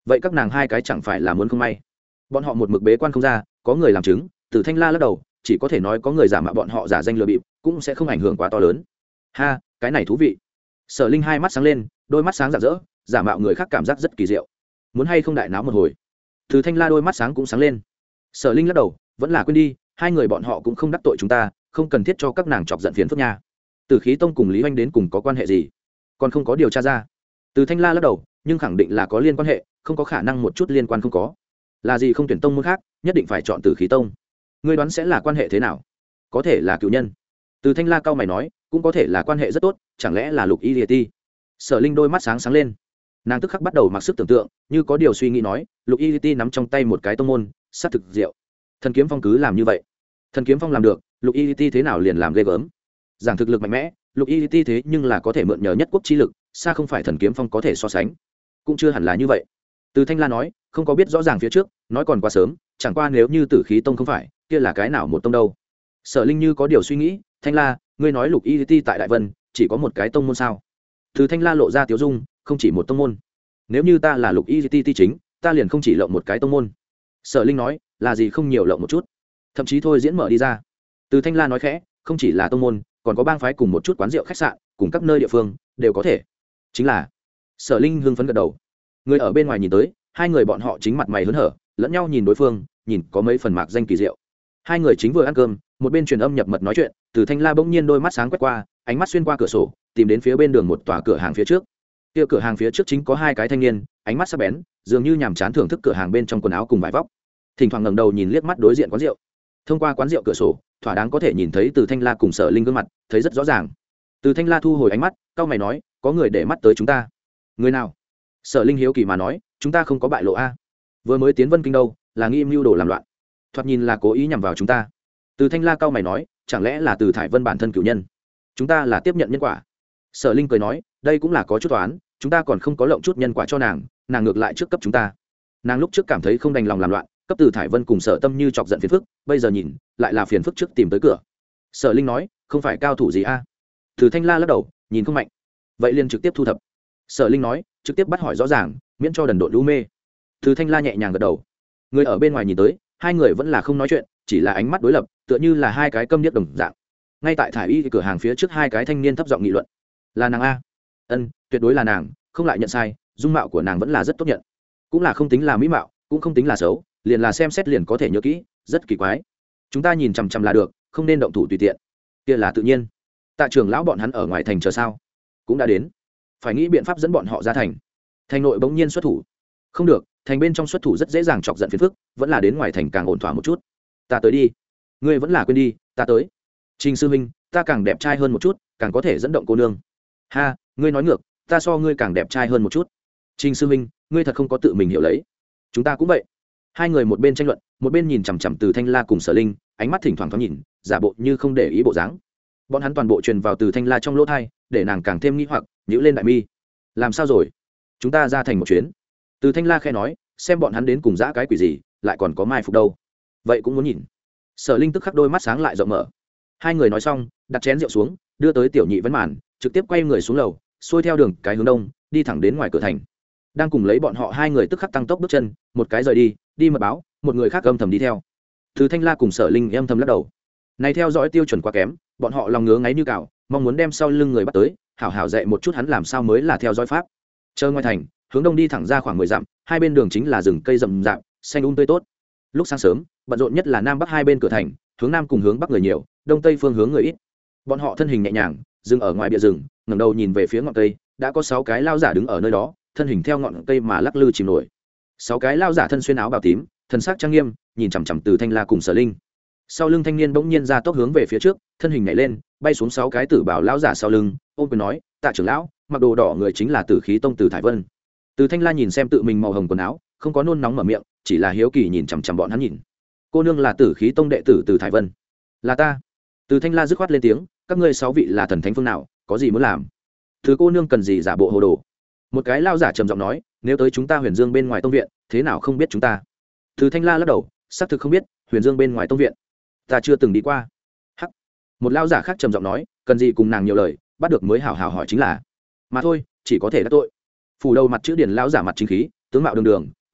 vậy các nàng hai cái chẳng phải là muốn không may. Bọn họ một mực bế quan không ra, có người làm chứng. Từ Thanh La lắc đầu, chỉ có thể nói có người giả mạo bọn họ giả danh lừa bịp, cũng sẽ không ảnh hưởng quá to lớn. Ha, cái này thú vị. Sở Linh hai mắt sáng lên, đôi mắt sáng rạng rỡ, giả mạo người khác cảm giác rất kỳ diệu. Muốn hay không đại náo một hồi. Từ Thanh La đôi mắt sáng cũng sáng lên. Sở Linh lắc đầu, vẫn là quên đi, hai người bọn họ cũng không đắc tội chúng ta, không cần thiết cho các nàng chọc giận phiền phức nha. Từ Khí Tông cùng Lý Hoành đến cùng có quan hệ gì? Còn không có điều tra ra. Từ Thanh La lắc đầu, nhưng khẳng định là có liên quan hệ, không có khả năng một chút liên quan không có. Là gì không tuyển tông môn khác, nhất định phải chọn Từ Khí Tông. Ngươi đoán sẽ là quan hệ thế nào? Có thể là cựu nhân. Từ Thanh La cao mày nói, cũng có thể là quan hệ rất tốt, chẳng lẽ là Lục Y Liệt Ti? Sở Linh đôi mắt sáng sáng lên, nàng tức khắc bắt đầu mặc sức tưởng tượng, như có điều suy nghĩ nói, Lục Y Liệt Ti nắm trong tay một cái tông môn, sát thực diệu. Thần Kiếm Phong cứ làm như vậy. Thần Kiếm Phong làm được, Lục Y Liệt Ti thế nào liền làm ghê gớm? Giảng thực lực mạnh mẽ, Lục Y Liệt Ti thế nhưng là có thể mượn nhờ nhất quốc chi lực, xa không phải Thần Kiếm Phong có thể so sánh. Cũng chưa hẳn là như vậy. Từ Thanh La nói, không có biết rõ ràng phía trước, nói còn quá sớm, chẳng qua nếu như Tử Khí Tông không phải, kia là cái nào một tông đâu? Sở Linh như có điều suy nghĩ, Thanh La, ngươi nói Lục Y Ti tại Đại Vân chỉ có một cái tông môn sao? Từ Thanh La lộ ra tiếu dung, không chỉ một tông môn. Nếu như ta là Lục Y Ti ti chính, ta liền không chỉ lộng một cái tông môn. Sở Linh nói, là gì không nhiều lộng một chút, thậm chí thôi diễn mở đi ra. Từ Thanh La nói khẽ, không chỉ là tông môn, còn có bang phái cùng một chút quán rượu khách sạn, cùng các nơi địa phương đều có thể. Chính là. Sở Linh hưng phấn gật đầu. Người ở bên ngoài nhìn tới, hai người bọn họ chính mặt mày hớn hở, lẫn nhau nhìn đối phương, nhìn có mấy phần mạc danh kỳ diệu. Hai người chính vừa ăn cơm, một bên truyền âm nhập mật nói chuyện, Từ Thanh La bỗng nhiên đôi mắt sáng quét qua, ánh mắt xuyên qua cửa sổ, tìm đến phía bên đường một tòa cửa hàng phía trước. Kia cửa hàng phía trước chính có hai cái thanh niên, ánh mắt sắc bén, dường như nhàm chán thưởng thức cửa hàng bên trong quần áo cùng vải vóc. Thỉnh thoảng ngẩng đầu nhìn liếc mắt đối diện quán rượu. Thông qua quán rượu cửa sổ, thỏa đáng có thể nhìn thấy Từ Thanh La cùng Sở Linh gương mặt, thấy rất rõ ràng. Từ Thanh La thu hồi ánh mắt, cau mày nói, có người để mắt tới chúng ta. Người nào? Sở Linh hiếu kỳ mà nói, chúng ta không có bại lộ a. Vừa mới tiến Vân Kinh đâu, là nghi mưu đồ làm loạn. Thoạt nhìn là cố ý nhằm vào chúng ta. Từ Thanh La cau mày nói, chẳng lẽ là Từ Thải Vân bản thân cửu nhân? Chúng ta là tiếp nhận nhân quả. Sở Linh cười nói, đây cũng là có chút toán, chúng ta còn không có lộng chút nhân quả cho nàng, nàng ngược lại trước cấp chúng ta. Nàng lúc trước cảm thấy không đành lòng làm loạn, cấp Từ Thải Vân cùng Sở Tâm như chọc giận phiền phức, bây giờ nhìn, lại là phiền phức trước tìm tới cửa. Sở Linh nói, không phải cao thủ gì a? Từ Thanh La lắc đầu, nhìn không mạnh. Vậy liền trực tiếp thu thập. Sở Linh nói, trực tiếp bắt hỏi rõ ràng, miễn cho đần độn lũ mê. Từ Thanh La nhẹ nhàng gật đầu. Người ở bên ngoài nhìn tới, hai người vẫn là không nói chuyện, chỉ là ánh mắt đối lập, tựa như là hai cái câm điếc đồng dạng. Ngay tại thải y cửa hàng phía trước, hai cái thanh niên thấp giọng nghị luận. Là nàng a? Ân, tuyệt đối là nàng, không lại nhận sai, dung mạo của nàng vẫn là rất tốt nhận. Cũng là không tính là mỹ mạo, cũng không tính là xấu, liền là xem xét liền có thể nhớ kỹ, rất kỳ quái. Chúng ta nhìn chằm chằm là được, không nên động thủ tùy tiện. Kia là tự nhiên. Tạ trưởng lão bọn hắn ở ngoài thành chờ sao? Cũng đã đến. Phải nghĩ biện pháp dẫn bọn họ ra thành. Thành nội bỗng nhiên xuất thủ. Không được, thành bên trong xuất thủ rất dễ dàng chọc giận phiền phức, vẫn là đến ngoài thành càng ổn thỏa một chút. Ta tới đi. Ngươi vẫn là quên đi, ta tới. Trình sư huynh, ta càng đẹp trai hơn một chút, càng có thể dẫn động cô nương. Ha, ngươi nói ngược, ta so ngươi càng đẹp trai hơn một chút. Trình sư huynh, ngươi thật không có tự mình hiểu lấy. Chúng ta cũng vậy. Hai người một bên tranh luận, một bên nhìn chằm chằm Từ Thanh La cùng Sở Linh, ánh mắt thỉnh thoảng thoáng nhìn, giả bộ như không để ý bộ dáng. Bọn hắn toàn bộ truyền vào Từ Thanh La trong lỗ tai, để nàng càng thêm nghi hoặc, nhíu lên đại mi. Làm sao rồi? Chúng ta ra thành một chuyến. Từ Thanh La khẽ nói, xem bọn hắn đến cùng dã cái quỷ gì, lại còn có mai phục đâu. Vậy cũng muốn nhìn. Sở Linh tức khắc đôi mắt sáng lại rộng mở. Hai người nói xong, đặt chén rượu xuống, đưa tới tiểu nhị vấn màn, trực tiếp quay người xuống lầu, xuôi theo đường cái hướng đông, đi thẳng đến ngoài cửa thành. Đang cùng lấy bọn họ hai người tức khắc tăng tốc bước chân, một cái rời đi, đi mật báo, một người khác âm thầm đi theo. Từ Thanh La cùng Sở Linh âm thầm lắc đầu. Này theo dõi tiêu chuẩn quá kém, bọn họ lòng ngứa ngáy như cào, mong muốn đem sau lưng người bắt tới, hảo hảo dạy một chút hắn làm sao mới là theo dõi pháp. Chờ ngoài thành, hướng đông đi thẳng ra khoảng mười dặm, hai bên đường chính là rừng cây rậm rạp, xanh um tươi tốt. Lúc sáng sớm, bận rộn nhất là nam bắc hai bên cửa thành, hướng nam cùng hướng bắc người nhiều, đông tây phương hướng người ít. Bọn họ thân hình nhẹ nhàng, dừng ở ngoài bìa rừng, ngẩng đầu nhìn về phía ngọn cây, đã có sáu cái lao giả đứng ở nơi đó, thân hình theo ngọn cây mà lắc lư chìm nổi. Sáu cái lao giả thân xuyên áo bào tím, thần sắc trang nghiêm, nhìn chằm chằm Từ Thanh La cùng Sở Linh. Sau lưng thanh niên bỗng nhiên ra tốc hướng về phía trước, thân hình nhảy lên, bay xuống sáu cái tử bảo lão giả sau lưng, ôm quyền nói, "Tạ trưởng lão, mặc đồ đỏ người chính là Tử Khí Tông Từ Thải Vân." Từ Thanh La nhìn xem tự mình màu hồng quần áo, không có nôn nóng mở miệng, chỉ là hiếu kỳ nhìn chằm chằm bọn hắn nhìn. "Cô nương là Tử Khí Tông đệ tử Từ Thải Vân?" "Là ta." Từ Thanh La dứt khoát lên tiếng, "Các ngươi sáu vị là thần thánh phương nào, có gì muốn làm?" "Thứ cô nương cần gì giả bộ hồ đồ?" Một cái lão giả trầm giọng nói, "Nếu tới chúng ta Huyền Dương bên ngoài tông viện, thế nào không biết chúng ta?" Từ Thanh La lắc đầu, xác thực không biết, Huyền Dương bên ngoài tông viện, ta chưa từng đi qua. Hắc. Một lão giả khác trầm giọng nói, "Cần gì cùng nàng nhiều lời, bắt được mới hảo hảo hỏi chính là." "Mà thôi, chỉ có thể đắc tội." Phủ đầu mặt chữ điển lão giả mặt chính khí, tướng mạo đường đường,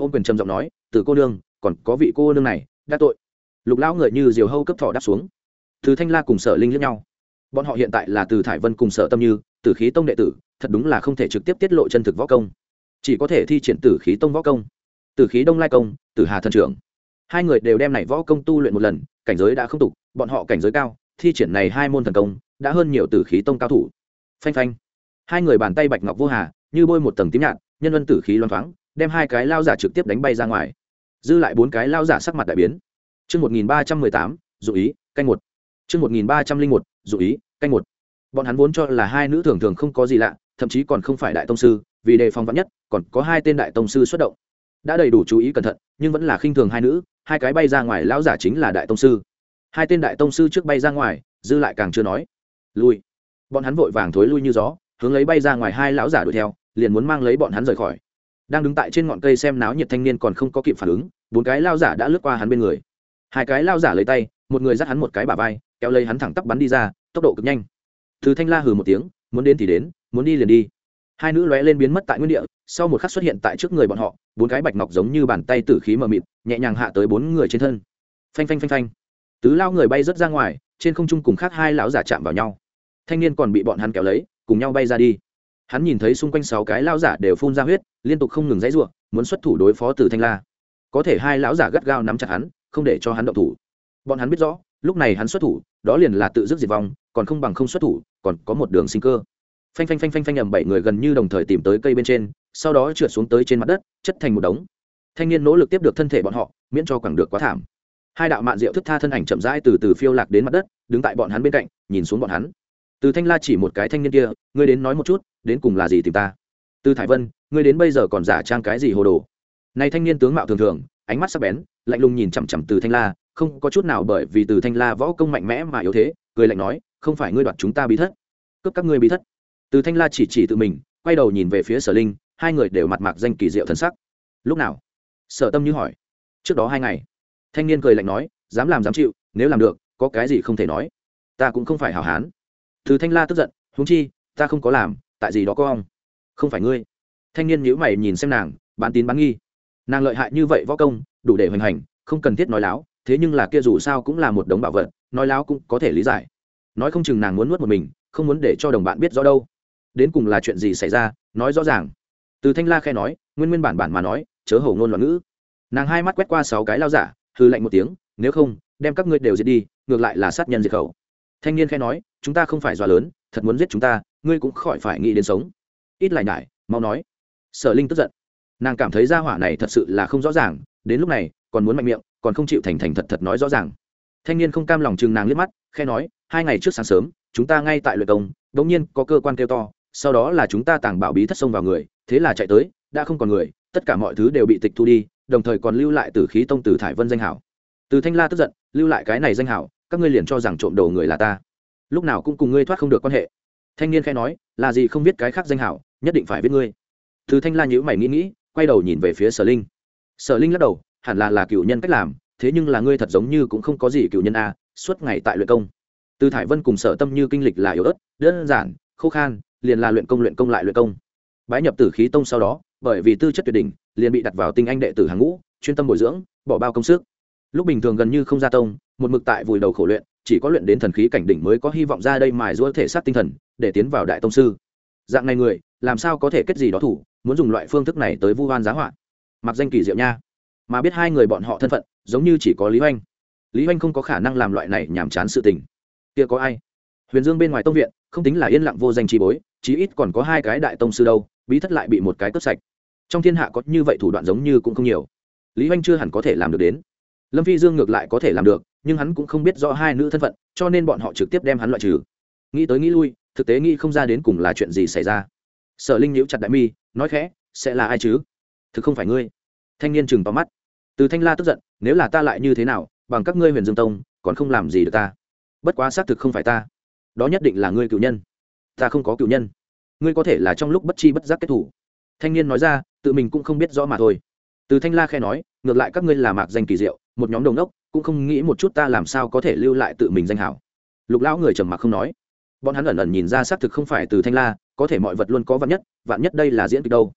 ôm quyền trầm giọng nói, từ cô nương còn có vị cô nương này đã tội. Lục lão người như diều hâu cấp thỏ đáp xuống. Từ Thanh La cùng Sở Linh liếc nhau, bọn họ hiện tại là Từ Thải Vân cùng Sở Tâm Như Tử Khí Tông đệ tử, thật đúng là không thể trực tiếp tiết lộ chân thực võ công, chỉ có thể thi triển Tử Khí Tông võ công. Tử Khí Đông Lai công, Tử Hà thần trưởng, hai người đều đem này võ công tu luyện một lần, cảnh giới đã không tục, bọn họ cảnh giới cao, thi triển này hai môn thần công đã hơn nhiều Tử Khí Tông cao thủ. Phanh phanh, hai người bàn tay bạch ngọc vô hà, như bôi một tầng tím nhạt, nhân luân tử khí loan thoáng, đem hai cái lao giả trực tiếp đánh bay ra ngoài. Dư lại bốn cái lao giả sắc mặt đại biến. Chương một nghìn ba trăm mười tám, dụ ý, canh một. Chương một nghìn ba trăm linh một, dụ ý, canh một. Bọn hắn vốn cho là hai nữ thường thường không có gì lạ, thậm chí còn không phải đại tông sư, vì đề phòng vạn nhất, còn có hai tên đại tông sư xuất động. Đã đầy đủ chú ý cẩn thận, nhưng vẫn là khinh thường hai nữ, hai cái bay ra ngoài lão giả chính là đại tông sư. Hai tên đại tông sư trước bay ra ngoài, dư lại càng chưa nói. Lui. Bọn hắn vội vàng thối lui như gió, hướng lấy bay ra ngoài hai lão giả đuổi theo, liền muốn mang lấy bọn hắn rời khỏi. Đang đứng tại trên ngọn cây xem náo nhiệt thanh niên còn không có kịp phản ứng, bốn cái lão giả đã lướt qua hắn bên người. Hai cái lão giả lấy tay, một người dắt hắn một cái bả vai, kéo lấy hắn thẳng tắp bắn đi ra, tốc độ cực nhanh. Từ Thanh La hừ một tiếng, muốn đến thì đến, muốn đi liền đi. Hai nữ lóe lên biến mất tại nguyên địa, sau một khắc xuất hiện tại trước người bọn họ, bốn cái bạch ngọc giống như bàn tay tử khí mờ mịt, nhẹ nhàng hạ tới bốn người trên thân. Phanh phanh phanh phanh. Tứ lao người bay rất ra ngoài, trên không trung cùng khác hai lão giả chạm vào nhau. Thanh niên còn bị bọn hắn kéo lấy, cùng nhau bay ra đi. Hắn nhìn thấy xung quanh sáu cái lão giả đều phun ra huyết, liên tục không ngừng giãy giụa, muốn xuất thủ đối phó Từ Thanh La. Có thể hai lão giả gắt gao nắm chặt hắn, không để cho hắn động thủ. Bọn hắn biết rõ, lúc này hắn xuất thủ, đó liền là tự dứt diệt vong, còn không bằng không xuất thủ, còn có một đường sinh cơ. Phanh phanh phanh phanh phanh ầm bảy người gần như đồng thời tìm tới cây bên trên, sau đó trượt xuống tới trên mặt đất, chất thành một đống. Thanh niên nỗ lực tiếp được thân thể bọn họ, miễn cho quẳng được quá thảm. Hai đạo mạn diệu thức tha thân ảnh chậm rãi từ từ phiêu lạc đến mặt đất, đứng tại bọn hắn bên cạnh, nhìn xuống bọn hắn. Từ Thanh La chỉ một cái thanh niên kia, ngươi đến nói một chút, đến cùng là gì tìm ta? Từ Thải Vân, ngươi đến bây giờ còn giả trang cái gì hồ đồ? Này thanh niên tướng mạo thường thường, ánh mắt sắc bén, lạnh lùng nhìn chằm chằm Từ Thanh La, không có chút nào bởi vì Từ Thanh La võ công mạnh mẽ mà yếu thế, cười lạnh nói, không phải ngươi đoạt chúng ta bí thất, cướp các ngươi bí thất. Từ Thanh La chỉ chỉ tự mình, quay đầu nhìn về phía Sở Linh, hai người đều mặt mạc danh kỳ diệu thần sắc. Lúc nào? Sở Tâm Như hỏi. Trước đó hai ngày. Thanh niên cười lạnh nói, dám làm dám chịu, nếu làm được, có cái gì không thể nói. Ta cũng không phải hảo hán. Từ Thanh La tức giận, huống chi, ta không có làm, tại gì đó có ông. Không phải ngươi. Thanh niên nhíu mày nhìn xem nàng, bán tín bán nghi. Nàng lợi hại như vậy võ công, đủ để hoành hành, không cần thiết nói láo, thế nhưng là kia dù sao cũng là một đống bảo vật, nói láo cũng có thể lý giải. Nói không chừng nàng muốn nuốt một mình, không muốn để cho đồng bạn biết rõ đâu. Đến cùng là chuyện gì xảy ra, nói rõ ràng. Từ Thanh La khẽ nói, nguyên nguyên bản bản mà nói, chớ hổ ngôn loạn ngữ. Nàng hai mắt quét qua sáu cái lao giả, hừ lạnh một tiếng, nếu không, đem các ngươi đều giết đi, ngược lại là sát nhân diệt khẩu. Thanh niên khẽ nói, chúng ta không phải dọa lớn, thật muốn giết chúng ta, ngươi cũng khỏi phải nghĩ đến sống. Ít lại nhải, mau nói. Sở Linh tức giận, nàng cảm thấy gia hỏa này thật sự là không rõ ràng, đến lúc này còn muốn mạnh miệng, còn không chịu thành thành thật thật nói rõ ràng. Thanh niên không cam lòng chừng nàng liếc mắt, khẽ nói, hai ngày trước sáng sớm, chúng ta ngay tại luyện công, đột nhiên có cơ quan kêu to, sau đó là chúng ta tàng bảo bí thất xông vào người, thế là chạy tới, đã không còn người, tất cả mọi thứ đều bị tịch thu đi, đồng thời còn lưu lại Tử Khí Tông Tử Thải Vân danh hảo. Từ Thanh La tức giận, lưu lại cái này danh hảo, các ngươi liền cho rằng trộm đồ người là ta, lúc nào cũng cùng ngươi thoát không được quan hệ. Thanh niên khẽ nói, là gì không biết cái khác danh hảo, nhất định phải viết ngươi. Từ Thanh La nhíu mày nghĩ nghĩ, quay đầu nhìn về phía Sở Linh. Sở Linh lắc đầu, hẳn là là cựu nhân cách làm, thế nhưng là ngươi thật giống như cũng không có gì cựu nhân a, suốt ngày tại luyện công. Từ Thải Vân cùng Sở Tâm Như kinh lịch là yếu ớt, đơn giản, khô khan, liền là luyện công luyện công lại luyện công. Bái nhập Tử Khí Tông sau đó, bởi vì tư chất tuyệt đỉnh, liền bị đặt vào tinh anh đệ tử hàng ngũ, chuyên tâm bồi dưỡng, bỏ bao công sức. Lúc bình thường gần như không ra tông, một mực tại vùi đầu khổ luyện, chỉ có luyện đến thần khí cảnh đỉnh mới có hy vọng ra đây mài giũa thể xác tinh thần, để tiến vào đại tông sư. Dạng này người, làm sao có thể kết gì đó thủ, muốn dùng loại phương thức này tới vu oan giá họa. Mặc danh kỳ diệu nha. Mà biết hai người bọn họ thân phận, giống như chỉ có Lý Hoành. Lý Hoành không có khả năng làm loại này nhảm chán sự tình. Kia có ai? Huyền Dương bên ngoài tông viện, không tính là yên lặng vô danh chi bối, chí ít còn có hai cái đại tông sư đâu, bí thất lại bị một cái cướp sạch. Trong thiên hạ có như vậy thủ đoạn giống như cũng không nhiều. Lý Hoành chưa hẳn có thể làm được đến. Lâm Phi Dương ngược lại có thể làm được, nhưng hắn cũng không biết rõ hai nữ thân phận, cho nên bọn họ trực tiếp đem hắn loại trừ. Nghĩ tới nghĩ lui, thực tế nghĩ không ra đến cùng là chuyện gì xảy ra. Sở Linh nhíu chặt đại mi, nói khẽ, sẽ là ai chứ? Thực không phải ngươi. Thanh niên chừng to mắt. Từ Thanh La tức giận, nếu là ta lại như thế nào, bằng các ngươi Huyền Dương Tông, còn không làm gì được ta. Bất quá xác thực không phải ta, đó nhất định là ngươi cựu nhân. Ta không có cựu nhân, ngươi có thể là trong lúc bất chi bất giác kết thủ. Thanh niên nói ra, tự mình cũng không biết rõ mà thôi. Từ Thanh La khẽ nói, ngược lại các ngươi là mạc danh kỳ diệu, một nhóm đồng đốc, cũng không nghĩ một chút ta làm sao có thể lưu lại tự mình danh hảo. Lục lão người trầm mặc không nói. Bọn hắn ẩn ẩn nhìn ra xác thực không phải Từ Thanh La, có thể mọi vật luôn có vạn nhất, vạn nhất đây là diễn kịch đâu.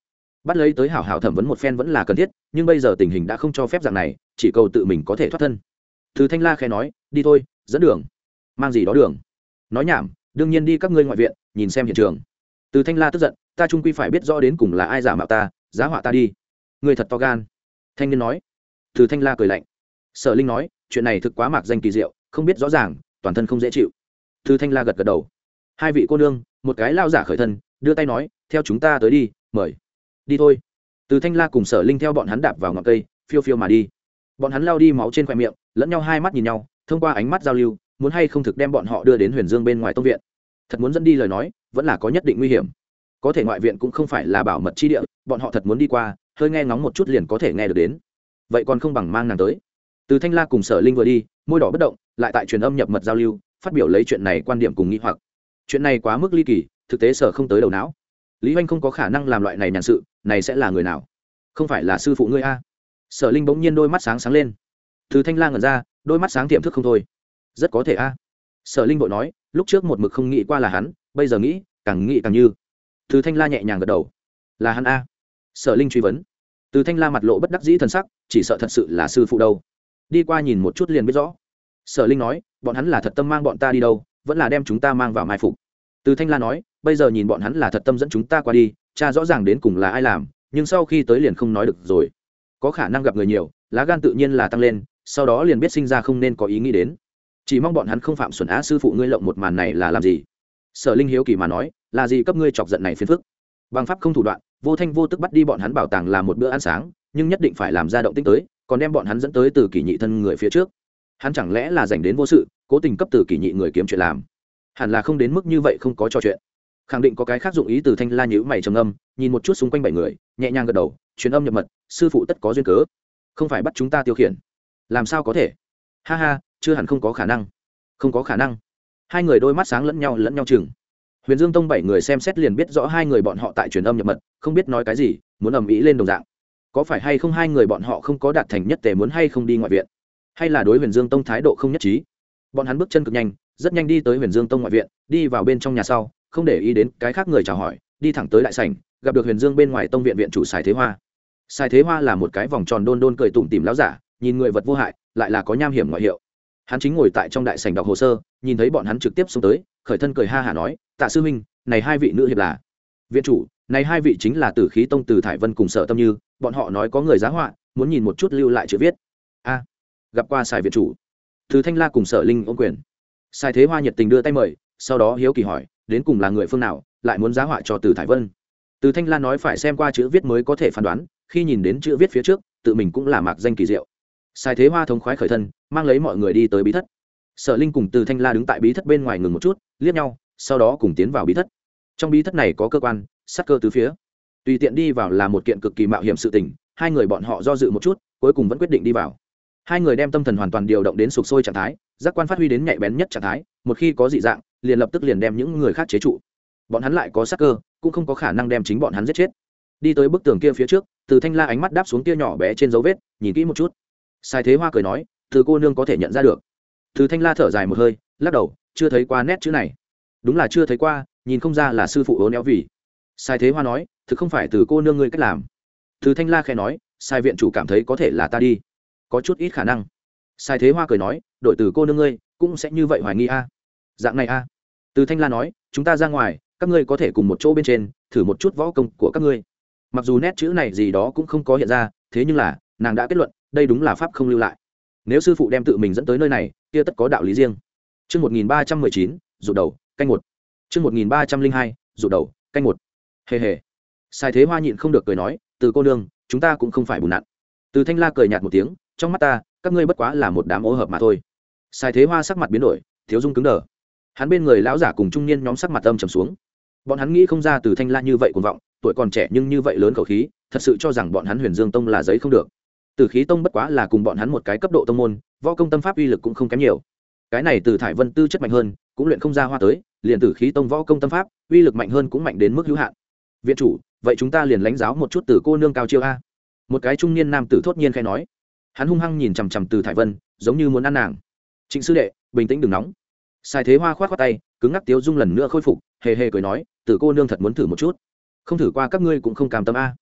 bắt lấy tới hảo hảo thẩm vấn một phen vẫn là cần thiết, nhưng bây giờ tình hình đã không cho phép dạng này, chỉ cầu tự mình có thể thoát thân. Từ Thanh La khẽ nói, đi thôi, dẫn đường. Mang gì đó đường? Nói nhảm, đương nhiên đi các ngươi ngoại viện, nhìn xem hiện trường. Từ Thanh La tức giận, ta chung quy phải biết rõ đến cùng là ai giả mạo ta, giá họa ta đi. Ngươi thật to gan. Thanh niên nói. Từ Thanh La cười lạnh. Sở Linh nói, chuyện này thực quá mạc danh kỳ diệu, không biết rõ ràng, toàn thân không dễ chịu. Từ Thanh La gật gật đầu. Hai vị cô nương, một cái lao giả khởi thân, đưa tay nói, theo chúng ta tới đi, mời. Đi thôi. Từ Thanh La cùng Sở Linh theo bọn hắn đạp vào ngọn cây, phiêu phiêu mà đi. Bọn hắn lao đi máu trên khóe miệng, lẫn nhau hai mắt nhìn nhau, thông qua ánh mắt giao lưu, muốn hay không thực đem bọn họ đưa đến Huyền Dương bên ngoài tông viện. Thật muốn dẫn đi lời nói, vẫn là có nhất định nguy hiểm. Có thể ngoại viện cũng không phải là bảo mật chi địa, bọn họ thật muốn đi qua, hơi nghe ngóng một chút liền có thể nghe được đến. Vậy còn không bằng mang nàng tới. Từ Thanh La cùng Sở Linh vừa đi, môi đỏ bất động, lại tại truyền âm nhập mật giao lưu, phát biểu lấy chuyện này quan điểm cùng nghi hoặc. Chuyện này quá mức ly kỳ, thực tế sở không tới đầu não. Lý Hoành không có khả năng làm loại này nhàn sự, này sẽ là người nào? Không phải là sư phụ ngươi a? Sở Linh bỗng nhiên đôi mắt sáng sáng lên. Từ Thanh La ngẩn ra, đôi mắt sáng tiềm thức không thôi. Rất có thể a. Sở Linh vội nói, lúc trước một mực không nghĩ qua là hắn, bây giờ nghĩ, càng nghĩ càng như. Từ Thanh La nhẹ nhàng gật đầu. Là hắn a? Sở Linh truy vấn. Từ Thanh La mặt lộ bất đắc dĩ thần sắc, chỉ sợ thật sự là sư phụ đâu. Đi qua nhìn một chút liền biết rõ. Sở Linh nói, bọn hắn là thật tâm mang bọn ta đi đâu, vẫn là đem chúng ta mang vào mai phục. Từ Thanh La nói, bây giờ nhìn bọn hắn là thật tâm dẫn chúng ta qua đi, cha rõ ràng đến cùng là ai làm, nhưng sau khi tới liền không nói được rồi. Có khả năng gặp người nhiều, lá gan tự nhiên là tăng lên, sau đó liền biết sinh ra không nên có ý nghĩ đến. Chỉ mong bọn hắn không phạm xuẩn á. Sư phụ ngươi lộng một màn này là làm gì? Sở Linh hiếu kỳ mà nói, là gì cấp ngươi chọc giận này phiền phức? Bằng pháp không thủ đoạn, vô thanh vô tức bắt đi bọn hắn bảo tàng làm một bữa ăn sáng, nhưng nhất định phải làm ra động tĩnh tới, còn đem bọn hắn dẫn tới từ kỷ nhị thân người phía trước. Hắn chẳng lẽ là dành đến vô sự, cố tình cấp từ kỷ nhị người kiếm chuyện làm? Hẳn là không đến mức như vậy, không có trò chuyện. Khẳng định có cái khác dụng ý. Từ Thanh La nhíu mày trầm âm, nhìn một chút xung quanh bảy người, nhẹ nhàng gật đầu, truyền âm nhập mật, sư phụ tất có duyên cớ, không phải bắt chúng ta tiêu khiển. Làm sao có thể? Ha ha, chưa hẳn không có khả năng. Không có khả năng. Hai người đôi mắt sáng lẫn nhau lẫn nhau chừng. Huyền Dương Tông bảy người xem xét liền biết rõ hai người bọn họ tại truyền âm nhập mật, không biết nói cái gì, muốn ầm ĩ lên đồng dạng. Có phải hay không hai người bọn họ không có đạt thành nhất tề muốn hay không đi ngoại viện, hay là đối Huyền Dương Tông thái độ không nhất trí? Bọn hắn bước chân cực nhanh, rất nhanh đi tới Huyền Dương Tông ngoại viện, đi vào bên trong nhà sau, không để ý đến cái khác người chào hỏi, đi thẳng tới đại sảnh, gặp được Huyền Dương bên ngoài tông viện viện chủ Sài Thế Hoa. Sài Thế Hoa là một cái vòng tròn đôn đôn cười tủm tỉm láo giả, nhìn người vật vô hại, lại là có nham hiểm ngoại hiệu. Hắn chính ngồi tại trong đại sảnh đọc hồ sơ, nhìn thấy bọn hắn trực tiếp xông tới, khởi thân cười ha hả nói, Tạ sư huynh, này hai vị nữ hiệp là viện chủ, này hai vị chính là Tử Khí Tông Từ Thải Vân cùng Sở Tâm Như, bọn họ nói có người giá họa, muốn nhìn một chút lưu lại chữ viết. A, gặp qua Sài viện chủ. Từ Thanh La cùng Sở Linh ôm quyền. Sài Thế Hoa nhiệt tình đưa tay mời, sau đó hiếu kỳ hỏi, đến cùng là người phương nào, lại muốn giá họa cho Từ Thải Vân? Từ Thanh La nói phải xem qua chữ viết mới có thể phán đoán, khi nhìn đến chữ viết phía trước, tự mình cũng là mạc danh kỳ diệu. Sài Thế Hoa thống khoái khởi thân, mang lấy mọi người đi tới bí thất. Sở Linh cùng Từ Thanh La đứng tại bí thất bên ngoài ngừng một chút, liếc nhau, sau đó cùng tiến vào bí thất. Trong bí thất này có cơ quan, sát cơ tứ phía. Tùy tiện đi vào là một kiện cực kỳ mạo hiểm sự tình, hai người bọn họ do dự một chút, cuối cùng vẫn quyết định đi vào. Hai người đem tâm thần hoàn toàn điều động đến sục sôi trạng thái, giác quan phát huy đến nhạy bén nhất trạng thái, một khi có dị dạng, liền lập tức liền đem những người khác chế trụ. Bọn hắn lại có sát cơ, cũng không có khả năng đem chính bọn hắn giết chết. Đi tới bức tường kia phía trước, Từ Thanh La ánh mắt đáp xuống kia nhỏ bé trên dấu vết, nhìn kỹ một chút. Sai Thế Hoa cười nói, Từ cô nương có thể nhận ra được. Từ Thanh La thở dài một hơi, lắc đầu, chưa thấy qua nét chữ này. Đúng là chưa thấy qua, nhìn không ra là sư phụ ố néo vì. Sai Thế Hoa nói, thực không phải Từ cô nương ngươi cách làm. Từ Thanh La khẽ nói, Sai viện chủ cảm thấy có thể là ta đi, có chút ít khả năng. Sai Thế Hoa cười nói, đội Từ cô nương ngươi cũng sẽ như vậy hoài nghi a? Dạng này a? Từ Thanh La nói, chúng ta ra ngoài, các ngươi có thể cùng một chỗ bên trên, thử một chút võ công của các ngươi. Mặc dù nét chữ này gì đó cũng không có hiện ra, thế nhưng là nàng đã kết luận, đây đúng là pháp không lưu lại. Nếu sư phụ đem tự mình dẫn tới nơi này, kia tất có đạo lý riêng. Chương một nghìn ba trăm mười chín, dụ đầu, canh một. Chương một nghìn ba trăm linh hai, dụ đầu, canh một. Hề hề. Sai Thế Hoa nhịn không được cười nói, Từ cô nương, chúng ta cũng không phải bùn nặn. Từ Thanh La cười nhạt một tiếng, trong mắt ta, các ngươi bất quá là một đám ô hợp mà thôi. Sai Thế Hoa sắc mặt biến đổi, thiếu dung cứng đờ. Hắn bên người lão giả cùng trung niên nhóm sắc mặt âm trầm xuống. Bọn hắn nghĩ không ra Từ Thanh La như vậy cuồng vọng, tuổi còn trẻ nhưng như vậy lớn khẩu khí, thật sự cho rằng bọn hắn Huyền Dương Tông là giấy không được. Tử Khí Tông bất quá là cùng bọn hắn một cái cấp độ tông môn, võ công tâm pháp uy lực cũng không kém nhiều. Cái này Từ Thải Vân tư chất mạnh hơn, cũng luyện không ra hoa tới, liền Tử Khí Tông võ công tâm pháp, uy lực mạnh hơn cũng mạnh đến mức hữu hạn. Viện chủ, vậy chúng ta liền lãnh giáo một chút Từ cô nương cao chiêu a. Một cái trung niên nam tử thốt nhiên khẽ nói. Hắn hung hăng nhìn chằm chằm Từ Thải Vân, giống như muốn ăn nàng. Trịnh sư đệ, bình tĩnh đừng nóng. Sai Thế Hoa khoát khoát tay, cứng ngắc tiếu dung lần nữa khôi phục, hề hề cười nói, Từ cô nương thật muốn thử một chút. Không thử qua các ngươi cũng không cam tâm a.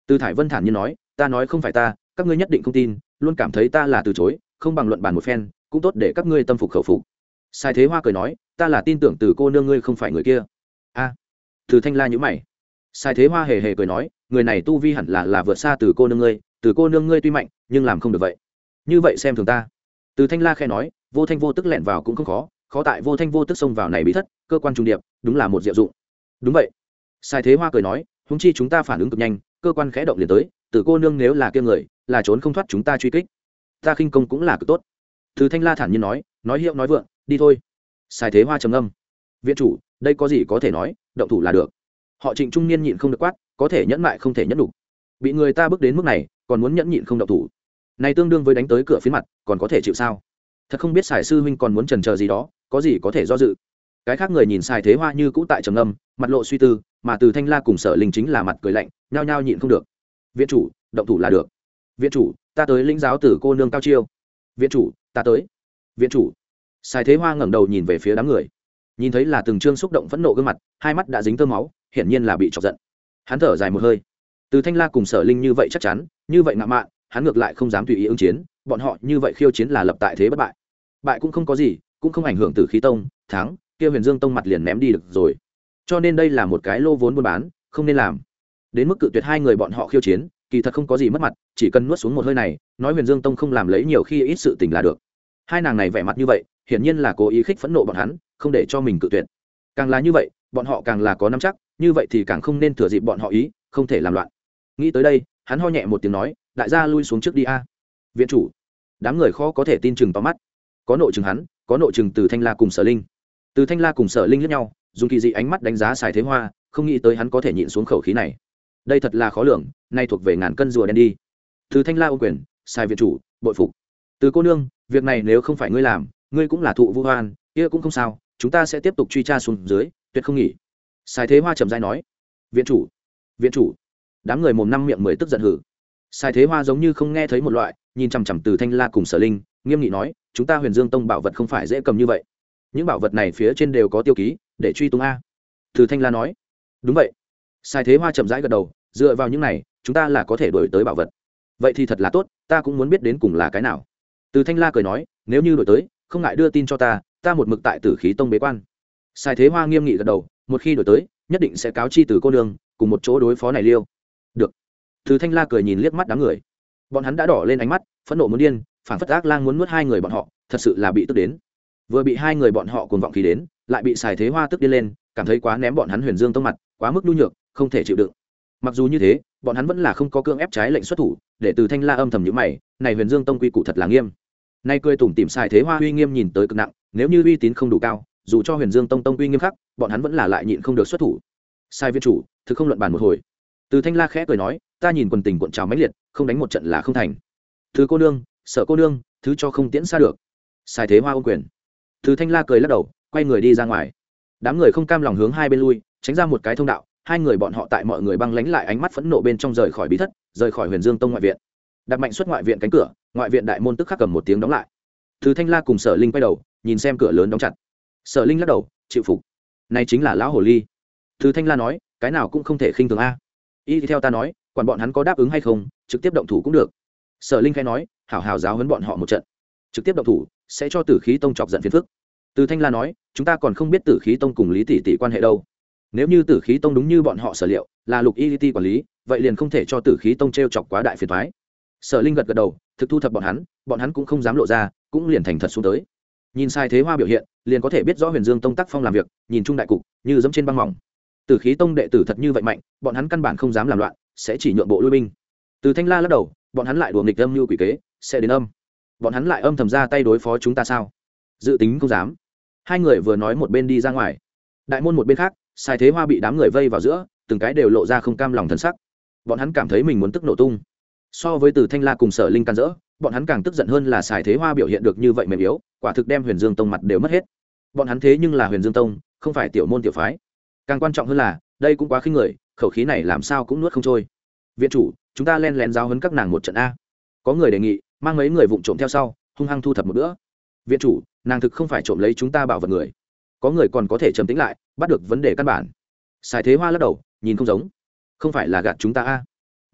Từ Thải Vân thản nhiên nói, ta nói không phải ta, các ngươi nhất định không tin, luôn cảm thấy ta là từ chối, không bằng luận bàn một phen, cũng tốt để các ngươi tâm phục khẩu phục. Sai Thế Hoa cười nói, ta là tin tưởng từ cô nương ngươi không phải người kia. A. Từ Thanh La nhíu mày. Sai Thế Hoa hề hề cười nói, người này tu vi hẳn là là vượt xa từ cô nương ngươi, từ cô nương ngươi tuy mạnh, nhưng làm không được vậy. Như vậy xem thường ta. Từ Thanh La khẽ nói, vô thanh vô tức lẻn vào cũng không khó, khó tại vô thanh vô tức xông vào này bí thất, cơ quan trung điệp, đúng là một diệu dụng. Đúng vậy. Sai Thế Hoa cười nói, huống chi chúng ta phản ứng cực nhanh, cơ quan khẽ động liền tới, từ cô nương nếu là kia người, là trốn không thoát chúng ta truy kích. Ta khinh công cũng là cực tốt. Từ Thanh La thản nhiên nói, nói hiệu nói vượng, đi thôi. Sai Thế Hoa trầm ngâm. Viện chủ, đây có gì có thể nói, động thủ là được. Họ Trịnh trung niên nhịn không được quát, có thể nhẫn mại không thể nhẫn đủ. Bị người ta bước đến mức này, còn muốn nhẫn nhịn không động thủ. Này tương đương với đánh tới cửa phiến mặt, còn có thể chịu sao? Thật không biết Sài sư huynh còn muốn chần chờ gì đó, có gì có thể do dự. Cái khác người nhìn Sai Thế Hoa như cũ tại trầm ngâm, mặt lộ suy tư, mà Từ Thanh La cùng Sở Linh chính là mặt cười lạnh, nhao nhao nhịn không được. Viện chủ, động thủ là được. Viện chủ, ta tới lĩnh giáo tử cô nương cao chiêu. Viện chủ, ta tới. Viện chủ. Sai Thế Hoa ngẩng đầu nhìn về phía đám người, nhìn thấy là từng trương xúc động phẫn nộ gương mặt, hai mắt đã dính tơ máu, hiển nhiên là bị chọc giận. Hắn thở dài một hơi. Từ Thanh La cùng Sở Linh như vậy chắc chắn, như vậy ngạo mạn, hắn ngược lại không dám tùy ý ứng chiến, bọn họ như vậy khiêu chiến là lập tại thế bất bại. Bại cũng không có gì, cũng không ảnh hưởng Tử Khí Tông, thắng, kia Huyền Dương Tông mặt liền ném đi được rồi. Cho nên đây là một cái lô vốn buôn bán, không nên làm. Đến mức cự tuyệt hai người bọn họ khiêu chiến, kỳ thật không có gì mất mặt, chỉ cần nuốt xuống một hơi này, nói Huyền Dương Tông không làm lấy nhiều khi ít sự tình là được. Hai nàng này vẻ mặt như vậy, hiển nhiên là cố ý khích phẫn nộ bọn hắn, không để cho mình cự tuyệt. Càng là như vậy, bọn họ càng là có nắm chắc, như vậy thì càng không nên thừa dịp bọn họ ý, không thể làm loạn. Nghĩ tới đây, hắn ho nhẹ một tiếng nói, đại gia lui xuống trước đi a. Viện chủ. Đám người khó có thể tin chừng to mắt. Có nội chừng hắn, có nội chừng Từ Thanh La cùng Sở Linh. Từ Thanh La cùng Sở Linh liếc nhau, dùng kỳ dị ánh mắt đánh giá Sai Thế Hoa, không nghĩ tới hắn có thể nhịn xuống khẩu khí này. Đây thật là khó lường, nay thuộc về ngàn cân rùa đen đi. Từ Thanh La ôm quyền, Sai viện chủ, bội phục. Từ cô nương, việc này nếu không phải ngươi làm, ngươi cũng là thụ vu oan, kia cũng không sao, chúng ta sẽ tiếp tục truy tra xuống dưới, tuyệt không nghỉ. Sai Thế Hoa trầm rãi nói, viện chủ, viện chủ. Đám người mồm năm miệng mười tức giận hử. Sai Thế Hoa giống như không nghe thấy một loại, nhìn chằm chằm Từ Thanh La cùng Sở Linh, nghiêm nghị nói, chúng ta Huyền Dương Tông bảo vật không phải dễ cầm như vậy. Những bảo vật này phía trên đều có tiêu ký, để truy tung a. Từ Thanh La nói, đúng vậy. Sai Thế Hoa chậm rãi gật đầu, dựa vào những này, chúng ta là có thể đuổi tới bảo vật. Vậy thì thật là tốt, ta cũng muốn biết đến cùng là cái nào. Từ Thanh La cười nói, nếu như đuổi tới, không ngại đưa tin cho ta, ta một mực tại Tử Khí Tông bế quan. Sai Thế Hoa nghiêm nghị gật đầu, một khi đuổi tới, nhất định sẽ cáo chi Từ cô nương, cùng một chỗ đối phó này liêu. Được. Từ Thanh La cười nhìn liếc mắt đám người, bọn hắn đã đỏ lên ánh mắt, phẫn nộ muốn điên, phản phất ác lang muốn nuốt hai người bọn họ, thật sự là bị tức đến. Vừa bị hai người bọn họ cuồng vọng khí đến, lại bị Sai Thế Hoa tức điên lên, cảm thấy quá ném bọn hắn Huyền Dương Tông mặt, quá mức nhu nhược, không thể chịu đựng. Mặc dù như thế, bọn hắn vẫn là không có cưỡng ép trái lệnh xuất thủ, để Từ Thanh La âm thầm nhíu mày, này Huyền Dương Tông quy củ thật là nghiêm. Nay cười tủm tỉm Sai Thế Hoa uy nghiêm nhìn tới cực nặng, nếu như uy tín không đủ cao, dù cho Huyền Dương Tông tông uy nghiêm khắc, bọn hắn vẫn là lại nhịn không được xuất thủ. Sai viên chủ, thực không luận bàn một hồi. Từ Thanh La khẽ cười nói, ta nhìn quần tình cuộn trào mãnh liệt, không đánh một trận là không thành. Thứ cô nương, sợ cô nương, thứ cho không tiễn xa được. Sai Thế Hoa ôm quyền. Từ Thanh La cười lắc đầu, quay người đi ra ngoài. Đám người không cam lòng hướng hai bên lui, tránh ra một cái thông đạo, hai người bọn họ tại mọi người băng lánh lại ánh mắt phẫn nộ bên trong rời khỏi bí thất, rời khỏi Huyền Dương Tông ngoại viện. Đặt mạnh xuất ngoại viện cánh cửa, ngoại viện đại môn tức khắc cầm một tiếng đóng lại. Từ Thanh La cùng Sở Linh quay đầu, nhìn xem cửa lớn đóng chặt. Sở Linh lắc đầu, chịu phục. Này chính là lão hồ ly. Từ Thanh La nói, cái nào cũng không thể khinh thường a. Y theo ta nói, quản bọn hắn có đáp ứng hay không, trực tiếp động thủ cũng được. Sở Linh khẽ nói, hảo hảo giáo huấn bọn họ một trận. Trực tiếp động thủ sẽ cho Tử Khí Tông chọc giận phiền phức. Từ Thanh La nói, chúng ta còn không biết Tử Khí Tông cùng Lý tỷ tỷ quan hệ đâu. Nếu như Tử Khí Tông đúng như bọn họ sở liệu, là Lục Y Ti quản lý, vậy liền không thể cho Tử Khí Tông trêu chọc quá đại phiền toái. Sở Linh gật gật đầu, thực thu thập bọn hắn, bọn hắn cũng không dám lộ ra, cũng liền thành thật xuống tới. Nhìn Sai Thế Hoa biểu hiện, liền có thể biết rõ Huyền Dương Tông tác phong làm việc, nhìn chung đại cục, như dẫm trên băng mỏng. Tử Khí Tông đệ tử thật như vậy mạnh, bọn hắn căn bản không dám làm loạn, sẽ chỉ nhượng bộ lui binh. Từ Thanh La lắc đầu, bọn hắn lại đùa nghịch âm như quỷ kế, sẽ đến âm. Bọn hắn lại âm thầm ra tay đối phó chúng ta sao? Dự tính không dám. Hai người vừa nói một bên đi ra ngoài. Đại môn một bên khác, Sai Thế Hoa bị đám người vây vào giữa, từng cái đều lộ ra không cam lòng thần sắc. Bọn hắn cảm thấy mình muốn tức nổ tung. So với Từ Thanh La cùng Sở Linh can dỡ, bọn hắn càng tức giận hơn là Sai Thế Hoa biểu hiện được như vậy mềm yếu, quả thực đem Huyền Dương Tông mặt đều mất hết. Bọn hắn thế nhưng là Huyền Dương Tông, không phải tiểu môn tiểu phái. Càng quan trọng hơn là, đây cũng quá khinh người, khẩu khí này làm sao cũng nuốt không trôi. Viện chủ, chúng ta len lén giáo huấn các nàng một trận a. Có người đề nghị, mang mấy người vụng trộm theo sau, hung hăng thu thập một bữa. Viện chủ, nàng thực không phải trộm lấy chúng ta bảo vật người. Có người còn có thể trầm tĩnh lại, bắt được vấn đề căn bản. Sai Thế Hoa lắc đầu, nhìn không giống, không phải là gạt chúng ta a. Đúng,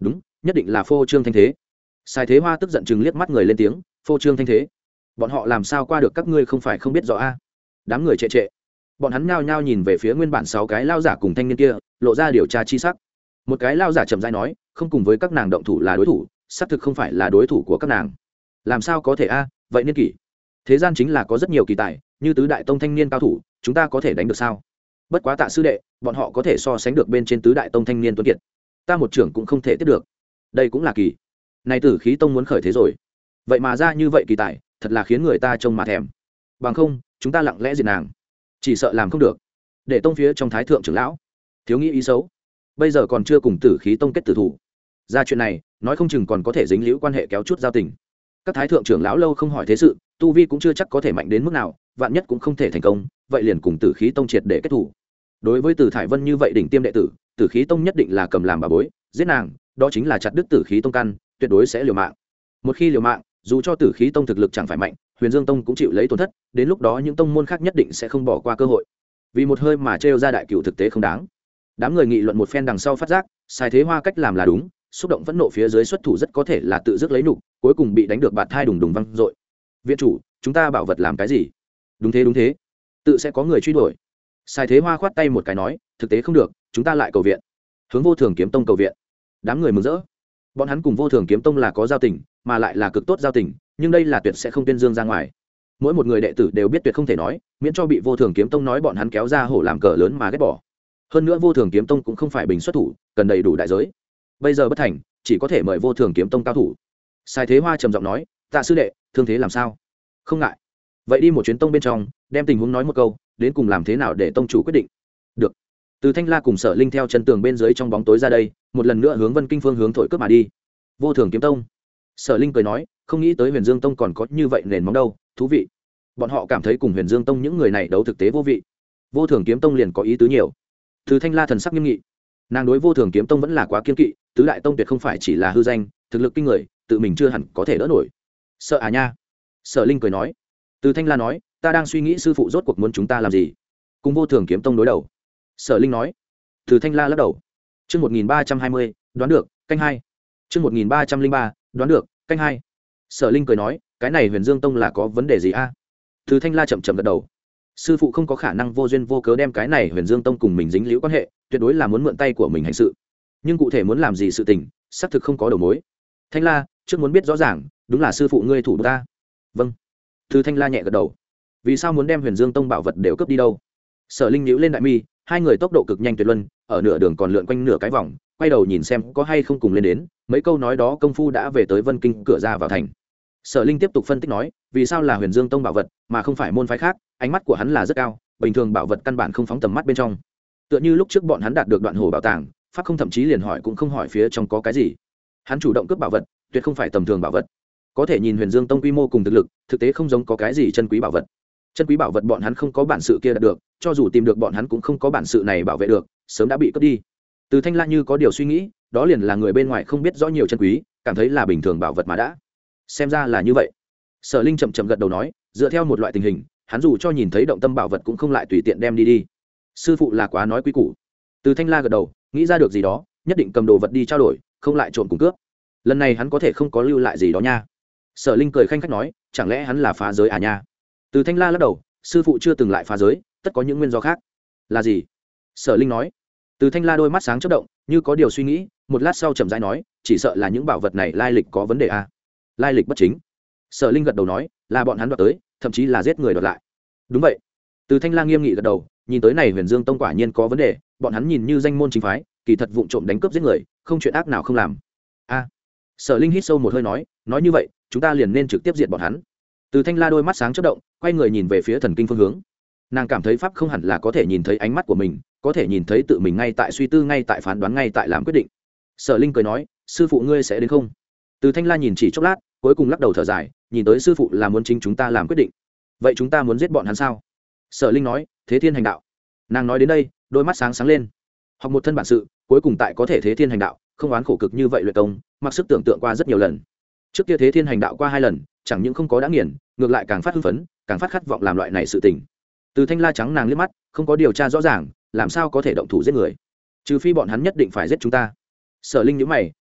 nhất định là phô trương thanh thế. Sai Thế Hoa tức giận chừng liếc mắt người lên tiếng, phô trương thanh thế, bọn họ làm sao qua được các ngươi không phải không biết rõ a? Đám người trệ trệ, bọn hắn nhao nhao nhìn về phía nguyên bản sáu cái lao giả cùng thanh niên kia, lộ ra điều tra chi sắc. Một cái lao giả chậm rãi nói, không cùng với các nàng động thủ là đối thủ, xác thực không phải là đối thủ của các nàng. Làm sao có thể a? Vậy niên kỷ, thế gian chính là có rất nhiều kỳ tài, như tứ đại tông thanh niên cao thủ, chúng ta có thể đánh được sao? Bất quá Tạ sư đệ, bọn họ có thể so sánh được bên trên tứ đại tông thanh niên tuấn kiệt, ta một trưởng cũng không thể tiếp được. Đây cũng là kỳ. Này Tử Khí tông muốn khởi thế rồi, vậy mà ra như vậy kỳ tài, thật là khiến người ta trông mà thèm. Bằng không, chúng ta lặng lẽ diệt nàng, chỉ sợ làm không được. Để tông phía trong thái thượng trưởng lão, thiếu nghĩ ý xấu, bây giờ còn chưa cùng Tử Khí tông kết tử thủ, ra chuyện này, nói không chừng còn có thể dính liễu quan hệ kéo chút giao tình. Các thái thượng trưởng lão lâu không hỏi thế sự, tu vi cũng chưa chắc có thể mạnh đến mức nào, vạn nhất cũng không thể thành công, vậy liền cùng Tử Khí tông triệt để kết thủ. Đối với Từ Thải Vân như vậy đỉnh tiêm đệ tử, Tử Khí tông nhất định là cầm làm bà bối, giết nàng, đó chính là chặt đứt Tử Khí tông căn, tuyệt đối sẽ liều mạng. Một khi liều mạng, dù cho Tử Khí tông thực lực chẳng phải mạnh, Huyền Dương tông cũng chịu lấy tổn thất, đến lúc đó những tông môn khác nhất định sẽ không bỏ qua cơ hội. Vì một hơi mà trêu ra đại cửu thực tế không đáng. Đám người nghị luận một phen đằng sau phát giác, Sai Thế Hoa cách làm là đúng, xúc động phẫn nộ phía dưới xuất thủ rất có thể là tự dứt lấy nhục, cuối cùng bị đánh được bạt thai đùng đùng văng dội. Viện chủ, chúng ta bảo vật làm cái gì? Đúng thế đúng thế, tự sẽ có người truy đuổi. Sai Thế Hoa khoát tay một cái nói, thực tế không được, chúng ta lại cầu viện, hướng Vô Thường Kiếm tông cầu viện. Đám người mừng rỡ, bọn hắn cùng Vô Thường Kiếm tông là có giao tình, mà lại là cực tốt giao tình, nhưng đây là tuyệt sẽ không tuyên dương ra ngoài. Mỗi một người đệ tử đều biết tuyệt không thể nói, miễn cho bị Vô Thường Kiếm tông nói bọn hắn kéo ra hổ làm cờ lớn mà ghét bỏ. Hơn nữa Vô Thường Kiếm tông cũng không phải bình xuất thủ, cần đầy đủ đại giới. Bây giờ bất thành, chỉ có thể mời Vô Thường Kiếm tông cao thủ. Sai Thế Hoa trầm giọng nói, Tạ sư đệ, thương thế làm sao? Không ngại, vậy đi một chuyến tông bên trong, đem tình huống nói một câu, đến cùng làm thế nào để tông chủ quyết định. Được. Từ Thanh La cùng Sở Linh theo chân tường bên dưới trong bóng tối ra đây, một lần nữa hướng Vân Kinh phương hướng thổi cướp mà đi. Vô Thường Kiếm tông. Sở Linh cười nói, không nghĩ tới Huyền Dương tông còn có như vậy nền móng đâu, thú vị. Bọn họ cảm thấy cùng Huyền Dương tông những người này đấu thực tế vô vị. Vô Thường Kiếm tông liền có ý tứ nhiều. Từ Thanh La thần sắc nghiêm nghị, nàng đối Vô Thường Kiếm tông vẫn là quá kiên kỵ, tứ đại tông tuyệt không phải chỉ là hư danh, thực lực kinh người, tự mình chưa hẳn có thể đỡ nổi. Sợ à nha. Sở Linh cười nói. Từ Thanh La nói, ta đang suy nghĩ sư phụ rốt cuộc muốn chúng ta làm gì, cùng Vô Thường Kiếm tông đối đầu. Sở Linh nói. Từ Thanh La lắc đầu. Chương một nghìn ba trăm hai mươi, đoán được, canh hai. Chương một nghìn ba trăm linh ba, đoán được, canh hai. Sở Linh cười nói, cái này Huyền Dương tông là có vấn đề gì a? Từ Thanh La chậm chậm gật đầu. Sư phụ không có khả năng vô duyên vô cớ đem cái này Huyền Dương tông cùng mình dính liễu quan hệ, tuyệt đối là muốn mượn tay của mình hành sự. Nhưng cụ thể muốn làm gì sự tình, xác thực không có đầu mối. Thanh La, trước muốn biết rõ ràng, đúng là sư phụ ngươi thủ ta. Vâng. Từ Thanh La nhẹ gật đầu. Vì sao muốn đem Huyền Dương tông bảo vật đều cướp đi đâu? Sở Linh nhíu lên đại mi, hai người tốc độ cực nhanh tuyệt luân, ở nửa đường còn lượn quanh nửa cái vòng, quay đầu nhìn xem có hay không cùng lên đến, mấy câu nói đó công phu đã về tới Vân Kinh cửa ra vào thành. Sở Linh tiếp tục phân tích nói, vì sao là Huyền Dương tông bảo vật mà không phải môn phái khác, ánh mắt của hắn là rất cao, bình thường bảo vật căn bản không phóng tầm mắt bên trong. Tựa như lúc trước bọn hắn đạt được Đoạn Hổ bảo tàng, pháp không thậm chí liền hỏi cũng không hỏi phía trong có cái gì. Hắn chủ động cướp bảo vật, tuyệt không phải tầm thường bảo vật. Có thể nhìn Huyền Dương tông quy mô cùng thực lực, thực tế không giống có cái gì chân quý bảo vật. Chân quý bảo vật bọn hắn không có bản sự kia đạt được, cho dù tìm được bọn hắn cũng không có bản sự này bảo vệ được, sớm đã bị cướp đi. Từ Thanh La như có điều suy nghĩ, đó liền là người bên ngoài không biết rõ nhiều chân quý, cảm thấy là bình thường bảo vật mà đã. Xem ra là như vậy. Sở Linh chậm chậm gật đầu nói, dựa theo một loại tình hình, hắn dù cho nhìn thấy động tâm bảo vật cũng không lại tùy tiện đem đi đi. Sư phụ là quá nói quý củ. Từ Thanh La gật đầu, nghĩ ra được gì đó, nhất định cầm đồ vật đi trao đổi, không lại trộm cùng cướp. Lần này hắn có thể không có lưu lại gì đó nha. Sở Linh cười khanh khách nói, chẳng lẽ hắn là phá giới à nha? Từ Thanh La lắc đầu, sư phụ chưa từng lại phá giới, tất có những nguyên do khác. Là gì? Sở Linh nói. Từ Thanh La đôi mắt sáng chớp động, như có điều suy nghĩ, một lát sau chậm rãi nói, chỉ sợ là những bảo vật này lai lịch có vấn đề à? Lai lịch bất chính. Sở Linh gật đầu nói, là bọn hắn đoạt tới, thậm chí là giết người đoạt lại. Đúng vậy. Từ Thanh La nghiêm nghị gật đầu, nhìn tới này Huyền Dương tông quả nhiên có vấn đề, bọn hắn nhìn như danh môn chính phái, kỳ thật vụng trộm đánh cướp giết người, không chuyện ác nào không làm. A. À. Sở Linh hít sâu một hơi nói, nói như vậy, chúng ta liền nên trực tiếp diệt bọn hắn. Từ Thanh La đôi mắt sáng chớp động, quay người nhìn về phía thần kinh phương hướng. Nàng cảm thấy pháp không hẳn là có thể nhìn thấy ánh mắt của mình, có thể nhìn thấy tự mình ngay tại suy tư, ngay tại phán đoán, ngay tại làm quyết định. Sở Linh cười nói, sư phụ ngươi sẽ đến không? Từ Thanh La nhìn chỉ chốc lát, cuối cùng lắc đầu thở dài, nhìn tới sư phụ là muốn chính chúng ta làm quyết định. Vậy chúng ta muốn giết bọn hắn sao? Sở Linh nói, thế thiên hành đạo. Nàng nói đến đây, đôi mắt sáng sáng lên. Học một thân bản sự, cuối cùng tại có thể thế thiên hành đạo, không oán khổ cực như vậy luyện công, mặc sức tưởng tượng qua rất nhiều lần. Trước kia thế thiên hành đạo qua hai lần, chẳng những không có đã nghiền, ngược lại càng phát hưng phấn, càng phát khát vọng làm loại này sự tình. Từ Thanh La trắng nàng liếc mắt, không có điều tra rõ ràng, làm sao có thể động thủ giết người? Trừ phi bọn hắn nhất định phải giết chúng ta. Sở Linh nhíu mày,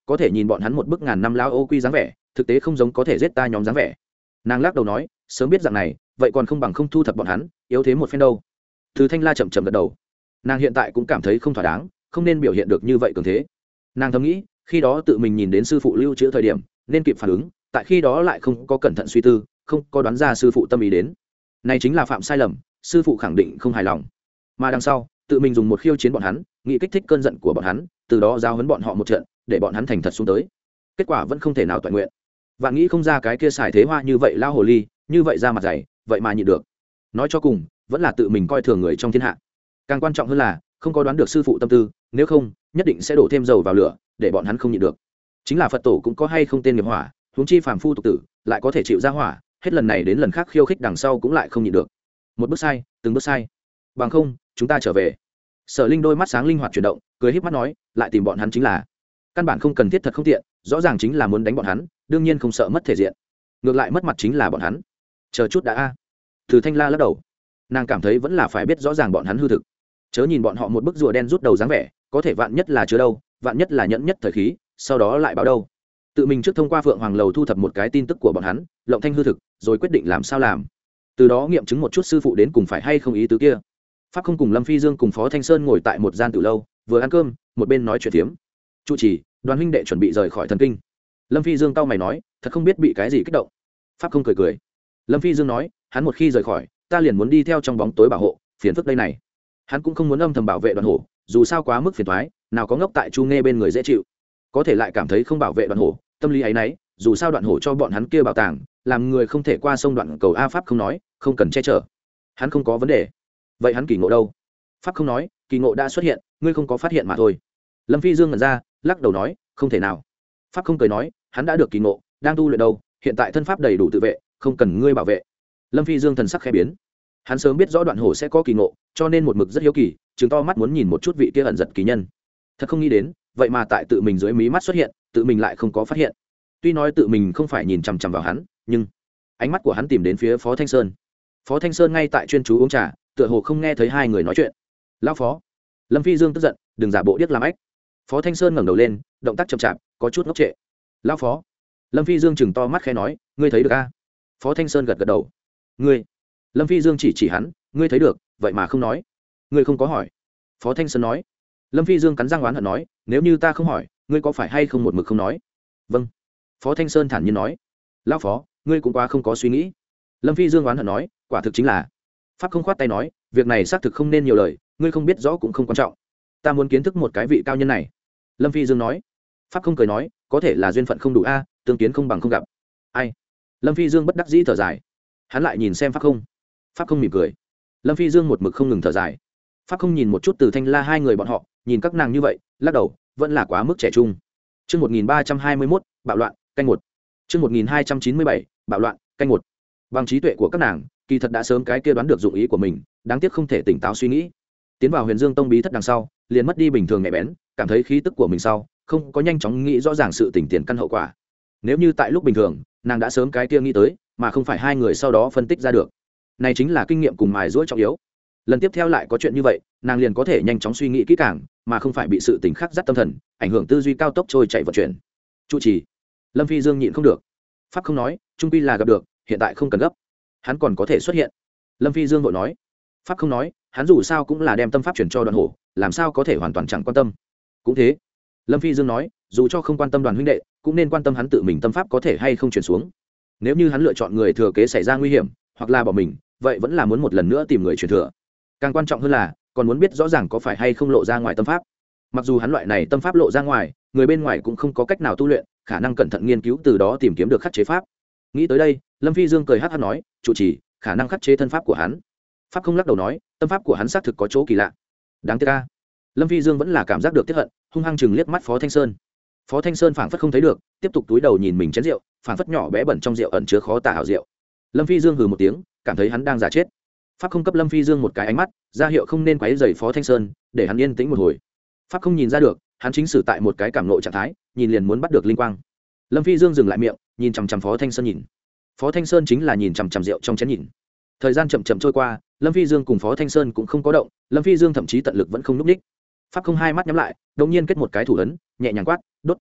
có thể nhìn bọn hắn một bức ngàn năm lao ô quy dáng vẻ, thực tế không giống có thể giết ta nhóm dáng vẻ. Nàng lắc đầu nói, sớm biết dạng này, vậy còn không bằng không thu thập bọn hắn, yếu thế một phen đâu. Từ Thanh La chậm chậm gật đầu. Nàng hiện tại cũng cảm thấy không thỏa đáng, không nên biểu hiện được như vậy cường thế. Nàng thầm nghĩ, khi đó tự mình nhìn đến sư phụ lưu trữ thời điểm, nên kịp phản ứng, tại khi đó lại không có cẩn thận suy tư, không có đoán ra sư phụ tâm ý đến. Này chính là phạm sai lầm, sư phụ khẳng định không hài lòng. Mà đằng sau, tự mình dùng một khiêu chiến bọn hắn, nghĩ kích thích cơn giận của bọn hắn, từ đó giao huấn bọn họ một trận, để bọn hắn thành thật xuống tới. Kết quả vẫn không thể nào toàn nguyện. Vạn nghĩ không ra cái kia xài thế hoa như vậy lao hồ ly, như vậy ra mặt dày, vậy mà nhịn được. Nói cho cùng, vẫn là tự mình coi thường người trong thiên hạ. Càng quan trọng hơn là, không có đoán được sư phụ tâm tư, nếu không, nhất định sẽ đổ thêm dầu vào lửa, để bọn hắn không nhịn được. Chính là Phật tổ cũng có hay không tên nghiệp hỏa, huống chi phàm phu tục tử, lại có thể chịu ra hỏa, hết lần này đến lần khác khiêu khích đằng sau cũng lại không nhịn được. Một bước sai, từng bước sai. Bằng không, chúng ta trở về. Sở Linh đôi mắt sáng linh hoạt chuyển động, cười híp mắt nói, lại tìm bọn hắn chính là. Căn bản không cần thiết thật không tiện, rõ ràng chính là muốn đánh bọn hắn, đương nhiên không sợ mất thể diện. Ngược lại mất mặt chính là bọn hắn. Chờ chút đã a. Từ Thanh La lắc đầu. Nàng cảm thấy vẫn là phải biết rõ ràng bọn hắn hư thực. Chớ nhìn bọn họ một bức rùa đen rút đầu dáng vẻ, có thể vạn nhất là chứa đâu, vạn nhất là nhẫn nhất thời khí, sau đó lại báo đâu. Tự mình trước thông qua Phượng Hoàng lầu thu thập một cái tin tức của bọn hắn, lộng thanh hư thực, rồi quyết định làm sao làm. Từ đó nghiệm chứng một chút sư phụ đến cùng phải hay không ý tứ kia. Pháp Không cùng Lâm Phi Dương cùng Phó Thanh Sơn ngồi tại một gian tử lâu, vừa ăn cơm, một bên nói chuyện phiếm. Trụ trì, Đoàn huynh đệ chuẩn bị rời khỏi thần kinh. Lâm Phi Dương cau mày nói, thật không biết bị cái gì kích động. Pháp Không cười cười. Lâm Phi Dương nói, hắn một khi rời khỏi, ta liền muốn đi theo trong bóng tối bảo hộ, phiền phức đây này. Hắn cũng không muốn âm thầm bảo vệ Đoàn Hổ, dù sao quá mức phiền toái, nào có ngốc tại Chu Nghe bên người dễ chịu. Có thể lại cảm thấy không bảo vệ Đoàn Hổ, tâm lý ấy nấy, dù sao Đoạn Hổ cho bọn hắn kia bảo tàng, làm người không thể qua sông đoạn cầu a. Pháp Không nói, không cần che chở. Hắn không có vấn đề. Vậy hắn kỳ ngộ đâu? Pháp Không nói, kỳ ngộ đã xuất hiện, ngươi không có phát hiện mà thôi. Lâm Phi Dương ngẩn ra, lắc đầu nói, không thể nào. Pháp Không cười nói, hắn đã được kỳ ngộ, đang tu luyện đâu, hiện tại thân pháp đầy đủ tự vệ, không cần ngươi bảo vệ. Lâm Phi Dương thần sắc khẽ biến. Hắn sớm biết rõ Đoạn Hổ sẽ có kỳ ngộ, cho nên một mực rất hiếu kỳ, trừng to mắt muốn nhìn một chút vị kia ẩn giật kỳ nhân. Thật không nghĩ đến, vậy mà tại tự mình dưới mí mắt xuất hiện, tự mình lại không có phát hiện. Tuy nói tự mình không phải nhìn chằm chằm vào hắn, nhưng ánh mắt của hắn tìm đến phía Phó Thanh Sơn. Phó Thanh Sơn ngay tại chuyên chú uống trà, tựa hồ không nghe thấy hai người nói chuyện. Lão Phó. Lâm Phi Dương tức giận, đừng giả bộ điếc làm ếch. Phó Thanh Sơn ngẩng đầu lên, động tác chậm chạp, có chút ngốc trệ. Lão Phó. Lâm Phi Dương chừng to mắt khẽ nói, ngươi thấy được a? Phó Thanh Sơn gật gật đầu. Ngươi. Lâm Phi Dương chỉ chỉ hắn, ngươi thấy được, vậy mà không nói. Ngươi không có hỏi. Phó Thanh Sơn nói. Lâm Phi Dương cắn răng oán hận nói, nếu như ta không hỏi, ngươi có phải hay không một mực không nói? Vâng. Phó Thanh Sơn thản nhiên nói. Lão Phó, ngươi cũng quá không có suy nghĩ. Lâm Phi Dương oán hận nói, quả thực chính là. Pháp Không khoát tay nói, việc này xác thực không nên nhiều lời, ngươi không biết rõ cũng không quan trọng. Ta muốn kiến thức một cái vị cao nhân này. Lâm Phi Dương nói. Pháp Không cười nói, có thể là duyên phận không đủ a, tương kiến không bằng không gặp. Ai? Lâm Phi Dương bất đắc dĩ thở dài. Hắn lại nhìn xem Pháp Không. Pháp Không mỉm cười. Lâm Phi Dương một mực không ngừng thở dài. Pháp Không nhìn một chút Từ Thanh La hai người bọn họ, nhìn các nàng như vậy, lắc đầu, vẫn là quá mức trẻ trung. Chương một nghìn ba trăm hai mươi mốt, bạo loạn, canh một. Chương một nghìn hai trăm chín mươi bảy, bạo loạn, canh một. Bằng trí tuệ của các nàng, kỳ thật đã sớm cái kia đoán được dụng ý của mình, đáng tiếc không thể tỉnh táo suy nghĩ. Tiến vào Huyền Dương Tông bí thất đằng sau, liền mất đi bình thường nhạy bén, cảm thấy khí tức của mình sau, không có nhanh chóng nghĩ rõ ràng sự tình tiền căn hậu quả. Nếu như tại lúc bình thường, nàng đã sớm cái kia nghĩ tới, mà không phải hai người sau đó phân tích ra được. Này chính là kinh nghiệm cùng mài giũa trọng yếu. Lần tiếp theo lại có chuyện như vậy, nàng liền có thể nhanh chóng suy nghĩ kỹ càng, mà không phải bị sự tình khắc dắt tâm thần, ảnh hưởng tư duy cao tốc trôi chạy vận chuyển. Trụ trì. Lâm Phi Dương nhịn không được. Pháp Không nói, trung quy là gặp được, hiện tại không cần gấp. Hắn còn có thể xuất hiện. Lâm Phi Dương vội nói. Pháp Không nói, hắn dù sao cũng là đem tâm pháp chuyển cho Đoàn Hổ, làm sao có thể hoàn toàn chẳng quan tâm. Cũng thế. Lâm Phi Dương nói, dù cho không quan tâm Đoàn huynh đệ, cũng nên quan tâm hắn tự mình tâm pháp có thể hay không chuyển xuống. Nếu như hắn lựa chọn người thừa kế xảy ra nguy hiểm, hoặc là bỏ mình, vậy vẫn là muốn một lần nữa tìm người truyền thừa. Càng quan trọng hơn là, còn muốn biết rõ ràng có phải hay không lộ ra ngoài tâm pháp. Mặc dù hắn loại này tâm pháp lộ ra ngoài, người bên ngoài cũng không có cách nào tu luyện, khả năng cẩn thận nghiên cứu từ đó tìm kiếm được khắc chế pháp. Nghĩ tới đây, Lâm Phi Dương cười hắc hắc nói, trụ trì, khả năng khắc chế thân pháp của hắn. Pháp Không lắc đầu nói, tâm pháp của hắn xác thực có chỗ kỳ lạ. Đáng tiếc a. Lâm Phi Dương vẫn là cảm giác được tiếc hận, hung hăng chừng liếc mắt Phó Thanh Sơn. Phó Thanh Sơn phảng phất không thấy được, tiếp tục túi đầu nhìn mình chén rượu, phảng phất nhỏ bé bẩn trong rượu ẩn chứa khó tả hảo rượu. Lâm Phi Dương hừ một tiếng, cảm thấy hắn đang giả chết. Pháp Không cấp Lâm Phi Dương một cái ánh mắt, ra hiệu không nên quấy rầy Phó Thanh Sơn, để hắn yên tĩnh một hồi. Pháp Không nhìn ra được, hắn chính xử tại một cái cảm nộ trạng thái, nhìn liền muốn bắt được linh quang. Lâm Phi Dương dừng lại miệng, nhìn chằm chằm Phó Thanh Sơn nhìn. Phó Thanh Sơn chính là nhìn chằm chằm rượu trong chén nhìn. Thời gian chậm chậm trôi qua, Lâm Phi Dương cùng Phó Thanh Sơn cũng không có động, Lâm Phi Dương thậm chí tận lực vẫn không nhúc nhích. Pháp Không hai mắt nhắm lại, đột nhiên kết một cái thủ ấn, nhẹ nhàng quát, đốt.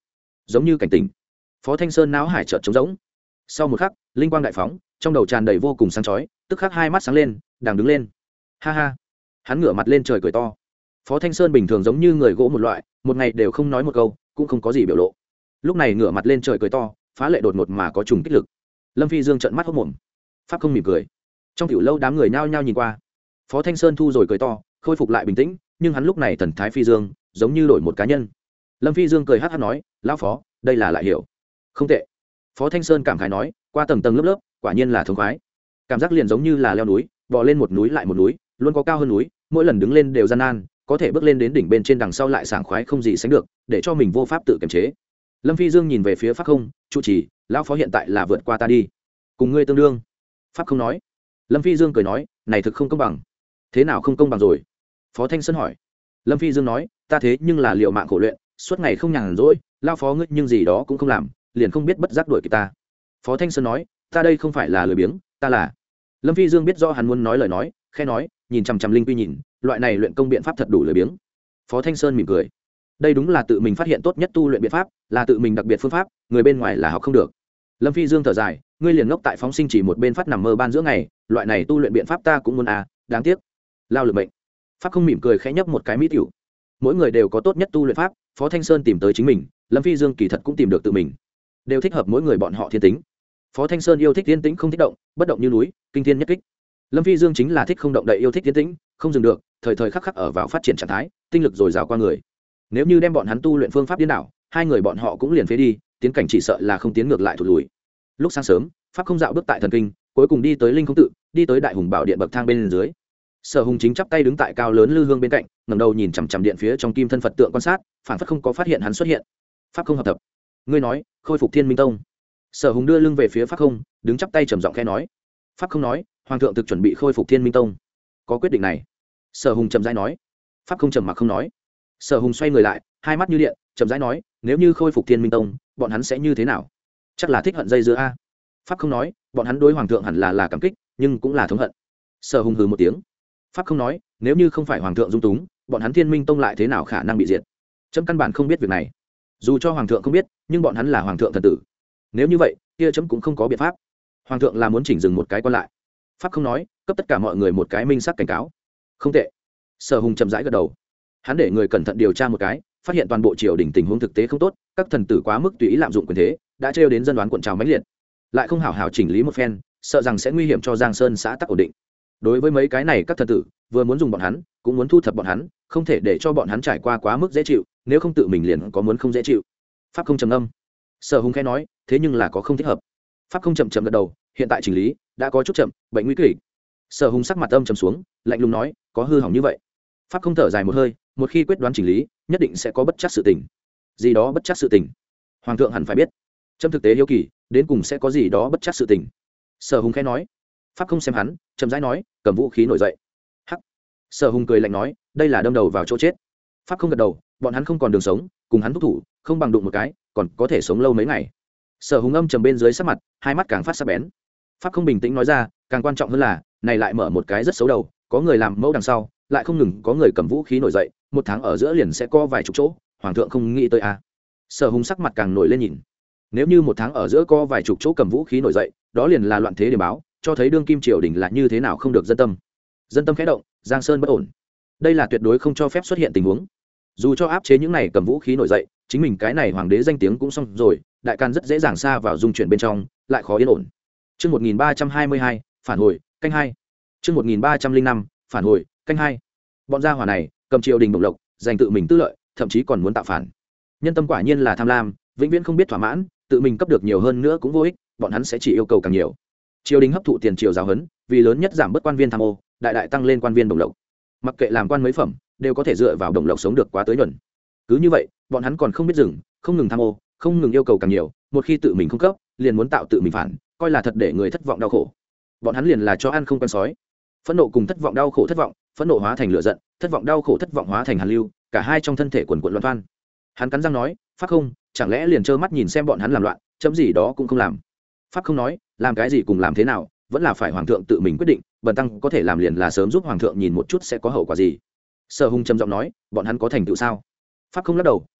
giống như cảnh tỉnh. Phó Thanh Sơn não hải chợt trống rỗng. Sau một khắc, linh quang đại phóng, trong đầu tràn đầy vô cùng sáng chói, tức khắc hai mắt sáng lên, đang đứng lên. Ha ha. Hắn ngửa mặt lên trời cười to. Phó Thanh Sơn bình thường giống như người gỗ một loại, một ngày đều không nói một câu, cũng không có gì biểu lộ. Lúc này ngửa mặt lên trời cười to, phá lệ đột ngột mà có trùng kích lực. Lâm Phi Dương trợn mắt hốt mồm. Pháp không mỉm cười. Trong tiểu lâu đám người nhao nhao nhìn qua. Phó Thanh Sơn thu rồi cười to, khôi phục lại bình tĩnh, nhưng hắn lúc này thần thái phi dương, giống như đổi một cá nhân. Lâm Phi Dương cười hắc hắc nói, lão phó, đây là lại hiểu. Không tệ. Phó Thanh Sơn cảm khái nói, qua tầng tầng lớp lớp, quả nhiên là thống khoái. Cảm giác liền giống như là leo núi, bò lên một núi lại một núi, luôn có cao hơn núi, mỗi lần đứng lên đều gian nan, có thể bước lên đến đỉnh bên trên đằng sau lại sảng khoái không gì sánh được, để cho mình vô pháp tự kiềm chế. Lâm Phi Dương nhìn về phía Pháp Không, chủ trì, lão phó hiện tại là vượt qua ta đi, cùng ngươi tương đương. Pháp Không nói. Lâm Phi Dương cười nói, này thực không công bằng. Thế nào không công bằng rồi? Phó Thanh Sơn hỏi. Lâm Phi Dương nói, ta thế nhưng là liệu mạng khổ luyện, suốt ngày không nhàn rỗi, lao phó ngươi nhưng gì đó cũng không làm, liền không biết bất giác đuổi kịp ta. Phó Thanh Sơn nói, ta đây không phải là lười biếng, ta là. Lâm Phi Dương biết rõ hắn muốn nói lời nói, khẽ nói, nhìn chằm chằm Linh Quy nhìn, loại này luyện công biện pháp thật đủ lười biếng. Phó Thanh Sơn mỉm cười. Đây đúng là tự mình phát hiện tốt nhất tu luyện biện pháp, là tự mình đặc biệt phương pháp, người bên ngoài là học không được. Lâm Phi Dương thở dài, ngươi liền ngốc tại phóng sinh chỉ một bên phát nằm mơ ban giữa ngày, loại này tu luyện biện pháp ta cũng muốn à, đáng tiếc. Lao lực mệnh. Pháp Không mỉm cười khẽ nhấp một cái mỹ tiểu. Mỗi người đều có tốt nhất tu luyện pháp, Phó Thanh Sơn tìm tới chính mình, Lâm Phi Dương kỳ thật cũng tìm được tự mình, đều thích hợp mỗi người bọn họ thiên tính. Phó Thanh Sơn yêu thích thiên tĩnh không thích động, bất động như núi, kinh thiên nhất kích. Lâm Phi Dương chính là thích không động đậy, yêu thích thiên tĩnh, không dừng được, thời thời khắc khắc ở vào phát triển trạng thái, tinh lực dồi dào qua người. Nếu như đem bọn hắn tu luyện phương pháp điên đảo, hai người bọn họ cũng liền phế đi, tiến cảnh chỉ sợ là không tiến ngược lại thụt lùi. Lúc sáng sớm, Pháp Không dạo bước tại thần kinh, cuối cùng đi tới Linh Không tự, đi tới Đại Hùng Bảo Điện bậc thang bên dưới. Sở Hùng chính chắp tay đứng tại cao lớn lư hương bên cạnh, ngẩng đầu nhìn chằm chằm điện phía trong kim thân Phật tượng quan sát, phản phất không có phát hiện hắn xuất hiện. Pháp Không hợp tập, ngươi nói, khôi phục Thiên Minh Tông. Sở Hùng đưa lưng về phía Pháp Không, đứng chắp tay trầm giọng khẽ nói. Pháp Không nói, hoàng thượng thực chuẩn bị khôi phục Thiên Minh Tông, có quyết định này. Sở Hùng trầm rãi nói. Pháp Không trầm mặc không nói. Sở Hùng xoay người lại, hai mắt như điện, trầm rãi nói, nếu như khôi phục Thiên Minh Tông, bọn hắn sẽ như thế nào? Chắc là thích hận dây dưa a. Pháp Không nói, bọn hắn đối hoàng thượng hẳn là là cảm kích, nhưng cũng là thống hận. Sở Hùng hừ một tiếng. Pháp Không nói, nếu như không phải hoàng thượng dung túng, bọn hắn Thiên Minh Tông lại thế nào khả năng bị diệt? Chấm căn bản không biết việc này. Dù cho hoàng thượng không biết, nhưng bọn hắn là hoàng thượng thần tử. Nếu như vậy, kia chấm cũng không có biện pháp. Hoàng thượng là muốn chỉnh dừng một cái quan lại. Pháp Không nói, cấp tất cả mọi người một cái minh sắc cảnh cáo. Không tệ. Sở Hùng chậm rãi gật đầu. Hắn để người cẩn thận điều tra một cái, phát hiện toàn bộ triều đình tình huống thực tế không tốt, các thần tử quá mức tùy ý lạm dụng quyền thế, đã trêu đến dân đoán cuộn trào mãnh liệt, lại không hảo hảo chỉnh lý một phen, sợ rằng sẽ nguy hiểm cho Giang Sơn xã tắc ổn định. Đối với mấy cái này các thần tử, vừa muốn dùng bọn hắn, cũng muốn thu thập bọn hắn, không thể để cho bọn hắn trải qua quá mức dễ chịu, nếu không tự mình liền có muốn không dễ chịu. Pháp Không trầm âm. Sở Hùng khẽ nói, thế nhưng là có không thích hợp. Pháp Không chậm chậm gật đầu, hiện tại chỉnh lý đã có chút chậm, bệnh nguy kịch. Sở Hùng sắc mặt âm trầm xuống, lạnh lùng nói, có hư hỏng như vậy. Pháp Không thở dài một hơi, một khi quyết đoán chỉnh lý, nhất định sẽ có bất chắc sự tình. Gì đó bất chắc sự tình? Hoàng thượng hẳn phải biết. Trong thực tế hiếu kỳ, đến cùng sẽ có gì đó bất chắc sự tình. Sở Hùng khẽ nói. Pháp Không xem hắn, chậm rãi nói, cầm vũ khí nổi dậy. Hắc. Sở Hùng cười lạnh nói, đây là đâm đầu vào chỗ chết. Pháp Không gật đầu, bọn hắn không còn đường sống, cùng hắn thúc thủ, không bằng đụng một cái, còn có thể sống lâu mấy ngày. Sở Hùng âm trầm bên dưới sắc mặt, hai mắt càng phát sắc bén. Pháp Không bình tĩnh nói ra, càng quan trọng hơn là, này lại mở một cái rất xấu đầu, có người làm mẫu đằng sau, lại không ngừng có người cầm vũ khí nổi dậy, một tháng ở giữa liền sẽ có vài chục chỗ, hoàng thượng không nghĩ tới à? Sở Hùng sắc mặt càng nổi lên nhìn. Nếu như một tháng ở giữa có vài chục chỗ cầm vũ khí nổi dậy, đó liền là loạn thế để báo, cho thấy đương kim triều đình là như thế nào không được dân tâm. Dân tâm khẽ động, Giang Sơn bất ổn. Đây là tuyệt đối không cho phép xuất hiện tình huống. Dù cho áp chế những này cầm vũ khí nổi dậy, chính mình cái này hoàng đế danh tiếng cũng xong rồi, đại can rất dễ dàng xa vào dung chuyển bên trong, lại khó yên ổn. Chương một nghìn ba trăm hai mươi hai, phản hồi, canh hai. Chương một nghìn ba trăm linh năm, phản hồi, canh hai. Bọn gia hỏa này, cầm triều đình bổng lộc, giành tự mình tư lợi, thậm chí còn muốn tạo phản. Nhân tâm quả nhiên là tham lam, vĩnh viễn không biết thỏa mãn, tự mình cấp được nhiều hơn nữa cũng vô ích, bọn hắn sẽ chỉ yêu cầu càng nhiều. Triều đình hấp thụ tiền triều giáo huấn, vì lớn nhất giảm bớt quan viên tham ô, đại đại tăng lên quan viên bổng lộc. Mặc kệ làm quan mấy phẩm, đều có thể dựa vào bổng lộc sống được quá tới nhuần. Cứ như vậy, bọn hắn còn không biết dừng, không ngừng tham ô, không ngừng yêu cầu càng nhiều, một khi tự mình không cấp, liền muốn tạo tự mình phản, coi là thật để người thất vọng đau khổ. Bọn hắn liền là cho ăn không quen sói. Phẫn nộ cùng thất vọng đau khổ thất vọng, phẫn nộ hóa thành lửa giận, thất vọng đau khổ thất vọng hóa thành hàn lưu, cả hai trong thân thể quần quần loạn toan. Hắn cắn răng nói, Pháp Không, chẳng lẽ liền trơ mắt nhìn xem bọn hắn làm loạn, chấm gì đó cũng không làm. Pháp Không nói, làm cái gì cùng làm thế nào, vẫn là phải hoàng thượng tự mình quyết định, bần tăng có thể làm liền là sớm giúp hoàng thượng nhìn một chút sẽ có hậu quả gì. Sở Hùng trầm giọng nói, bọn hắn có thành tựu sao? Pháp Không lắc đầu,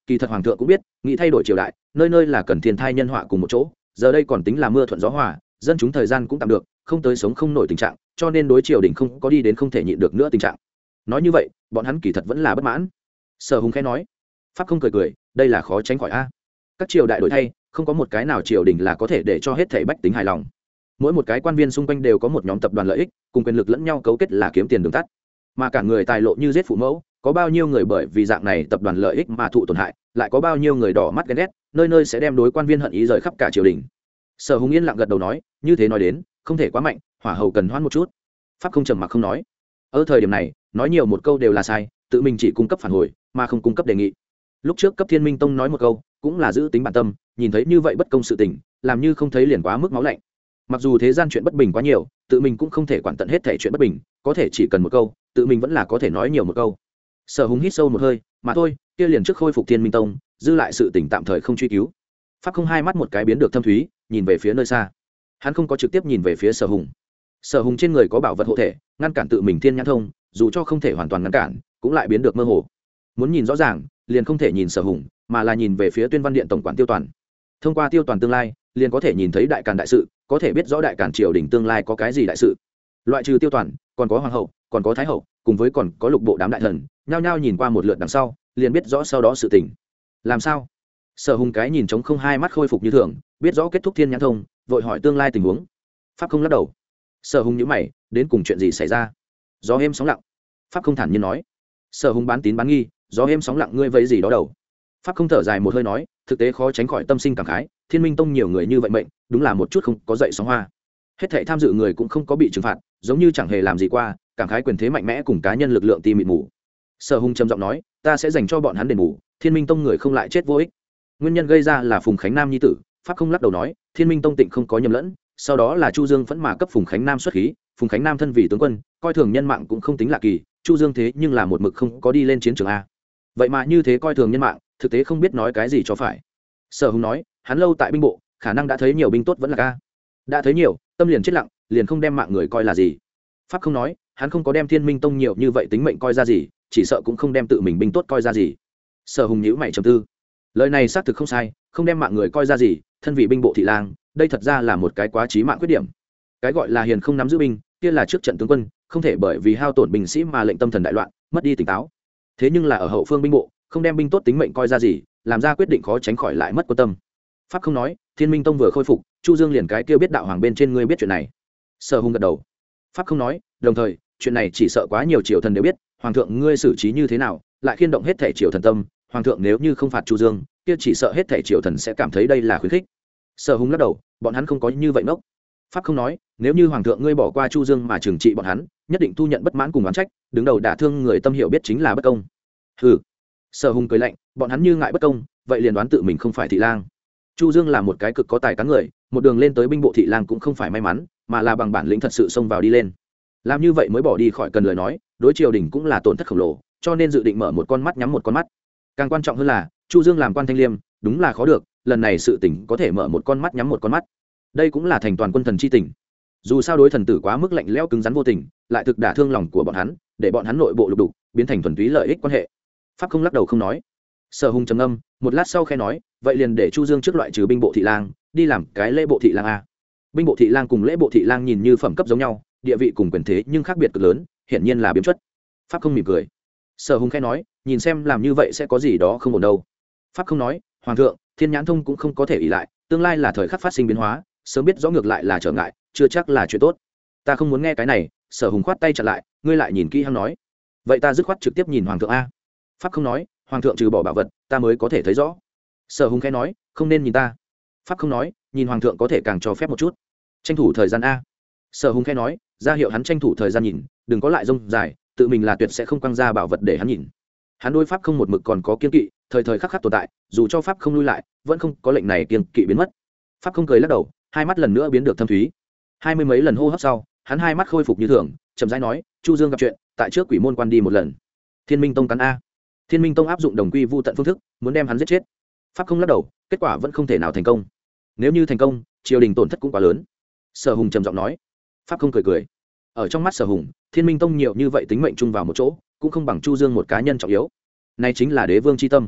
kỳ thật hoàng thượng cũng biết nghĩ thay đổi triều đại nơi nơi là cần thiên thai nhân họa cùng một chỗ, giờ đây còn tính là mưa thuận gió hòa, dân chúng thời gian cũng tạm được, không tới sống không nổi tình trạng, cho nên đối triều đình không có đi đến không thể nhịn được nữa tình trạng. Nói như vậy bọn hắn kỳ thật vẫn là bất mãn. Sở Hùng khẽ nói. Pháp không cười cười, đây là khó tránh khỏi a. Các triều đại đổi thay, không có một cái nào triều đình là có thể để cho hết thảy bách tính hài lòng. Mỗi một cái quan viên xung quanh đều có một nhóm tập đoàn lợi ích, cùng quyền lực lẫn nhau cấu kết là kiếm tiền đường tắt. Mà cả người tài lộ như giết phụ mẫu, có bao nhiêu người bởi vì dạng này tập đoàn lợi ích mà thụ tổn hại, lại có bao nhiêu người đỏ mắt ghen ghét, nơi nơi sẽ đem đối quan viên hận ý rời khắp cả triều đình. Sở Hùng yên lặng gật đầu nói, như thế nói đến, không thể quá mạnh, hỏa hầu cần hoãn một chút. Pháp không trầm mặc không nói. Ở thời điểm này, nói nhiều một câu đều là sai, tự mình chỉ cung cấp phản hồi, mà không cung cấp đề nghị. Lúc trước cấp Thiên Minh Tông nói một câu, cũng là giữ tính bản tâm, nhìn thấy như vậy bất công sự tình, làm như không thấy liền quá mức máu lạnh. Mặc dù thế gian chuyện bất bình quá nhiều, tự mình cũng không thể quản tận hết thảy chuyện bất bình, có thể chỉ cần một câu, tự mình vẫn là có thể nói nhiều một câu. Sở Hùng hít sâu một hơi, mà thôi, kia liền trước khôi phục Thiên Minh Tông, dư lại sự tình tạm thời không truy cứu. Pháp không hai mắt một cái biến được thâm thúy, nhìn về phía nơi xa. Hắn không có trực tiếp nhìn về phía Sở Hùng. Sở Hùng trên người có bảo vật hộ thể, ngăn cản tự mình thiên nhãn thông, dù cho không thể hoàn toàn ngăn cản, cũng lại biến được mơ hồ. Muốn nhìn rõ ràng, liền không thể nhìn Sở Hùng, mà là nhìn về phía Tuyên Văn Điện tổng quản Tiêu Toàn. Thông qua Tiêu Toàn tương lai, liền có thể nhìn thấy đại càn đại sự, có thể biết rõ đại càn triều đình tương lai có cái gì đại sự. Loại trừ Tiêu Toàn, còn có hoàng hậu, còn có thái hậu, cùng với còn có lục bộ đám đại thần, nhao nhao nhìn qua một lượt đằng sau, liền biết rõ sau đó sự tình. Làm sao? Sở Hùng cái nhìn trống không hai mắt khôi phục như thường, biết rõ kết thúc thiên nhãn thông, vội hỏi tương lai tình huống. Pháp không lắc đầu. Sở Hùng nhíu mày, đến cùng chuyện gì xảy ra? Gió êm sóng lặng. Pháp không thản nhiên nói. Sở Hùng bán tín bán nghi, gió êm sóng lặng ngươi vẫy gì đó đầu. Pháp không thở dài một hơi nói, thực tế khó tránh khỏi tâm sinh cảm khái, Thiên Minh Tông nhiều người như vậy mệnh, đúng là một chút không có dậy sóng hoa. Hết thảy tham dự người cũng không có bị trừng phạt, giống như chẳng hề làm gì qua, cảm khái quyền thế mạnh mẽ cùng cá nhân lực lượng ti mịt mù. Sở Hùng trầm giọng nói, ta sẽ dành cho bọn hắn đền bù, Thiên Minh Tông người không lại chết vô ích. Nguyên nhân gây ra là Phùng Khánh Nam nhi tử. Pháp không lắc đầu nói, Thiên Minh Tông tịnh không có nhầm lẫn, sau đó là Chu Dương phẫn mà cấp Phùng Khánh Nam xuất khí, Phùng Khánh Nam thân vì tướng quân, coi thường nhân mạng cũng không tính là kỳ, Chu Dương thế nhưng là một mực không có đi lên chiến trường a. Vậy mà như thế coi thường nhân mạng, thực tế không biết nói cái gì cho phải. Sở Hùng nói, hắn lâu tại binh bộ, khả năng đã thấy nhiều binh tốt vẫn là ca. Đã thấy nhiều, tâm liền chết lặng, liền không đem mạng người coi là gì. Pháp không nói, hắn không có đem Thiên Minh Tông nhiều như vậy tính mệnh coi ra gì, chỉ sợ cũng không đem tự mình binh tốt coi ra gì. Sở Hùng nhíu mày trầm tư. Lời này xác thực không sai, không đem mạng người coi ra gì, thân vị binh bộ thị lang, đây thật ra là một cái quá chí mạng khuyết điểm. Cái gọi là hiền không nắm giữ binh, kia là trước trận tướng quân, không thể bởi vì hao tổn binh sĩ mà lệnh tâm thần đại loạn, mất đi tỉnh táo. Thế nhưng là ở hậu phương binh bộ, không đem binh tốt tính mệnh coi ra gì, làm ra quyết định khó tránh khỏi lại mất quan tâm. Pháp không nói, Thiên Minh Tông vừa khôi phục, Chu Dương liền cái kia biết đạo hoàng bên trên ngươi biết chuyện này. Sở Hùng gật đầu. Pháp không nói, đồng thời, chuyện này chỉ sợ quá nhiều triều thần đều biết, hoàng thượng ngươi xử trí như thế nào, lại khiên động hết thể triều thần tâm, hoàng thượng nếu như không phạt Chu Dương, kia chỉ sợ hết thể triều thần sẽ cảm thấy đây là khuyến khích. Sở Hùng lắc đầu, bọn hắn không có như vậy ngốc. Pháp không nói, nếu như hoàng thượng ngươi bỏ qua Chu Dương mà trừng trị bọn hắn, nhất định thu nhận bất mãn cùng oán trách, đứng đầu đả thương người tâm hiểu biết chính là bất công. Hừ. Sở Hùng cười lạnh, bọn hắn như ngại bất công, vậy liền đoán tự mình không phải thị lang. Chu Dương là một cái cực có tài cán người, một đường lên tới binh bộ thị lang cũng không phải may mắn, mà là bằng bản lĩnh thật sự xông vào đi lên. Làm như vậy mới bỏ đi khỏi cần lời nói, đối triều đình cũng là tổn thất khổng lồ, cho nên dự định mở một con mắt nhắm một con mắt. Càng quan trọng hơn là, Chu Dương làm quan thanh liêm, đúng là khó được, lần này sự tình có thể mở một con mắt nhắm một con mắt. Đây cũng là thành toàn quân thần chi tình. Dù sao đối thần tử quá mức lạnh lẽo cứng rắn vô tình, lại thực đả thương lòng của bọn hắn, để bọn hắn nội bộ lục đục, biến thành thuần túy lợi ích quan hệ. Pháp không lắc đầu không nói. Sở Hùng trầm ngâm, một lát sau khẽ nói, vậy liền để Chu Dương trước loại trừ binh bộ thị lang, đi làm cái lễ bộ thị lang a. Binh bộ thị lang cùng lễ bộ thị lang nhìn như phẩm cấp giống nhau, địa vị cùng quyền thế nhưng khác biệt cực lớn, hiển nhiên là biếm chất. Pháp không mỉm cười. Sở Hùng khẽ nói, nhìn xem làm như vậy sẽ có gì đó không ổn đâu. Pháp không nói, hoàng thượng, Thiên Nhãn Thông cũng không có thể ỷ lại, tương lai là thời khắc phát sinh biến hóa, sớm biết rõ ngược lại là trở ngại, chưa chắc là chuyện tốt. Ta không muốn nghe cái này. Sở Hùng khoát tay chặn lại, ngươi lại nhìn kỹ hắn nói, vậy ta dứt khoát trực tiếp nhìn hoàng thượng a. Pháp không nói, hoàng thượng trừ bỏ bảo vật, ta mới có thể thấy rõ. Sở Hùng khẽ nói, không nên nhìn ta. Pháp không nói, nhìn hoàng thượng có thể càng cho phép một chút, tranh thủ thời gian a. Sở Hùng khẽ nói, ra hiệu hắn tranh thủ thời gian nhìn, đừng có lại rông dài, tự mình là tuyệt sẽ không quăng ra bảo vật để hắn nhìn. Hắn đối pháp không một mực còn có kiên kỵ, thời thời khắc khắc tồn tại, dù cho pháp không lui lại, vẫn không có lệnh này kiên kỵ biến mất. Pháp không cười lắc đầu, hai mắt lần nữa biến được thâm thúy. Hai mươi mấy lần hô hấp sau, hắn hai mắt khôi phục như thường, chậm rãi nói, Chu Dương gặp chuyện, tại trước quỷ môn quan đi một lần. Thiên Minh Tông cắn a. Thiên Minh Tông áp dụng đồng quy vu tận phương thức, muốn đem hắn giết chết. Pháp không lắc đầu, kết quả vẫn không thể nào thành công. Nếu như thành công, triều đình tổn thất cũng quá lớn. Sở Hùng trầm giọng nói. Pháp không cười cười. Ở trong mắt Sở Hùng, Thiên Minh Tông nhiều như vậy tính mệnh chung vào một chỗ, cũng không bằng Chu Dương một cá nhân trọng yếu. Này chính là đế vương chi tâm.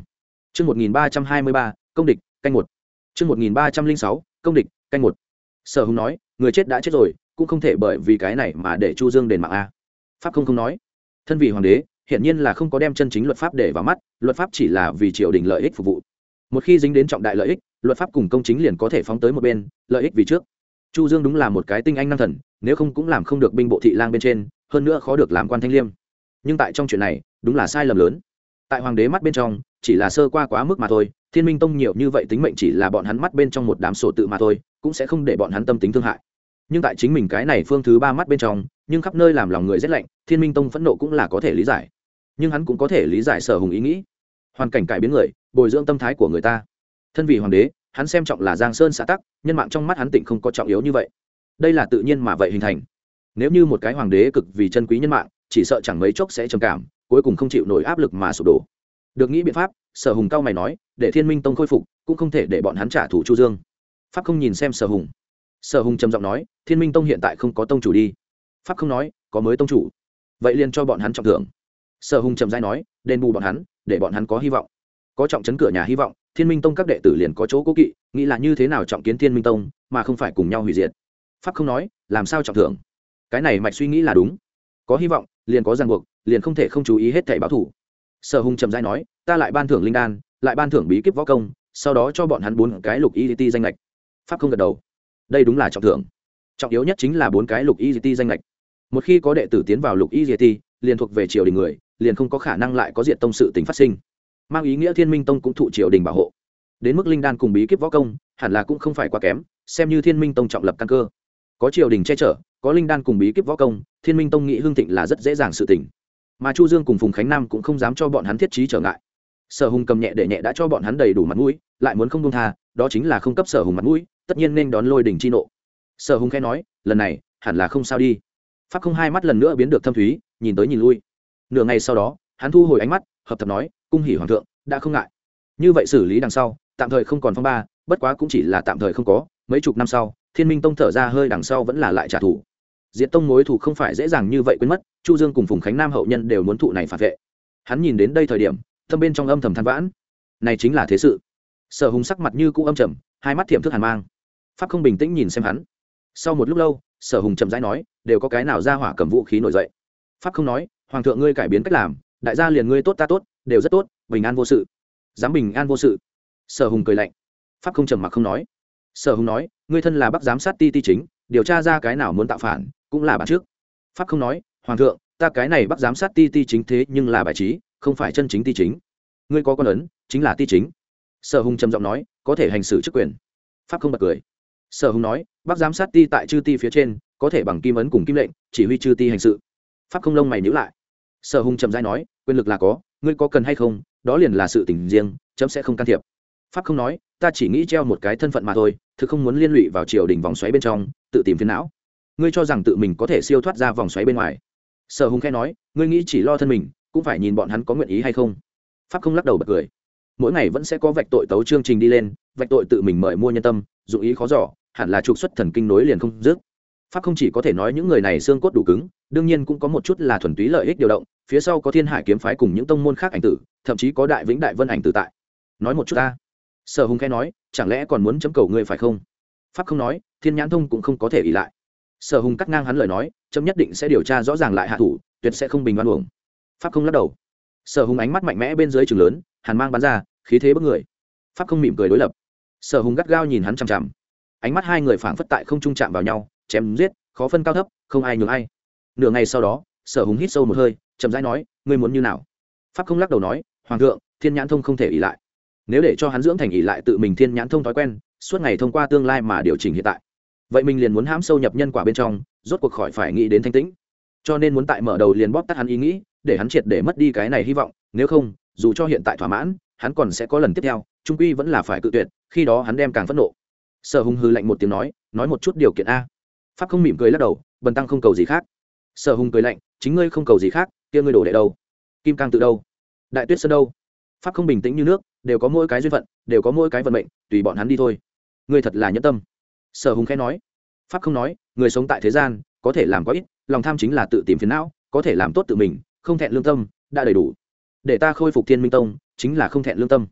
Chương một nghìn ba trăm hai mươi ba, công địch, canh một. Chương một nghìn ba trăm linh sáu, công địch, canh một. Sở Hùng nói, người chết đã chết rồi, cũng không thể bởi vì cái này mà để Chu Dương đền mạng a. Pháp không không nói, thân vị hoàng đế, hiển nhiên là không có đem chân chính luật pháp để vào mắt, luật pháp chỉ là vì triều đình lợi ích phục vụ. Một khi dính đến trọng đại lợi ích, luật pháp cùng công chính liền có thể phóng tới một bên, lợi ích vì trước. Chu Dương đúng là một cái tinh anh năng thần, nếu không cũng làm không được binh bộ thị lang bên trên, hơn nữa khó được làm quan thanh liêm. Nhưng tại trong chuyện này, đúng là sai lầm lớn. Tại hoàng đế mắt bên trong, chỉ là sơ qua quá mức mà thôi, Thiên Minh Tông nhiều như vậy tính mệnh chỉ là bọn hắn mắt bên trong một đám sổ tự mà thôi, cũng sẽ không để bọn hắn tâm tính thương hại. Nhưng tại chính mình cái này phương thứ ba mắt bên trong, nhưng khắp nơi làm lòng người rét lạnh, Thiên Minh Tông phẫn nộ cũng là có thể lý giải. Nhưng hắn cũng có thể lý giải Sở Hùng ý nghĩ. Hoàn cảnh cải biến người, bồi dưỡng tâm thái của người ta. Thân vị hoàng đế, hắn xem trọng là Giang Sơn xã tắc, nhân mạng trong mắt hắn tịnh không có trọng yếu như vậy. Đây là tự nhiên mà vậy hình thành. Nếu như một cái hoàng đế cực vì chân quý nhân mạng, chỉ sợ chẳng mấy chốc sẽ trầm cảm, cuối cùng không chịu nổi áp lực mà sụp đổ. Được nghĩ biện pháp, Sở Hùng cao mày nói, để Thiên Minh Tông khôi phục, cũng không thể để bọn hắn trả thù Chu Dương. Pháp không nhìn xem Sở Hùng. Sở Hùng trầm giọng nói, Thiên Minh Tông hiện tại không có tông chủ đi. Pháp không nói, có mới tông chủ. Vậy liền cho bọn hắn trọng thưởng. Sở Hùng trầm rãi nói, đền bù bọn hắn, để bọn hắn có hy vọng. Có trọng trấn cửa nhà hy vọng, Thiên Minh Tông các đệ tử liền có chỗ cố kỵ, nghĩ là như thế nào trọng kiến Thiên Minh Tông, mà không phải cùng nhau hủy diệt. Pháp không nói, làm sao trọng thưởng? Cái này mạch suy nghĩ là đúng. Có hy vọng, liền có ràng buộc, liền không thể không chú ý hết thảy báo thủ. Sở Hùng trầm rãi nói, ta lại ban thưởng linh đan, lại ban thưởng bí kíp võ công, sau đó cho bọn hắn bốn cái lục y ti danh lệch. Pháp không gật đầu. Đây đúng là trọng thưởng. Trọng yếu nhất chính là bốn cái lục y ti danh lệch. Một khi có đệ tử tiến vào lục y ti, liền thuộc về triều đình người, liền không có khả năng lại có diện tông sự tình phát sinh. Mang ý nghĩa Thiên Minh Tông cũng thụ triều đình bảo hộ. Đến mức linh đan cùng bí kíp võ công, hẳn là cũng không phải quá kém, xem như Thiên Minh Tông trọng lập căn cơ. Có triều đình che chở, có linh đan cùng bí kíp võ công, Thiên Minh Tông nghĩ hưng thịnh là rất dễ dàng sự tình. Mà Chu Dương cùng Phùng Khánh Nam cũng không dám cho bọn hắn thiết trí trở ngại. Sở Hùng cầm nhẹ để nhẹ đã cho bọn hắn đầy đủ mặt mũi, lại muốn không buông tha, đó chính là không cấp Sở Hùng mặt mũi, tất nhiên nên đón lôi đỉnh chi nộ. Sở Hùng khẽ nói, lần này hẳn là không sao đi. Pháp không hai mắt lần nữa biến được thâm thúy, nhìn tới nhìn lui. Nửa ngày sau đó, hắn thu hồi ánh mắt, hợp thập nói, cung hỉ hoàng thượng, đã không ngại. Như vậy xử lý đằng sau, tạm thời không còn phong ba, bất quá cũng chỉ là tạm thời không có, mấy chục năm sau, Thiên Minh Tông thở ra hơi đằng sau vẫn là lại trả thù. Diệt tông mối thù không phải dễ dàng như vậy quên mất, Chu Dương cùng Phùng Khánh Nam hậu nhân đều muốn thụ này phản vệ. Hắn nhìn đến đây thời điểm, tâm bên trong âm thầm than vãn. Này chính là thế sự. Sở Hùng sắc mặt như cũ âm trầm, hai mắt thiểm thức hàn mang. Pháp không bình tĩnh nhìn xem hắn. Sau một lúc lâu, Sở Hùng chậm rãi nói, đều có cái nào ra hỏa cầm vũ khí nổi dậy. Pháp không nói, hoàng thượng ngươi cải biến cách làm, đại gia liền ngươi tốt ta tốt, đều rất tốt, bình an vô sự. Dám bình an vô sự. Sở Hùng cười lạnh. Pháp không trầm mặc không nói. Sở Hùng nói, ngươi thân là Bắc giám sát ti ti chính, điều tra ra cái nào muốn tạo phản, cũng là bản trước. Pháp không nói, hoàng thượng, ta cái này Bắc giám sát ti ti chính thế nhưng là bài trí, không phải chân chính ti chính. Ngươi có con ấn, chính là ti chính. Sở Hùng trầm giọng nói, có thể hành xử chức quyền. Pháp không bật cười. Sở Hùng nói, Bắc giám sát ti tại chư ti phía trên, có thể bằng kim ấn cùng kim lệnh chỉ huy chư ti hành sự. Pháp không lông mày nhíu lại. Sở Hùng trầm rãi nói, quyền lực là có, ngươi có cần hay không, đó liền là sự tình riêng, chấm sẽ không can thiệp. Pháp không nói, ta chỉ nghĩ treo một cái thân phận mà thôi, thực không muốn liên lụy vào triều đình vòng xoáy bên trong, tự tìm phiền não. Ngươi cho rằng tự mình có thể siêu thoát ra vòng xoáy bên ngoài? Sở Hùng khẽ nói, ngươi nghĩ chỉ lo thân mình, cũng phải nhìn bọn hắn có nguyện ý hay không. Pháp không lắc đầu bật cười. Mỗi ngày vẫn sẽ có vạch tội tấu chương trình đi lên, vạch tội tự mình mời mua nhân tâm, dụng ý khó dò, hẳn là trục xuất thần kinh nối liền không dứt. Pháp không chỉ có thể nói những người này xương cốt đủ cứng, đương nhiên cũng có một chút là thuần túy lợi ích điều động, phía sau có Thiên Hải kiếm phái cùng những tông môn khác ảnh tử, thậm chí có Đại Vĩnh Đại Vân ảnh tử tại. Nói một chút ta. Sở Hùng khẽ nói, chẳng lẽ còn muốn chấm cầu ngươi phải không? Pháp không nói, Thiên Nhãn Thông cũng không có thể ỷ lại. Sở Hùng cắt ngang hắn lời nói, chấm nhất định sẽ điều tra rõ ràng lại hạ thủ, tuyệt sẽ không bình oan uổng. Pháp không lắc đầu. Sở Hùng ánh mắt mạnh mẽ bên dưới trường lớn, hàn mang bắn ra, khí thế bức người. Pháp không mỉm cười đối lập. Sở Hùng gắt gao nhìn hắn chằm chằm. Ánh mắt hai người phảng phất tại không trung chạm vào nhau, chém giết, khó phân cao thấp, không ai nhường ai. Nửa ngày sau đó, Sở Hùng hít sâu một hơi, chậm rãi nói, ngươi muốn như nào? Pháp không lắc đầu nói, hoàng thượng, Thiên Nhãn Thông không thể ỷ lại. Nếu để cho hắn dưỡng thành ỷ lại tự mình Thiên Nhãn Thông thói quen, suốt ngày thông qua tương lai mà điều chỉnh hiện tại, vậy mình liền muốn hãm sâu nhập nhân quả bên trong, rốt cuộc khỏi phải nghĩ đến thanh tĩnh. Cho nên muốn tại mở đầu liền bóp tắt hắn ý nghĩ, để hắn triệt để mất đi cái này hy vọng, nếu không, dù cho hiện tại thỏa mãn, hắn còn sẽ có lần tiếp theo, trung quy vẫn là phải cự tuyệt, khi đó hắn đem càng phẫn nộ. Sở Hùng hừ lạnh một tiếng nói, nói một chút điều kiện a. Pháp không mỉm cười lắc đầu, bần tăng không cầu gì khác. Sở Hùng cười lạnh, chính ngươi không cầu gì khác, kia ngươi đổ đệ đâu? Kim Cang tự đâu? Đại Tuyết Sơn đâu? Pháp không bình tĩnh như nước, đều có mỗi cái duyên phận, đều có mỗi cái vận mệnh, tùy bọn hắn đi thôi. Ngươi thật là nhẫn tâm. Sở Hùng khẽ nói. Pháp không nói, người sống tại thế gian, có thể làm quá ít, lòng tham chính là tự tìm phiền não, có thể làm tốt tự mình, không thẹn lương tâm, đã đầy đủ. Để ta khôi phục Thiên Minh Tông, chính là không thẹn lương tâm.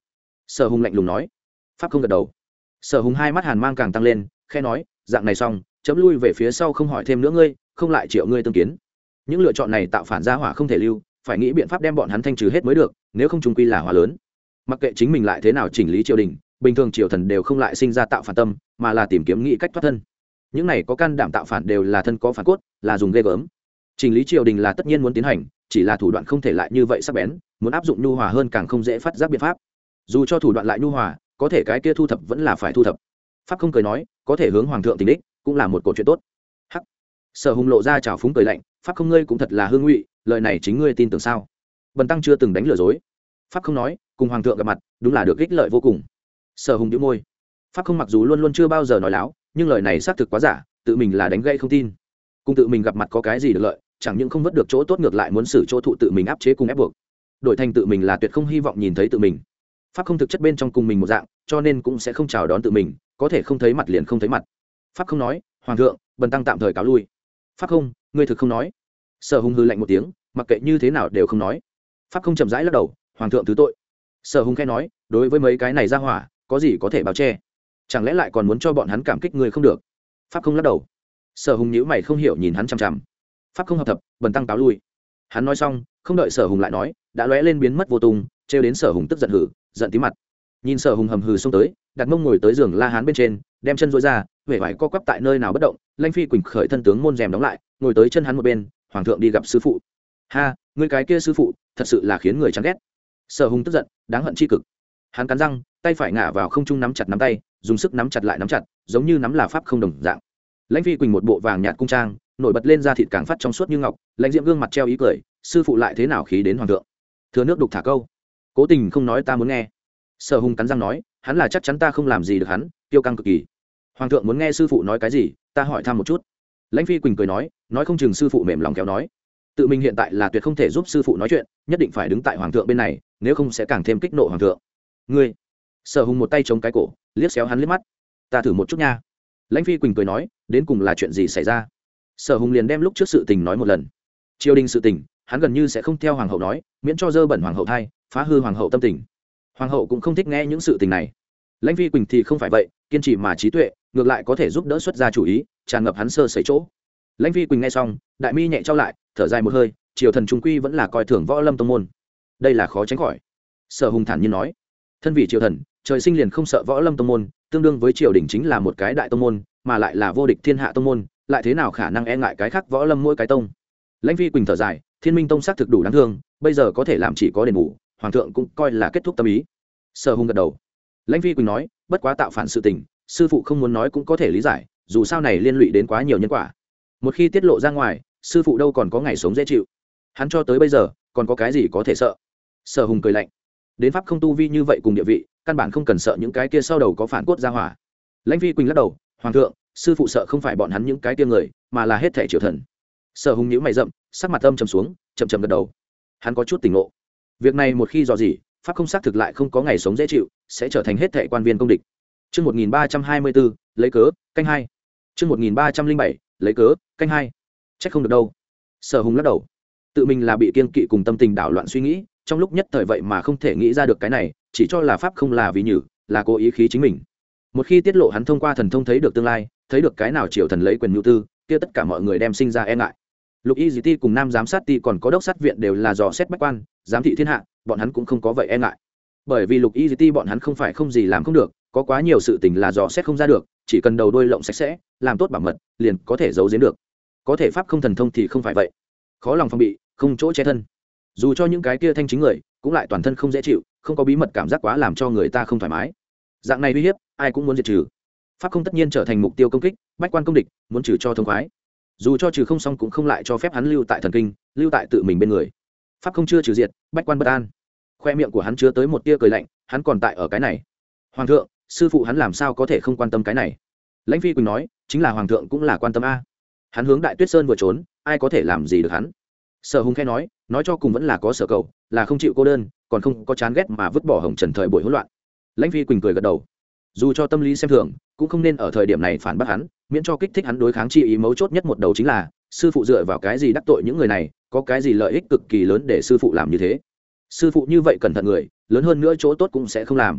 Sở Hùng lạnh lùng nói. Pháp không gật đầu. Sở Hùng hai mắt hàn mang càng tăng lên, khẽ nói, dạng này xong, chấm lui về phía sau không hỏi thêm nữa ngươi, không lại triệu ngươi tương kiến. Những lựa chọn này tạo phản gia hỏa không thể lưu, phải nghĩ biện pháp đem bọn hắn thanh trừ hết mới được, nếu không trung quy là hỏa lớn. Mặc kệ chính mình lại thế nào chỉnh lý triều đình, bình thường triều thần đều không lại sinh ra tạo phản tâm, mà là tìm kiếm nghĩ cách thoát thân. Những này có can đảm tạo phản đều là thân có phản cốt, là dùng ghê gớm. Chỉnh lý triều đình là tất nhiên muốn tiến hành, chỉ là thủ đoạn không thể lại như vậy sắc bén, muốn áp dụng nhu hòa hơn càng không dễ phát giác biện pháp. Dù cho thủ đoạn lại nhu hòa, có thể cái kia thu thập vẫn là phải thu thập. Pháp không cười nói, có thể hướng hoàng thượng tình đích, cũng là một cột chuyện tốt. Hắc. Sở Hùng lộ ra trào phúng cười lạnh, Pháp không ngươi cũng thật là hương ngụy, lời này chính ngươi tin tưởng sao? Bần tăng chưa từng đánh lừa dối. Pháp không nói, cùng hoàng thượng gặp mặt, đúng là được ích lợi vô cùng. Sở Hùng nhíu môi. Pháp không mặc dù luôn luôn chưa bao giờ nói láo, nhưng lời này xác thực quá giả, tự mình là đánh gãy không tin. Cùng tự mình gặp mặt có cái gì được lợi, chẳng những không vớt được chỗ tốt ngược lại muốn xử chỗ thụ tự mình áp chế cùng ép buộc. Đổi thành tự mình là tuyệt không hy vọng nhìn thấy tự mình. Pháp không thực chất bên trong cùng mình một dạng, cho nên cũng sẽ không chào đón tự mình, có thể không thấy mặt liền không thấy mặt. Pháp không nói, hoàng thượng, bần tăng tạm thời cáo lui. Pháp không, ngươi thực không nói. Sở Hùng hừ lạnh một tiếng, mặc kệ như thế nào đều không nói. Pháp không chậm rãi lắc đầu, hoàng thượng thứ tội. Sở Hùng khẽ nói, đối với mấy cái này ra hỏa, có gì có thể báo che? Chẳng lẽ lại còn muốn cho bọn hắn cảm kích người không được? Pháp không lắc đầu. Sở Hùng nhíu mày không hiểu nhìn hắn chằm chằm. Pháp không hợp thập, bần tăng cáo lui. Hắn nói xong, không đợi Sở Hùng lại nói, đã lóe lên biến mất vô tung, trêu đến Sở Hùng tức giận hừ, giận tí mặt. Nhìn Sở Hùng hầm hừ xông tới, đặt mông ngồi tới giường La Hán bên trên, đem chân duỗi ra, vẻ vải co quắp tại nơi nào bất động. Lãnh Phi Quỳnh khởi thân tướng môn rèm đóng lại, ngồi tới chân hắn một bên, hoàng thượng đi gặp sư phụ. Ha, ngươi cái kia sư phụ, thật sự là khiến người chán ghét. Sở Hùng tức giận, đáng hận chi cực. Hắn cắn răng, tay phải ngả vào không trung nắm chặt nắm tay, dùng sức nắm chặt lại nắm chặt, giống như nắm là pháp không đồng dạng. Lãnh Phi Quỳnh một bộ vàng nhạt cung trang, nổi bật lên da thịt càng phát trong suốt như ngọc, lãnh diễm gương mặt treo ý cười, sư phụ lại thế nào khí đến hoàng thượng? Thừa nước đục thả câu, cố tình không nói ta muốn nghe. Sở Hùng cắn răng nói, hắn là chắc chắn ta không làm gì được hắn, kiêu căng cực kỳ. Hoàng thượng muốn nghe sư phụ nói cái gì, ta hỏi thăm một chút. Lãnh Phi Quỳnh cười nói, nói không chừng sư phụ mềm lòng kéo nói, tự mình hiện tại là tuyệt không thể giúp sư phụ nói chuyện, nhất định phải đứng tại hoàng thượng bên này, nếu không sẽ càng thêm kích nộ hoàng thượng. Ngươi. Sở Hùng một tay chống cái cổ, liếc xéo hắn liếc mắt. Ta thử một chút nha. Lãnh Phi Quỳnh cười nói, đến cùng là chuyện gì xảy ra? Sở Hùng liền đem lúc trước sự tình nói một lần. Triều đình sự tình, hắn gần như sẽ không theo hoàng hậu nói, miễn cho dơ bẩn hoàng hậu thai, phá hư hoàng hậu tâm tình. Hoàng hậu cũng không thích nghe những sự tình này. Lãnh Phi Quỳnh thì không phải vậy, kiên trì mà trí tuệ, ngược lại có thể giúp đỡ xuất ra chủ ý, tràn ngập hắn sơ sẩy chỗ. Lãnh Phi Quỳnh nghe xong, đại mi nhẹ trao lại, thở dài một hơi, triều thần trung quy vẫn là coi thường võ lâm tông môn, đây là khó tránh khỏi. Sở Hùng thản nhiên nói, thân vị triều thần, trời sinh liền không sợ võ lâm tông môn, tương đương với triều đình chính là một cái đại tông môn, mà lại là vô địch thiên hạ tông môn, lại thế nào khả năng e ngại cái khác võ lâm mỗi cái tông. Lãnh Phi Quỳnh thở dài, Thiên Minh tông xác thực đủ đáng thương, bây giờ có thể làm chỉ có đền bù, hoàng thượng cũng coi là kết thúc tâm ý. Sở Hùng gật đầu. Lãnh Phi Quỳnh nói, bất quá tạo phản sự tình, sư phụ không muốn nói cũng có thể lý giải, dù sao này liên lụy đến quá nhiều nhân quả, một khi tiết lộ ra ngoài, sư phụ đâu còn có ngày sống dễ chịu. Hắn cho tới bây giờ còn có cái gì có thể sợ? Sở Hùng cười lạnh, đến pháp không tu vi như vậy cùng địa vị, căn bản không cần sợ những cái kia sau đầu có phản cốt ra hỏa. Lãnh Phi Quỳnh lắc đầu, hoàng thượng, sư phụ sợ không phải bọn hắn những cái kia người, mà là hết thảy triều thần. Sở Hùng nhíu mày rậm, sắc mặt âm trầm xuống, chậm chậm gật đầu. Hắn có chút tỉnh ngộ, việc này một khi dò dỉ, pháp không xác thực lại không có ngày sống dễ chịu, sẽ trở thành hết thảy quan viên công địch. Chương một nghìn ba trăm hai mươi bốn, lấy cớ, canh hai. Chương một nghìn ba trăm linh bảy, lấy cớ, canh hai. Chắc không được đâu. Sở Hùng lắc đầu, tự mình là bị kiên kỵ cùng tâm tình đảo loạn suy nghĩ, trong lúc nhất thời vậy mà không thể nghĩ ra được cái này, chỉ cho là pháp không là vì nhử, là cố ý khí chính mình. Một khi tiết lộ hắn thông qua thần thông thấy được tương lai, thấy được cái nào triều thần lấy quyền nhu tư, kia tất cả mọi người đem sinh ra e ngại. Lục Y Dĩ Ti cùng Nam giám sát ti còn có đốc sát viện đều là dò xét bách quan, giám thị thiên hạ, bọn hắn cũng không có vậy e ngại. Bởi vì Lục Y Dĩ Ti bọn hắn không phải không gì làm không được, có quá nhiều sự tình là dò xét không ra được, chỉ cần đầu đuôi lộng sạch sẽ, làm tốt bảo mật, liền có thể giấu giếm được. Có thể pháp không thần thông thì không phải vậy, khó lòng phòng bị, không chỗ che thân. Dù cho những cái kia thanh chính người, cũng lại toàn thân không dễ chịu, không có bí mật cảm giác quá làm cho người ta không thoải mái. Dạng này uy hiếp, ai cũng muốn diệt trừ. Pháp không tất nhiên trở thành mục tiêu công kích, bách quan công địch, muốn trừ cho thông khoái. Dù cho trừ không xong cũng không lại cho phép hắn lưu tại thần kinh, lưu tại tự mình bên người. Pháp không chưa trừ diệt, bách quan bất an. Khoe miệng của hắn chứa tới một tia cười lạnh, hắn còn tại ở cái này. Hoàng thượng, sư phụ hắn làm sao có thể không quan tâm cái này? Lãnh Phi Quỳnh nói, chính là hoàng thượng cũng là quan tâm a. Hắn hướng Đại Tuyết Sơn vừa trốn, ai có thể làm gì được hắn? Sở Hùng khẽ nói, nói cho cùng vẫn là có sở cầu, là không chịu cô đơn, còn không có chán ghét mà vứt bỏ hồng trần thời buổi hỗn loạn. Lãnh Phi Quỳnh cười gật đầu, dù cho tâm lý xem thường, cũng không nên ở thời điểm này phản bác hắn, miễn cho kích thích hắn đối kháng chi ý. Mấu chốt nhất một đầu chính là, sư phụ dựa vào cái gì đắc tội những người này, có cái gì lợi ích cực kỳ lớn để sư phụ làm như thế? Sư phụ như vậy cẩn thận người, lớn hơn nữa chỗ tốt cũng sẽ không làm.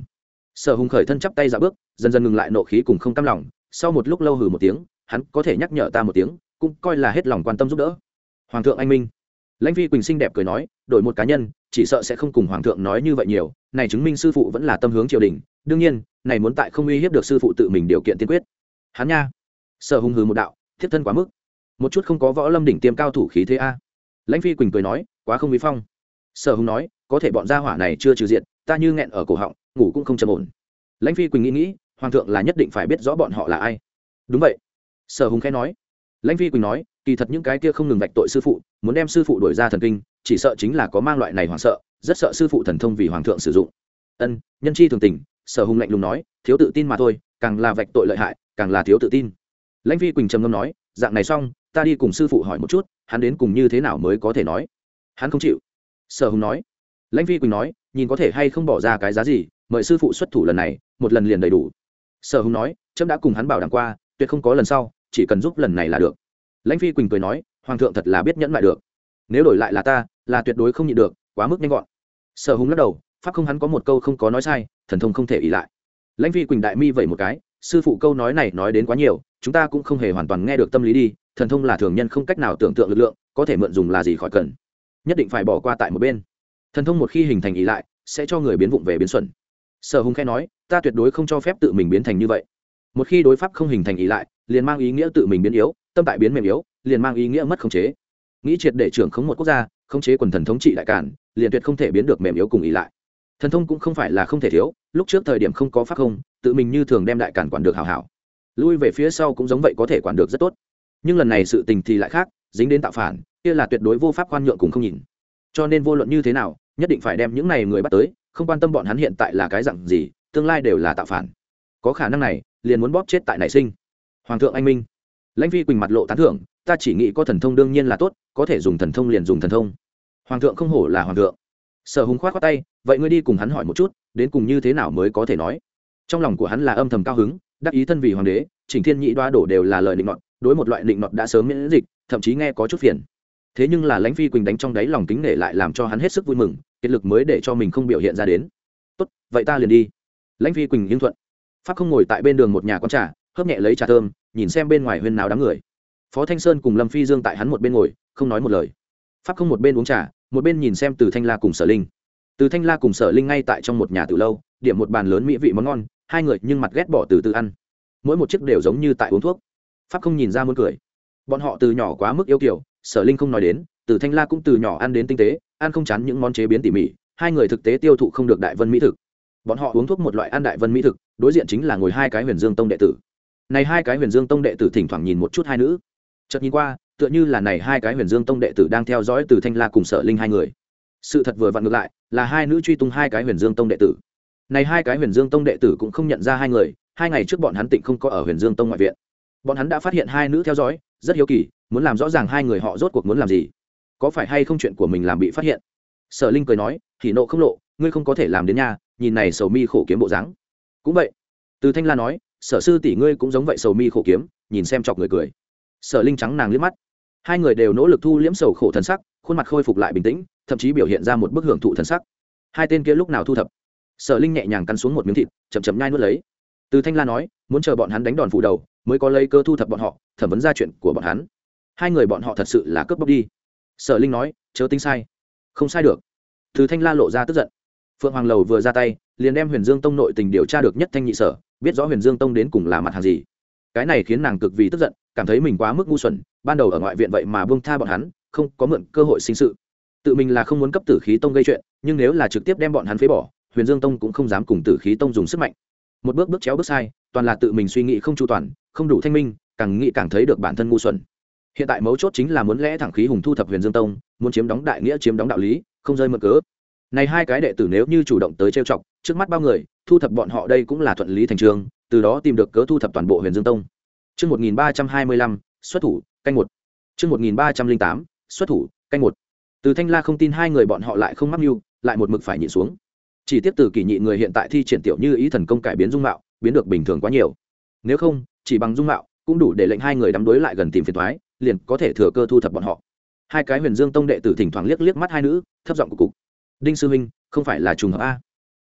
Sở Hùng khởi thân chắp tay ra bước, dần dần ngừng lại nộ khí cùng không cam lòng, sau một lúc lâu hừ một tiếng, hắn có thể nhắc nhở ta một tiếng, cũng coi là hết lòng quan tâm giúp đỡ. Hoàng thượng anh minh. Lãnh Phi Quỳnh xinh đẹp cười nói, đổi một cá nhân, chỉ sợ sẽ không cùng hoàng thượng nói như vậy nhiều, này chứng minh sư phụ vẫn là tâm hướng triều đình, đương nhiên, này muốn tại không uy hiếp được sư phụ tự mình điều kiện tiên quyết. Hắn nha. Sở Hùng hừ một đạo, thiết thân quá mức, một chút không có võ lâm đỉnh tiêm cao thủ khí thế a. Lãnh Phi Quỳnh cười nói, quá không uy phong. Sở Hùng nói, có thể bọn gia hỏa này chưa trừ diện, ta như nghẹn ở cổ họng, ngủ cũng không trầm ổn. Lãnh Phi Quỳnh nghĩ nghĩ, hoàng thượng là nhất định phải biết rõ bọn họ là ai. Đúng vậy. Sở Hùng khẽ nói. Lãnh Phi Quỳnh nói, kỳ thật những cái kia không ngừng vạch tội sư phụ, muốn đem sư phụ đuổi ra thần kinh, chỉ sợ chính là có mang loại này hoảng sợ, rất sợ sư phụ thần thông vì hoàng thượng sử dụng. Ân, nhân chi thường tình. Sở Hùng lạnh lùng nói, thiếu tự tin mà thôi, càng là vạch tội lợi hại, càng là thiếu tự tin. Lãnh Phi Quỳnh trầm ngâm nói, dạng này xong, ta đi cùng sư phụ hỏi một chút, hắn đến cùng như thế nào mới có thể nói. Hắn không chịu. Sở Hùng nói. Lãnh Phi Quỳnh nói, nhìn có thể hay không bỏ ra cái giá gì, mời sư phụ xuất thủ lần này, một lần liền đầy đủ. Sở Hùng nói, trẫm đã cùng hắn bảo đảm qua, tuyệt không có lần sau, chỉ cần giúp lần này là được. Lãnh Phi Quỳnh cười nói, hoàng thượng thật là biết nhẫn lại được, nếu đổi lại là ta, là tuyệt đối không nhịn được, quá mức nhanh gọn. Sở Hùng lắc đầu, pháp không hắn có một câu không có nói sai, thần thông không thể ỷ lại. Lãnh Phi Quỳnh đại mi vẩy một cái, sư phụ câu nói này nói đến quá nhiều, chúng ta cũng không hề hoàn toàn nghe được tâm lý đi, thần thông là thường nhân không cách nào tưởng tượng lực lượng, có thể mượn dùng là gì khỏi cần, nhất định phải bỏ qua tại một bên. Thần thông một khi hình thành ỷ lại, sẽ cho người biến vụng về biến xuẩn. Sở Hùng khẽ nói, ta tuyệt đối không cho phép tự mình biến thành như vậy. Một khi đối pháp không hình thành ỷ lại, liền mang ý nghĩa tự mình biến yếu, tâm tại biến mềm yếu, liền mang ý nghĩa mất khống chế. Nghĩ triệt để trưởng khống một quốc gia, khống chế quần thần thống trị đại cản, liền tuyệt không thể biến được mềm yếu cùng ỷ lại. Thần thông cũng không phải là không thể thiếu, lúc trước thời điểm không có pháp không, tự mình như thường đem đại cản quản được hảo hảo. Lui về phía sau cũng giống vậy có thể quản được rất tốt. Nhưng lần này sự tình thì lại khác, dính đến tạo phản, kia là tuyệt đối vô pháp khoan nhượng cùng không nhìn. Cho nên vô luận như thế nào, nhất định phải đem những này người bắt tới, không quan tâm bọn hắn hiện tại là cái dạng gì, tương lai đều là tạo phản. Có khả năng này, liền muốn bóp chết tại nảy sinh. Hoàng thượng anh minh. Lãnh Phi Quỳnh mặt lộ tán thưởng, ta chỉ nghĩ có thần thông đương nhiên là tốt, có thể dùng thần thông liền dùng thần thông. Hoàng thượng không hổ là hoàng thượng. Sở Hùng khoát khoát tay, vậy ngươi đi cùng hắn hỏi một chút, đến cùng như thế nào mới có thể nói. Trong lòng của hắn là âm thầm cao hứng, đắc ý thân vì hoàng đế, chỉnh thiên nhị đoa đổ đều là lời định nọt, đối một loại định nọt đã sớm miễn dịch, thậm chí nghe có chút phiền. Thế nhưng là Lãnh Phi Quỳnh đánh trong đáy lòng kính nể lại làm cho hắn hết sức vui mừng, kết lực mới để cho mình không biểu hiện ra đến. Tốt, vậy ta liền đi. Lãnh Phi Quỳnh應thuận. Pháp không ngồi tại bên đường một nhà quán trà, hớp nhẹ lấy trà thơm, nhìn xem bên ngoài huyên náo đám người. Phó Thanh Sơn cùng Lâm Phi Dương tại hắn một bên ngồi, không nói một lời. Pháp không một bên uống trà, một bên nhìn xem Từ Thanh La cùng Sở Linh. Từ Thanh La cùng Sở Linh ngay tại trong một nhà từ lâu, điểm một bàn lớn mỹ vị món ngon, hai người nhưng mặt ghét bỏ từ từ ăn. Mỗi một chiếc đều giống như tại uống thuốc. Pháp không nhìn ra muốn cười. Bọn họ từ nhỏ quá mức yêu kiều, Sở Linh không nói đến, Từ Thanh La cũng từ nhỏ ăn đến tinh tế, ăn không chán những món chế biến tỉ mỉ, hai người thực tế tiêu thụ không được đại vân mỹ thực. Bọn họ uống thuốc một loại ăn đại vân mỹ thực, đối diện chính là ngồi hai cái Huyền Dương Tông đệ tử. Này hai cái Huyền Dương Tông đệ tử thỉnh thoảng nhìn một chút hai nữ, chợt nhìn qua, tựa như là này hai cái Huyền Dương Tông đệ tử đang theo dõi Từ Thanh La cùng Sở Linh hai người. Sự thật vừa vặn ngược lại, là hai nữ truy tung hai cái Huyền Dương Tông đệ tử. Này hai cái Huyền Dương Tông đệ tử cũng không nhận ra hai người, hai ngày trước bọn hắn tịnh không có ở Huyền Dương Tông ngoại viện. Bọn hắn đã phát hiện hai nữ theo dõi, rất hiếu kỳ, muốn làm rõ ràng hai người họ rốt cuộc muốn làm gì, có phải hay không chuyện của mình làm bị phát hiện. Sở Linh cười nói, thì nộ không lộ, ngươi không có thể làm đến nha, nhìn này sầu mi khổ kiếm bộ dáng. Cũng vậy. Từ Thanh La nói, Sở sư tỷ ngươi cũng giống vậy sầu mi khổ kiếm, nhìn xem chọc người cười. Sở Linh trắng nàng liếc mắt. Hai người đều nỗ lực thu liễm sầu khổ thần sắc, khuôn mặt khôi phục lại bình tĩnh, thậm chí biểu hiện ra một bức hưởng thụ thần sắc. Hai tên kia lúc nào thu thập? Sở Linh nhẹ nhàng cắn xuống một miếng thịt, chậm chậm nhai nuốt lấy. Từ Thanh La nói, muốn chờ bọn hắn đánh đòn phủ đầu, mới có lấy cơ thu thập bọn họ, thẩm vấn ra chuyện của bọn hắn. Hai người bọn họ thật sự là cướp bóc đi. Sở Linh nói, chớ tính sai. Không sai được. Từ Thanh La lộ ra tức giận. Phượng Hoàng Lầu vừa ra tay, liền đem Huyền Dương Tông nội tình điều tra được nhất thanh nhị sở, biết rõ Huyền Dương Tông đến cùng là mặt hàng gì. Cái này khiến nàng cực vì tức giận, cảm thấy mình quá mức ngu xuẩn, ban đầu ở ngoại viện vậy mà buông tha bọn hắn, không có mượn cơ hội sinh sự. Tự mình là không muốn cấp Tử Khí Tông gây chuyện, nhưng nếu là trực tiếp đem bọn hắn phế bỏ, Huyền Dương Tông cũng không dám cùng Tử Khí Tông dùng sức mạnh. Một bước bước chéo bước sai, toàn là tự mình suy nghĩ không chu toàn, không đủ thanh minh, càng nghĩ càng thấy được bản thân ngu xuẩn. Hiện tại mấu chốt chính là muốn lẽ thẳng khí hùng thu thập Huyền Dương Tông, muốn chiếm đóng đại nghĩa chiếm đóng đạo lý, không rơi mượn cớ. Này hai cái đệ tử nếu như chủ động tới trêu chọc, trước mắt bao người, thu thập bọn họ đây cũng là thuận lý thành trương, từ đó tìm được cớ thu thập toàn bộ Huyền Dương Tông. Chương một nghìn ba trăm hai mươi lăm, xuất thủ, canh một. Chương một nghìn ba trăm linh tám, xuất thủ, canh một. Từ Thanh La không tin hai người bọn họ lại không mắc mưu, lại một mực phải nhịn xuống. Chỉ tiếp từ kỳ nhị người hiện tại thi triển tiểu như ý thần công cải biến dung mạo, biến được bình thường quá nhiều. Nếu không, chỉ bằng dung mạo cũng đủ để lệnh hai người đắm đuối lại gần tìm phiền toái, liền có thể thừa cơ thu thập bọn họ. Hai cái Huyền Dương Tông đệ tử thỉnh thoảng liếc liếc mắt hai nữ, thấp giọng cục cục. Đinh sư huynh, không phải là trùng hợp a?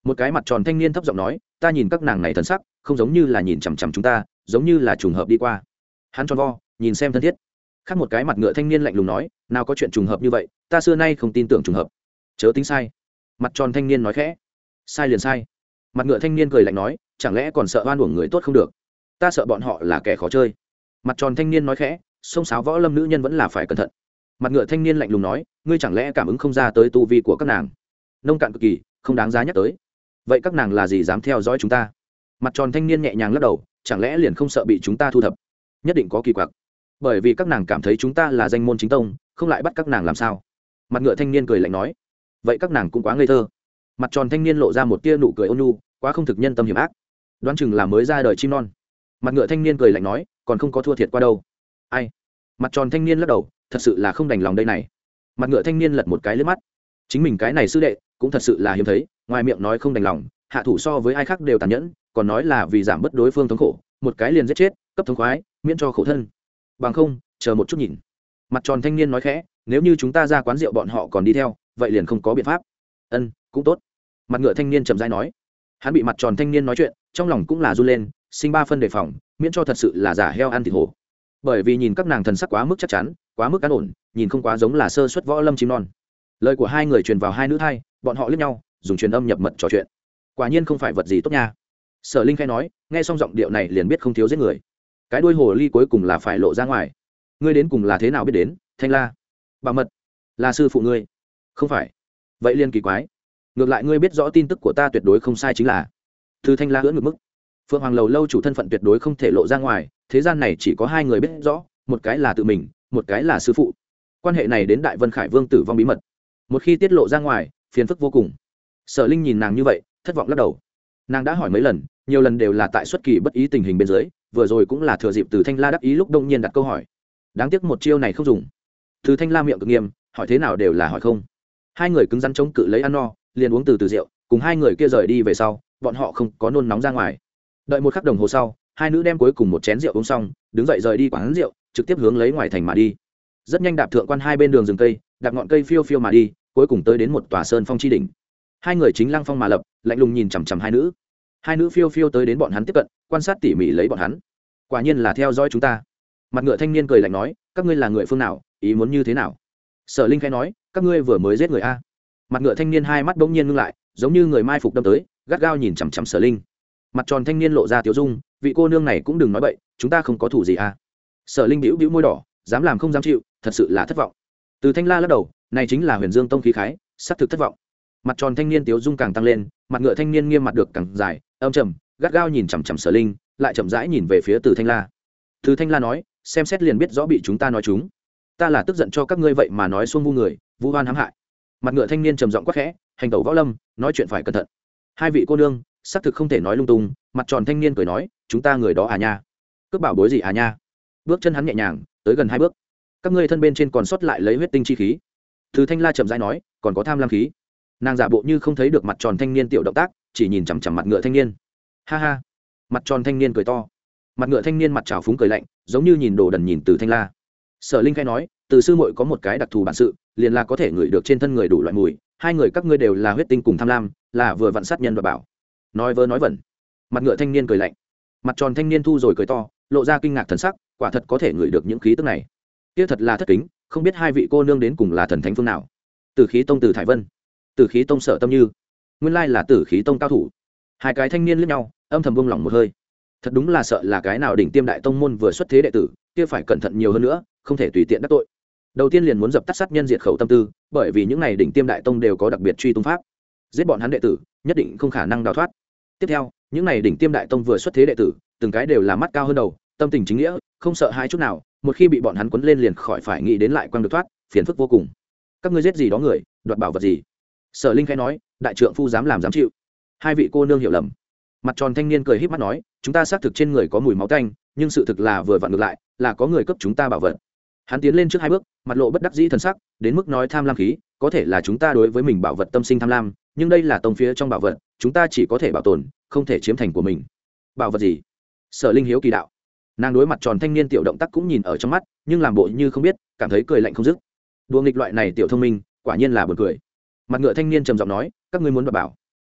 Một cái mặt tròn thanh niên thấp giọng nói, ta nhìn các nàng này thần sắc không giống như là nhìn chằm chằm chúng ta, giống như là trùng hợp đi qua. Hắn tròn vo nhìn xem thân thiết. Khác một cái mặt ngựa thanh niên lạnh lùng nói, nào có chuyện trùng hợp như vậy, ta xưa nay không tin tưởng trùng hợp. Chớ tính sai. Mặt tròn thanh niên nói khẽ. Sai liền sai. Mặt ngựa thanh niên cười lạnh nói, chẳng lẽ còn sợ oan uổng người tốt không được? Ta sợ bọn họ là kẻ khó chơi. Mặt tròn thanh niên nói khẽ, sông sáo võ lâm nữ nhân vẫn là phải cẩn thận. Mặt ngựa thanh niên lạnh lùng nói, ngươi chẳng lẽ cảm ứng không ra tới tu vi của các nàng? Nông cạn cực kỳ, không đáng giá nhắc tới. Vậy các nàng là gì dám theo dõi chúng ta? Mặt tròn thanh niên nhẹ nhàng lắc đầu, chẳng lẽ liền không sợ bị chúng ta thu thập? Nhất định có kỳ quặc. Bởi vì các nàng cảm thấy chúng ta là danh môn chính tông, không lại bắt các nàng làm sao? Mặt ngựa thanh niên cười lạnh nói, vậy các nàng cũng quá ngây thơ. Mặt tròn thanh niên lộ ra một tia nụ cười ôn nhu, quá không thực nhân tâm hiểm ác, đoán chừng là mới ra đời chim non. Mặt ngựa thanh niên cười lạnh nói, còn không có thua thiệt qua đâu. Ai? Mặt tròn thanh niên lắc đầu, thật sự là không đành lòng đây này. Mặt ngựa thanh niên lật một cái lướt mắt, chính mình cái này sư đệ cũng thật sự là hiếm thấy, ngoài miệng nói không đành lòng, hạ thủ so với ai khác đều tàn nhẫn, còn nói là vì giảm bớt đối phương thống khổ, một cái liền giết chết, cấp thống khoái, miễn cho khổ thân. Bằng không, chờ một chút nhìn. Mặt tròn thanh niên nói khẽ, nếu như chúng ta ra quán rượu bọn họ còn đi theo, vậy liền không có biện pháp. Ân, cũng tốt. Mặt ngựa thanh niên chậm rãi nói. Hắn bị mặt tròn thanh niên nói chuyện, trong lòng cũng là run lên, sinh ba phân đề phòng, miễn cho thật sự là giả heo ăn thịt hổ. Bởi vì nhìn các nàng thần sắc quá mức chắc chắn, quá mức an ổn, nhìn không quá giống là sơ suất võ lâm chim non. Lời của hai người truyền vào hai nữ thai, bọn họ liếc nhau, dùng truyền âm nhập mật trò chuyện. Quả nhiên không phải vật gì tốt nha. Sở Linh khai nói, nghe xong giọng điệu này liền biết không thiếu giết người. Cái đuôi hồ ly cuối cùng là phải lộ ra ngoài. Ngươi đến cùng là thế nào biết đến? Thanh La, bảo mật, là sư phụ ngươi? Không phải. Vậy liên kỳ quái. Ngược lại ngươi biết rõ tin tức của ta tuyệt đối không sai chính là. Từ Thanh La ưỡn ngược mức. Phượng Hoàng lầu lâu chủ thân phận tuyệt đối không thể lộ ra ngoài, thế gian này chỉ có hai người biết rõ, một cái là tự mình, một cái là sư phụ. Quan hệ này đến Đại Vân Khải Vương tử vong bí mật, một khi tiết lộ ra ngoài, phiền phức vô cùng. Sở Linh nhìn nàng như vậy, thất vọng lắc đầu. Nàng đã hỏi mấy lần, nhiều lần đều là tại xuất kỳ bất ý tình hình bên dưới, vừa rồi cũng là thừa dịp Từ Thanh La đắc ý lúc đông nhiên đặt câu hỏi. Đáng tiếc một chiêu này không dùng. Từ Thanh La miệng cực nghiêm, hỏi thế nào đều là hỏi không. Hai người cứng rắn chống cự lấy ăn no, liền uống từ từ rượu, cùng hai người kia rời đi về sau, bọn họ không có nôn nóng ra ngoài. Đợi một khắc đồng hồ sau, hai nữ đem cuối cùng một chén rượu uống xong, đứng dậy rời đi quán rượu, trực tiếp hướng lấy ngoài thành mà đi. Rất nhanh đạp thượng quan hai bên đường rừng cây, đạp ngọn cây phiêu phiêu mà đi, cuối cùng tới đến một tòa sơn phong chi đỉnh. Hai người chính lăng phong mà lập, lạnh lùng nhìn chằm chằm hai nữ. Hai nữ phiêu phiêu tới đến bọn hắn tiếp cận, quan sát tỉ mỉ lấy bọn hắn. Quả nhiên là theo dõi chúng ta. Mặt ngựa thanh niên cười lạnh nói, các ngươi là người phương nào, ý muốn như thế nào? Sở Linh khẽ nói, các ngươi vừa mới giết người a. Mặt ngựa thanh niên hai mắt bỗng nhiên ngưng lại, giống như người mai phục đâm tới, gắt gao nhìn chằm chằm Sở Linh. Mặt tròn thanh niên lộ ra tiểu dung, vị cô nương này cũng đừng nói bậy, chúng ta không có thủ gì a. Sở Linh bĩu bĩu môi đỏ, dám làm không dám chịu, thật sự là thất vọng. Từ Thanh La lắc đầu, này chính là Huyền Dương tông khí khái, sắp thực thất vọng. Mặt tròn thanh niên tiểu dung càng tăng lên, mặt ngựa thanh niên nghiêm mặt được càng dài, âm trầm, gắt gao nhìn chằm chằm Sở Linh, lại chậm rãi nhìn về phía Từ Thanh La. Từ Thanh La nói, xem xét liền biết rõ bị chúng ta nói chúng. Ta là tức giận cho các ngươi vậy mà nói xuông vu người, vu oan hãm hại. Mặt ngựa thanh niên trầm giọng quát khẽ, hành tẩu võ lâm, nói chuyện phải cẩn thận. Hai vị cô nương, xác thực không thể nói lung tung. Mặt tròn thanh niên cười nói, chúng ta người đó à nha, cướp bảo bối gì à nha. Bước chân hắn nhẹ nhàng, tới gần hai bước. Các ngươi thân bên trên còn sót lại lấy huyết tinh chi khí. Từ Thanh La chậm rãi nói, còn có tham lam khí. Nàng giả bộ như không thấy được mặt tròn thanh niên tiểu động tác, chỉ nhìn chằm chằm mặt ngựa thanh niên. Ha ha. Mặt tròn thanh niên cười to. Mặt ngựa thanh niên mặt trào phúng cười lạnh, giống như nhìn đồ đần nhìn Từ Thanh La. Sở Linh khai nói, từ sư muội có một cái đặc thù bản sự, liền là có thể ngửi được trên thân người đủ loại mùi, hai người các ngươi đều là huyết tinh cùng tham lam, là vừa vặn sát nhân và bảo. Nói vớ nói vẩn. Mặt ngựa thanh niên cười lạnh. Mặt tròn thanh niên thu rồi cười to, lộ ra kinh ngạc thần sắc, quả thật có thể ngửi được những khí tức này. Kia thật là thất kính, không biết hai vị cô nương đến cùng là thần thánh phương nào? Tử Khí tông Từ Thải Vân, Tử Khí tông Sở Tâm Như, nguyên lai là Tử Khí tông cao thủ. Hai cái thanh niên liếc nhau, âm thầm buông lỏng một hơi. Thật đúng là sợ là cái nào đỉnh tiêm đại tông môn vừa xuất thế đệ tử, kia phải cẩn thận nhiều hơn nữa, không thể tùy tiện đắc tội. Đầu tiên liền muốn dập tắt sát nhân diệt khẩu tâm tư, bởi vì những này đỉnh tiêm đại tông đều có đặc biệt truy tung pháp, giết bọn hắn đệ tử, nhất định không khả năng đào thoát. Tiếp theo, những này đỉnh tiêm đại tông vừa xuất thế đệ tử, từng cái đều là mắt cao hơn đầu, tâm tình chính nghĩa, không sợ hãi chút nào, một khi bị bọn hắn quấn lên liền khỏi phải nghĩ đến lại quăng được thoát, phiền phức vô cùng. Các ngươi giết gì đó người, đoạt bảo vật gì? Sở Linh khẽ nói, đại trượng phu dám làm dám chịu. Hai vị cô nương hiểu lầm. Mặt tròn thanh niên cười híp mắt nói, chúng ta xác thực trên người có mùi máu tanh, nhưng sự thực là vừa vặn ngược lại, là có người cướp chúng ta bảo vật. Hắn tiến lên trước hai bước, mặt lộ bất đắc dĩ thần sắc, đến mức nói tham lam khí, có thể là chúng ta đối với mình bảo vật tâm sinh tham lam, nhưng đây là tông phía trong bảo vật, chúng ta chỉ có thể bảo tồn, không thể chiếm thành của mình. Bảo vật gì? Sở Linh hiếu kỳ đạo. Nàng đối mặt tròn thanh niên tiểu động tác cũng nhìn ở trong mắt, nhưng làm bộ như không biết, cảm thấy cười lạnh không dứt. Đùa nghịch loại này tiểu thông minh, quả nhiên là buồn cười. Mặt ngựa thanh niên trầm giọng nói, các ngươi muốn đoạt bảo,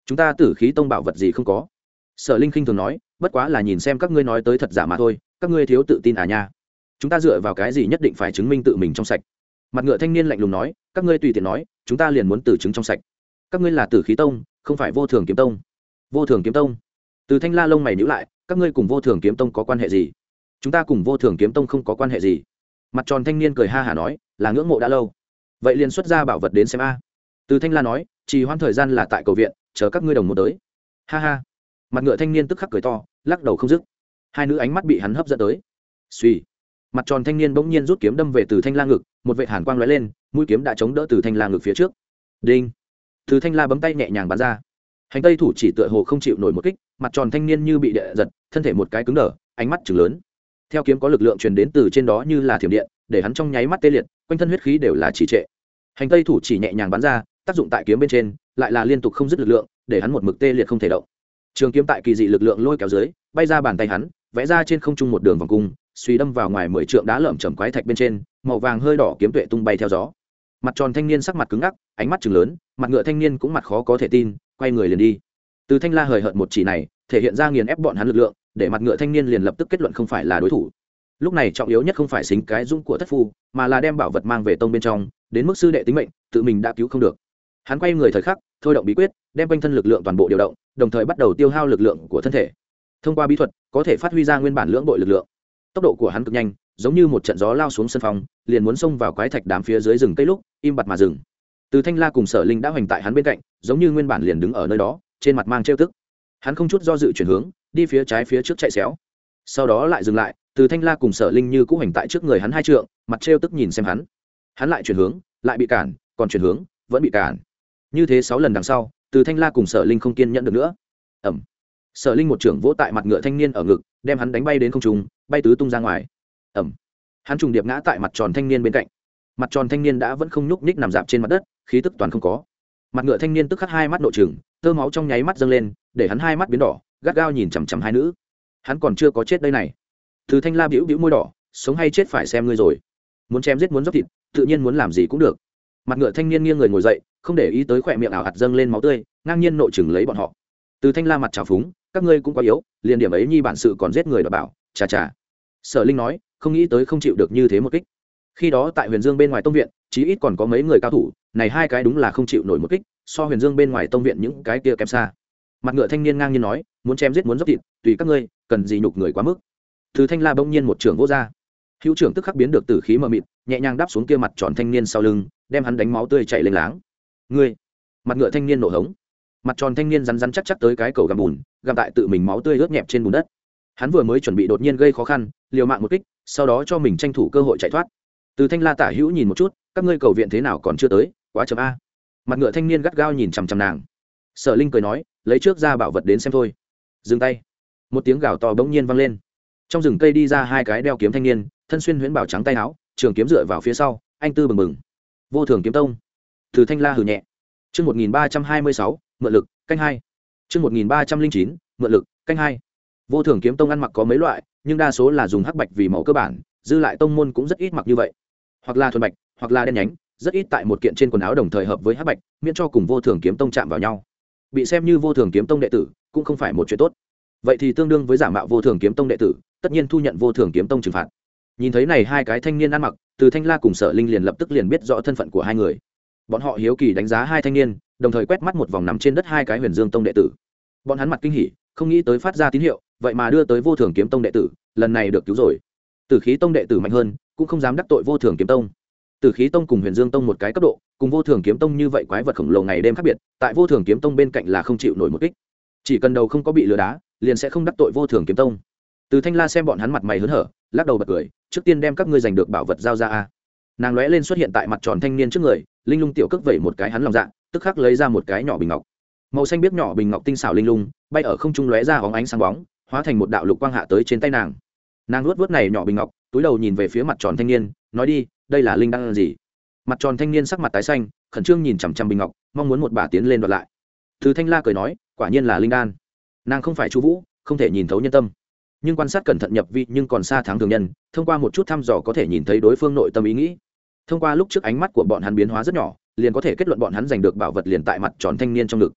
chúng ta tử khí tông bảo vật gì không có. Sở Linh khinh thường nói, bất quá là nhìn xem các ngươi nói tới thật giả mà thôi, các ngươi thiếu tự tin à nha. Chúng ta dựa vào cái gì nhất định phải chứng minh tự mình trong sạch. Mặt ngựa thanh niên lạnh lùng nói, các ngươi tùy tiện nói, chúng ta liền muốn từ chứng trong sạch. Các ngươi là tử khí tông, không phải vô thường kiếm tông. Vô thường kiếm tông? Từ Thanh La lông mày nhíu lại, các ngươi cùng vô thường kiếm tông có quan hệ gì? Chúng ta cùng vô thường kiếm tông không có quan hệ gì. Mặt tròn thanh niên cười ha hả nói, là ngưỡng mộ đã lâu. Vậy liền xuất ra bảo vật đến xem a. Từ Thanh La nói, trì hoãn thời gian là tại cầu viện, chờ các ngươi đồng một tới. Ha ha. Mặt ngựa thanh niên tức khắc cười to, lắc đầu không dứt. Hai nữ ánh mắt bị hắn hấp dẫn tới. Suy. Mặt tròn thanh niên bỗng nhiên rút kiếm đâm về Từ Thanh La ngực, một vệt hàn quang lóe lên, mũi kiếm đã chống đỡ Từ Thanh La ngực phía trước. Đinh. Từ Thanh La bấm tay nhẹ nhàng bắn ra. Hành tây thủ chỉ tựa hồ không chịu nổi một kích, mặt tròn thanh niên như bị địa giật, thân thể một cái cứng đờ, ánh mắt trừng lớn. Theo kiếm có lực lượng truyền đến từ trên đó như là thiểm điện, để hắn trong nháy mắt tê liệt, quanh thân huyết khí đều là trì trệ. Hành tây thủ chỉ nhẹ nhàng bắn ra, tác dụng tại kiếm bên trên, lại là liên tục không dứt lực lượng, để hắn một mực tê liệt không thể động. Trường kiếm tại kỳ dị lực lượng lôi kéo dưới, bay ra bàn tay hắn, vẽ ra trên không trung một đường vòng cung, suy đâm vào ngoài mười trượng đá lởm chởm quái thạch bên trên, màu vàng hơi đỏ kiếm tuệ tung bay theo gió. Mặt tròn thanh niên sắc mặt cứng ngắc, ánh mắt trừng lớn, mặt ngựa thanh niên cũng mặt khó có thể tin, quay người liền đi. Từ Thanh La hời hợt một chỉ này, thể hiện ra nghiền ép bọn hắn lực lượng, để mặt ngựa thanh niên liền lập tức kết luận không phải là đối thủ. Lúc này trọng yếu nhất không phải xính cái dũng của thất phu, mà là đem bảo vật mang về tông bên trong, đến mức sư đệ tính mệnh, tự mình đã cứu không được. Hắn quay người thời khắc, thôi động bí quyết, đem quanh thân lực lượng toàn bộ điều động, đồng thời bắt đầu tiêu hao lực lượng của thân thể. Thông qua bí thuật, có thể phát huy ra nguyên bản lưỡng bội lực lượng. Tốc độ của hắn cực nhanh, giống như một trận gió lao xuống sân phòng, liền muốn xông vào quái thạch đám phía dưới rừng cây lúc, im bặt mà dừng. Từ Thanh La cùng Sở Linh đã hoành tại hắn bên cạnh, giống như nguyên bản liền đứng ở nơi đó, trên mặt mang trêu tức. Hắn không chút do dự chuyển hướng, đi phía trái phía trước chạy xéo. Sau đó lại dừng lại, Từ Thanh La cùng Sở Linh như cũ hoành tại trước người hắn hai trượng, mặt trêu tức nhìn xem hắn. Hắn lại chuyển hướng, lại bị cản, còn chuyển hướng, vẫn bị cản. Như thế sáu lần đằng sau, Từ Thanh La cùng Sở Linh không kiên nhẫn được nữa. Ầm. Sở Linh một trưởng vỗ tại mặt ngựa thanh niên ở ngực, đem hắn đánh bay đến không trung, bay tứ tung ra ngoài. Ầm. Hắn trùng điệp ngã tại mặt tròn thanh niên bên cạnh. Mặt tròn thanh niên đã vẫn không nhúc nhích nằm dạp trên mặt đất, khí tức toàn không có. Mặt ngựa thanh niên tức khắc hai mắt nội trừng, tơ máu trong nháy mắt dâng lên, để hắn hai mắt biến đỏ, gắt gao nhìn chằm chằm hai nữ. Hắn còn chưa có chết đây này. Từ Thanh La bĩu bĩu môi đỏ, sống hay chết phải xem ngươi rồi. Muốn chém giết muốn dốc thịt, tự nhiên muốn làm gì cũng được. Mặt ngựa thanh niên nghiêng người ngồi dậy, không để ý tới khỏe miệng ảo hạt dâng lên máu tươi, ngang nhiên nội trừng lấy bọn họ. Từ Thanh La mặt trào phúng, các ngươi cũng quá yếu, liền điểm ấy nhi bản sự còn giết người đòi bảo, chà chà. Sở Linh nói, không nghĩ tới không chịu được như thế một kích. Khi đó tại Huyền Dương bên ngoài tông viện, chí ít còn có mấy người cao thủ, này hai cái đúng là không chịu nổi một kích, so Huyền Dương bên ngoài tông viện những cái kia kém xa. Mặt ngựa thanh niên ngang nhiên nói, muốn chém giết muốn dốc thịt, tùy các ngươi, cần gì nhục người quá mức. Từ Thanh La bỗng nhiên một trưởng vỗ ra, hữu trưởng tức khắc biến được tử khí mờ mịt, nhẹ nhàng đáp xuống kia mặt tròn thanh niên sau lưng, đem hắn đánh máu tươi chảy lênh láng. Ngươi! Mặt ngựa thanh niên nổ hống. Mặt tròn thanh niên rắn rắn chắc chắc tới cái cầu gặm bùn, gặm tại tự mình máu tươi ướt nhẹp trên bùn đất. Hắn vừa mới chuẩn bị đột nhiên gây khó khăn, liều mạng một kích, sau đó cho mình tranh thủ cơ hội chạy thoát. Từ Thanh La tả hữu nhìn một chút, các ngươi cầu viện thế nào còn chưa tới, quá chậm a. Mặt ngựa thanh niên gắt gao nhìn chằm chằm nàng. Sở Linh cười nói, lấy trước ra bảo vật đến xem thôi. Dừng tay. Một tiếng gào to bỗng nhiên vang lên. Trong rừng cây đi ra hai cái đeo kiếm thanh niên, thân xuyên huyễn bảo trắng tay áo, trường kiếm dựa vào phía sau, anh tư bừng bừng. Vô Thường kiếm tông. Từ Thanh La hừ nhẹ. Chương một nghìn ba trăm hai mươi sáu, mượn lực, canh hai. Chương một nghìn ba trăm linh chín, mượn lực, canh hai. Vô Thường kiếm tông ăn mặc có mấy loại, nhưng đa số là dùng hắc bạch vì màu cơ bản, dư lại tông môn cũng rất ít mặc như vậy. Hoặc là thuần bạch, hoặc là đen nhánh, rất ít tại một kiện trên quần áo đồng thời hợp với hắc bạch, miễn cho cùng Vô Thường kiếm tông chạm vào nhau. Bị xem như Vô Thường kiếm tông đệ tử, cũng không phải một chuyện tốt. Vậy thì tương đương với giả mạo Vô Thường kiếm tông đệ tử, tất nhiên thu nhận Vô Thường kiếm tông trừng phạt. Nhìn thấy này hai cái thanh niên ăn mặc, Từ Thanh La cùng Sở Linh liền lập tức liền biết rõ thân phận của hai người. Bọn họ hiếu kỳ đánh giá hai thanh niên, đồng thời quét mắt một vòng nằm trên đất hai cái Huyền Dương tông đệ tử. Bọn hắn mặt kinh hỉ, không nghĩ tới phát ra tín hiệu, vậy mà đưa tới Vô Thường kiếm tông đệ tử, lần này được cứu rồi. Tử khí tông đệ tử mạnh hơn, cũng không dám đắc tội Vô Thường kiếm tông. Tử khí tông cùng Huyền Dương tông một cái cấp độ, cùng Vô Thường kiếm tông như vậy quái vật khổng lồ ngày đêm khác biệt, tại Vô Thường kiếm tông bên cạnh là không chịu nổi một kích. Chỉ cần đầu không có bị lừa đá, liền sẽ không đắc tội Vô Thường kiếm tông. Từ Thanh La xem bọn hắn mặt mày hớn hở, lắc đầu bật cười, trước tiên đem các ngươi giành được bảo vật giao ra a. Nàng lóe lên xuất hiện tại mặt tròn thanh niên trước người, linh lung tiểu cước vẩy một cái hắn lòng dạ, tức khắc lấy ra một cái nhỏ bình ngọc. Màu xanh biếc nhỏ bình ngọc tinh xảo linh lung, bay ở không trung lóe ra óng ánh sáng bóng, hóa thành một đạo lục quang hạ tới trên tay nàng. Nàng nuốt vuốt này nhỏ bình ngọc, túi đầu nhìn về phía mặt tròn thanh niên, nói đi, đây là linh đan gì? Mặt tròn thanh niên sắc mặt tái xanh, khẩn trương nhìn chằm chằm bình ngọc, mong muốn một bà tiến lên đoạt lại. Từ Thanh La cười nói, quả nhiên là linh đan. Nàng không phải Chu Vũ, không thể nhìn thấu nhân tâm, nhưng quan sát cẩn thận nhập vi nhưng còn xa thắng thường nhân, thông qua một chút thăm dò có thể nhìn thấy đối phương nội tâm ý nghĩ. Thông qua lúc trước ánh mắt của bọn hắn biến hóa rất nhỏ, liền có thể kết luận bọn hắn giành được bảo vật liền tại mặt tròn thanh niên trong ngực.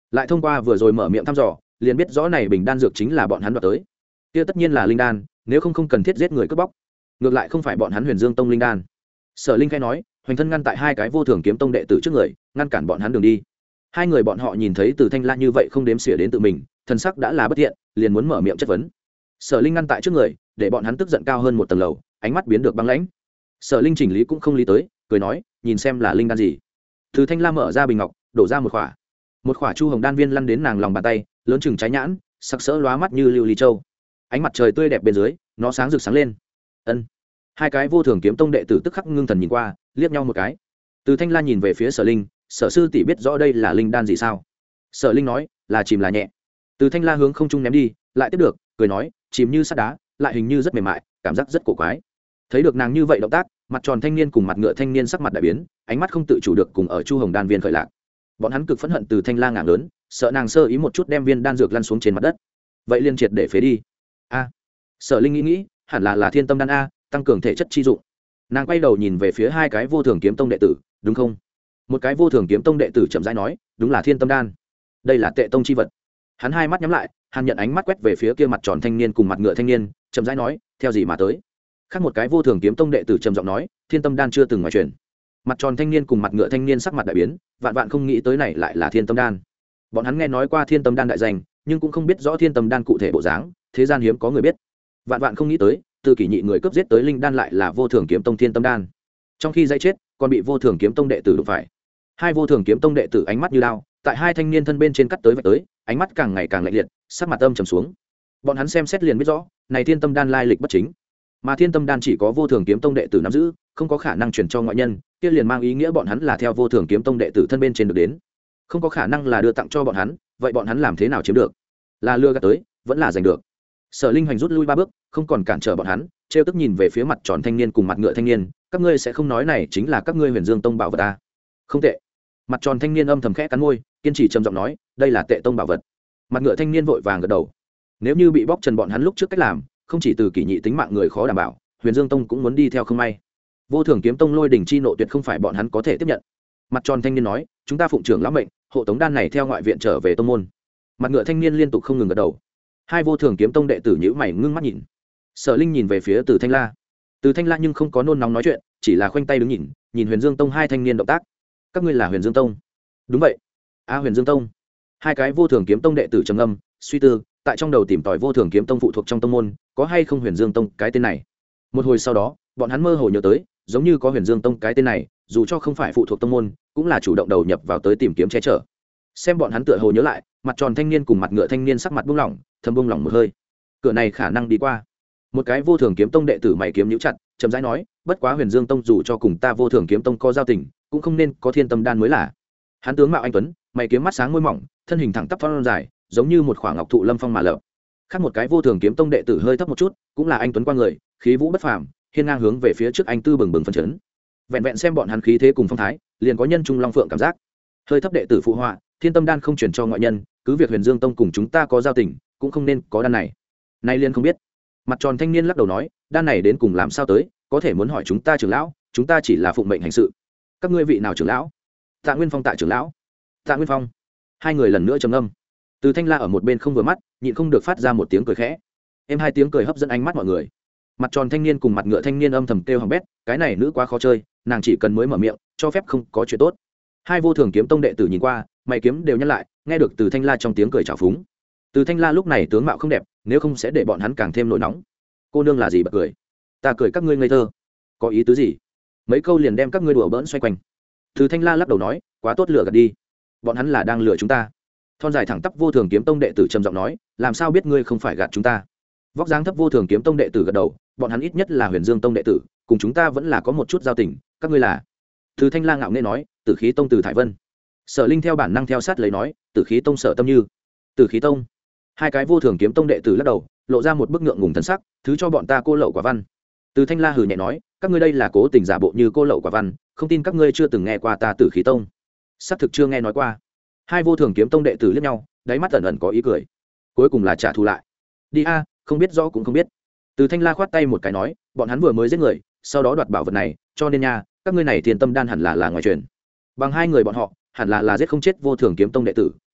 lại thông qua vừa rồi mở miệng thăm dò liền biết rõ này bình đan dược chính là bọn hắn đoạt tới. Kia tất nhiên là linh đan, nếu không không cần thiết giết người cướp bóc. Ngược lại không phải bọn hắn Huyền Dương Tông linh đan. Sở Linh khai nói, hoành thân ngăn tại hai cái vô thường kiếm tông đệ tử trước người, ngăn cản bọn hắn đường đi. Hai người bọn họ nhìn thấy Từ Thanh La như vậy không đếm xỉa đến tự mình, thần sắc đã là bất thiện, liền muốn mở miệng chất vấn. Sở Linh ngăn tại trước người, để bọn hắn tức giận cao hơn một tầng lầu, ánh mắt biến được băng lãnh. Sở Linh chỉnh lý cũng không lý tới, cười nói, nhìn xem là linh đan gì. Từ Thanh La mở ra bình ngọc, đổ ra một khỏa. Một khỏa chu hồng đan viên lăn đến nàng lòng bàn tay, lớn chừng trái nhãn, sắc sỡ lóa mắt như lưu ly châu. Ánh mặt trời tươi đẹp bên dưới, nó sáng rực sáng lên. Ân. Hai cái vô thường kiếm tông đệ tử tức khắc ngưng thần nhìn qua, liếc nhau một cái. Từ Thanh La nhìn về phía Sở Linh, Sở sư tỷ biết rõ đây là linh đan gì sao? Sở Linh nói, là chìm là nhẹ. Từ Thanh La hướng không trung ném đi, lại tiếp được, cười nói, chìm như sắt đá, lại hình như rất mềm mại, cảm giác rất cổ quái. Thấy được nàng như vậy động tác, mặt tròn thanh niên cùng mặt ngựa thanh niên sắc mặt đại biến, ánh mắt không tự chủ được cùng ở chu hồng đan viên khởi lạc. Bọn hắn cực phẫn hận Từ Thanh La ngạng lớn, sợ nàng sơ ý một chút đem viên đan dược lăn xuống trên mặt đất. Vậy liên triệt để phế đi. A. Sở Linh nghĩ nghĩ, hẳn là là Thiên Tâm đan a, tăng cường thể chất chi dụng. Nàng quay đầu nhìn về phía hai cái vô thường kiếm tông đệ tử, đúng không? Một cái vô thường kiếm tông đệ tử chậm rãi nói, đúng là Thiên Tâm đan. Đây là Tệ tông chi vật. Hắn hai mắt nhắm lại, hàn nhận ánh mắt quét về phía kia mặt tròn thanh niên cùng mặt ngựa thanh niên, chậm rãi nói, theo gì mà tới? Khác một cái vô thường kiếm tông đệ tử trầm giọng nói, Thiên Tâm đan chưa từng ngoại truyền. Mặt tròn thanh niên cùng mặt ngựa thanh niên sắc mặt đại biến, vạn vạn không nghĩ tới này lại là Thiên Tâm đan. Bọn hắn nghe nói qua Thiên Tâm đan đại danh, nhưng cũng không biết rõ Thiên Tâm đan cụ thể bộ dáng, thế gian hiếm có người biết. Vạn vạn không nghĩ tới, từ kỷ nhị người cướp giết tới linh đan lại là vô thường kiếm tông Thiên Tâm đan. Trong khi dây chết, còn bị vô thường kiếm tông đệ tử đụng phải. Hai vô thường kiếm tông đệ tử ánh mắt như đao, tại hai thanh niên thân bên trên cắt tới vạch tới, ánh mắt càng ngày càng lạnh liệt, sắc mặt âm trầm xuống. Bọn hắn xem xét liền biết rõ, này Thiên Tâm đan lai lịch bất chính, mà Thiên Tâm đan chỉ có vô thường kiếm tông đệ tử nắm giữ, không có khả năng truyền cho ngoại nhân, kia liền mang ý nghĩa bọn hắn là theo vô thường kiếm tông đệ tử thân bên trên được đến, không có khả năng là đưa tặng cho bọn hắn, vậy bọn hắn làm thế nào chiếm được? Là lừa gạt tới, vẫn là giành được. Sở Linh Hoành rút lui ba bước, không còn cản trở bọn hắn, trêu tức nhìn về phía mặt tròn thanh niên cùng mặt ngựa thanh niên, các ngươi sẽ không nói này chính là các ngươi Huyền Dương tông bảo vật à? Không tệ. Mặt tròn thanh niên âm thầm khẽ cắn môi, kiên trì trầm giọng nói, đây là Tệ tông bảo vật. Mặt ngựa thanh niên vội vàng gật đầu. Nếu như bị bóc trần bọn hắn lúc trước cách làm, không chỉ từ kỷ nhị tính mạng người khó đảm bảo, Huyền Dương tông cũng muốn đi theo không may. Vô thường kiếm tông lôi đỉnh chi nộ tuyệt không phải bọn hắn có thể tiếp nhận. Mặt tròn thanh niên nói, chúng ta phụng trưởng lão mệnh, hộ tống đan này theo ngoại viện trở về tông môn. Mặt ngựa thanh niên liên tục không ngừng gật đầu. Hai vô thường kiếm tông đệ tử nhíu mày ngưng mắt nhìn. Sở Linh nhìn về phía Từ Thanh La. Từ Thanh La nhưng không có nôn nóng nói chuyện, chỉ là khoanh tay đứng nhìn, nhìn Huyền Dương tông hai thanh niên động tác. Các ngươi là Huyền Dương tông? Đúng vậy. A Huyền Dương tông. Hai cái vô thường kiếm tông đệ tử trầm ngâm, suy tư, tại trong đầu tìm tòi vô thường kiếm tông phụ thuộc trong tông môn, có hay không Huyền Dương tông cái tên này. Một hồi sau đó, bọn hắn mơ hồ nhớ tới, giống như có Huyền Dương tông cái tên này, dù cho không phải phụ thuộc tông môn, cũng là chủ động đầu nhập vào tới tìm kiếm che chở. Xem bọn hắn tựa hồ nhớ lại, mặt tròn thanh niên cùng mặt ngựa thanh niên sắc mặt buông lỏng, thầm buông lỏng một hơi. Cửa này khả năng đi qua. Một cái vô thường kiếm tông đệ tử mày kiếm nhíu chặt, chậm rãi nói, bất quá Huyền Dương tông dù cho cùng ta vô thường kiếm tông có giao tình, cũng không nên có Thiên Tâm đan mới là. Hắn tướng mạo anh tuấn, mày kiếm mắt sáng môi mỏng, thân hình thẳng tắp thon dài, giống như một khoảng ngọc thụ lâm phong mà lở. Khác một cái vô thường kiếm tông đệ tử hơi thấp một chút, cũng là anh tuấn qua người, khí vũ bất phàm, hiên ngang hướng về phía trước anh tư bừng bừng phấn chấn. Vẹn vẹn xem bọn hắn khí thế cùng phong thái, liền có nhân trung long phượng cảm giác. Hơi thấp đệ tử phụ họa, Thiên Tâm đan không truyền cho ngoại nhân, cứ việc Huyền Dương tông cùng chúng ta có giao tình, cũng không nên có đan này. Nay liên không biết. Mặt tròn thanh niên lắc đầu nói, đan này đến cùng làm sao tới, có thể muốn hỏi chúng ta trưởng lão, chúng ta chỉ là phụng mệnh hành sự. Các ngươi vị nào trưởng lão? Tạ Nguyên Phong tại trưởng lão. Tạ Nguyên Phong. Hai người lần nữa trầm ngâm. Từ Thanh La ở một bên không vừa mắt, nhịn không được phát ra một tiếng cười khẽ. Em hai tiếng cười hấp dẫn ánh mắt mọi người. Mặt tròn thanh niên cùng mặt ngựa thanh niên âm thầm kêu hằng bét, cái này nữ quá khó chơi, nàng chỉ cần mới mở miệng, cho phép không có chuyện tốt. Hai vô thường kiếm tông đệ tử nhìn qua, mày kiếm đều nhăn lại, nghe được Từ Thanh La trong tiếng cười trào phúng. Từ Thanh La lúc này tướng mạo không đẹp, nếu không sẽ để bọn hắn càng thêm nổi nóng. Cô nương là gì bật cười? Ta cười các ngươi ngây thơ. Có ý tứ gì? Mấy câu liền đem các ngươi đùa bỡn xoay quanh. Từ Thanh La lắc đầu nói, quá tốt lừa gạt đi. Bọn hắn là đang lừa chúng ta. Thon dài thẳng tắp vô thường kiếm tông đệ tử trầm giọng nói, làm sao biết ngươi không phải gạt chúng ta? Vóc dáng thấp vô thường kiếm tông đệ tử gật đầu, bọn hắn ít nhất là Huyền Dương tông đệ tử, cùng chúng ta vẫn là có một chút giao tình, các ngươi là? Từ Thanh La ngạo nghễ nói, Tử Khí tông Từ Thải Vân. Sở Linh theo bản năng theo sát lấy nói, Tử Khí tông Sở Tâm Như. Tử Khí tông. Hai cái vô thường kiếm tông đệ tử lắc đầu, lộ ra một bức ngượng ngùng thần sắc, thứ cho bọn ta cô lậu quả văn. Từ Thanh La hừ nhẹ nói, các ngươi đây là cố tình giả bộ như cô lậu quả văn, không tin các ngươi chưa từng nghe qua ta Tử Khí tông. Xác thực chưa nghe nói qua. Hai vô thường kiếm tông đệ tử liếc nhau, đáy mắt ẩn ẩn có ý cười. Cuối cùng là trả thù lại. Đi a, không biết rõ cũng không biết. Từ Thanh La khoát tay một cái nói, bọn hắn vừa mới giết người, sau đó đoạt bảo vật này, cho nên nha, các ngươi này Thiên Tâm đan hẳn là là ngoài truyền. Bằng hai người bọn họ, hẳn là là giết không chết vô thường kiếm tông đệ tử,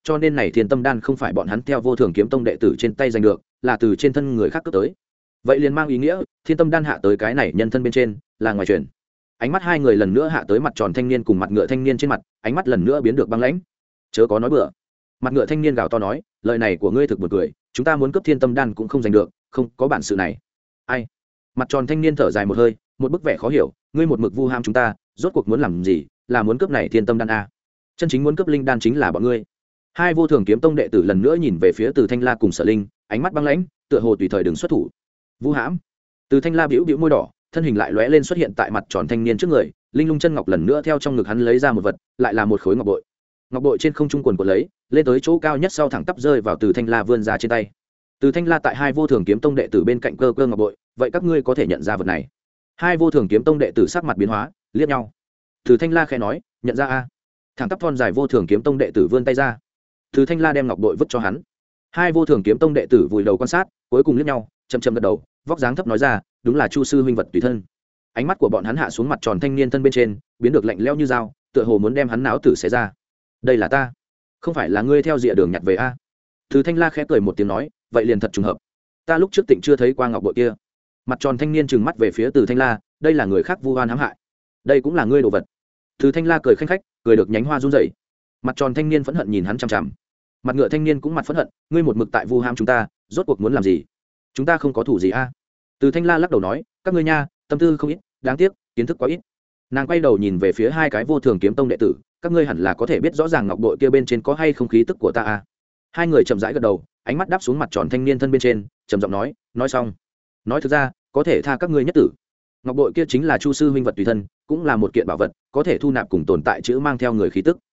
cho nên này thiên tâm đan không phải bọn hắn theo vô thường kiếm tông đệ tử trên tay giành được, là từ trên thân người khác cướp tới. Vậy liền mang ý nghĩa thiên tâm đan hạ tới cái này nhân thân bên trên là ngoài truyền. Ánh mắt hai người lần nữa hạ tới mặt tròn thanh niên cùng mặt ngựa thanh niên trên mặt, ánh mắt lần nữa biến được băng lãnh. Chớ có nói bừa. Mặt ngựa thanh niên gào to nói, lời này của ngươi thực buồn cười, chúng ta muốn cướp thiên tâm đan cũng không giành được, không có bản sự này. Ai? Mặt tròn thanh niên thở dài một hơi, một bức vẻ khó hiểu, ngươi một mực vu ham chúng ta, rốt cuộc muốn làm gì, là muốn cướp này thiên tâm đan a? Chân chính muốn cướp linh đan chính là bọn ngươi. Hai vô thường kiếm tông đệ tử lần nữa nhìn về phía Từ Thanh La cùng Sở Linh, ánh mắt băng lãnh, tựa hồ tùy thời đừng xuất thủ. Vu hãm. Từ Thanh La bĩu bĩu môi đỏ, thân hình lại lóe lên xuất hiện tại mặt tròn thanh niên trước người, linh lung chân ngọc lần nữa theo trong ngực hắn lấy ra một vật, lại là một khối ngọc bội. Ngọc bội trên không trung quần quật lấy, lên tới chỗ cao nhất sau thẳng tắp rơi vào Từ Thanh La vươn ra trên tay. Từ Thanh La tại hai vô thường kiếm tông đệ tử bên cạnh cơ cơ ngọc bội, vậy các ngươi có thể nhận ra vật này. Hai vô thường kiếm tông đệ tử sắc mặt biến hóa, liếc nhau. Từ Thanh La khẽ nói, nhận ra a. Thẳng tắp thon dài vô thường kiếm tông đệ tử vươn tay ra. Từ Thanh La đem ngọc bội vứt cho hắn. Hai vô thường kiếm tông đệ tử vùi đầu quan sát, cuối cùng liếc nhau, chậm chậm gật đầu, vóc dáng thấp nói ra, đúng là Chu sư huynh vật tùy thân. Ánh mắt của bọn hắn hạ xuống mặt tròn thanh niên thân bên trên, biến được lạnh lẽo như dao, tựa hồ muốn đem hắn náo tử xé ra. Đây là ta, không phải là ngươi theo dịa đường nhặt về a? Từ Thanh La khẽ cười một tiếng nói, vậy liền thật trùng hợp. Ta lúc trước tịnh chưa thấy qua ngọc bội kia. Mặt tròn thanh niên trừng mắt về phía Từ Thanh La, đây là người khác vu oan hãm hại, đây cũng là ngươi đồ vật. Từ Thanh La cười khanh khách, cười được nhánh hoa run rẩy. Mặt tròn thanh niên phẫn hận nhìn hắn chằm chằm. Mặt ngựa thanh niên cũng mặt phẫn hận, ngươi một mực tại vu ham chúng ta, rốt cuộc muốn làm gì? Chúng ta không có thủ gì a? Từ Thanh La lắc đầu nói, các ngươi nha, tâm tư không ít, đáng tiếc, kiến thức quá ít. Nàng quay đầu nhìn về phía hai cái vô thường kiếm tông đệ tử, các ngươi hẳn là có thể biết rõ ràng ngọc bội kia bên trên có hay không khí tức của ta a. Hai người chậm rãi gật đầu, ánh mắt đáp xuống mặt tròn thanh niên thân bên trên, trầm giọng nói, nói xong. Nói thực ra, có thể tha các ngươi nhất tử. Ngọc bội kia chính là Chu sư huynh vật tùy thân, cũng là một kiện bảo vật, có thể thu nạp cùng tồn tại chữ mang theo người khí tức.